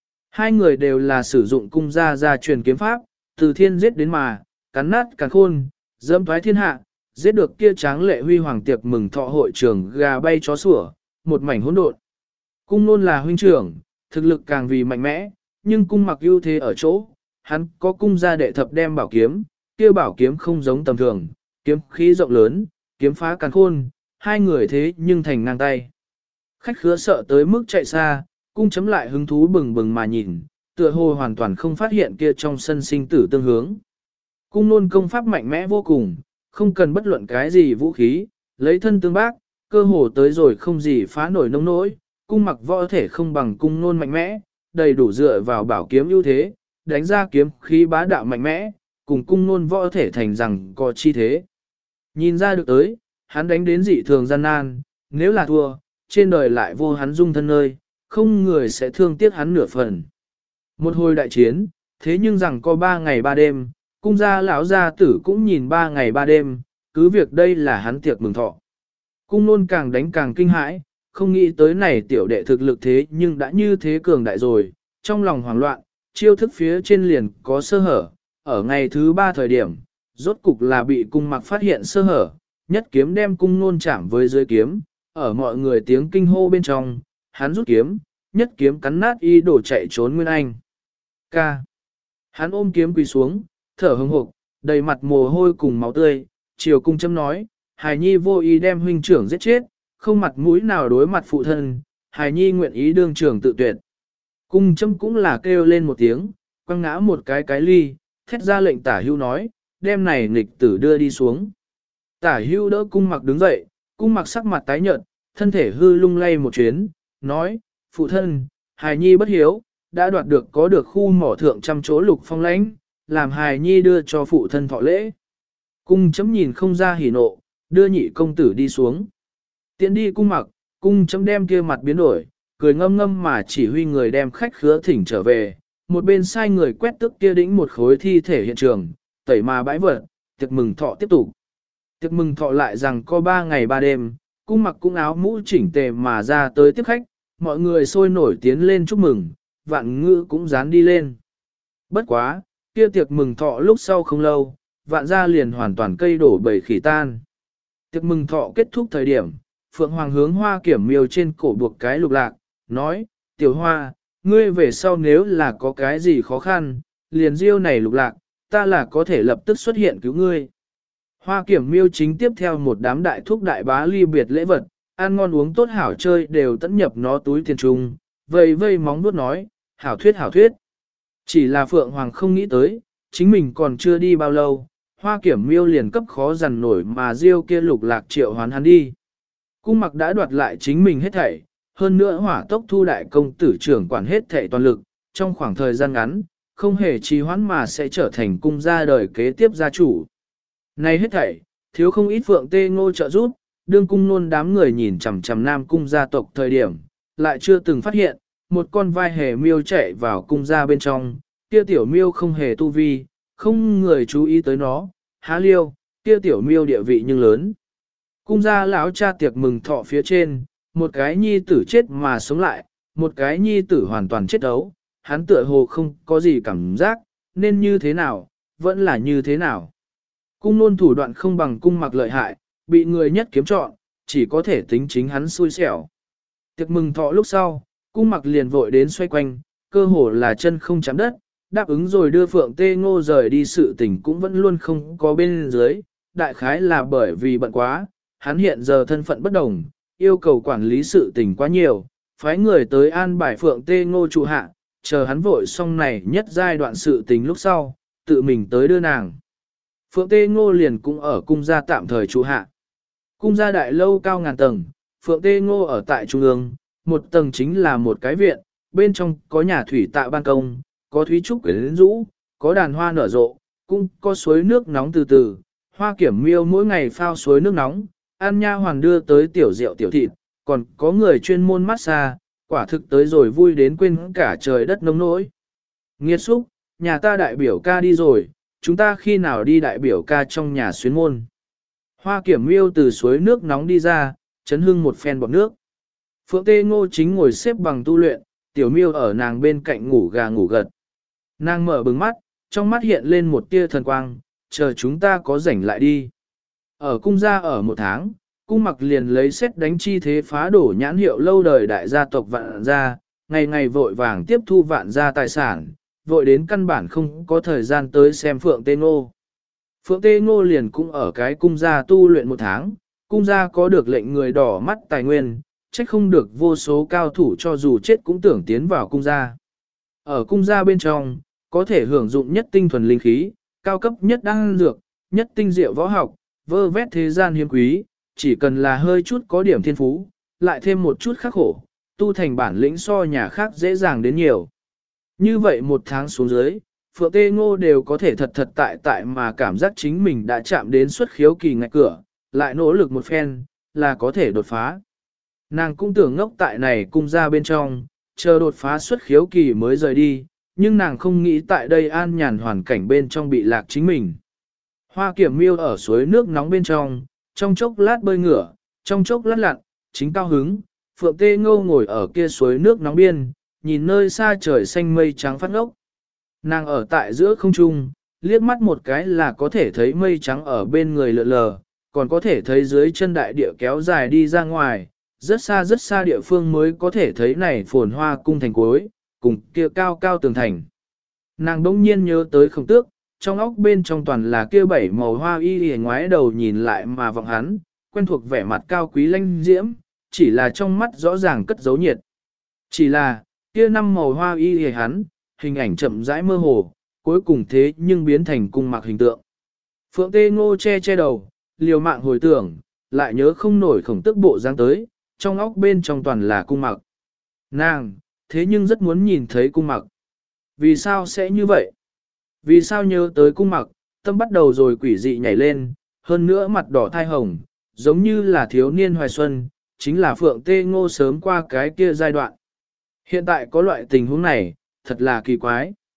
A: 2 người đều là sử dụng cung gia truyền kiếm pháp, từ thiên giết đến mà, cắn nát càn khôn, dẫm thoái thiên hạ, giết được kia tráng lệ huy hoàng tiệc mừng thọ hội trường gà bay chó sủa, một mảnh hỗn độn. Cung nôn là huynh trưởng, thực lực càng vì mạnh mẽ, nhưng cung mặc ưu thế ở chỗ, hắn có cung gia đệ thập đem bảo kiếm, kia bảo kiếm không giống tầm thường, kiếm khí rộng lớn, kiếm phá càn khôn, 2 người thế nhưng thành ngang tay. Khách khứa sợ tới mức chạy xa, cung chấm lại hứng thú bừng bừng mà nhìn, tựa hồ hoàn toàn không phát hiện kia trong sân sinh tử tương hướng. Cung nôn công pháp mạnh mẽ vô cùng, không cần bất luận cái gì vũ khí, lấy thân tương bác, cơ hồ tới rồi không gì phá nổi nông nỗi, cung mặc võ thể không bằng cung nôn mạnh mẽ, đầy đủ dựa vào bảo kiếm ưu thế, đánh ra kiếm khí bá đạo mạnh mẽ, cùng cung nôn võ thể thành rằng có chi thế. Nhìn ra được tới, hắn đánh đến dị thường gian nan, nếu là thua, trên đời lại vô hắn dung thân nơi, không người sẽ thương tiếc hắn nửa phần. Một hồi đại chiến, thế nhưng rằng có 3 ngày 3 đêm, cung gia lão gia tử cũng nhìn 3 ngày 3 đêm, cứ việc đây là hắn tiệc mừng thọ. Cung nôn càng đánh càng kinh hãi, không nghĩ tới này tiểu đệ thực lực thế nhưng đã như thế cường đại rồi, trong lòng hoảng loạn, chiêu thức phía trên liền có sơ hở, ở ngày thứ 3 thời điểm, rốt cục là bị cung mặc phát hiện sơ hở, nhất kiếm đem cung nôn chạm với dưới kiếm, ở mọi người tiếng kinh hô bên trong, hắn rút kiếm, nhất kiếm cắn nát y đổ chạy trốn Nguyên Anh. Ca. Hắn ôm kiếm quỳ xuống, thở hừng hực, đầy mặt mồ hôi cùng máu tươi, chiều cung châm nói, hài nhi vô ý đem huynh trưởng giết chết, không mặt mũi nào đối mặt phụ thân, hài nhi nguyện ý đương trưởng tự tuyệt. Cung châm cũng là kêu lên một tiếng, quăng ngã một cái ly, thét ra lệnh tả hưu nói, đem này nghịch tử đưa đi xuống. Tả hưu đỡ cung mặc đứng dậy, cung mặc sắc mặt tái nhợt, thân thể hư lung lay một chuyến, nói, phụ thân, hài nhi bất hiếu, đã đoạt được có được khu mỏ thượng trăm chỗ lục phong lãnh, làm hài nhi đưa cho phụ thân thọ lễ. Cung chấm nhìn không ra hỉ nộ, đưa nhị công tử đi xuống. Tiến đi cung mặc, cung chấm đem kia mặt biến đổi, cười ngâm ngâm mà chỉ huy người đem khách khứa thỉnh trở về, một bên sai người quét tức kia đĩnh một khối thi thể hiện trường, tẩy mà bãi vật, tiệc mừng thọ tiếp tục. Tiệc mừng thọ lại rằng có 3 ngày 3 đêm, cung mặc cũng áo mũ chỉnh tề mà ra tới tiếp khách, mọi người sôi nổi tiến lên chúc mừng, vạn ngữ cũng dán đi lên. Bất quá, kia tiệc mừng thọ lúc sau không lâu, vạn gia liền hoàn toàn cây đổ bầy khỉ tan. Tiệc mừng thọ kết thúc thời điểm, Phượng Hoàng hướng Hoa Kiểm Miêu trên cổ buộc cái lục lạc, nói, tiểu Hoa, ngươi về sau nếu là có cái gì khó khăn, liền diêu này lục lạc, ta là có thể lập tức xuất hiện cứu ngươi. Hoa Kiểm Miêu chính tiếp theo một đám đại thúc đại bá ly biệt lễ vật, ăn ngon uống tốt hảo chơi đều tận nhập nó túi tiền trung, vây vây móng vuốt nói, hảo thuyết hảo thuyết. Chỉ là Phượng Hoàng không nghĩ tới, chính mình còn chưa đi bao lâu, Hoa Kiểm Miêu liền cấp khó dằn nổi mà diêu kia lục lạc triệu hoán hắn đi. Cung mặc đã đoạt lại chính mình hết thảy, hơn nữa hỏa tốc thu đại công tử trưởng quản hết thảy toàn lực, trong khoảng thời gian ngắn, không hề trì hoãn mà sẽ trở thành cung gia đời kế tiếp gia chủ. Này hết thảy, thiếu không ít Phượng Tê Ngô trợ giúp, đương cung nôn đám người nhìn chằm chằm Nam cung gia tộc thời điểm, lại chưa từng phát hiện, một con vai hề miêu chạy vào cung gia bên trong, kia tiểu miêu không hề tu vi, không người chú ý tới nó, há liêu, kia tiểu miêu địa vị nhưng lớn. Cung gia lão cha tiệc mừng thọ phía trên, một cái nhi tử chết mà sống lại, một cái nhi tử hoàn toàn chết ấu, hắn tựa hồ không có gì cảm giác, nên như thế nào, vẫn là như thế nào. Cung nôn thủ đoạn không bằng cung mặc lợi hại, bị người nhất kiếm chọn, chỉ có thể tính chính hắn xui xẻo. Tiệc mừng thọ lúc sau, cung mặc liền vội đến xoay quanh, cơ hồ là chân không chạm đất, đáp ứng rồi đưa Phượng Tê Ngô rời đi sự tình cũng vẫn luôn không có bên dưới, đại khái là bởi vì bận quá, hắn hiện giờ thân phận bất đồng, yêu cầu quản lý sự tình quá nhiều, phái người tới an bài Phượng Tê Ngô trụ hạ, chờ hắn vội xong này nhất giai đoạn sự tình lúc sau, tự mình tới đưa nàng. Phượng Tê Ngô liền cũng ở cung gia tạm thời trụ hạ. Cung gia đại lâu cao ngàn tầng, Phượng Tê Ngô ở tại trung ương, một tầng chính là một cái viện, bên trong có nhà thủy tạ ban công, có thúy trúc quyến rũ, có đàn hoa nở rộ, cũng có suối nước nóng từ từ. Hoa Kiểm Miêu mỗi ngày phao suối nước nóng, ăn nha hoàn đưa tới tiểu rượu tiểu thịt, còn có người chuyên môn massage, quả thực tới rồi vui đến quên cả trời đất nông nỗi. Nghiệt xúc, nhà ta đại biểu ca đi rồi, chúng ta khi nào đi đại biểu ca trong nhà xuyến môn. Hoa Kiểm Miêu từ suối nước nóng đi ra, chấn hưng một phen bọt nước. Phượng Tê Ngô chính ngồi xếp bằng tu luyện, tiểu miêu ở nàng bên cạnh ngủ gà ngủ gật. Nàng mở bừng mắt, trong mắt hiện lên một tia thần quang, chờ chúng ta có rảnh lại đi. Ở cung gia ở một tháng, cung mặc liền lấy xét đánh chi thế phá đổ nhãn hiệu lâu đời đại gia tộc vạn gia, ngày ngày vội vàng tiếp thu vạn gia tài sản, vội đến căn bản không có thời gian tới xem Phượng Tê Ngô. Phượng Tê Ngô liền cũng ở cái cung gia tu luyện một tháng, cung gia có được lệnh người đỏ mắt tài nguyên, trách không được vô số cao thủ cho dù chết cũng tưởng tiến vào cung gia. Ở cung gia bên trong, có thể hưởng dụng nhất tinh thuần linh khí, cao cấp nhất đan dược, nhất tinh diệu võ học, vơ vét thế gian hiếm quý, chỉ cần là hơi chút có điểm thiên phú, lại thêm một chút khắc khổ, tu thành bản lĩnh so nhà khác dễ dàng đến nhiều. Như vậy một tháng xuống dưới, Phượng Tê Ngô đều có thể thật thật tại tại mà cảm giác chính mình đã chạm đến xuất khiếu kỳ ngạch cửa, lại nỗ lực một phen, là có thể đột phá. Nàng cũng tưởng ngốc tại này cung ra bên trong, chờ đột phá xuất khiếu kỳ mới rời đi, nhưng nàng không nghĩ tại đây an nhàn hoàn cảnh bên trong bị lạc chính mình. Hoa Kiểm Miêu ở suối nước nóng bên trong chốc lát bơi ngửa, trong chốc lát lặn, chính cao hứng, Phượng Tê Ngô ngồi ở kia suối nước nóng biên, nhìn nơi xa trời xanh mây trắng phát ngốc. Nàng ở tại giữa không trung, liếc mắt một cái là có thể thấy mây trắng ở bên người lượn lờ, còn có thể thấy dưới chân đại địa kéo dài đi ra ngoài, rất xa địa phương mới có thể thấy này phồn hoa cung thành cuối, cùng kia cao cao tường thành. Nàng đông nhiên nhớ tới Khổng Tước, trong óc bên trong toàn là kia bảy màu hoa y y ngoái đầu nhìn lại mà vọng hắn, quen thuộc vẻ mặt cao quý lanh diễm, chỉ là trong mắt rõ ràng cất giấu nhiệt. Chỉ là, kia năm màu hoa y y hắn, hình ảnh chậm rãi mơ hồ, cuối cùng thế nhưng biến thành cung mặc hình tượng. Phượng Tê Ngô che đầu, liều mạng hồi tưởng, lại nhớ không nổi Khổng Tước bộ dáng tới, trong óc bên trong toàn là cung mặc. Nàng, thế nhưng rất muốn nhìn thấy cung mặc. Vì sao sẽ như vậy? Vì sao nhớ tới cung mặc, tâm bắt đầu rồi quỷ dị nhảy lên, hơn nữa mặt đỏ thai hồng, giống như là thiếu niên hoài xuân, chính là Phượng Tê Ngô sớm qua cái kia giai đoạn. Hiện tại có loại tình huống này, thật là kỳ quái.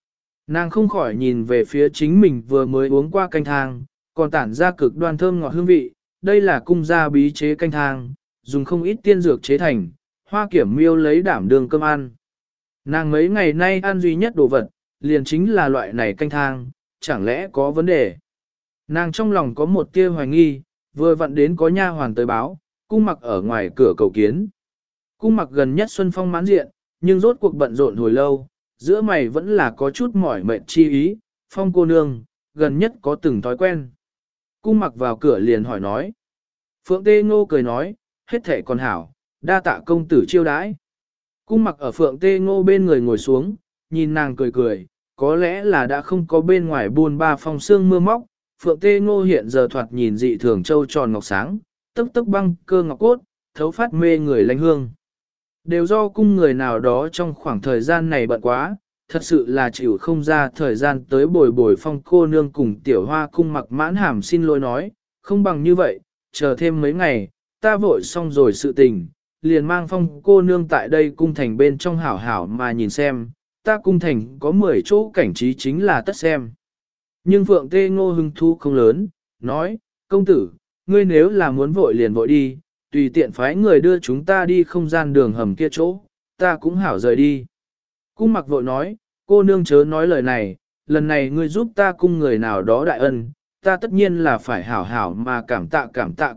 A: Nàng không khỏi nhìn về phía chính mình vừa mới uống qua canh thang, còn tản ra cực đoan thơm ngọt hương vị, đây là cung gia bí chế canh thang, dùng không ít tiên dược chế thành, Hoa Kiểm Miêu lấy đảm đường cơm ăn. Nàng mấy ngày nay ăn duy nhất đồ vật, liền chính là loại này canh thang, chẳng lẽ có vấn đề. Nàng trong lòng có một tia hoài nghi, vừa vặn đến có nha hoàn tới báo, cung mặc ở ngoài cửa cầu kiến. Cung mặc gần nhất xuân phong mãn diện, nhưng rốt cuộc bận rộn hồi lâu, giữa mày vẫn là có chút mỏi mệt chi ý, Phong cô nương, gần nhất có từng thói quen. Cung mặc vào cửa liền hỏi nói. Phượng Tê Ngô cười nói, hết thể còn hảo, đa tạ công tử chiêu đãi. Cung mặc ở Phượng Tê Ngô bên người ngồi xuống, nhìn nàng cười cười, có lẽ là đã không có bên ngoài buôn ba phong sương mưa móc. Phượng Tê Ngô hiện giờ thoạt nhìn dị thường châu tròn ngọc sáng, tức tức băng cơ ngọc cốt, thấu phát mê người lánh hương. Đều do cung người nào đó trong khoảng thời gian này bận quá, thật sự là chịu không ra thời gian tới bồi bồi Phong cô nương cùng tiểu hoa cung mặc mãn hàm xin lỗi nói, không bằng như vậy, chờ thêm mấy ngày, ta vội xong rồi sự tình, liền mang Phong cô nương tại đây cung thành bên trong hảo hảo mà nhìn xem, ta cung thành có 10 chỗ cảnh trí chính là tất xem. Nhưng Phượng Tê Ngô hứng thú không lớn, nói, công tử, ngươi nếu là muốn vội liền vội đi, tùy tiện phái người đưa chúng ta đi không gian đường hầm kia chỗ, ta cũng hảo rời đi. Cung mặc vội nói, cô nương chớ nói lời này, lần này ngươi giúp ta cung người nào đó đại ân, ta tất nhiên là phải hảo hảo mà cảm tạ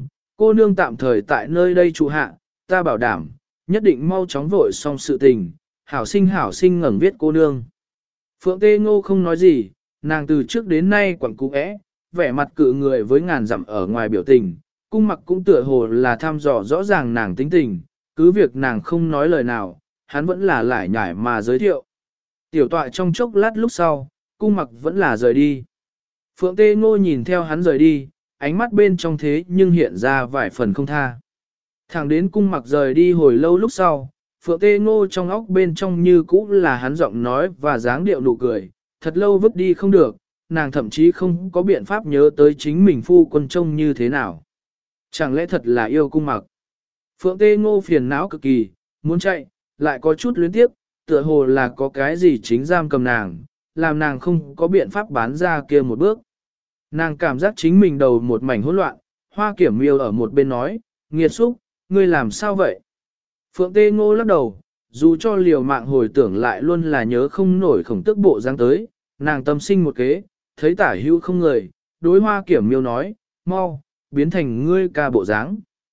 A: cô nương tạm thời tại nơi đây trụ hạ, ta bảo đảm, nhất định mau chóng vội xong sự tình, hảo sinh ngẩng viết cô nương. Phượng Tê Ngô không nói gì, nàng từ trước đến nay quẳng cú vẻ mặt cự người với ngàn dặm ở ngoài biểu tình, cung mặc cũng tựa hồ là thăm dò rõ ràng nàng tính tình, cứ việc nàng không nói lời nào, hắn vẫn là lải nhải mà giới thiệu. Tiểu tọa trong chốc lát lúc sau, cung mặc vẫn là rời đi. Phượng Tê Ngô nhìn theo hắn rời đi, ánh mắt bên trong thế nhưng hiện ra vài phần không tha. Thẳng đến cung mặc rời đi hồi lâu lúc sau, Phượng Tê Ngô trong óc bên trong như cũ là hắn giọng nói và dáng điệu nụ cười, thật lâu vứt đi không được, nàng thậm chí không có biện pháp nhớ tới chính mình phu quân trông như thế nào. Chẳng lẽ thật là yêu cung mặc? Phượng Tê Ngô phiền não cực kỳ, muốn chạy, lại có chút luyến tiếp, tựa hồ là có cái gì chính giam cầm nàng, làm nàng không có biện pháp bán ra kia một bước. Nàng cảm giác chính mình đầu một mảnh hỗn loạn, Hoa Kiểm Miêu ở một bên nói, nghiệt xúc, ngươi làm sao vậy? Phượng Tê Ngô lắc đầu, dù cho liều mạng hồi tưởng lại luôn là nhớ không nổi khổng tức bộ dáng tới, nàng tâm sinh một kế, thấy tả hữu không người, đối Hoa Kiểm Miêu nói, mau, biến thành ngươi ca bộ dáng.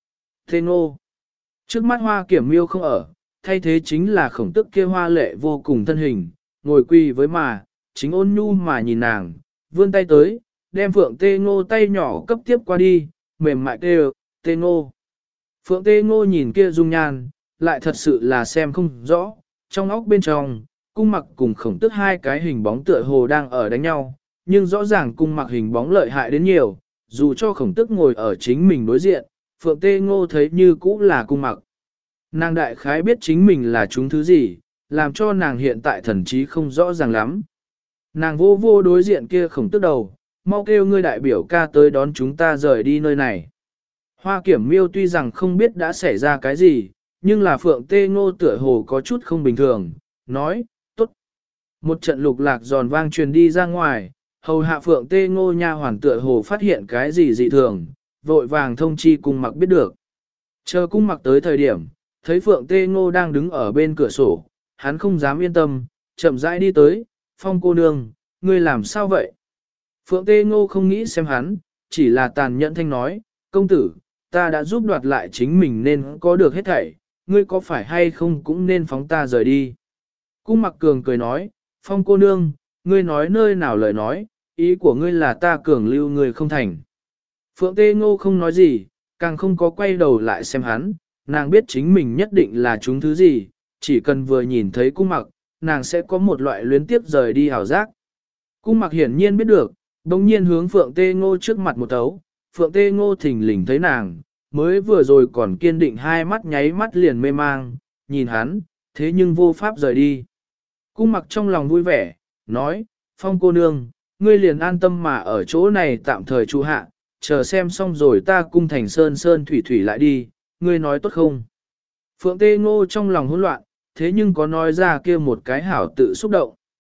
A: Tê Ngô, trước mắt Hoa Kiểm Miêu không ở, thay thế chính là khổng tức kia hoa lệ vô cùng thân hình, ngồi quỳ với mà, chính ôn nhu mà nhìn nàng, vươn tay tới, đem Phượng Tê Ngô tay nhỏ cấp tiếp qua đi, mềm mại kêu, Tê Ngô. Phượng Tê Ngô nhìn kia dung nhan, lại thật sự là xem không rõ, trong óc bên trong, cung mặc cùng khổng tức hai cái hình bóng tựa hồ đang ở đánh nhau, nhưng rõ ràng cung mặc hình bóng lợi hại đến nhiều, dù cho khổng tức ngồi ở chính mình đối diện, Phượng Tê Ngô thấy như cũ là cung mặc. Nàng đại khái biết chính mình là chúng thứ gì, làm cho nàng hiện tại thần trí không rõ ràng lắm. Nàng vô vô đối diện kia khổng tức đầu, mau kêu ngươi đại biểu ca tới đón chúng ta rời đi nơi này. Hoa Kiểm Miêu tuy rằng không biết đã xảy ra cái gì, nhưng là Phượng Tê Ngô tựa hồ có chút không bình thường, nói, tốt. Một trận lục lạc giòn vang truyền đi ra ngoài, hầu hạ Phượng Tê Ngô nha hoàn tựa hồ phát hiện cái gì dị thường, vội vàng thông chi cung mặc biết được. Chờ cung mặc tới thời điểm, thấy Phượng Tê Ngô đang đứng ở bên cửa sổ, hắn không dám yên tâm, chậm rãi đi tới, Phong cô nương, ngươi làm sao vậy? Phượng Tê Ngô không nghĩ xem hắn, chỉ là tàn nhẫn thanh nói, công tử, ta đã giúp đoạt lại chính mình nên có được hết thảy, ngươi có phải hay không cũng nên phóng ta rời đi. Cung mặc cường cười nói, Phong cô nương, ngươi nói nơi nào lời nói, ý của ngươi là ta cường lưu ngươi không thành. Phượng Tê Ngô không nói gì, càng không có quay đầu lại xem hắn, nàng biết chính mình nhất định là chúng thứ gì, chỉ cần vừa nhìn thấy cung mặc, nàng sẽ có một loại luyến tiếp rời đi hảo giác. Cung mặc hiển nhiên biết được, đồng nhiên hướng Phượng Tê Ngô trước mặt một tấu, Phượng Tê Ngô thình lình thấy nàng, mới vừa rồi còn kiên định hai mắt nháy mắt liền mê mang, nhìn hắn, thế nhưng vô pháp rời đi. Cung mặc trong lòng vui vẻ, nói, Phong cô nương, ngươi liền an tâm mà ở chỗ này tạm thời trụ hạ, chờ xem xong rồi ta cung thành sơn sơn thủy thủy lại đi, ngươi nói tốt không? Phượng Tê Ngô trong lòng hỗn loạn, thế nhưng có nói ra kia một cái hảo tự xúc động.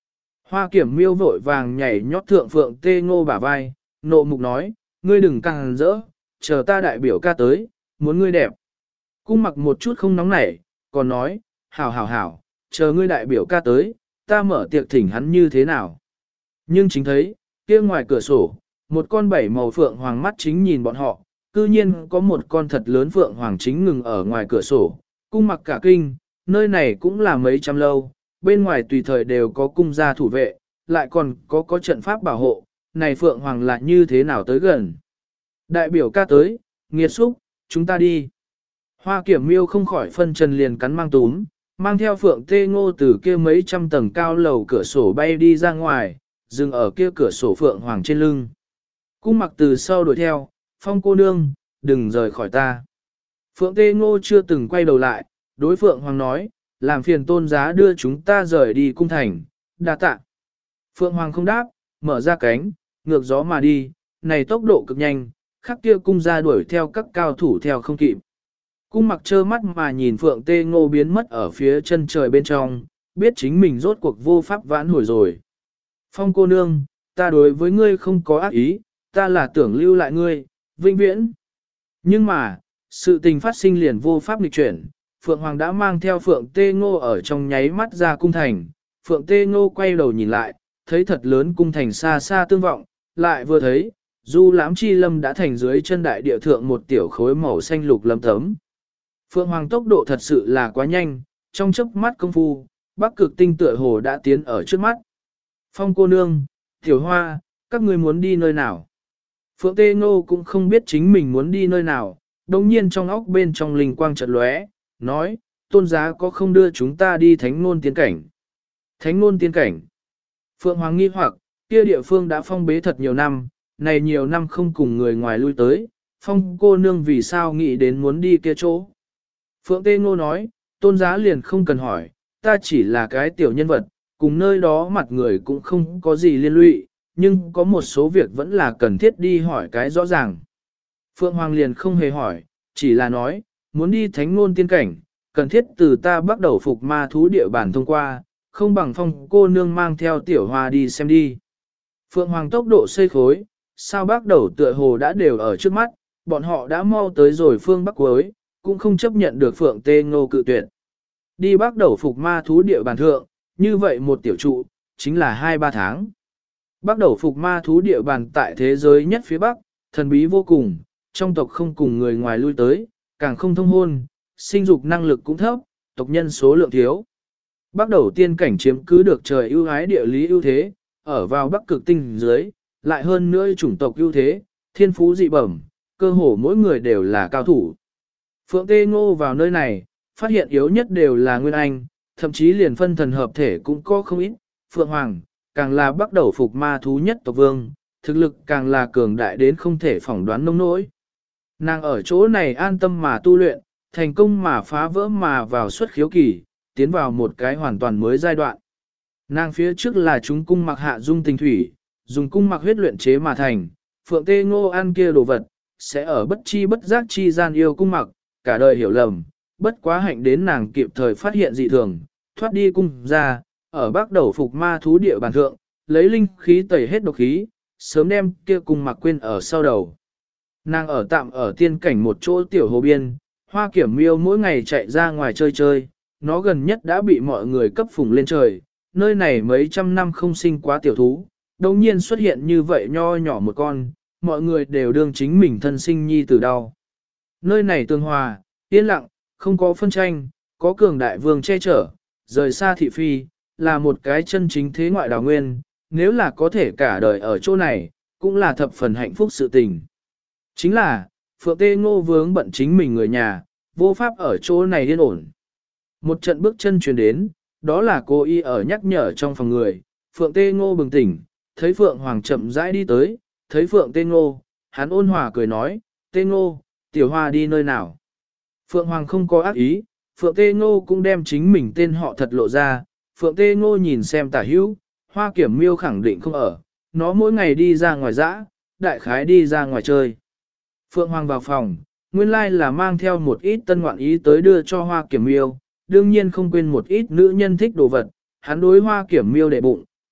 A: Hoa Kiểm Miêu vội vàng nhảy nhót thượng Phượng Tê Ngô bả vai, nộ mục nói, ngươi đừng càng rỡ, chờ ta đại biểu ca tới, muốn ngươi đẹp. Cung mặc một chút không nóng nảy, còn nói, hảo hảo hảo, chờ ngươi đại biểu ca tới, ta mở tiệc thỉnh hắn như thế nào. Nhưng chính thấy, kia ngoài cửa sổ, một con bảy màu phượng hoàng mắt chính nhìn bọn họ, cư nhiên có một con thật lớn phượng hoàng chính ngừng ở ngoài cửa sổ, cung mặc cả kinh, nơi này cũng là mấy trăm lâu, bên ngoài tùy thời đều có cung gia thủ vệ, lại còn có trận pháp bảo hộ, này phượng hoàng là như thế nào tới gần. Đại biểu ca tới, nghiệt xúc, chúng ta đi. Hoa Kiểm Miêu không khỏi phân trần liền cắn mang túm, mang theo Phượng Tê Ngô từ kia mấy trăm tầng cao lầu cửa sổ bay đi ra ngoài, dừng ở kia cửa sổ Phượng Hoàng trên lưng. Cung mặc từ sau đuổi theo, Phong cô nương, đừng rời khỏi ta. Phượng Tê Ngô chưa từng quay đầu lại, đối Phượng Hoàng nói, làm phiền tôn giá đưa chúng ta rời đi cung thành, đa tạ. Phượng Hoàng không đáp, mở ra cánh, ngược gió mà đi, này tốc độ cực nhanh, khắc kia cung ra đuổi theo các cao thủ theo không kịp. Cung mặc trơ mắt mà nhìn Phượng Tê Ngô biến mất ở phía chân trời bên trong, biết chính mình rốt cuộc vô pháp vãn hồi rồi. Phong cô nương, ta đối với ngươi không có ác ý, ta là tưởng lưu lại ngươi, vĩnh viễn. Nhưng mà, sự tình phát sinh liền vô pháp nghịch chuyển, Phượng Hoàng đã mang theo Phượng Tê Ngô ở trong nháy mắt ra cung thành, Phượng Tê Ngô quay đầu nhìn lại, thấy thật lớn cung thành xa xa tương vọng, lại vừa thấy, Du Lãm Chi Lâm đã thành dưới chân đại địa thượng một tiểu khối màu xanh lục lâm tấm. Phượng Hoàng tốc độ thật sự là quá nhanh, trong chớp mắt công phu, Bắc Cực Tinh tựa hồ đã tiến ở trước mắt. Phong cô nương, Tiểu Hoa, các ngươi muốn đi nơi nào? Phượng Tê Ngô cũng không biết chính mình muốn đi nơi nào, đồng nhiên trong óc bên trong linh quang chợt lóe, nói, tôn giá có không đưa chúng ta đi thánh nôn tiên cảnh. Thánh nôn tiên cảnh. Phượng Hoàng nghi hoặc, kia địa phương đã phong bế thật nhiều năm, này nhiều năm không cùng người ngoài lui tới, Phong cô nương vì sao nghĩ đến muốn đi kia chỗ. Phượng Tê Ngô nói, tôn giá liền không cần hỏi, ta chỉ là cái tiểu nhân vật, cùng nơi đó mặt người cũng không có gì liên lụy, nhưng có một số việc vẫn là cần thiết đi hỏi cái rõ ràng. Phượng Hoàng liền không hề hỏi, chỉ là nói, muốn đi thánh ngôn tiên cảnh, cần thiết từ ta bắt đầu phục ma thú địa bản thông qua, không bằng Phong cô nương mang theo Tiểu Hoa đi xem đi. Phượng Hoàng tốc độ xây khối, sao bắt đầu tựa hồ đã đều ở trước mắt, bọn họ đã mau tới rồi phương Bắc cuối, cũng không chấp nhận được Phượng Tê Ngô cự tuyệt. Đi bắt đầu phục ma thú địa bàn thượng, như vậy một tiểu trụ, chính là 2-3 tháng. Bắt đầu phục ma thú địa bàn tại thế giới nhất phía Bắc, thần bí vô cùng, trong tộc không cùng người ngoài lui tới, càng không thông hôn, sinh dục năng lực cũng thấp, tộc nhân số lượng thiếu. Bắt đầu tiên cảnh chiếm cứ được trời ưu ái địa lý ưu thế, ở vào Bắc Cực Tinh dưới, lại hơn nữa chủng tộc ưu thế, thiên phú dị bẩm, cơ hồ mỗi người đều là cao thủ. Phượng Tê Ngô vào nơi này, phát hiện yếu nhất đều là Nguyên Anh, thậm chí liền phân thần hợp thể cũng có không ít. Phượng Hoàng, càng là bắt đầu phục ma thú nhất tộc vương, thực lực càng là cường đại đến không thể phỏng đoán nông nỗi. Nàng ở chỗ này an tâm mà tu luyện, thành công mà phá vỡ mà vào xuất khiếu kỳ, tiến vào một cái hoàn toàn mới giai đoạn. Nàng phía trước là chúng cung mặc hạ dung tình thủy, dùng cung mặc huyết luyện chế mà thành, Phượng Tê Ngô ăn kia đồ vật, sẽ ở bất chi bất giác chi gian yêu cung mặc, cả đời hiểu lầm, bất quá hạnh đến nàng kịp thời phát hiện dị thường, thoát đi cung ra, ở bắt đầu phục ma thú địa bàn thượng, lấy linh khí tẩy hết độc khí, sớm đem kia cung mặc quên ở sau đầu. Nàng ở tạm ở tiên cảnh một chỗ tiểu hồ biên, Hoa Kiểm Miêu mỗi ngày chạy ra ngoài chơi chơi, nó gần nhất đã bị mọi người cấp phùng lên trời, nơi này mấy trăm năm không sinh quá tiểu thú, đồng nhiên xuất hiện như vậy nho nhỏ một con, mọi người đều đương chính mình thân sinh nhi tử đau. Nơi này tương hòa, yên lặng, không có phân tranh, có cường đại vương che chở, rời xa thị phi, là một cái chân chính thế ngoại đào nguyên, nếu là có thể cả đời ở chỗ này, cũng là thập phần hạnh phúc sự tình. Chính là, Phượng Tê Ngô vướng bận chính mình người nhà, vô pháp ở chỗ này yên ổn. Một trận bước chân truyền đến, đó là cô y ở nhắc nhở trong phòng người, Phượng Tê Ngô bừng tỉnh, thấy Phượng Hoàng chậm rãi đi tới, thấy Phượng Tê Ngô, hắn ôn hòa cười nói, Tê Ngô, Tiểu Hoa đi nơi nào? Phượng Hoàng không có ác ý, Phượng Tê Ngô cũng đem chính mình tên họ thật lộ ra, Phượng Tê Ngô nhìn xem tả hữu, Hoa Kiểm Miêu khẳng định không ở, nó mỗi ngày đi ra ngoài dã, đại khái đi ra ngoài chơi. Phượng Hoàng vào phòng, nguyên lai là mang theo một ít tân ngoạn ý tới đưa cho Hoa Kiểm Miêu, đương nhiên không quên một ít nữ nhân thích đồ vật, hắn đối Hoa Kiểm Miêu để bụng,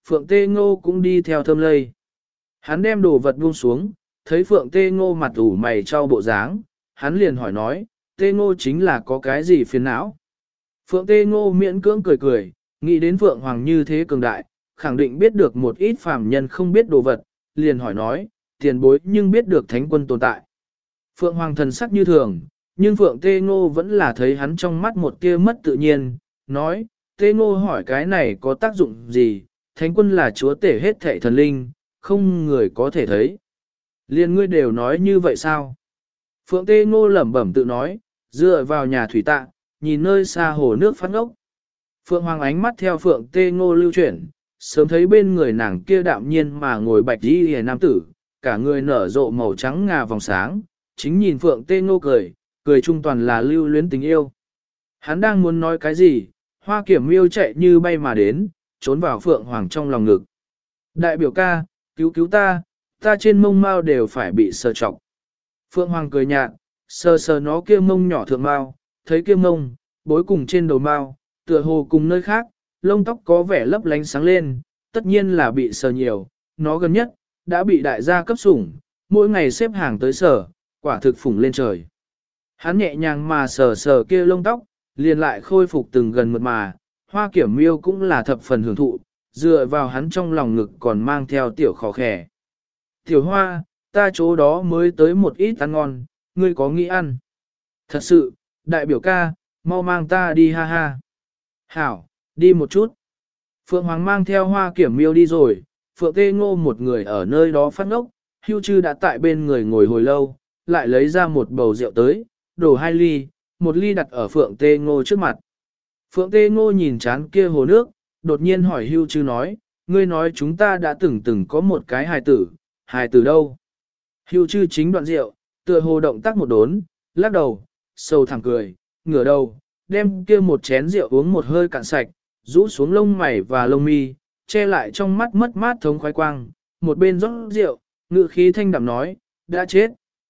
A: Phượng Tê Ngô cũng đi theo thơm lây. Hắn đem đồ vật buông xuống, thấy Phượng Tê Ngô mặt ủ mày trao bộ dáng, hắn liền hỏi nói, Tê Ngô chính là có cái gì phiền não. Phượng Tê Ngô miễn cưỡng cười cười, nghĩ đến Phượng Hoàng như thế cường đại, khẳng định biết được một ít phàm nhân không biết đồ vật, liền hỏi nói, tiền bối nhưng biết được thánh quân tồn tại. Phượng Hoàng thần sắc như thường, nhưng Phượng Tê Ngô vẫn là thấy hắn trong mắt một tia mất tự nhiên, nói, Tê Ngô hỏi cái này có tác dụng gì, thánh quân là chúa tể hết thảy thần linh, không người có thể thấy. Liên ngươi đều nói như vậy sao? Phượng Tê Ngô lẩm bẩm tự nói, dựa vào nhà thủy tạ, nhìn nơi xa hồ nước phát ngốc. Phượng Hoàng ánh mắt theo Phượng Tê Ngô lưu chuyển, sớm thấy bên người nàng kia đạm nhiên mà ngồi bạch y hề nam tử, cả người nở rộ màu trắng ngà vòng sáng, chính nhìn Phượng Tê Ngô cười, cười trung toàn là lưu luyến tình yêu. Hắn đang muốn nói cái gì, Hoa Kiểm Miêu chạy như bay mà đến, trốn vào Phượng Hoàng trong lòng ngực. Đại biểu ca, cứu cứu ta trên mông mao đều phải bị sờ trọc. Phượng Hoàng cười nhạt, sờ sờ nó kia mông nhỏ thượng mao, thấy kia mông, bối cùng trên đầu mao, tựa hồ cùng nơi khác, lông tóc có vẻ lấp lánh sáng lên, tất nhiên là bị sờ nhiều, nó gần nhất, đã bị đại gia cấp sủng, mỗi ngày xếp hàng tới sờ, quả thực phủng lên trời. Hắn nhẹ nhàng mà sờ sờ kia lông tóc, liền lại khôi phục từng gần mượt mà, Hoa Kiểm Miêu cũng là thập phần hưởng thụ, dựa vào hắn trong lòng ngực còn mang theo tiểu khó khẻ. Tiểu Hoa, ta chỗ đó mới tới một ít ăn ngon, ngươi có nghĩ ăn? Thật sự, đại biểu ca, mau mang ta đi ha ha. Hảo, đi một chút. Phượng Hoàng mang theo Hoa Kiểm Miêu đi rồi, Phượng Tê Ngô một người ở nơi đó phát ngốc, Hưu Trư đã tại bên người ngồi hồi lâu, lại lấy ra một bầu rượu tới, đổ 2 ly, một ly đặt ở Phượng Tê Ngô trước mặt. Phượng Tê Ngô nhìn chán kia hồ nước, đột nhiên hỏi Hưu Trư nói, ngươi nói chúng ta đã từng có một cái hài tử đâu? Hưu Trư chính đoạn rượu, tựa hồ động tác một đốn, lắc đầu, sâu thẳng cười, ngửa đầu, đem kia một chén rượu uống một hơi cạn sạch, rũ xuống lông mày và lông mi, che lại trong mắt mất mát thống khoái quang, một bên rót rượu, ngự khí thanh đạm nói, đã chết.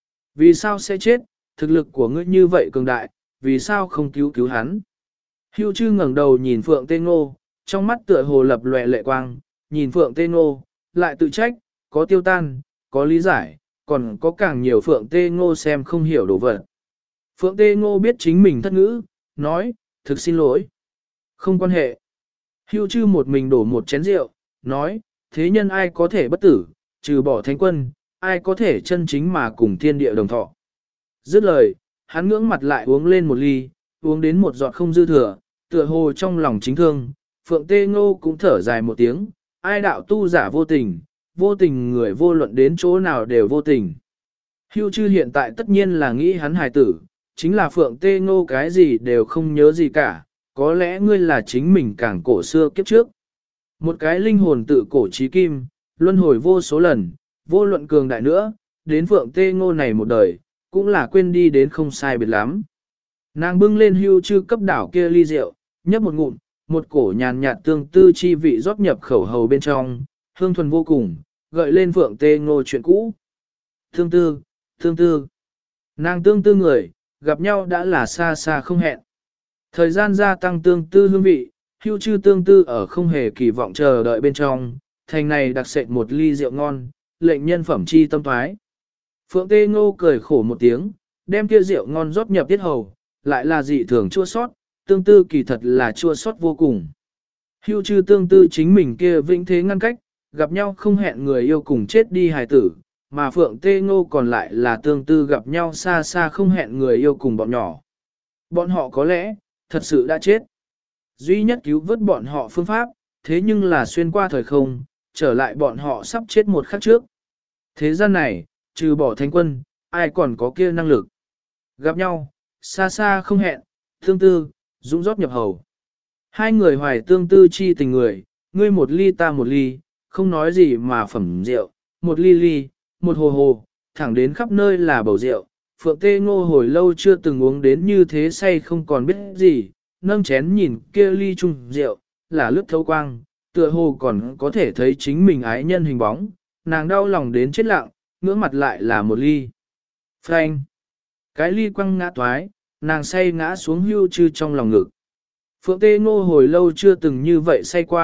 A: Vì sao sẽ chết, thực lực của ngươi như vậy cường đại, vì sao không cứu hắn? Hưu Trư ngẩng đầu nhìn Phượng Tê Ngô, trong mắt tựa hồ lập lòe lệ quang, nhìn Phượng Tê Ngô, lại tự trách, có tiêu tan, có lý giải, còn có càng nhiều Phượng Tê Ngô xem không hiểu đồ vật. Phượng Tê Ngô biết chính mình thất ngữ, nói, thực xin lỗi. Không quan hệ. Hưu Trư một mình đổ một chén rượu, nói, thế nhân ai có thể bất tử, trừ bỏ thánh quân, ai có thể chân chính mà cùng thiên địa đồng thọ. Dứt lời, hắn ngưỡng mặt lại uống lên một ly, uống đến một giọt không dư thừa, tựa hồ trong lòng chính thương, Phượng Tê Ngô cũng thở dài một tiếng, ai đạo tu giả vô tình người vô luận đến chỗ nào đều vô tình. Hưu Trư hiện tại tất nhiên là nghĩ hắn hài tử, chính là Phượng Tê Ngô cái gì đều không nhớ gì cả, có lẽ ngươi là chính mình càng cổ xưa kiếp trước. Một cái linh hồn tự cổ trí kim, luân hồi vô số lần, vô luận cường đại nữa, đến Phượng Tê Ngô này một đời, cũng là quên đi đến không sai biệt lắm. Nàng bưng lên Hưu Trư cấp đảo kia ly rượu, nhấp một ngụm, một cổ nhàn nhạt tương tư chi vị rót nhập khẩu hầu bên trong, hương thuần vô cùng, gợi lên Phượng Tê Ngô chuyện cũ. Tương tư. Nàng tương tư người, gặp nhau đã là xa xa không hẹn. Thời gian gia tăng tương tư hương vị, Hưu Trư tương tư ở không hề kỳ vọng chờ đợi bên trong, thành này đặc sệt một ly rượu ngon, lệnh nhân phẩm chi tâm thoái. Phượng Tê Ngô cười khổ một tiếng, đem kia rượu ngon rót nhập tiết hầu, lại là dị thường chua sót, tương tư kỳ thật là chua sót vô cùng. Hưu Trư tương tư chính mình kia vĩnh thế ngăn cách, gặp nhau không hẹn người yêu cùng chết đi hài tử, mà Phượng Tê Ngô còn lại là tương tư gặp nhau xa xa không hẹn người yêu cùng bọn nhỏ. Bọn họ có lẽ, thật sự đã chết. Duy nhất cứu vớt bọn họ phương pháp, thế nhưng là xuyên qua thời không, trở lại bọn họ sắp chết một khắc trước. Thế gian này, trừ bỏ thánh quân, ai còn có kia năng lực. Gặp nhau, xa xa không hẹn, tương tư, dũng rót nhập hầu. Hai người hoài tương tư chi tình người, ngươi một ly ta một ly, không nói gì mà phẩm rượu, một ly ly, một hồ hồ, thẳng đến khắp nơi là bầu rượu. Phượng Tê Ngô hồi lâu chưa từng uống đến như thế say không còn biết gì, nâng chén nhìn kia ly chung rượu, là lướt thấu quang, tựa hồ còn có thể thấy chính mình ái nhân hình bóng, nàng đau lòng đến chết lặng, ngưỡng mặt lại là một ly. Phanh! Cái ly quăng ngã toái, nàng say ngã xuống Hưu Trư trong lòng ngực. Phượng Tê Ngô hồi lâu chưa từng như vậy say qua,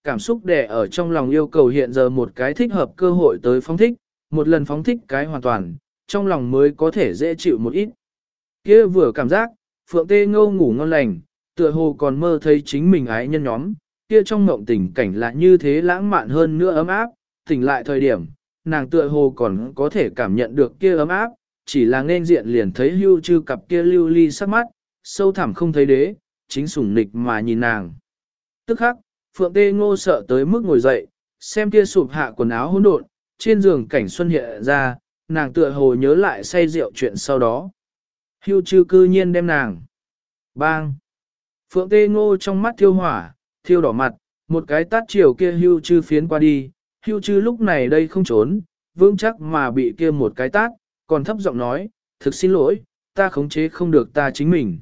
A: cảm xúc đè ở trong lòng yêu cầu hiện giờ một cái thích hợp cơ hội tới phóng thích, một lần phóng thích cái hoàn toàn, trong lòng mới có thể dễ chịu một ít. Kia vừa cảm giác, Phượng Tê Ngô ngủ ngon lành, tựa hồ còn mơ thấy chính mình ái nhân nhóm, kia trong mộng tình cảnh là như thế lãng mạn hơn nữa ấm áp, tỉnh lại thời điểm, nàng tựa hồ còn có thể cảm nhận được kia ấm áp, chỉ là nên diện liền thấy Hưu Trư cặp kia lưu ly sắc mắt, sâu thẳm không thấy đế, chính sủng nịch mà nhìn nàng. Tức khắc, Phượng Tê Ngô sợ tới mức ngồi dậy, xem kia sụp hạ quần áo hỗn độn, trên giường cảnh xuân hiện ra, nàng tựa hồ nhớ lại say rượu chuyện sau đó. Hưu Trư cư nhiên đem nàng. Bang! Phượng Tê Ngô trong mắt thiêu hỏa, thiêu đỏ mặt, một cái tát chiều kia Hưu Trư phiến qua đi, Hưu Trư lúc này đây không trốn, vững chắc mà bị kia một cái tát, còn thấp giọng nói, thực xin lỗi, ta khống chế không được ta chính mình.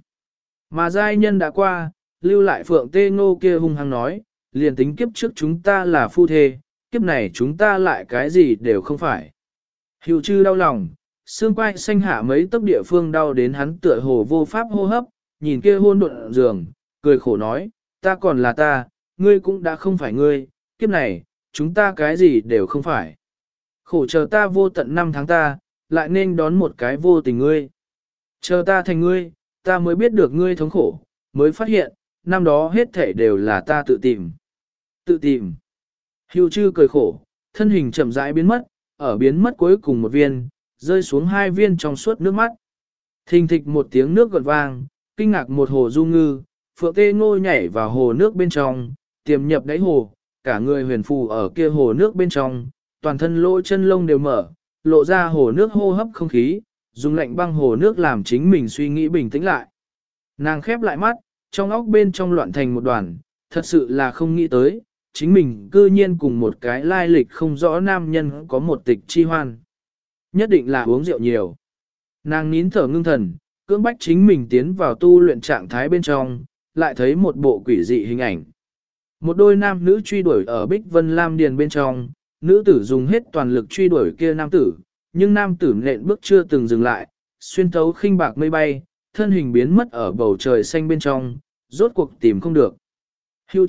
A: Mà giai nhân đã qua, lưu lại Phượng Tê Ngô kia hung hăng nói, liền tính kiếp trước chúng ta là phu thê, kiếp này chúng ta lại cái gì đều không phải. Hưu Trư đau lòng, xương quai xanh hạ mấy tấc địa phương đau đến hắn tựa hồ vô pháp hô hấp, nhìn kia hôn độn giường, cười khổ nói, ta còn là ta, ngươi cũng đã không phải ngươi, kiếp này, chúng ta cái gì đều không phải. Khổ chờ ta vô tận năm tháng ta, lại nên đón một cái vô tình ngươi. Chờ ta thành ngươi, ta mới biết được ngươi thống khổ, mới phát hiện, năm đó hết thể đều là ta tự tìm. Tự tìm. Hưu Trư cười khổ, thân hình chậm rãi biến mất, ở biến mất cuối cùng một viên, rơi xuống hai viên trong suốt nước mắt. Thình thịch một tiếng nước gợn vang, kinh ngạc một hồ du ngư, Phượng Tê Ngô nhảy vào hồ nước bên trong, tiềm nhập đáy hồ, cả người huyền phù ở kia hồ nước bên trong, toàn thân lỗ chân lông đều mở, lộ ra hồ nước hô hấp không khí, dùng lạnh băng hồ nước làm chính mình suy nghĩ bình tĩnh lại. Nàng khép lại mắt, trong óc bên trong loạn thành một đoàn, thật sự là không nghĩ tới, chính mình cư nhiên cùng một cái lai lịch không rõ nam nhân có một tịch chi hoan. Nhất định là uống rượu nhiều. Nàng nín thở ngưng thần, cưỡng bách chính mình tiến vào tu luyện trạng thái bên trong, lại thấy một bộ quỷ dị hình ảnh. Một đôi nam nữ truy đuổi ở Bích Vân Lam Điền bên trong, nữ tử dùng hết toàn lực truy đuổi kia nam tử, nhưng nam tử nện bước chưa từng dừng lại, xuyên thấu khinh bạc mây bay, thân hình biến mất ở bầu trời xanh bên trong, rốt cuộc tìm không được. Hưu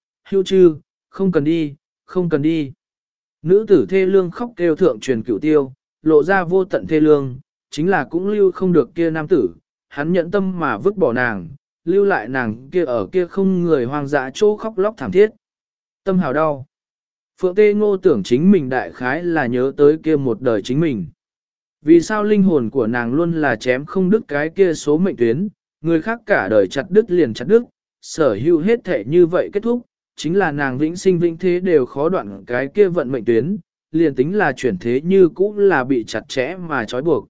A: Trư, không cần đi, không cần đi. Nữ tử thê lương khóc kêu thượng truyền cửu tiêu, lộ ra vô tận thê lương, chính là cũng lưu không được kia nam tử, hắn nhẫn tâm mà vứt bỏ nàng, lưu lại nàng kia ở kia không người hoang dã chỗ khóc lóc thảm thiết. Tâm hào đau. Phượng Tê Ngô tưởng chính mình đại khái là nhớ tới kia một đời chính mình. Vì sao linh hồn của nàng luôn là chém không đứt cái kia số mệnh tuyến, người khác cả đời chặt đứt liền chặt đứt, sở hữu hết thể như vậy kết thúc, chính là nàng vĩnh sinh vĩnh thế đều khó đoạn cái kia vận mệnh tuyến, liền tính là chuyển thế như cũ là bị chặt chẽ mà trói buộc.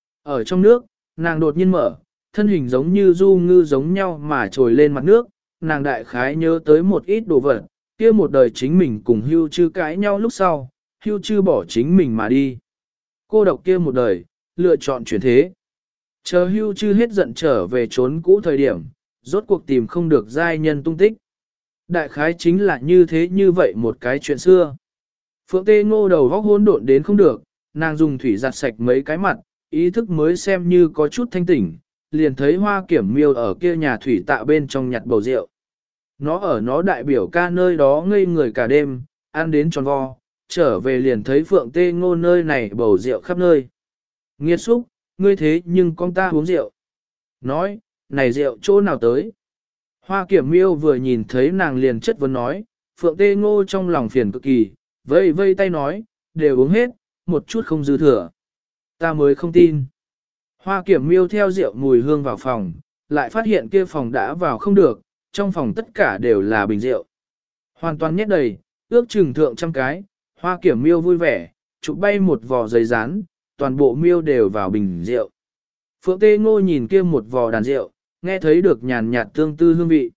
A: Ở trong nước, nàng đột nhiên mở, thân hình giống như du ngư giống nhau mà trồi lên mặt nước, nàng đại khái nhớ tới một ít đồ vật, kia một đời chính mình cùng Hưu Trư cãi nhau lúc sau, Hưu Trư bỏ chính mình mà đi. Cô độc kia một đời, lựa chọn chuyển thế. Chờ Hưu Trư hết giận trở về trốn cũ thời điểm, rốt cuộc tìm không được giai nhân tung tích. Đại khái chính là như thế như vậy một cái chuyện xưa. Phượng Tê Ngô đầu vóc hỗn độn đến không được, nàng dùng thủy giặt sạch mấy cái mặt, ý thức mới xem như có chút thanh tỉnh, liền thấy Hoa Kiểm Miêu ở kia nhà thủy tạ bên trong nhặt bầu rượu. Nó ở nó đại biểu ca nơi đó ngây người cả đêm, ăn đến tròn vo, trở về liền thấy Phượng Tê Ngô nơi này bầu rượu khắp nơi. Nghiệt xúc, ngươi thế nhưng con ta uống rượu. Nói, này rượu chỗ nào tới? Hoa Kiểm Miêu vừa nhìn thấy nàng liền chất vấn nói, Phượng Tê Ngô trong lòng phiền cực kỳ, vây vây tay nói, đều uống hết, một chút không dư thừa. Ta mới không tin. Hoa Kiểm Miêu theo rượu mùi hương vào phòng, lại phát hiện kia phòng đã vào không được, trong phòng tất cả đều là bình rượu. Hoàn toàn nhét đầy, ước chừng thượng trăm cái, Hoa Kiểm Miêu vui vẻ, chụp bay một vò giấy rán, toàn bộ miêu đều vào bình rượu. Phượng Tê Ngô nhìn kia một vò đàn rượu, nghe thấy được nhàn nhạt tương tư hương vị.